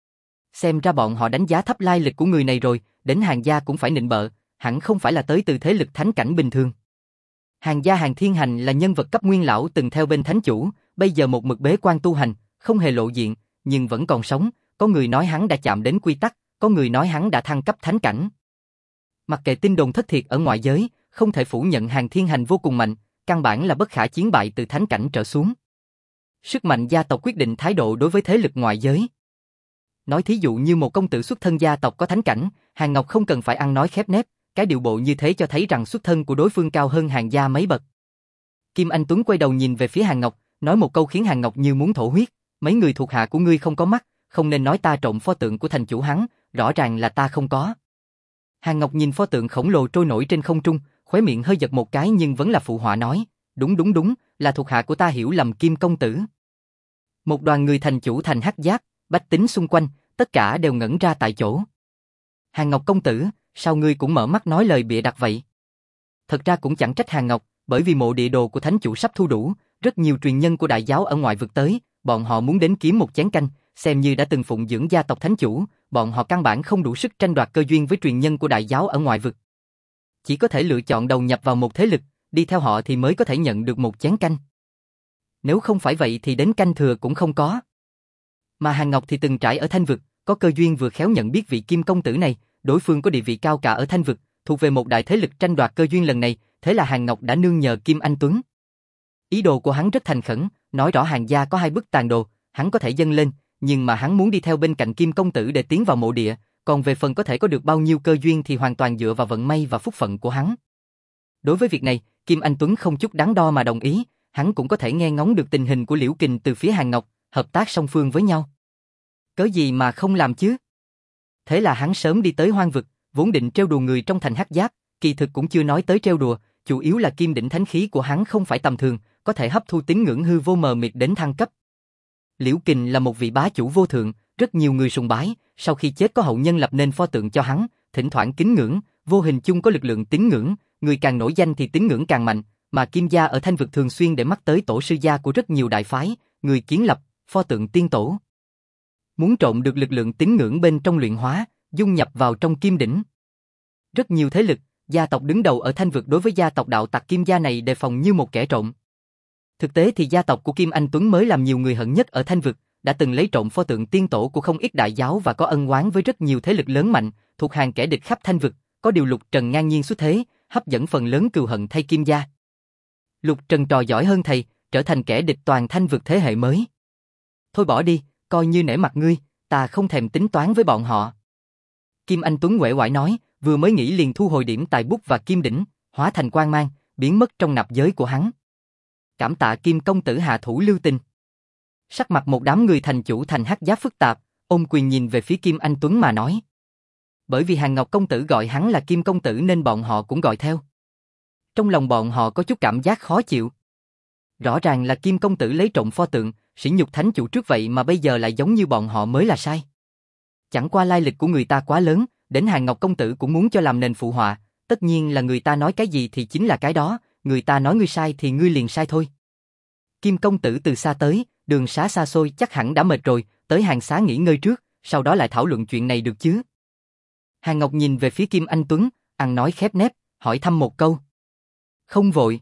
Xem ra bọn họ đánh giá thấp lai lịch của người này rồi, đến Hàn gia cũng phải nịnh bợ, hẳn không phải là tới từ thế lực thánh cảnh bình thường. Hàn gia Hàn Thiên Hành là nhân vật cấp nguyên lão từng theo bên thánh chủ, bây giờ một mực bế quan tu hành, không hề lộ diện, nhưng vẫn còn sống, có người nói hắn đã chạm đến quy tắc, có người nói hắn đã thăng cấp thánh cảnh. Mặc kệ tin đồn thất thiệt ở ngoại giới, không thể phủ nhận Hàn Thiên Hành vô cùng mạnh, căn bản là bất khả chiến bại từ thánh cảnh trở xuống. Sức mạnh gia tộc quyết định thái độ đối với thế lực ngoại giới. Nói thí dụ như một công tử xuất thân gia tộc có thánh cảnh, Hàn Ngọc không cần phải ăn nói khép nép, cái điệu bộ như thế cho thấy rằng xuất thân của đối phương cao hơn Hàn gia mấy bậc. Kim Anh Tuấn quay đầu nhìn về phía Hàn Ngọc, nói một câu khiến Hàn Ngọc như muốn thổ huyết, mấy người thuộc hạ của ngươi không có mắt, không nên nói ta trộm pho tượng của thành chủ hắn, rõ ràng là ta không có. Hàn Ngọc nhìn pho tượng khổng lồ trôi nổi trên không trung, khóe miệng hơi giật một cái nhưng vẫn là phụ họa nói, đúng, là thuộc hạ của ta hiểu lầm Kim công tử. Một đoàn người thành chủ thành Hắc Giáp, bách tính xung quanh, tất cả đều ngẩn ra tại chỗ. Hàn Ngọc công tử, sao ngươi cũng mở mắt nói lời bịa đặt vậy? Thật ra cũng chẳng trách Hàn Ngọc, bởi vì mộ địa đồ của thánh chủ sắp thu đủ, rất nhiều truyền nhân của đại giáo ở ngoại vực tới, bọn họ muốn đến kiếm một chén canh, xem như đã từng phụng dưỡng gia tộc thánh chủ, bọn họ căn bản không đủ sức tranh đoạt cơ duyên với truyền nhân của đại giáo ở ngoại vực. Chỉ có thể lựa chọn đầu nhập vào một thế lực, đi theo họ thì mới có thể nhận được một chén canh. Nếu không phải vậy thì đến canh thừa cũng không có. Mà Hàn Ngọc thì từng trải ở Thanh vực, có cơ duyên vừa khéo nhận biết vị Kim công tử này, đối phương có địa vị cao cả ở Thanh vực, thuộc về một đại thế lực tranh đoạt cơ duyên lần này, thế là Hàn Ngọc đã nương nhờ Kim Anh Tuấn. Ý đồ của hắn rất thành khẩn, nói rõ Hàn gia có hai bức tàn đồ, hắn có thể dâng lên, nhưng mà hắn muốn đi theo bên cạnh Kim công tử để tiến vào mộ địa, còn về phần có thể có được bao nhiêu cơ duyên thì hoàn toàn dựa vào vận may và phúc phận của hắn. Đối với việc này, Kim Anh Tuấn không chút đắn đo mà đồng ý, hắn cũng có thể nghe ngóng được tình hình của Liễu Kình từ phía Hàn Ngọc, hợp tác song phương với nhau. Cớ gì mà không làm chứ? Thế là hắn sớm đi tới hoang vực, vốn định trêu đùa người trong thành Hắc Giáp, kỳ thực cũng chưa nói tới trêu đùa, chủ yếu là kim đỉnh thánh khí của hắn không phải tầm thường, có thể hấp thu tín ngưỡng hư vô mờ mịt đến thăng cấp. Liễu Kình là một vị bá chủ vô thượng, rất nhiều người sùng bái, sau khi chết có hậu nhân lập nên pho tượng cho hắn, thỉnh thoảng kính ngưỡng, vô hình chung có lực lượng tín ngưỡng, người càng nổi danh thì tín ngưỡng càng mạnh, mà Kim gia ở Thanh vực thường xuyên để mắt tới tổ sư gia của rất nhiều đại phái, người kiến lập, pho tượng tiên tổ. Muốn trộn được lực lượng tín ngưỡng bên trong luyện hóa, dung nhập vào trong kim đỉnh. Rất nhiều thế lực, gia tộc đứng đầu ở Thanh vực đối với gia tộc đạo tặc Kim gia này đề phòng như một kẻ trộm. Thực tế thì gia tộc của Kim Anh Tuấn mới làm nhiều người hận nhất ở Thanh vực, đã từng lấy trộm pho tượng tiên tổ của không ít đại giáo và có ân oán với rất nhiều thế lực lớn mạnh, thuộc hàng kẻ địch khắp Thanh vực, có điều Lục Trần ngang nhiên xuất thế, hấp dẫn phần lớn cừu hận thay Kim gia. Lục Trần trò giỏi hơn thầy, trở thành kẻ địch toàn Thanh vực thế hệ mới. Thôi bỏ đi, coi như nể mặt ngươi, ta không thèm tính toán với bọn họ. Kim Anh Tuấn uể oải nói, vừa mới nghĩ liền thu hồi điểm tài bút và kim đỉnh, hóa thành quang mang, biến mất trong nạp giới của hắn. Cảm tạ Kim công tử hạ thủ lưu tình. Sắc mặt một đám người thành chủ thành Hắc Giáp phức tạp, ôm quyền nhìn về phía Kim Anh Tuấn mà nói. Bởi vì Hàn Ngọc công tử gọi hắn là Kim công tử nên bọn họ cũng gọi theo. Trong lòng bọn họ có chút cảm giác khó chịu. Rõ ràng là Kim công tử lấy trộm pho tượng, sỉ nhục thánh chủ trước vậy mà bây giờ lại giống như bọn họ mới là sai. Chẳng qua lai lịch của người ta quá lớn, đến Hàn Ngọc công tử cũng muốn cho làm nền phụ họa, tất nhiên là người ta nói cái gì thì chính là cái đó, người ta nói ngươi sai thì ngươi liền sai thôi. Kim công tử từ xa tới, đường xá xa xôi chắc hẳn đã mệt rồi, tới hàng xá nghỉ ngơi trước, sau đó lại thảo luận chuyện này được chứ. Hàn Ngọc nhìn về phía Kim Anh Tuấn, ăn nói khép nép, hỏi thăm một câu. Không vội.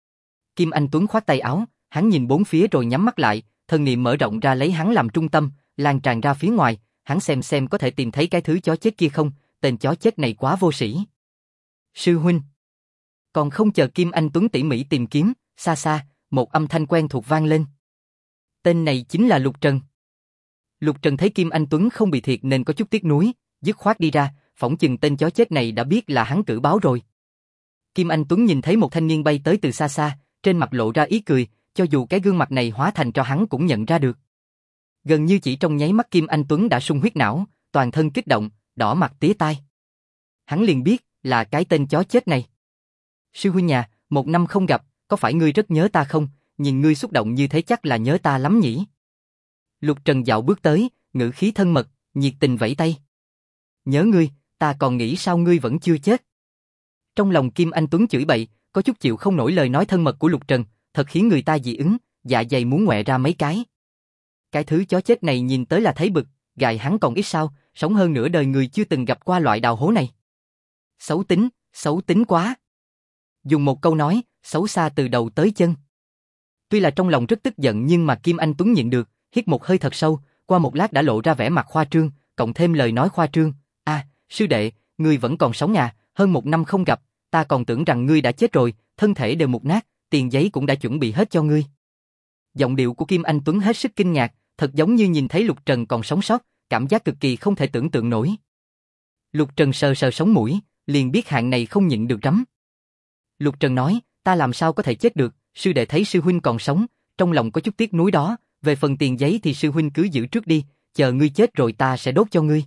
Kim Anh Tuấn khoát tay áo, hắn nhìn bốn phía rồi nhắm mắt lại, thân niệm mở rộng ra lấy hắn làm trung tâm, lan tràn ra phía ngoài, hắn xem có thể tìm thấy cái thứ chó chết kia không, tên chó chết này quá vô sĩ. Sư huynh. Còn không chờ Kim Anh Tuấn tỉ mỉ tìm kiếm, xa xa, một âm thanh quen thuộc vang lên. Tên này chính là Lục Trần. Lục Trần thấy Kim Anh Tuấn không bị thiệt nên có chút tiếc nuối, dứt khoát đi ra, phỏng chừng tên chó chết này đã biết là hắn cử báo rồi. Kim Anh Tuấn nhìn thấy một thanh niên bay tới từ xa xa, trên mặt lộ ra ý cười, cho dù cái gương mặt này hóa thành cho hắn cũng nhận ra được. Gần như chỉ trong nháy mắt Kim Anh Tuấn đã sung huyết não, toàn thân kích động, đỏ mặt tía tai. Hắn liền biết là cái tên chó chết này. Sư huynh nhà, 1 năm không gặp, có phải ngươi rất nhớ ta không? Nhìn ngươi xúc động như thế chắc là nhớ ta lắm nhỉ? Lục Trần dạo bước tới, ngữ khí thân mật, nhiệt tình vẫy tay. Nhớ ngươi, ta còn nghĩ sao ngươi vẫn chưa chết. Trong lòng Kim Anh Tuấn chửi bậy, có chút chịu không nổi lời nói thân mật của Lục Trần, thật khiến người ta dị ứng, dạ dày muốn ngoẹ ra mấy cái. Cái thứ chó chết này nhìn tới là thấy bực, gài hắn còn ít sao, sống hơn nửa đời người chưa từng gặp qua loại đào hố này. Xấu tính quá. Dùng một câu nói, xấu xa từ đầu tới chân. Tuy là trong lòng rất tức giận nhưng mà Kim Anh Tuấn nhịn được, hít một hơi thật sâu, qua một lát đã lộ ra vẻ mặt khoa trương, cộng thêm lời nói khoa trương. Sư đệ, ngươi vẫn còn sống à, hơn 1 năm không gặp, ta còn tưởng rằng ngươi đã chết rồi, thân thể đều mục nát, tiền giấy cũng đã chuẩn bị hết cho ngươi. Giọng điệu của Kim Anh Tuấn hết sức kinh ngạc, thật giống như nhìn thấy Lục Trần còn sống sót, cảm giác cực kỳ không thể tưởng tượng nổi. Lục Trần sờ sờ sống mũi, liền biết hạng này không nhịn được rắm. Lục Trần nói, ta làm sao có thể chết được, sư đệ thấy sư huynh còn sống, trong lòng có chút tiếc nuối đó, về phần tiền giấy thì sư huynh cứ giữ trước đi, chờ ngươi chết rồi ta sẽ đốt cho ngươi.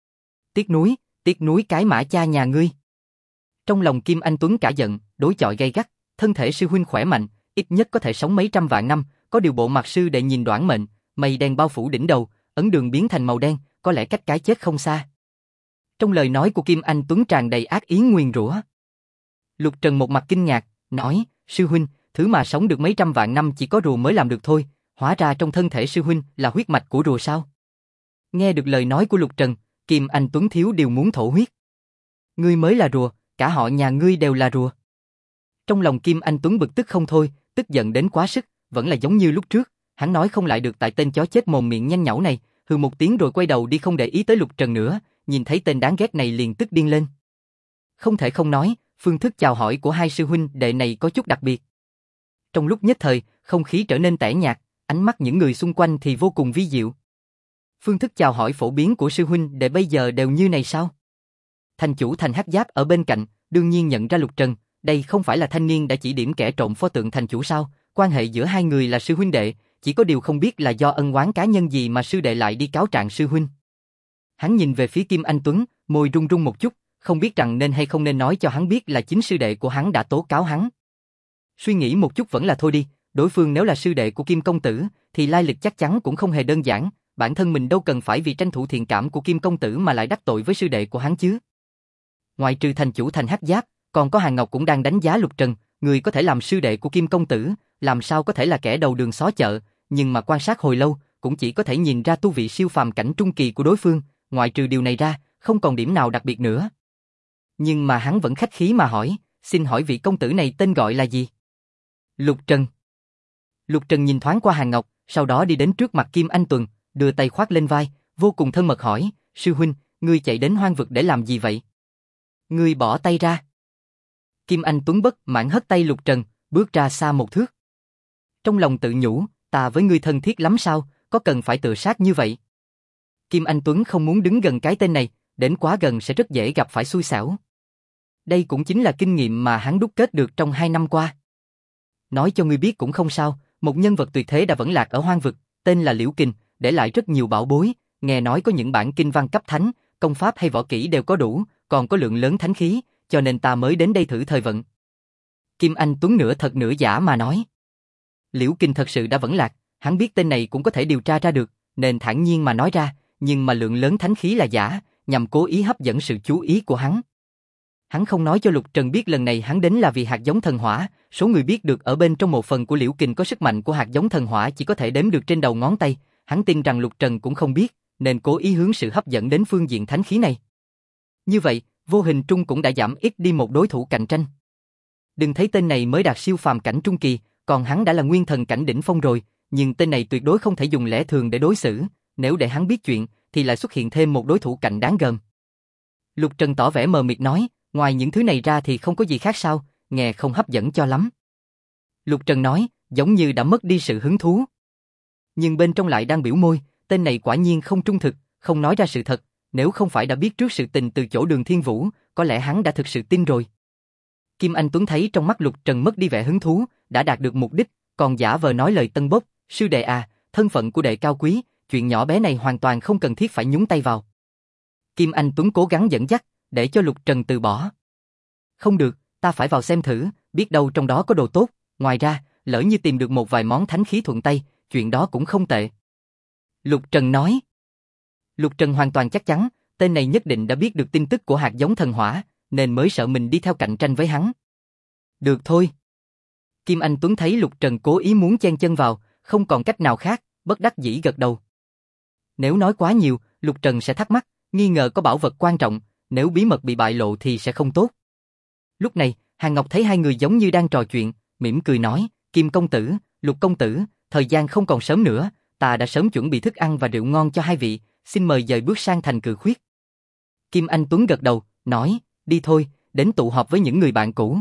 Tiếc nuối cái mã cha nhà ngươi. Trong lòng Kim Anh Tuấn cả giận, đối chọi gay gắt, thân thể sư huynh khỏe mạnh, ít nhất có thể sống mấy trăm vạn năm, có điều bộ mặt sư đệ nhìn đoản mệnh, mây đen bao phủ đỉnh đầu, ấn đường biến thành màu đen, có lẽ cách cái chết không xa. Trong lời nói của Kim Anh Tuấn tràn đầy ác ý nguyền rủa. Lục Trần một mặt kinh ngạc, nói, sư huynh, thứ mà sống được mấy trăm vạn năm chỉ có rùa mới làm được thôi, hóa ra trong thân thể sư huynh là huyết mạch của rùa sao? Nghe được lời nói của Lục Trần, Kim Anh Tuấn thiếu điều muốn thổ huyết. Ngươi mới là rùa, cả họ nhà ngươi đều là rùa. Trong lòng Kim Anh Tuấn bực tức không thôi, tức giận đến quá sức, vẫn là giống như lúc trước, hắn nói không lại được tại tên chó chết mồm miệng nhanh nhảu này, hừ một tiếng rồi quay đầu đi không để ý tới Lục Trần nữa, nhìn thấy tên đáng ghét này liền tức điên lên. Không thể không nói, phương thức chào hỏi của hai sư huynh đệ này có chút đặc biệt. Trong lúc nhất thời, không khí trở nên tẻ nhạt, ánh mắt những người xung quanh thì vô cùng vi diệu. Phương thức chào hỏi phổ biến của sư huynh đệ bây giờ đều như này sao? Thành chủ Thành Hắc Giáp ở bên cạnh, đương nhiên nhận ra Lục Trần, đây không phải là thanh niên đã chỉ điểm kẻ trộm pho tượng thành chủ sao? Quan hệ giữa hai người là sư huynh đệ, chỉ có điều không biết là do ân oán cá nhân gì mà sư đệ lại đi cáo trạng sư huynh. Hắn nhìn về phía Kim Anh Tuấn, môi run run một chút, không biết rằng nên hay không nên nói cho hắn biết là chính sư đệ của hắn đã tố cáo hắn. Suy nghĩ một chút vẫn là thôi đi, đối phương nếu là sư đệ của Kim công tử, thì lai lịch chắc chắn cũng không hề đơn giản, bản thân mình đâu cần phải vì tranh thủ thiện cảm của Kim công tử mà lại đắc tội với sư đệ của hắn chứ. Ngoài trừ thành chủ Thành Hắc Giáp, còn có Hàn Ngọc cũng đang đánh giá Lục Trần, người có thể làm sư đệ của Kim công tử, làm sao có thể là kẻ đầu đường xó chợ, nhưng mà quan sát hồi lâu, cũng chỉ có thể nhìn ra tu vị siêu phàm cảnh trung kỳ của đối phương, ngoại trừ điều này ra, không còn điểm nào đặc biệt nữa. Nhưng mà hắn vẫn khách khí mà hỏi, xin hỏi vị công tử này tên gọi là gì? Lục Trần. Lục Trần nhìn thoáng qua Hàn Ngọc, sau đó đi đến trước mặt Kim Anh Tuấn, đưa tay khoác lên vai, vô cùng thân mật hỏi, sư huynh, ngươi chạy đến hoang vực để làm gì vậy? Ngươi bỏ tay ra. Kim Anh Tuấn bất mãn hất tay Lục Trần, bước ra xa một thước. Trong lòng tự nhủ, ta với ngươi thân thiết lắm sao, có cần phải tự sát như vậy? Kim Anh Tuấn không muốn đứng gần cái tên này, đến quá gần sẽ rất dễ gặp phải xui xẻo. Đây cũng chính là kinh nghiệm mà hắn đúc kết được trong 2 năm qua. Nói cho ngươi biết cũng không sao, một nhân vật tuyệt thế đã vẫn lạc ở hoang vực, tên là Liễu Kình, để lại rất nhiều bảo bối, nghe nói có những bản kinh văn cấp thánh, công pháp hay võ kỹ đều có đủ, còn có lượng lớn thánh khí, cho nên ta mới đến đây thử thời vận. Kim Anh Tuấn nửa thật nửa giả mà nói. Liễu Kình thật sự đã vẫn lạc, hắn biết tên này cũng có thể điều tra ra được, nên thản nhiên mà nói ra, nhưng mà lượng lớn thánh khí là giả, nhằm cố ý hấp dẫn sự chú ý của hắn. Hắn không nói cho Lục Trần biết lần này hắn đến là vì hạt giống thần hỏa, số người biết được ở bên trong một phần của Liễu Kình có sức mạnh của hạt giống thần hỏa chỉ có thể đếm được trên đầu ngón tay, hắn tin rằng Lục Trần cũng không biết, nên cố ý hướng sự hấp dẫn đến phương diện thánh khí này. Như vậy, vô hình trung cũng đã giảm ít đi một đối thủ cạnh tranh. Đừng thấy tên này mới đạt siêu phàm cảnh trung kỳ, còn hắn đã là nguyên thần cảnh đỉnh phong rồi, nhưng tên này tuyệt đối không thể dùng lẽ thường để đối xử, nếu để hắn biết chuyện, thì lại xuất hiện thêm một đối thủ cạnh đáng gờm. Lục Trần tỏ vẻ mờ mịt nói, ngoài những thứ này ra thì không có gì khác sao, nghe không hấp dẫn cho lắm. Lục Trần nói, giống như đã mất đi sự hứng thú. Nhưng bên trong lại đang biểu môi, tên này quả nhiên không trung thực, không nói ra sự thật, nếu không phải đã biết trước sự tình từ chỗ Đường Thiên Vũ, có lẽ hắn đã thực sự tin rồi. Kim Anh Tuấn thấy trong mắt Lục Trần mất đi vẻ hứng thú, đã đạt được mục đích, còn giả vờ nói lời tân bốc, sư đệ à, thân phận của đệ cao quý, chuyện nhỏ bé này hoàn toàn không cần thiết phải nhúng tay vào. Kim Anh Tuấn cố gắng dẫn dắt, để cho Lục Trần từ bỏ. Không được, ta phải vào xem thử, biết đâu trong đó có đồ tốt, ngoài ra, lỡ như tìm được một vài món thánh khí thuận tay, chuyện đó cũng không tệ. Lục Trần nói. Lục Trần hoàn toàn chắc chắn, tên này nhất định đã biết được tin tức của hạt giống thần hỏa, nên mới sợ mình đi theo cạnh tranh với hắn. Được thôi. Kim Anh Tuấn thấy Lục Trần cố ý muốn chen chân vào, không còn cách nào khác, bất đắc dĩ gật đầu. Nếu nói quá nhiều, Lục Trần sẽ thắc mắc, nghi ngờ có bảo vật quan trọng, nếu bí mật bị bại lộ thì sẽ không tốt. Lúc này, Hàn Ngọc thấy hai người giống như đang trò chuyện, mỉm cười nói, Kim công tử, Lục công tử, thời gian không còn sớm nữa, ta đã sớm chuẩn bị thức ăn và rượu ngon cho hai vị, xin mời dời bước sang thành Cự Khuyết. Kim Anh Tuấn gật đầu, nói, đi thôi, đến tụ họp với những người bạn cũ.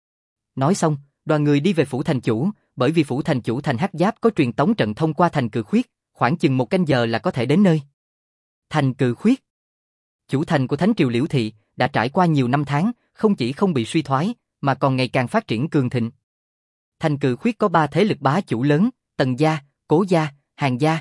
Nói xong, đoàn người đi về phủ thành chủ, bởi vì phủ thành chủ thành Hắc Giáp có truyền tống trận thông qua thành Cự Khuyết, khoảng chừng 1 canh giờ là có thể đến nơi. Thành Cự Khuyết, chủ thành của Thánh Triều Liễu Thị, đã trải qua nhiều năm tháng, không chỉ không bị suy thoái, mà còn ngày càng phát triển cường thịnh. Thành Cự Khuyết có 3 thế lực bá chủ lớn, Tần gia, Cố gia, Hàn gia.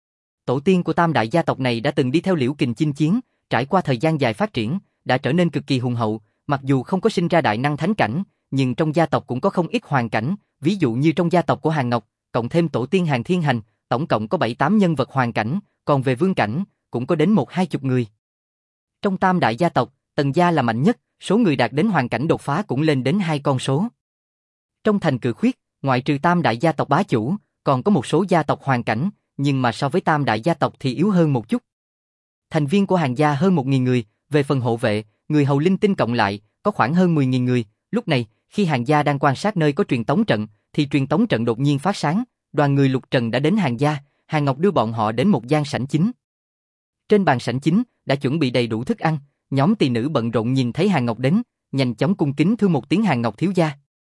Tổ tiên của tam đại gia tộc này đã từng đi theo Liễu Kình chinh chiến, trải qua thời gian dài phát triển, đã trở nên cực kỳ hùng hậu, mặc dù không có sinh ra đại năng thánh cảnh, nhưng trong gia tộc cũng có không ít hoàn cảnh, ví dụ như trong gia tộc của Hàn Ngọc, cộng thêm tổ tiên Hàn Thiên Hành, tổng cộng có 7-8 nhân vật hoàn cảnh, còn về vương cảnh, cũng có đến 1-20 người. Trong tam đại gia tộc, Tần gia là mạnh nhất, số người đạt đến hoàn cảnh đột phá cũng lên đến 2 con số. Trong thành Cự Khuyết, ngoại trừ tam đại gia tộc bá chủ, còn có một số gia tộc hoàn cảnh, nhưng mà so với tam đại gia tộc thì yếu hơn một chút. Thành viên của Hàn gia hơn 1.000 người, về phần hộ vệ, người hầu linh tinh cộng lại, có khoảng hơn 10.000 người. Lúc này, khi Hàn gia đang quan sát nơi có truyền tống trận, thì truyền tống trận đột nhiên phát sáng, đoàn người Lục Trần đã đến Hàn gia, Hàn Ngọc đưa bọn họ đến một gian sảnh chính. Trên bàn sảnh chính, đã chuẩn bị đầy đủ thức ăn, nhóm tỳ nữ bận rộn nhìn thấy Hàn Ngọc đến, nhanh chóng cung kính thưa một tiếng Hàn Ngọc thiếu gia.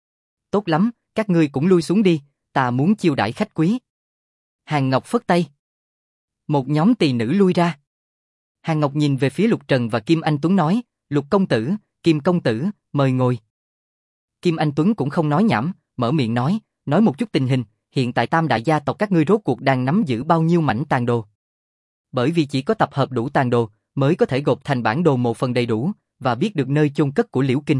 Tốt lắm, các ngươi cũng lui xuống đi, ta muốn chiêu đãi khách quý. Hàn Ngọc phất tay. Một nhóm tỳ nữ lui ra. Hàn Ngọc nhìn về phía Lục Trần và Kim Anh Tuấn nói, Lục công tử, Kim công tử, mời ngồi. Kim Anh Tuấn cũng không nói nhảm, mở miệng nói một chút tình hình, hiện tại tam đại gia tộc các ngươi rốt cuộc đang nắm giữ bao nhiêu mảnh tàn đồ. Bởi vì chỉ có tập hợp đủ tàn đồ, mới có thể gộp thành bản đồ một phần đầy đủ, và biết được nơi chôn cất của Liễu Kinh.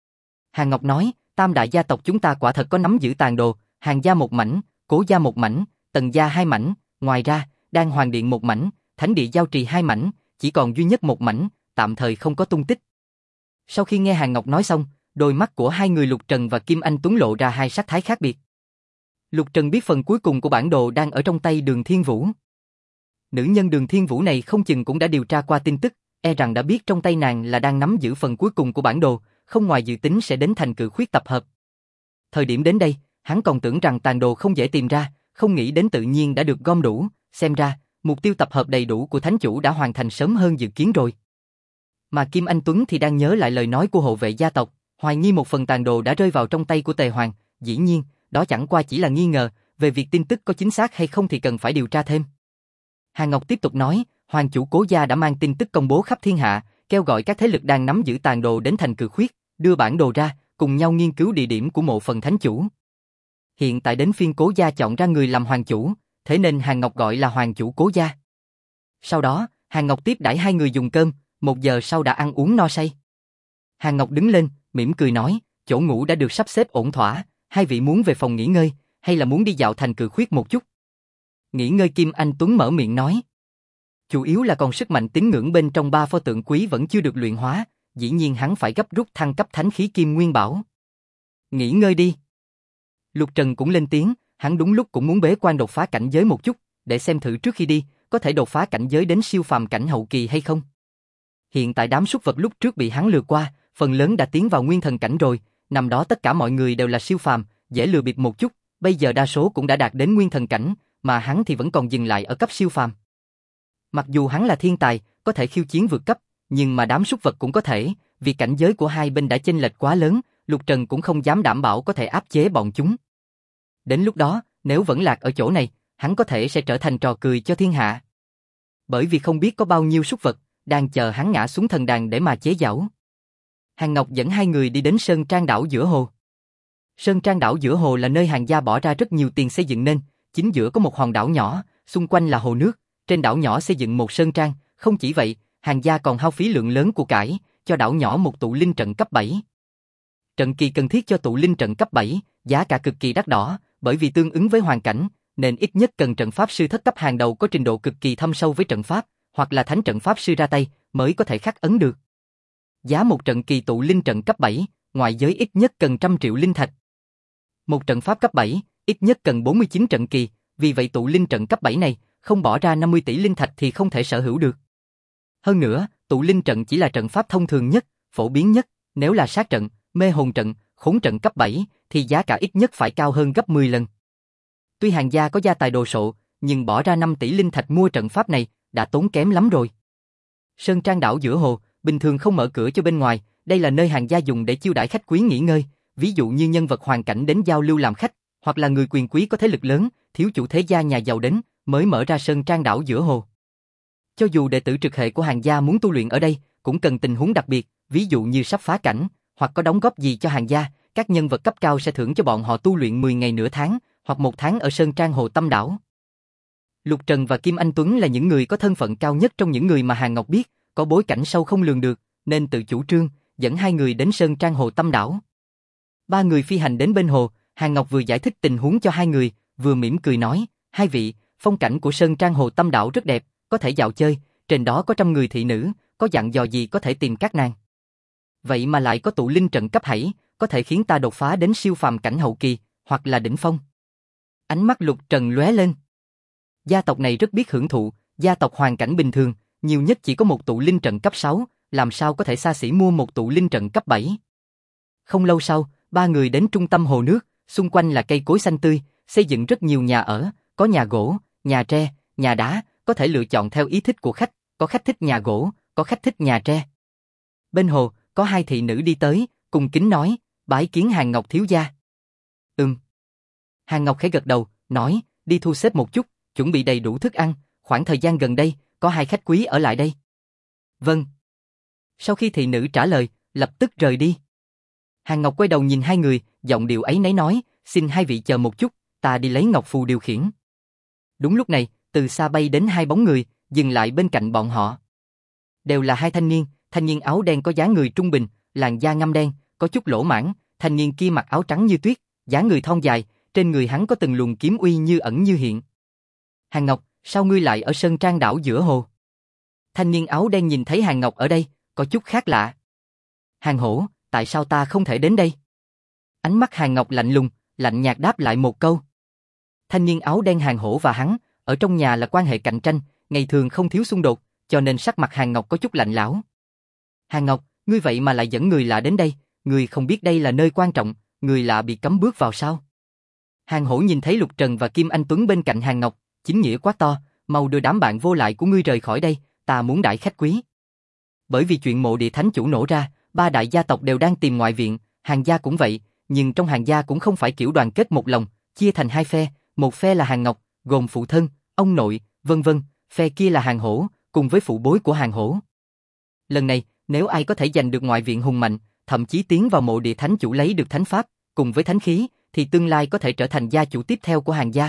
Hàn Ngọc nói, tam đại gia tộc chúng ta quả thật có nắm giữ tàn đồ, Hàn gia 1 mảnh, Cố gia 1 mảnh, Tần gia 2 mảnh, ngoài ra, Đan Hoàng Điện 1 mảnh, Thánh địa Giao Trì 2 mảnh, chỉ còn duy nhất 1 mảnh, tạm thời không có tung tích. Sau khi nghe Hàn Ngọc nói xong, đôi mắt của hai người Lục Trần và Kim Anh Tuấn lộ ra hai sắc thái khác biệt. Lục Trần biết phần cuối cùng của bản đồ đang ở trong tay Đường Thiên Vũ. Nữ nhân Đường Thiên Vũ này không chừng cũng đã điều tra qua tin tức, e rằng đã biết trong tay nàng là đang nắm giữ phần cuối cùng của bản đồ, không ngoài dự tính sẽ đến thành Cự Khuyết tập hợp. Thời điểm đến đây, hắn còn tưởng rằng tàn đồ không dễ tìm ra, không nghĩ đến tự nhiên đã được gom đủ, xem ra, mục tiêu tập hợp đầy đủ của thánh chủ đã hoàn thành sớm hơn dự kiến rồi. Mà Kim Anh Tuấn thì đang nhớ lại lời nói của hộ vệ gia tộc, hoài nghi một phần tàn đồ đã rơi vào trong tay của Tề Hoàng, dĩ nhiên, đó chẳng qua chỉ là nghi ngờ, về việc tin tức có chính xác hay không thì cần phải điều tra thêm. Hàn Ngọc tiếp tục nói, Hoàng chủ Cố gia đã mang tin tức công bố khắp thiên hạ, kêu gọi các thế lực đang nắm giữ tàn đồ đến thành Cự Khuyết, đưa bản đồ ra, cùng nhau nghiên cứu địa điểm của mộ phần thánh chủ. Hiện tại đến phiên Cố gia chọn ra người làm hoàng chủ, thế nên Hàn Ngọc gọi là Hoàng chủ Cố gia. Sau đó, Hàn Ngọc tiếp đãi hai người dùng cơm, 1 giờ sau đã ăn uống no say. Hàn Ngọc đứng lên, mỉm cười nói, chỗ ngủ đã được sắp xếp ổn thỏa, hai vị muốn về phòng nghỉ ngơi, hay là muốn đi dạo thành Cự Khuyết một chút? Nghỉ ngơi. Kim Anh Tuấn mở miệng nói. Chủ yếu là còn sức mạnh tín ngưỡng bên trong 3 pho tượng quý vẫn chưa được luyện hóa, dĩ nhiên hắn phải gấp rút thăng cấp thánh khí Kim Nguyên Bảo. Nghỉ ngơi đi. Lục Trần cũng lên tiếng, hắn đúng lúc cũng muốn bế quan đột phá cảnh giới một chút, để xem thử trước khi đi, có thể đột phá cảnh giới đến siêu phàm cảnh hậu kỳ hay không. Hiện tại đám súc vật lúc trước bị hắn lừa qua, phần lớn đã tiến vào nguyên thần cảnh rồi, năm đó tất cả mọi người đều là siêu phàm, dễ lừa bịp một chút, bây giờ đa số cũng đã đạt đến nguyên thần cảnh, mà hắn thì vẫn còn dừng lại ở cấp siêu phàm. Mặc dù hắn là thiên tài, có thể khiêu chiến vượt cấp, nhưng mà đám súc vật cũng có thể, vì cảnh giới của hai bên đã chênh lệch quá lớn, Lục Trần cũng không dám đảm bảo có thể áp chế bọn chúng. Đến lúc đó, nếu vẫn lạc ở chỗ này, hắn có thể sẽ trở thành trò cười cho thiên hạ. Bởi vì không biết có bao nhiêu súc vật đang chờ hắn ngã xuống thần đàn để mà chế giễu. Hàn Ngọc dẫn hai người đi đến Sơn Trang đảo giữa hồ. Sơn Trang đảo giữa hồ là nơi Hàn gia bỏ ra rất nhiều tiền xây dựng nên, chính giữa có một hòn đảo nhỏ, xung quanh là hồ nước, trên đảo nhỏ xây dựng một sơn trang, không chỉ vậy, Hàn gia còn hao phí lượng lớn của cải, cho đảo nhỏ một tụ linh trận cấp 7. Trận kỳ cần thiết cho tụ linh trận cấp 7, giá cả cực kỳ đắt đỏ, bởi vì tương ứng với hoàn cảnh, nên ít nhất cần trận pháp sư thất cấp hàng đầu có trình độ cực kỳ thâm sâu với trận pháp, hoặc là thánh trận pháp sư ra tay mới có thể khắc ấn được. Giá một trận kỳ tụ linh trận cấp 7, ngoại giới ít nhất cần 100 triệu linh thạch. Một trận pháp cấp 7, ít nhất cần 49 trận kỳ, vì vậy tụ linh trận cấp 7 này, không bỏ ra 50 tỷ linh thạch thì không thể sở hữu được. Hơn nữa, tụ linh trận chỉ là trận pháp thông thường nhất, phổ biến nhất, nếu là sát trận, mê hồn trận, khốn trận cấp 7, thì giá cả ít nhất phải cao hơn gấp 10 lần. Tuy Hàn gia có gia tài đồ sộ, nhưng bỏ ra 5 tỷ linh thạch mua trận pháp này, đã tốn kém lắm rồi. Sơn Trang đảo giữa hồ, bình thường không mở cửa cho bên ngoài, đây là nơi Hàn gia dùng để chiêu đãi khách quý nghỉ ngơi, ví dụ như nhân vật hoàn cảnh đến giao lưu làm khách, hoặc là người quyền quý có thế lực lớn, thiếu chủ thế gia nhà giàu đến, mới mở ra Sơn Trang đảo giữa hồ. Cho dù đệ tử trực hệ của Hàn gia muốn tu luyện ở đây, cũng cần tình huống đặc biệt, ví dụ như sắp phá cảnh, hoặc có đóng góp gì cho Hàn gia, các nhân vật cấp cao sẽ thưởng cho bọn họ tu luyện 10 ngày nửa tháng, hoặc 1 tháng ở Sơn Trang Hồ Tâm đảo. Lục Trần và Kim Anh Tuấn là những người có thân phận cao nhất trong những người mà Hàn Ngọc biết, có bối cảnh sâu không lường được, nên tự chủ trương, dẫn hai người đến Sơn Trang Hồ Tâm đảo. Ba người phi hành đến bên hồ, Hàn Ngọc vừa giải thích tình huống cho hai người, vừa mỉm cười nói, hai vị, phong cảnh của Sơn Trang Hồ Tâm đảo rất đẹp, có thể dạo chơi, trên đó có 100 người thị nữ, có dặn dò gì có thể tìm các nàng. Vậy mà lại có tụ linh trận cấp 7, có thể khiến ta đột phá đến siêu phàm cảnh hậu kỳ, hoặc là đỉnh phong. Ánh mắt Lục Trần lóe lên. Gia tộc này rất biết hưởng thụ, gia tộc hoàn cảnh bình thường, nhiều nhất chỉ có một tụ linh trận cấp 6, làm sao có thể xa xỉ mua một tụ linh trận cấp 7. Không lâu sau, ba người đến trung tâm hồ nước, xung quanh là cây cối xanh tươi, xây dựng rất nhiều nhà ở, có nhà gỗ, nhà tre, nhà đá, có thể lựa chọn theo ý thích của khách, có khách thích nhà gỗ, có khách thích nhà tre. Bên hồ, có hai thị nữ đi tới, cùng kính nói, bái kiến Hàn Ngọc thiếu gia. Hàn Ngọc khẽ gật đầu, nói, đi thu xếp một chút, chuẩn bị đầy đủ thức ăn, khoảng thời gian gần đây, có hai khách quý ở lại đây. Vâng. Sau khi thị nữ trả lời, lập tức rời đi. Hàn Ngọc quay đầu nhìn hai người, giọng điệu ấy nấy nói, xin hai vị chờ một chút, ta đi lấy ngọc phù điều khiển. Đúng lúc này, từ xa bay đến hai bóng người, dừng lại bên cạnh bọn họ. Đều là hai thanh niên áo đen có dáng người trung bình, làn da ngăm đen, có chút lỗ mãng, thanh niên kia mặc áo trắng như tuyết, dáng người thon dài, trên người hắn có từng luồng kiếm uy như ẩn như hiện. Hàn Ngọc, sao ngươi lại ở Sơn Trang đảo giữa hồ? Thanh niên áo đen nhìn thấy Hàn Ngọc ở đây, có chút khác lạ. Hàn Hổ, tại sao ta không thể đến đây? Ánh mắt Hàn Ngọc lạnh lùng, lạnh nhạt đáp lại một câu. Thanh niên áo đen Hàn Hổ và hắn, ở trong nhà là quan hệ cạnh tranh, ngày thường không thiếu xung đột, cho nên sắc mặt Hàn Ngọc có chút lạnh lẽo. Hàn Ngọc, ngươi vậy mà lại dẫn người lạ đến đây, ngươi không biết đây là nơi quan trọng, người lạ bị cấm bước vào sao? Hàn Hổ nhìn thấy Lục Trần và Kim Anh Tuấn bên cạnh Hàn Ngọc, chính nghĩa quá to, mau đưa đám bạn vô lại của ngươi rời khỏi đây, ta muốn đãi khách quý. Bởi vì chuyện mộ địa thánh chủ nổ ra, ba đại gia tộc đều đang tìm ngoại viện, Hàn gia cũng vậy, nhưng trong Hàn gia cũng không phải kiểu đoàn kết một lòng, chia thành hai phe, một phe là Hàn Ngọc, gồm phụ thân, ông nội, vân vân, phe kia là Hàn Hổ, cùng với phụ bối của Hàn Hổ. Lần này, nếu ai có thể giành được ngoại viện hùng mạnh, thậm chí tiến vào mộ địa thánh chủ lấy được thánh pháp, cùng với thánh khí, thì tương lai có thể trở thành gia chủ tiếp theo của Hàn gia.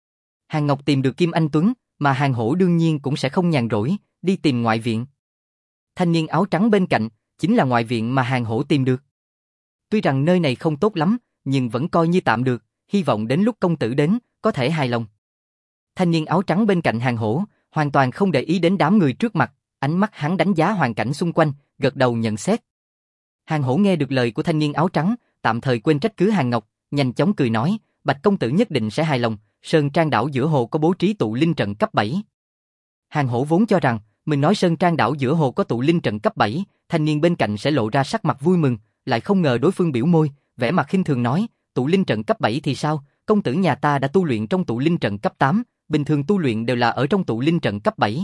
Hàn Ngọc tìm được Kim Anh Tuấn, mà Hàn Hổ đương nhiên cũng sẽ không nhàn rỗi, đi tìm ngoại viện. Thanh niên áo trắng bên cạnh, chính là ngoại viện mà Hàn Hổ tìm được. Tuy rằng nơi này không tốt lắm, nhưng vẫn coi như tạm được, hy vọng đến lúc công tử đến, có thể hài lòng. Thanh niên áo trắng bên cạnh Hàn Hổ, hoàn toàn không để ý đến đám người trước mặt, ánh mắt hắn đánh giá hoàn cảnh xung quanh, gật đầu nhận xét. Hàn Hổ nghe được lời của thanh niên áo trắng, tạm thời quên trách cứ Hàn Ngọc, nhanh chóng cười nói, Bạch công tử nhất định sẽ hài lòng, Sơn Trang đảo giữa hồ có bố trí tụ linh trận cấp 7. Hàn Hổ vốn cho rằng, mình nói Sơn Trang đảo giữa hồ có tụ linh trận cấp 7, thanh niên bên cạnh sẽ lộ ra sắc mặt vui mừng, lại không ngờ đối phương biểu môi, vẻ mặt khinh thường nói, tụ linh trận cấp 7 thì sao, công tử nhà ta đã tu luyện trong tụ linh trận cấp 8, bình thường tu luyện đều là ở trong tụ linh trận cấp 7.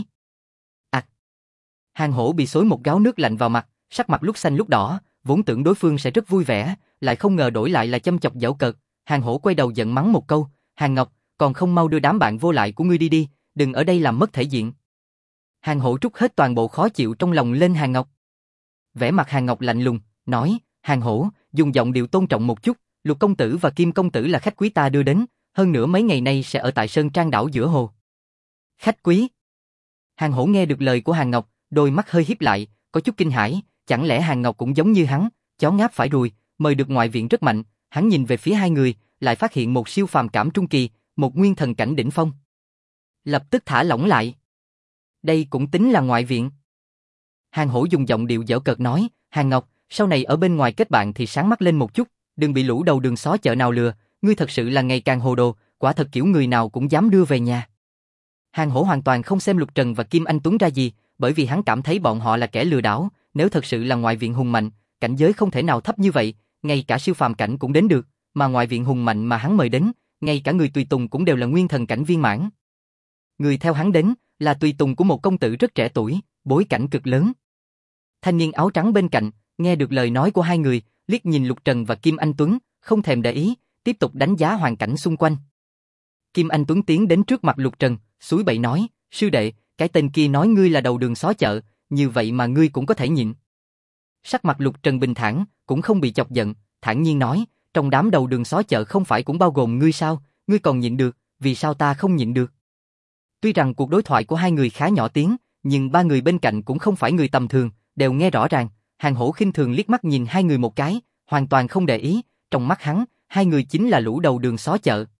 Hàn Hổ bị xối một gáo nước lạnh vào mặt, sắc mặt lúc xanh lúc đỏ, vốn tưởng đối phương sẽ rất vui vẻ, lại không ngờ đổi lại là châm chọc giễu cợt. Hàn Hổ quay đầu giận mắng một câu, Hàn Ngọc, còn không mau đưa đám bạn vô lại của ngươi đi đi, đừng ở đây làm mất thể diện. Hàn Hổ trút hết toàn bộ khó chịu trong lòng lên Hàn Ngọc. Vẻ mặt Hàn Ngọc lạnh lùng, nói, Hàn Hổ, dùng giọng điệu tôn trọng một chút, Lục công tử và Kim công tử là khách quý ta đưa đến, hơn nữa mấy ngày nay sẽ ở tại Sơn Trang đảo giữa hồ. Khách quý? Hàn Hổ nghe được lời của Hàn Ngọc, đôi mắt hơi híp lại, có chút kinh hãi, chẳng lẽ Hàn Ngọc cũng giống như hắn, chó ngáp phải ruồi, mời được ngoại viện rất mạnh, hắn nhìn về phía hai người, lại phát hiện một siêu phàm cảm trung kỳ, một nguyên thần cảnh đỉnh phong. Lập tức thả lỏng lại. Đây cũng tính là ngoại viện. Hàng Hổ dùng giọng điệu giễu cợt nói, Hàng Ngọc, sau này ở bên ngoài kết bạn thì sáng mắt lên một chút, đừng bị lũ đầu đường xó chợ nào lừa, ngươi thật sự là ngày càng hồ đồ, quả thật kiểu người nào cũng dám đưa về nhà. Hàng Hổ hoàn toàn không xem Lục Trần và Kim Anh Tuấn ra gì, bởi vì hắn cảm thấy bọn họ là kẻ lừa đảo, nếu thật sự là ngoại viện hùng mạnh, cảnh giới không thể nào thấp như vậy, ngay cả siêu phàm cảnh cũng đến được, mà ngoại viện hùng mạnh mà hắn mời đến, ngay cả người tùy tùng cũng đều là nguyên thần cảnh viên mãn. Người theo hắn đến là tùy tùng của một công tử rất trẻ tuổi, bối cảnh cực lớn. Thanh niên áo trắng bên cạnh, nghe được lời nói của hai người, liếc nhìn Lục Trần và Kim Anh Tuấn, không thèm để ý, tiếp tục đánh giá hoàn cảnh xung quanh. Kim Anh Tuấn tiến đến trước mặt Lục Trần, xúi bậy nói, sư đệ, cái tên kia nói ngươi là đầu đường xó chợ, như vậy mà ngươi cũng có thể nhịn. Sắc mặt Lục Trần bình thản, cũng không bị chọc giận, thản nhiên nói, trong đám đầu đường xó chợ không phải cũng bao gồm ngươi sao, ngươi còn nhịn được, vì sao ta không nhịn được? Tuy rằng cuộc đối thoại của hai người khá nhỏ tiếng, nhưng ba người bên cạnh cũng không phải người tầm thường, đều nghe rõ ràng. Hàng Hổ khinh thường liếc mắt nhìn hai người một cái, hoàn toàn không để ý, trong mắt hắn, hai người chính là lũ đầu đường xó chợ.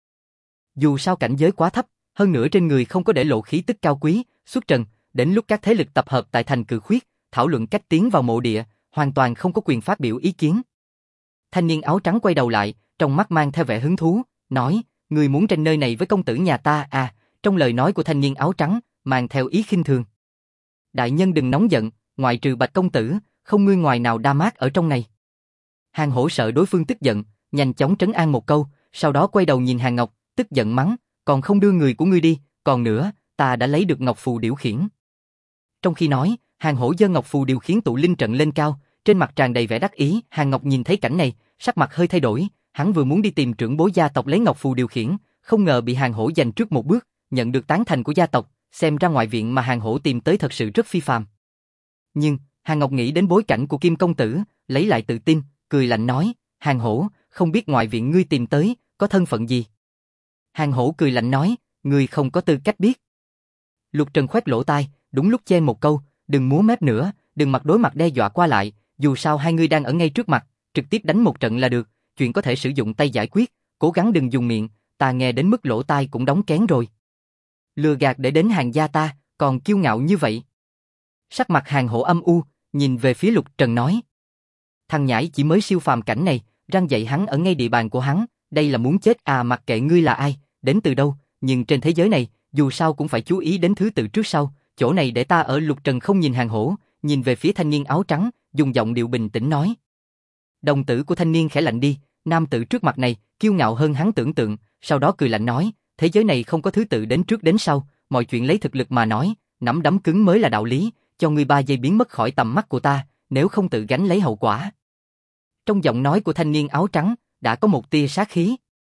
Dù sao cảnh giới quá thấp, hơn nữa trên người không có để lộ khí tức cao quý, xuất trần, đến lúc các thế lực tập hợp tại thành Cự Khuyết, thảo luận cách tiến vào mộ địa, hoàn toàn không có quyền phát biểu ý kiến. Thanh niên áo trắng quay đầu lại, trong mắt mang theo vẻ hứng thú, nói, ngươi muốn tranh nơi này với công tử nhà ta à? Trong lời nói của thanh niên áo trắng, mang theo ý khinh thường. Đại nhân đừng nóng giận, ngoại trừ Bạch công tử, không ngươi ngoài nào đa mát ở trong này. Hàng Hổ sợ đối phương tức giận, nhanh chóng trấn an một câu, sau đó quay đầu nhìn Hàng Ngọc, tức giận mắng, còn không đưa người của ngươi đi, còn nữa, ta đã lấy được Ngọc Phù điều khiển. Trong khi nói, Hàng Hổ giơ Ngọc Phù điều khiển tụ linh trận lên cao, trên mặt tràn đầy vẻ đắc ý. Hàng Ngọc nhìn thấy cảnh này, sắc mặt hơi thay đổi, hắn vừa muốn đi tìm trưởng bối gia tộc lấy Ngọc Phù điều khiển, không ngờ bị Hàng Hổ giành trước một bước, nhận được tán thành của gia tộc, xem ra ngoại viện mà Hàng Hổ tìm tới thật sự rất phi phàm. Nhưng, Hàng Ngọc nghĩ đến bối cảnh của Kim công tử, lấy lại tự tin, cười lạnh nói, Hàng Hổ, không biết ngoại viện ngươi tìm tới, có thân phận gì? Hàng Hổ cười lạnh nói, ngươi không có tư cách biết. Lục Trần khoét lỗ tai, đúng lúc chen một câu, đừng múa mép nữa, đừng mặt đối mặt đe dọa qua lại, dù sao hai ngươi đang ở ngay trước mặt, trực tiếp đánh một trận là được, chuyện có thể sử dụng tay giải quyết, cố gắng đừng dùng miệng, ta nghe đến mức lỗ tai cũng đóng kén rồi. Lừa gạt để đến Hàng gia ta, còn kiêu ngạo như vậy. Sắc mặt Hàng Hổ âm u, nhìn về phía Lục Trần nói. Thằng nhãi chỉ mới siêu phàm cảnh này, răng dạy hắn ở ngay địa bàn của hắn, đây là muốn chết à? Mặc kệ ngươi là ai, đến từ đâu, nhưng trên thế giới này, dù sao cũng phải chú ý đến thứ tự trước sau, chỗ này để ta ở. Lục Trần không nhìn Hàng Hổ, nhìn về phía thanh niên áo trắng, dùng giọng điệu bình tĩnh nói. Đồng tử của thanh niên khẽ lạnh đi, nam tử trước mặt này, kiêu ngạo hơn hắn tưởng tượng, sau đó cười lạnh nói, thế giới này không có thứ tự đến trước đến sau, mọi chuyện lấy thực lực mà nói, nắm đấm cứng mới là đạo lý, cho ngươi 3 giây biến mất khỏi tầm mắt của ta, nếu không tự gánh lấy hậu quả. Trong giọng nói của thanh niên áo trắng, đã có một tia sát khí.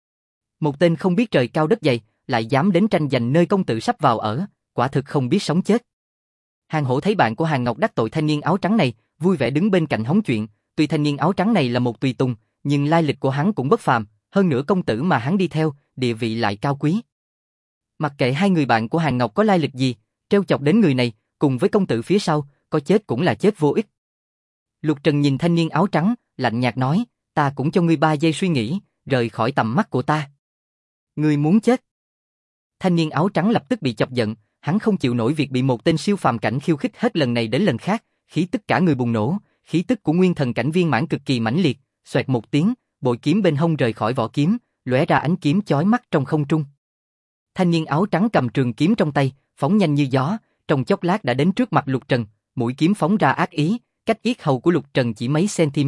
Một tên không biết trời cao đất dày, lại dám đến tranh giành nơi công tử sắp vào ở, quả thực không biết sống chết. Hàng Hổ thấy bạn của Hàng Ngọc đắc tội thanh niên áo trắng này, vui vẻ đứng bên cạnh hóng chuyện, tuy thanh niên áo trắng này là một tùy tùng, nhưng lai lịch của hắn cũng bất phàm, hơn nữa công tử mà hắn đi theo, địa vị lại cao quý. Mặc kệ hai người bạn của Hàng Ngọc có lai lịch gì, trêu chọc đến người này, cùng với công tử phía sau, có chết cũng là chết vô ích. Lục Trần nhìn thanh niên áo trắng, lạnh nhạt nói, ta cũng cho ngươi 3 giây suy nghĩ, rời khỏi tầm mắt của ta. Ngươi muốn chết? Thanh niên áo trắng lập tức bị chọc giận, hắn không chịu nổi việc bị một tên siêu phàm cảnh khiêu khích hết lần này đến lần khác, khí tức cả người bùng nổ, khí tức của nguyên thần cảnh viên mãn cực kỳ mãnh liệt, xoẹt một tiếng, bội kiếm bên hông rời khỏi vỏ kiếm, lóe ra ánh kiếm chói mắt trong không trung. Thanh niên áo trắng cầm trường kiếm trong tay, phóng nhanh như gió, trong chốc lát đã đến trước mặt Lục Trần, mũi kiếm phóng ra ác ý, cách yết hầu của Lục Trần chỉ mấy cm.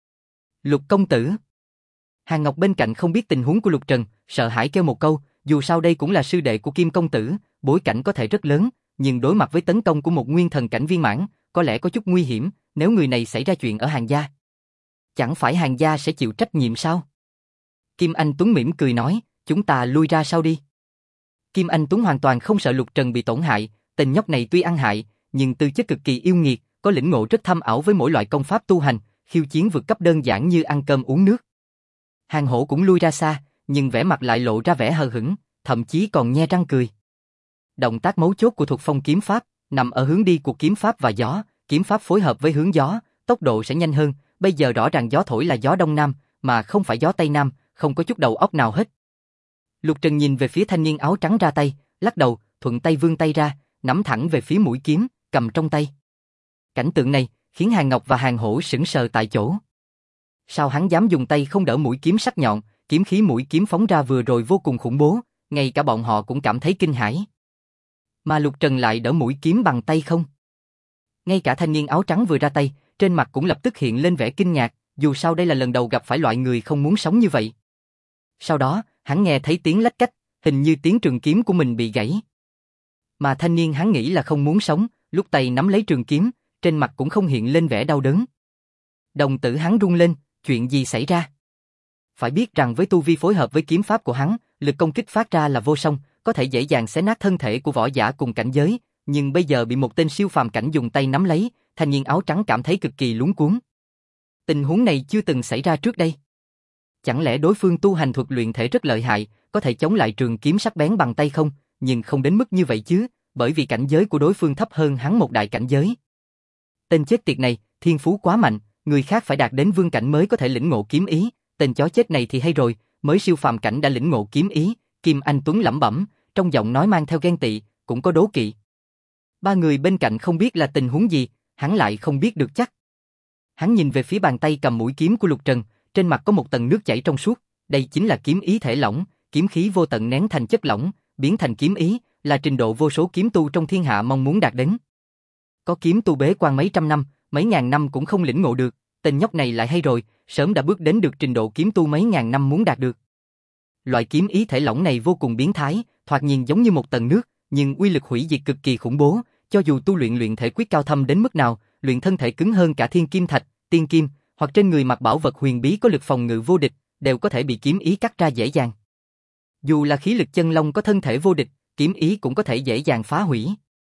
Lục công tử. Hàng Ngọc bên cạnh không biết tình huống của Lục Trần, sợ hãi kêu một câu, dù sao đây cũng là sư đệ của Kim công tử, bối cảnh có thể rất lớn, nhưng đối mặt với tấn công của một nguyên thần cảnh viên mãn, có lẽ có chút nguy hiểm, nếu người này xảy ra chuyện ở Hàng gia. Chẳng phải Hàng gia sẽ chịu trách nhiệm sao? Kim Anh Tuấn mỉm cười nói, chúng ta lui ra sau đi. Kim Anh Tuấn hoàn toàn không sợ Lục Trần bị tổn hại, tên nhóc này tuy ăn hại, nhưng tư chất cực kỳ yêu nghiệt, có lĩnh ngộ rất thâm ảo với mỗi loại công pháp tu hành, khiêu chiến vượt cấp đơn giản như ăn cơm uống nước. Hàng Hổ cũng lui ra xa, nhưng vẻ mặt lại lộ ra vẻ hờ hững, thậm chí còn nhe răng cười. Động tác mấu chốt của thuật phong kiếm pháp nằm ở hướng đi của kiếm pháp và gió, kiếm pháp phối hợp với hướng gió, tốc độ sẽ nhanh hơn. Bây giờ rõ ràng gió thổi là gió đông nam, mà không phải gió tây nam, không có chút đầu óc nào hết. Lục Trần nhìn về phía thanh niên áo trắng ra tay, lắc đầu, thuận tay vươn tay ra, nắm thẳng về phía mũi kiếm, cầm trong tay. Cảnh tượng này khiến Hàng Ngọc và Hàng Hổ sững sờ tại chỗ. Sao hắn dám dùng tay không đỡ mũi kiếm sắc nhọn, kiếm khí mũi kiếm phóng ra vừa rồi vô cùng khủng bố, ngay cả bọn họ cũng cảm thấy kinh hãi. Mà Lục Trần lại đỡ mũi kiếm bằng tay không. Ngay cả thanh niên áo trắng vừa ra tay, trên mặt cũng lập tức hiện lên vẻ kinh ngạc, dù sao đây là lần đầu gặp phải loại người không muốn sống như vậy. Sau đó, hắn nghe thấy tiếng lách cách, hình như tiếng trường kiếm của mình bị gãy. Mà thanh niên hắn nghĩ là không muốn sống, lúc tay nắm lấy trường kiếm, trên mặt cũng không hiện lên vẻ đau đớn. Đồng tử hắn rung lên, chuyện gì xảy ra? Phải biết rằng với tu vi phối hợp với kiếm pháp của hắn, lực công kích phát ra là vô song, có thể dễ dàng xé nát thân thể của võ giả cùng cảnh giới, nhưng bây giờ bị một tên siêu phàm cảnh dùng tay nắm lấy, thanh niên áo trắng cảm thấy cực kỳ luống cuống. Tình huống này chưa từng xảy ra trước đây. Chẳng lẽ đối phương tu hành thuật luyện thể rất lợi hại, có thể chống lại trường kiếm sắc bén bằng tay không, nhưng không đến mức như vậy chứ, bởi vì cảnh giới của đối phương thấp hơn hắn một đại cảnh giới. Tên chết tiệt này, thiên phú quá mạnh, người khác phải đạt đến vương cảnh mới có thể lĩnh ngộ kiếm ý, tên chó chết này thì hay rồi, mới siêu phàm cảnh đã lĩnh ngộ kiếm ý, Kim Anh Tuấn lẩm bẩm, trong giọng nói mang theo ghen tị, cũng có đố kỵ. Ba người bên cạnh không biết là tình huống gì, hắn lại không biết được chắc. Hắn nhìn về phía bàn tay cầm mũi kiếm của Lục Trần, trên mặt có một tầng nước chảy trong suốt, đây chính là kiếm ý thể lỏng, kiếm khí vô tận nén thành chất lỏng, biến thành kiếm ý, là trình độ vô số kiếm tu trong thiên hạ mong muốn đạt đến. Có kiếm tu bế quan mấy trăm năm, mấy ngàn năm cũng không lĩnh ngộ được, tên nhóc này lại hay rồi, sớm đã bước đến được trình độ kiếm tu mấy ngàn năm muốn đạt được. Loại kiếm ý thể lỏng này vô cùng biến thái, thoạt nhìn giống như một tầng nước, nhưng uy lực hủy diệt cực kỳ khủng bố, cho dù tu luyện thể quyết cao thâm đến mức nào, luyện thân thể cứng hơn cả thiên kim thạch, tiên kim, hoặc trên người mặc bảo vật huyền bí có lực phòng ngự vô địch, đều có thể bị kiếm ý cắt ra dễ dàng. Dù là khí lực chân long có thân thể vô địch, kiếm ý cũng có thể dễ dàng phá hủy.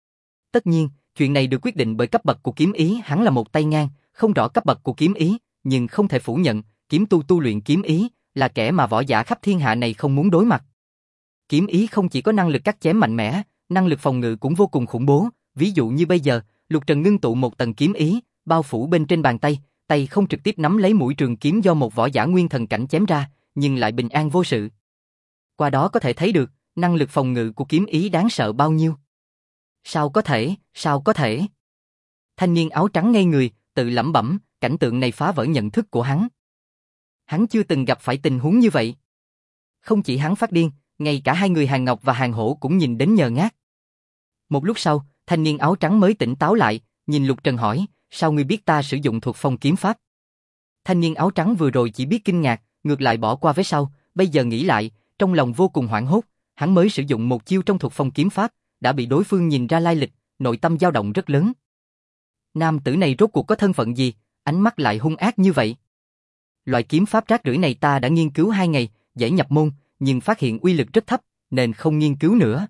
Tất nhiên, chuyện này được quyết định bởi cấp bậc của kiếm ý, hắn là một tay ngang, không rõ cấp bậc của kiếm ý, nhưng không thể phủ nhận, kiếm tu luyện kiếm ý là kẻ mà võ giả khắp thiên hạ này không muốn đối mặt. Kiếm ý không chỉ có năng lực cắt chém mạnh mẽ, năng lực phòng ngự cũng vô cùng khủng bố, ví dụ như bây giờ, Lục Trần ngưng tụ một tầng kiếm ý, bao phủ bên trên bàn tay, tay không trực tiếp nắm lấy mũi trường kiếm do một võ giả nguyên thần cảnh chém ra, nhưng lại bình an vô sự. Qua đó có thể thấy được, năng lực phòng ngự của kiếm ý đáng sợ bao nhiêu. Sao có thể? Thanh niên áo trắng ngây người, tự lẩm bẩm, cảnh tượng này phá vỡ nhận thức của hắn. Hắn chưa từng gặp phải tình huống như vậy. Không chỉ hắn phát điên, ngay cả hai người Hàng Ngọc và Hàng Hổ cũng nhìn đến nhờ ngác. Một lúc sau, thanh niên áo trắng mới tỉnh táo lại, nhìn Lục Trần hỏi, sao ngươi biết ta sử dụng thuật phong kiếm pháp? Thanh niên áo trắng vừa rồi chỉ biết kinh ngạc, ngược lại bỏ qua với sau, bây giờ nghĩ lại, trong lòng vô cùng hoảng hốt, hắn mới sử dụng một chiêu trong thuật phong kiếm pháp, đã bị đối phương nhìn ra lai lịch, nội tâm dao động rất lớn. Nam tử này rốt cuộc có thân phận gì, ánh mắt lại hung ác như vậy? Loại kiếm pháp rác rưởi này ta đã nghiên cứu 2 ngày, dễ nhập môn, nhưng phát hiện uy lực rất thấp, nên không nghiên cứu nữa.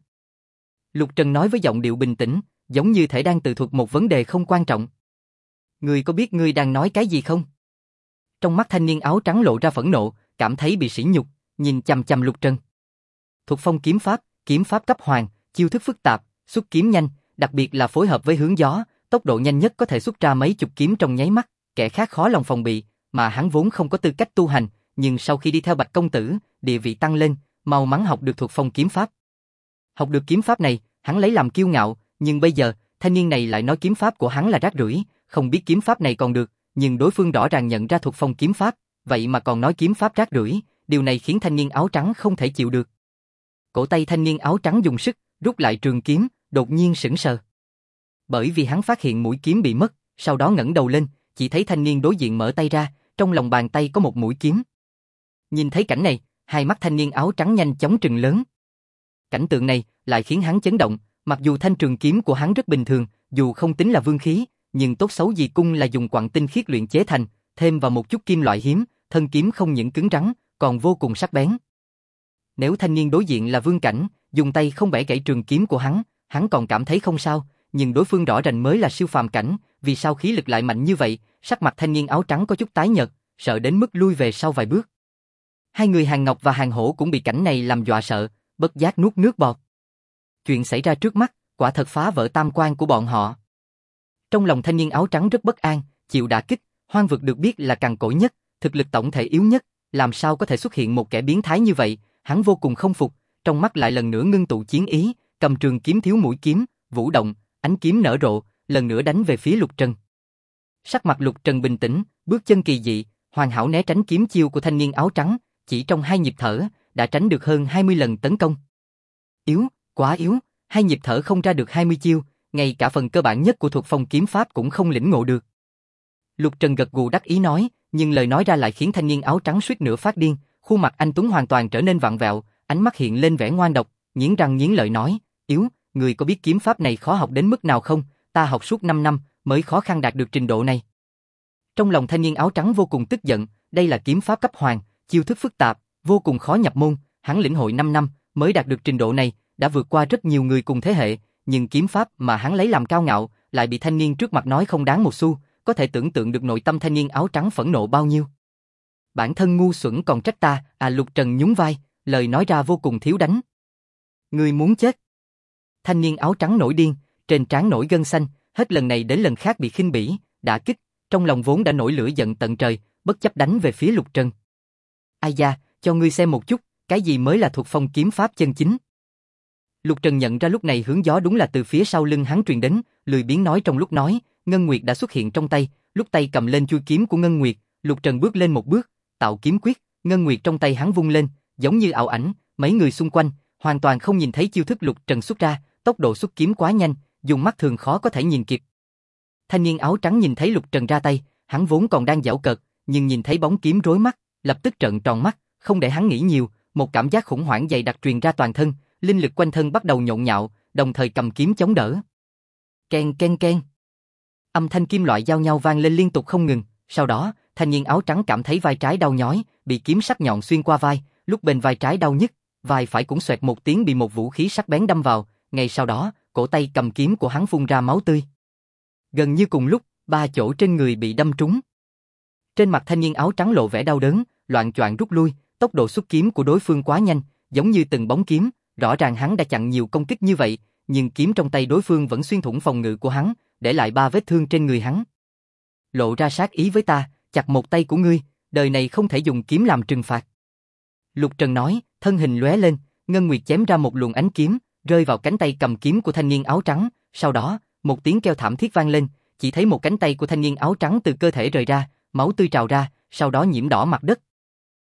Lục Trần nói với giọng điệu bình tĩnh, giống như thể đang tự thuật một vấn đề không quan trọng. Ngươi có biết ngươi đang nói cái gì không? Trong mắt thanh niên áo trắng lộ ra phẫn nộ, cảm thấy bị sỉ nhục, nhìn chằm chằm Lục Trần. Thuật phong kiếm pháp cấp hoàng, chiêu thức phức tạp, xuất kiếm nhanh, đặc biệt là phối hợp với hướng gió, tốc độ nhanh nhất có thể xuất ra mấy chục kiếm trong nháy mắt, kẻ khác khó lòng phòng bị, mà hắn vốn không có tư cách tu hành, nhưng sau khi đi theo Bạch công tử, địa vị tăng lên, mau mắn học được thuật phong kiếm pháp. Học được kiếm pháp này, hắn lấy làm kiêu ngạo, nhưng bây giờ, thanh niên này lại nói kiếm pháp của hắn là rác rưởi, không biết kiếm pháp này còn được, nhưng đối phương rõ ràng nhận ra thuật phong kiếm pháp, vậy mà còn nói kiếm pháp rác rưởi, điều này khiến thanh niên áo trắng không thể chịu được. Cổ tay thanh niên áo trắng dùng sức, rút lại trường kiếm, đột nhiên sững sờ. Bởi vì hắn phát hiện mũi kiếm bị mất, sau đó ngẩng đầu lên, chỉ thấy thanh niên đối diện mở tay ra, trong lòng bàn tay có một mũi kiếm. Nhìn thấy cảnh này, hai mắt thanh niên áo trắng nhanh chóng trừng lớn. Cảnh tượng này lại khiến hắn chấn động, mặc dù thanh trường kiếm của hắn rất bình thường, dù không tính là vương khí, nhưng tốt xấu gì cung là dùng quặng tinh khiết luyện chế thành, thêm vào một chút kim loại hiếm, thân kiếm không những cứng rắn, còn vô cùng sắc bén. Nếu thanh niên đối diện là vương cảnh, dùng tay không bẻ gãy trường kiếm của hắn còn cảm thấy không sao, nhưng đối phương rõ ràng mới là siêu phàm cảnh, vì sao khí lực lại mạnh như vậy? Sắc mặt thanh niên áo trắng có chút tái nhợt, sợ đến mức lui về sau vài bước. Hai người Hàng Ngọc và Hàng Hổ cũng bị cảnh này làm dọa sợ, bất giác nuốt nước bọt. Chuyện xảy ra trước mắt, quả thật phá vỡ tam quan của bọn họ. Trong lòng thanh niên áo trắng rất bất an, chịu đả kích, hoang vực được biết là cằn cỗi nhất, thực lực tổng thể yếu nhất, làm sao có thể xuất hiện một kẻ biến thái như vậy? Hắn vô cùng không phục, trong mắt lại lần nữa ngưng tụ chiến ý, cầm trường kiếm thiếu mũi kiếm, vũ động, ánh kiếm nở rộ, lần nữa đánh về phía Lục Trần. Sắc mặt Lục Trần bình tĩnh, bước chân kỳ dị, hoàn hảo né tránh kiếm chiêu của thanh niên áo trắng, chỉ trong 2 nhịp thở, đã tránh được hơn 20 lần tấn công. Yếu, quá yếu, 2 nhịp thở không ra được 20 chiêu, ngay cả phần cơ bản nhất của thuật phong kiếm pháp cũng không lĩnh ngộ được. Lục Trần gật gù đắc ý nói, nhưng lời nói ra lại khiến thanh niên áo trắng suýt nữa phát điên, khuôn mặt anh tuấn hoàn toàn trở nên vặn vẹo, ánh mắt hiện lên vẻ ngoan độc, nghiến răng nghiến lợi nói, yếu, người có biết kiếm pháp này khó học đến mức nào không? Ta học suốt 5 năm mới khó khăn đạt được trình độ này. Trong lòng thanh niên áo trắng vô cùng tức giận, đây là kiếm pháp cấp hoàng, chiêu thức phức tạp, vô cùng khó nhập môn, hắn lĩnh hội 5 năm mới đạt được trình độ này, đã vượt qua rất nhiều người cùng thế hệ, nhưng kiếm pháp mà hắn lấy làm cao ngạo, lại bị thanh niên trước mặt nói không đáng một xu, có thể tưởng tượng được nội tâm thanh niên áo trắng phẫn nộ bao nhiêu. Bản thân ngu xuẩn còn trách ta, Lục Trần nhún vai, lời nói ra vô cùng thiếu đánh. Ngươi muốn chết. Thanh niên áo trắng nổi điên, trên trán nổi gân xanh, hết lần này đến lần khác bị khinh bỉ, đả kích, trong lòng vốn đã nổi lửa giận tận trời, bất chấp đánh về phía Lục Trần. Ai da, cho ngươi xem một chút, cái gì mới là thuật phong kiếm pháp chân chính. Lục Trần nhận ra lúc này hướng gió đúng là từ phía sau lưng hắn truyền đến, lười biếng nói trong lúc nói, Ngân Nguyệt đã xuất hiện trong tay, lúc tay cầm lên chui kiếm của Ngân Nguyệt, Lục Trần bước lên một bước, tạo kiếm quyết, Ngân Nguyệt trong tay hắn vung lên, giống như ảo ảnh, mấy người xung quanh hoàn toàn không nhìn thấy chiêu thức Lục Trần xuất ra, tốc độ xuất kiếm quá nhanh, dùng mắt thường khó có thể nhìn kịp. Thanh niên áo trắng nhìn thấy Lục Trần ra tay, hắn vốn còn đang giễu cợt, nhưng nhìn thấy bóng kiếm rối mắt, lập tức trợn tròn mắt, không để hắn nghĩ nhiều, một cảm giác khủng hoảng dày đặc truyền ra toàn thân, linh lực quanh thân bắt đầu nhộn nhạo, đồng thời cầm kiếm chống đỡ. Keng keng keng. Âm thanh kim loại giao nhau vang lên liên tục không ngừng, sau đó, thanh niên áo trắng cảm thấy vai trái đau nhói, bị kiếm sắc nhọn xuyên qua vai, lúc bên vai trái đau nhức, vai phải cũng xoẹt một tiếng bị một vũ khí sắc bén đâm vào, ngay sau đó, cổ tay cầm kiếm của hắn phun ra máu tươi. Gần như cùng lúc, 3 chỗ trên người bị đâm trúng. Trên mặt thanh niên áo trắng lộ vẻ đau đớn, loạng choạng rút lui, tốc độ xuất kiếm của đối phương quá nhanh, giống như từng bóng kiếm, rõ ràng hắn đã chặn nhiều công kích như vậy, nhưng kiếm trong tay đối phương vẫn xuyên thủng phòng ngự của hắn, để lại 3 vết thương trên người hắn. Lộ ra sát ý với ta, chặt một tay của ngươi, đời này không thể dùng kiếm làm trừng phạt. Lục Trần nói, thân hình lóe lên, Ngân Nguyệt chém ra một luồng ánh kiếm, rơi vào cánh tay cầm kiếm của thanh niên áo trắng, sau đó, một tiếng kêu thảm thiết vang lên, chỉ thấy một cánh tay của thanh niên áo trắng từ cơ thể rời ra, máu tươi trào ra, sau đó nhiễm đỏ mặt đất.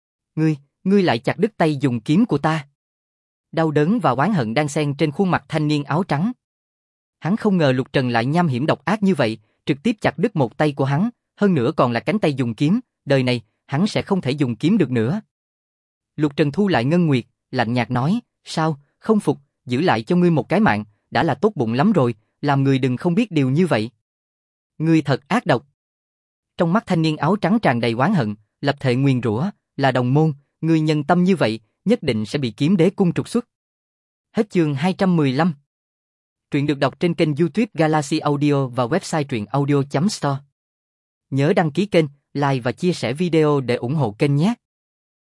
Ngươi lại chặt đứt tay dùng kiếm của ta. Đau đớn và oán hận đang xen trên khuôn mặt thanh niên áo trắng. Hắn không ngờ Lục Trần lại nham hiểm độc ác như vậy, trực tiếp chặt đứt một tay của hắn, hơn nữa còn là cánh tay dùng kiếm, đời này, hắn sẽ không thể dùng kiếm được nữa. Lục Trần thu lại Ngân Nguyệt, lạnh nhạt nói, sao, không phục, giữ lại cho ngươi một cái mạng, đã là tốt bụng lắm rồi, làm người đừng không biết điều như vậy. Ngươi thật ác độc. Trong mắt thanh niên áo trắng tràn đầy oán hận, lập thệ nguyền rủa, là đồng môn, ngươi nhân tâm như vậy, nhất định sẽ bị kiếm đế cung trục xuất. Hết chương 215. Truyện được đọc trên kênh YouTube Galaxy Audio và website truyệnaudio.store. Nhớ đăng ký kênh, like và chia sẻ video để ủng hộ kênh nhé.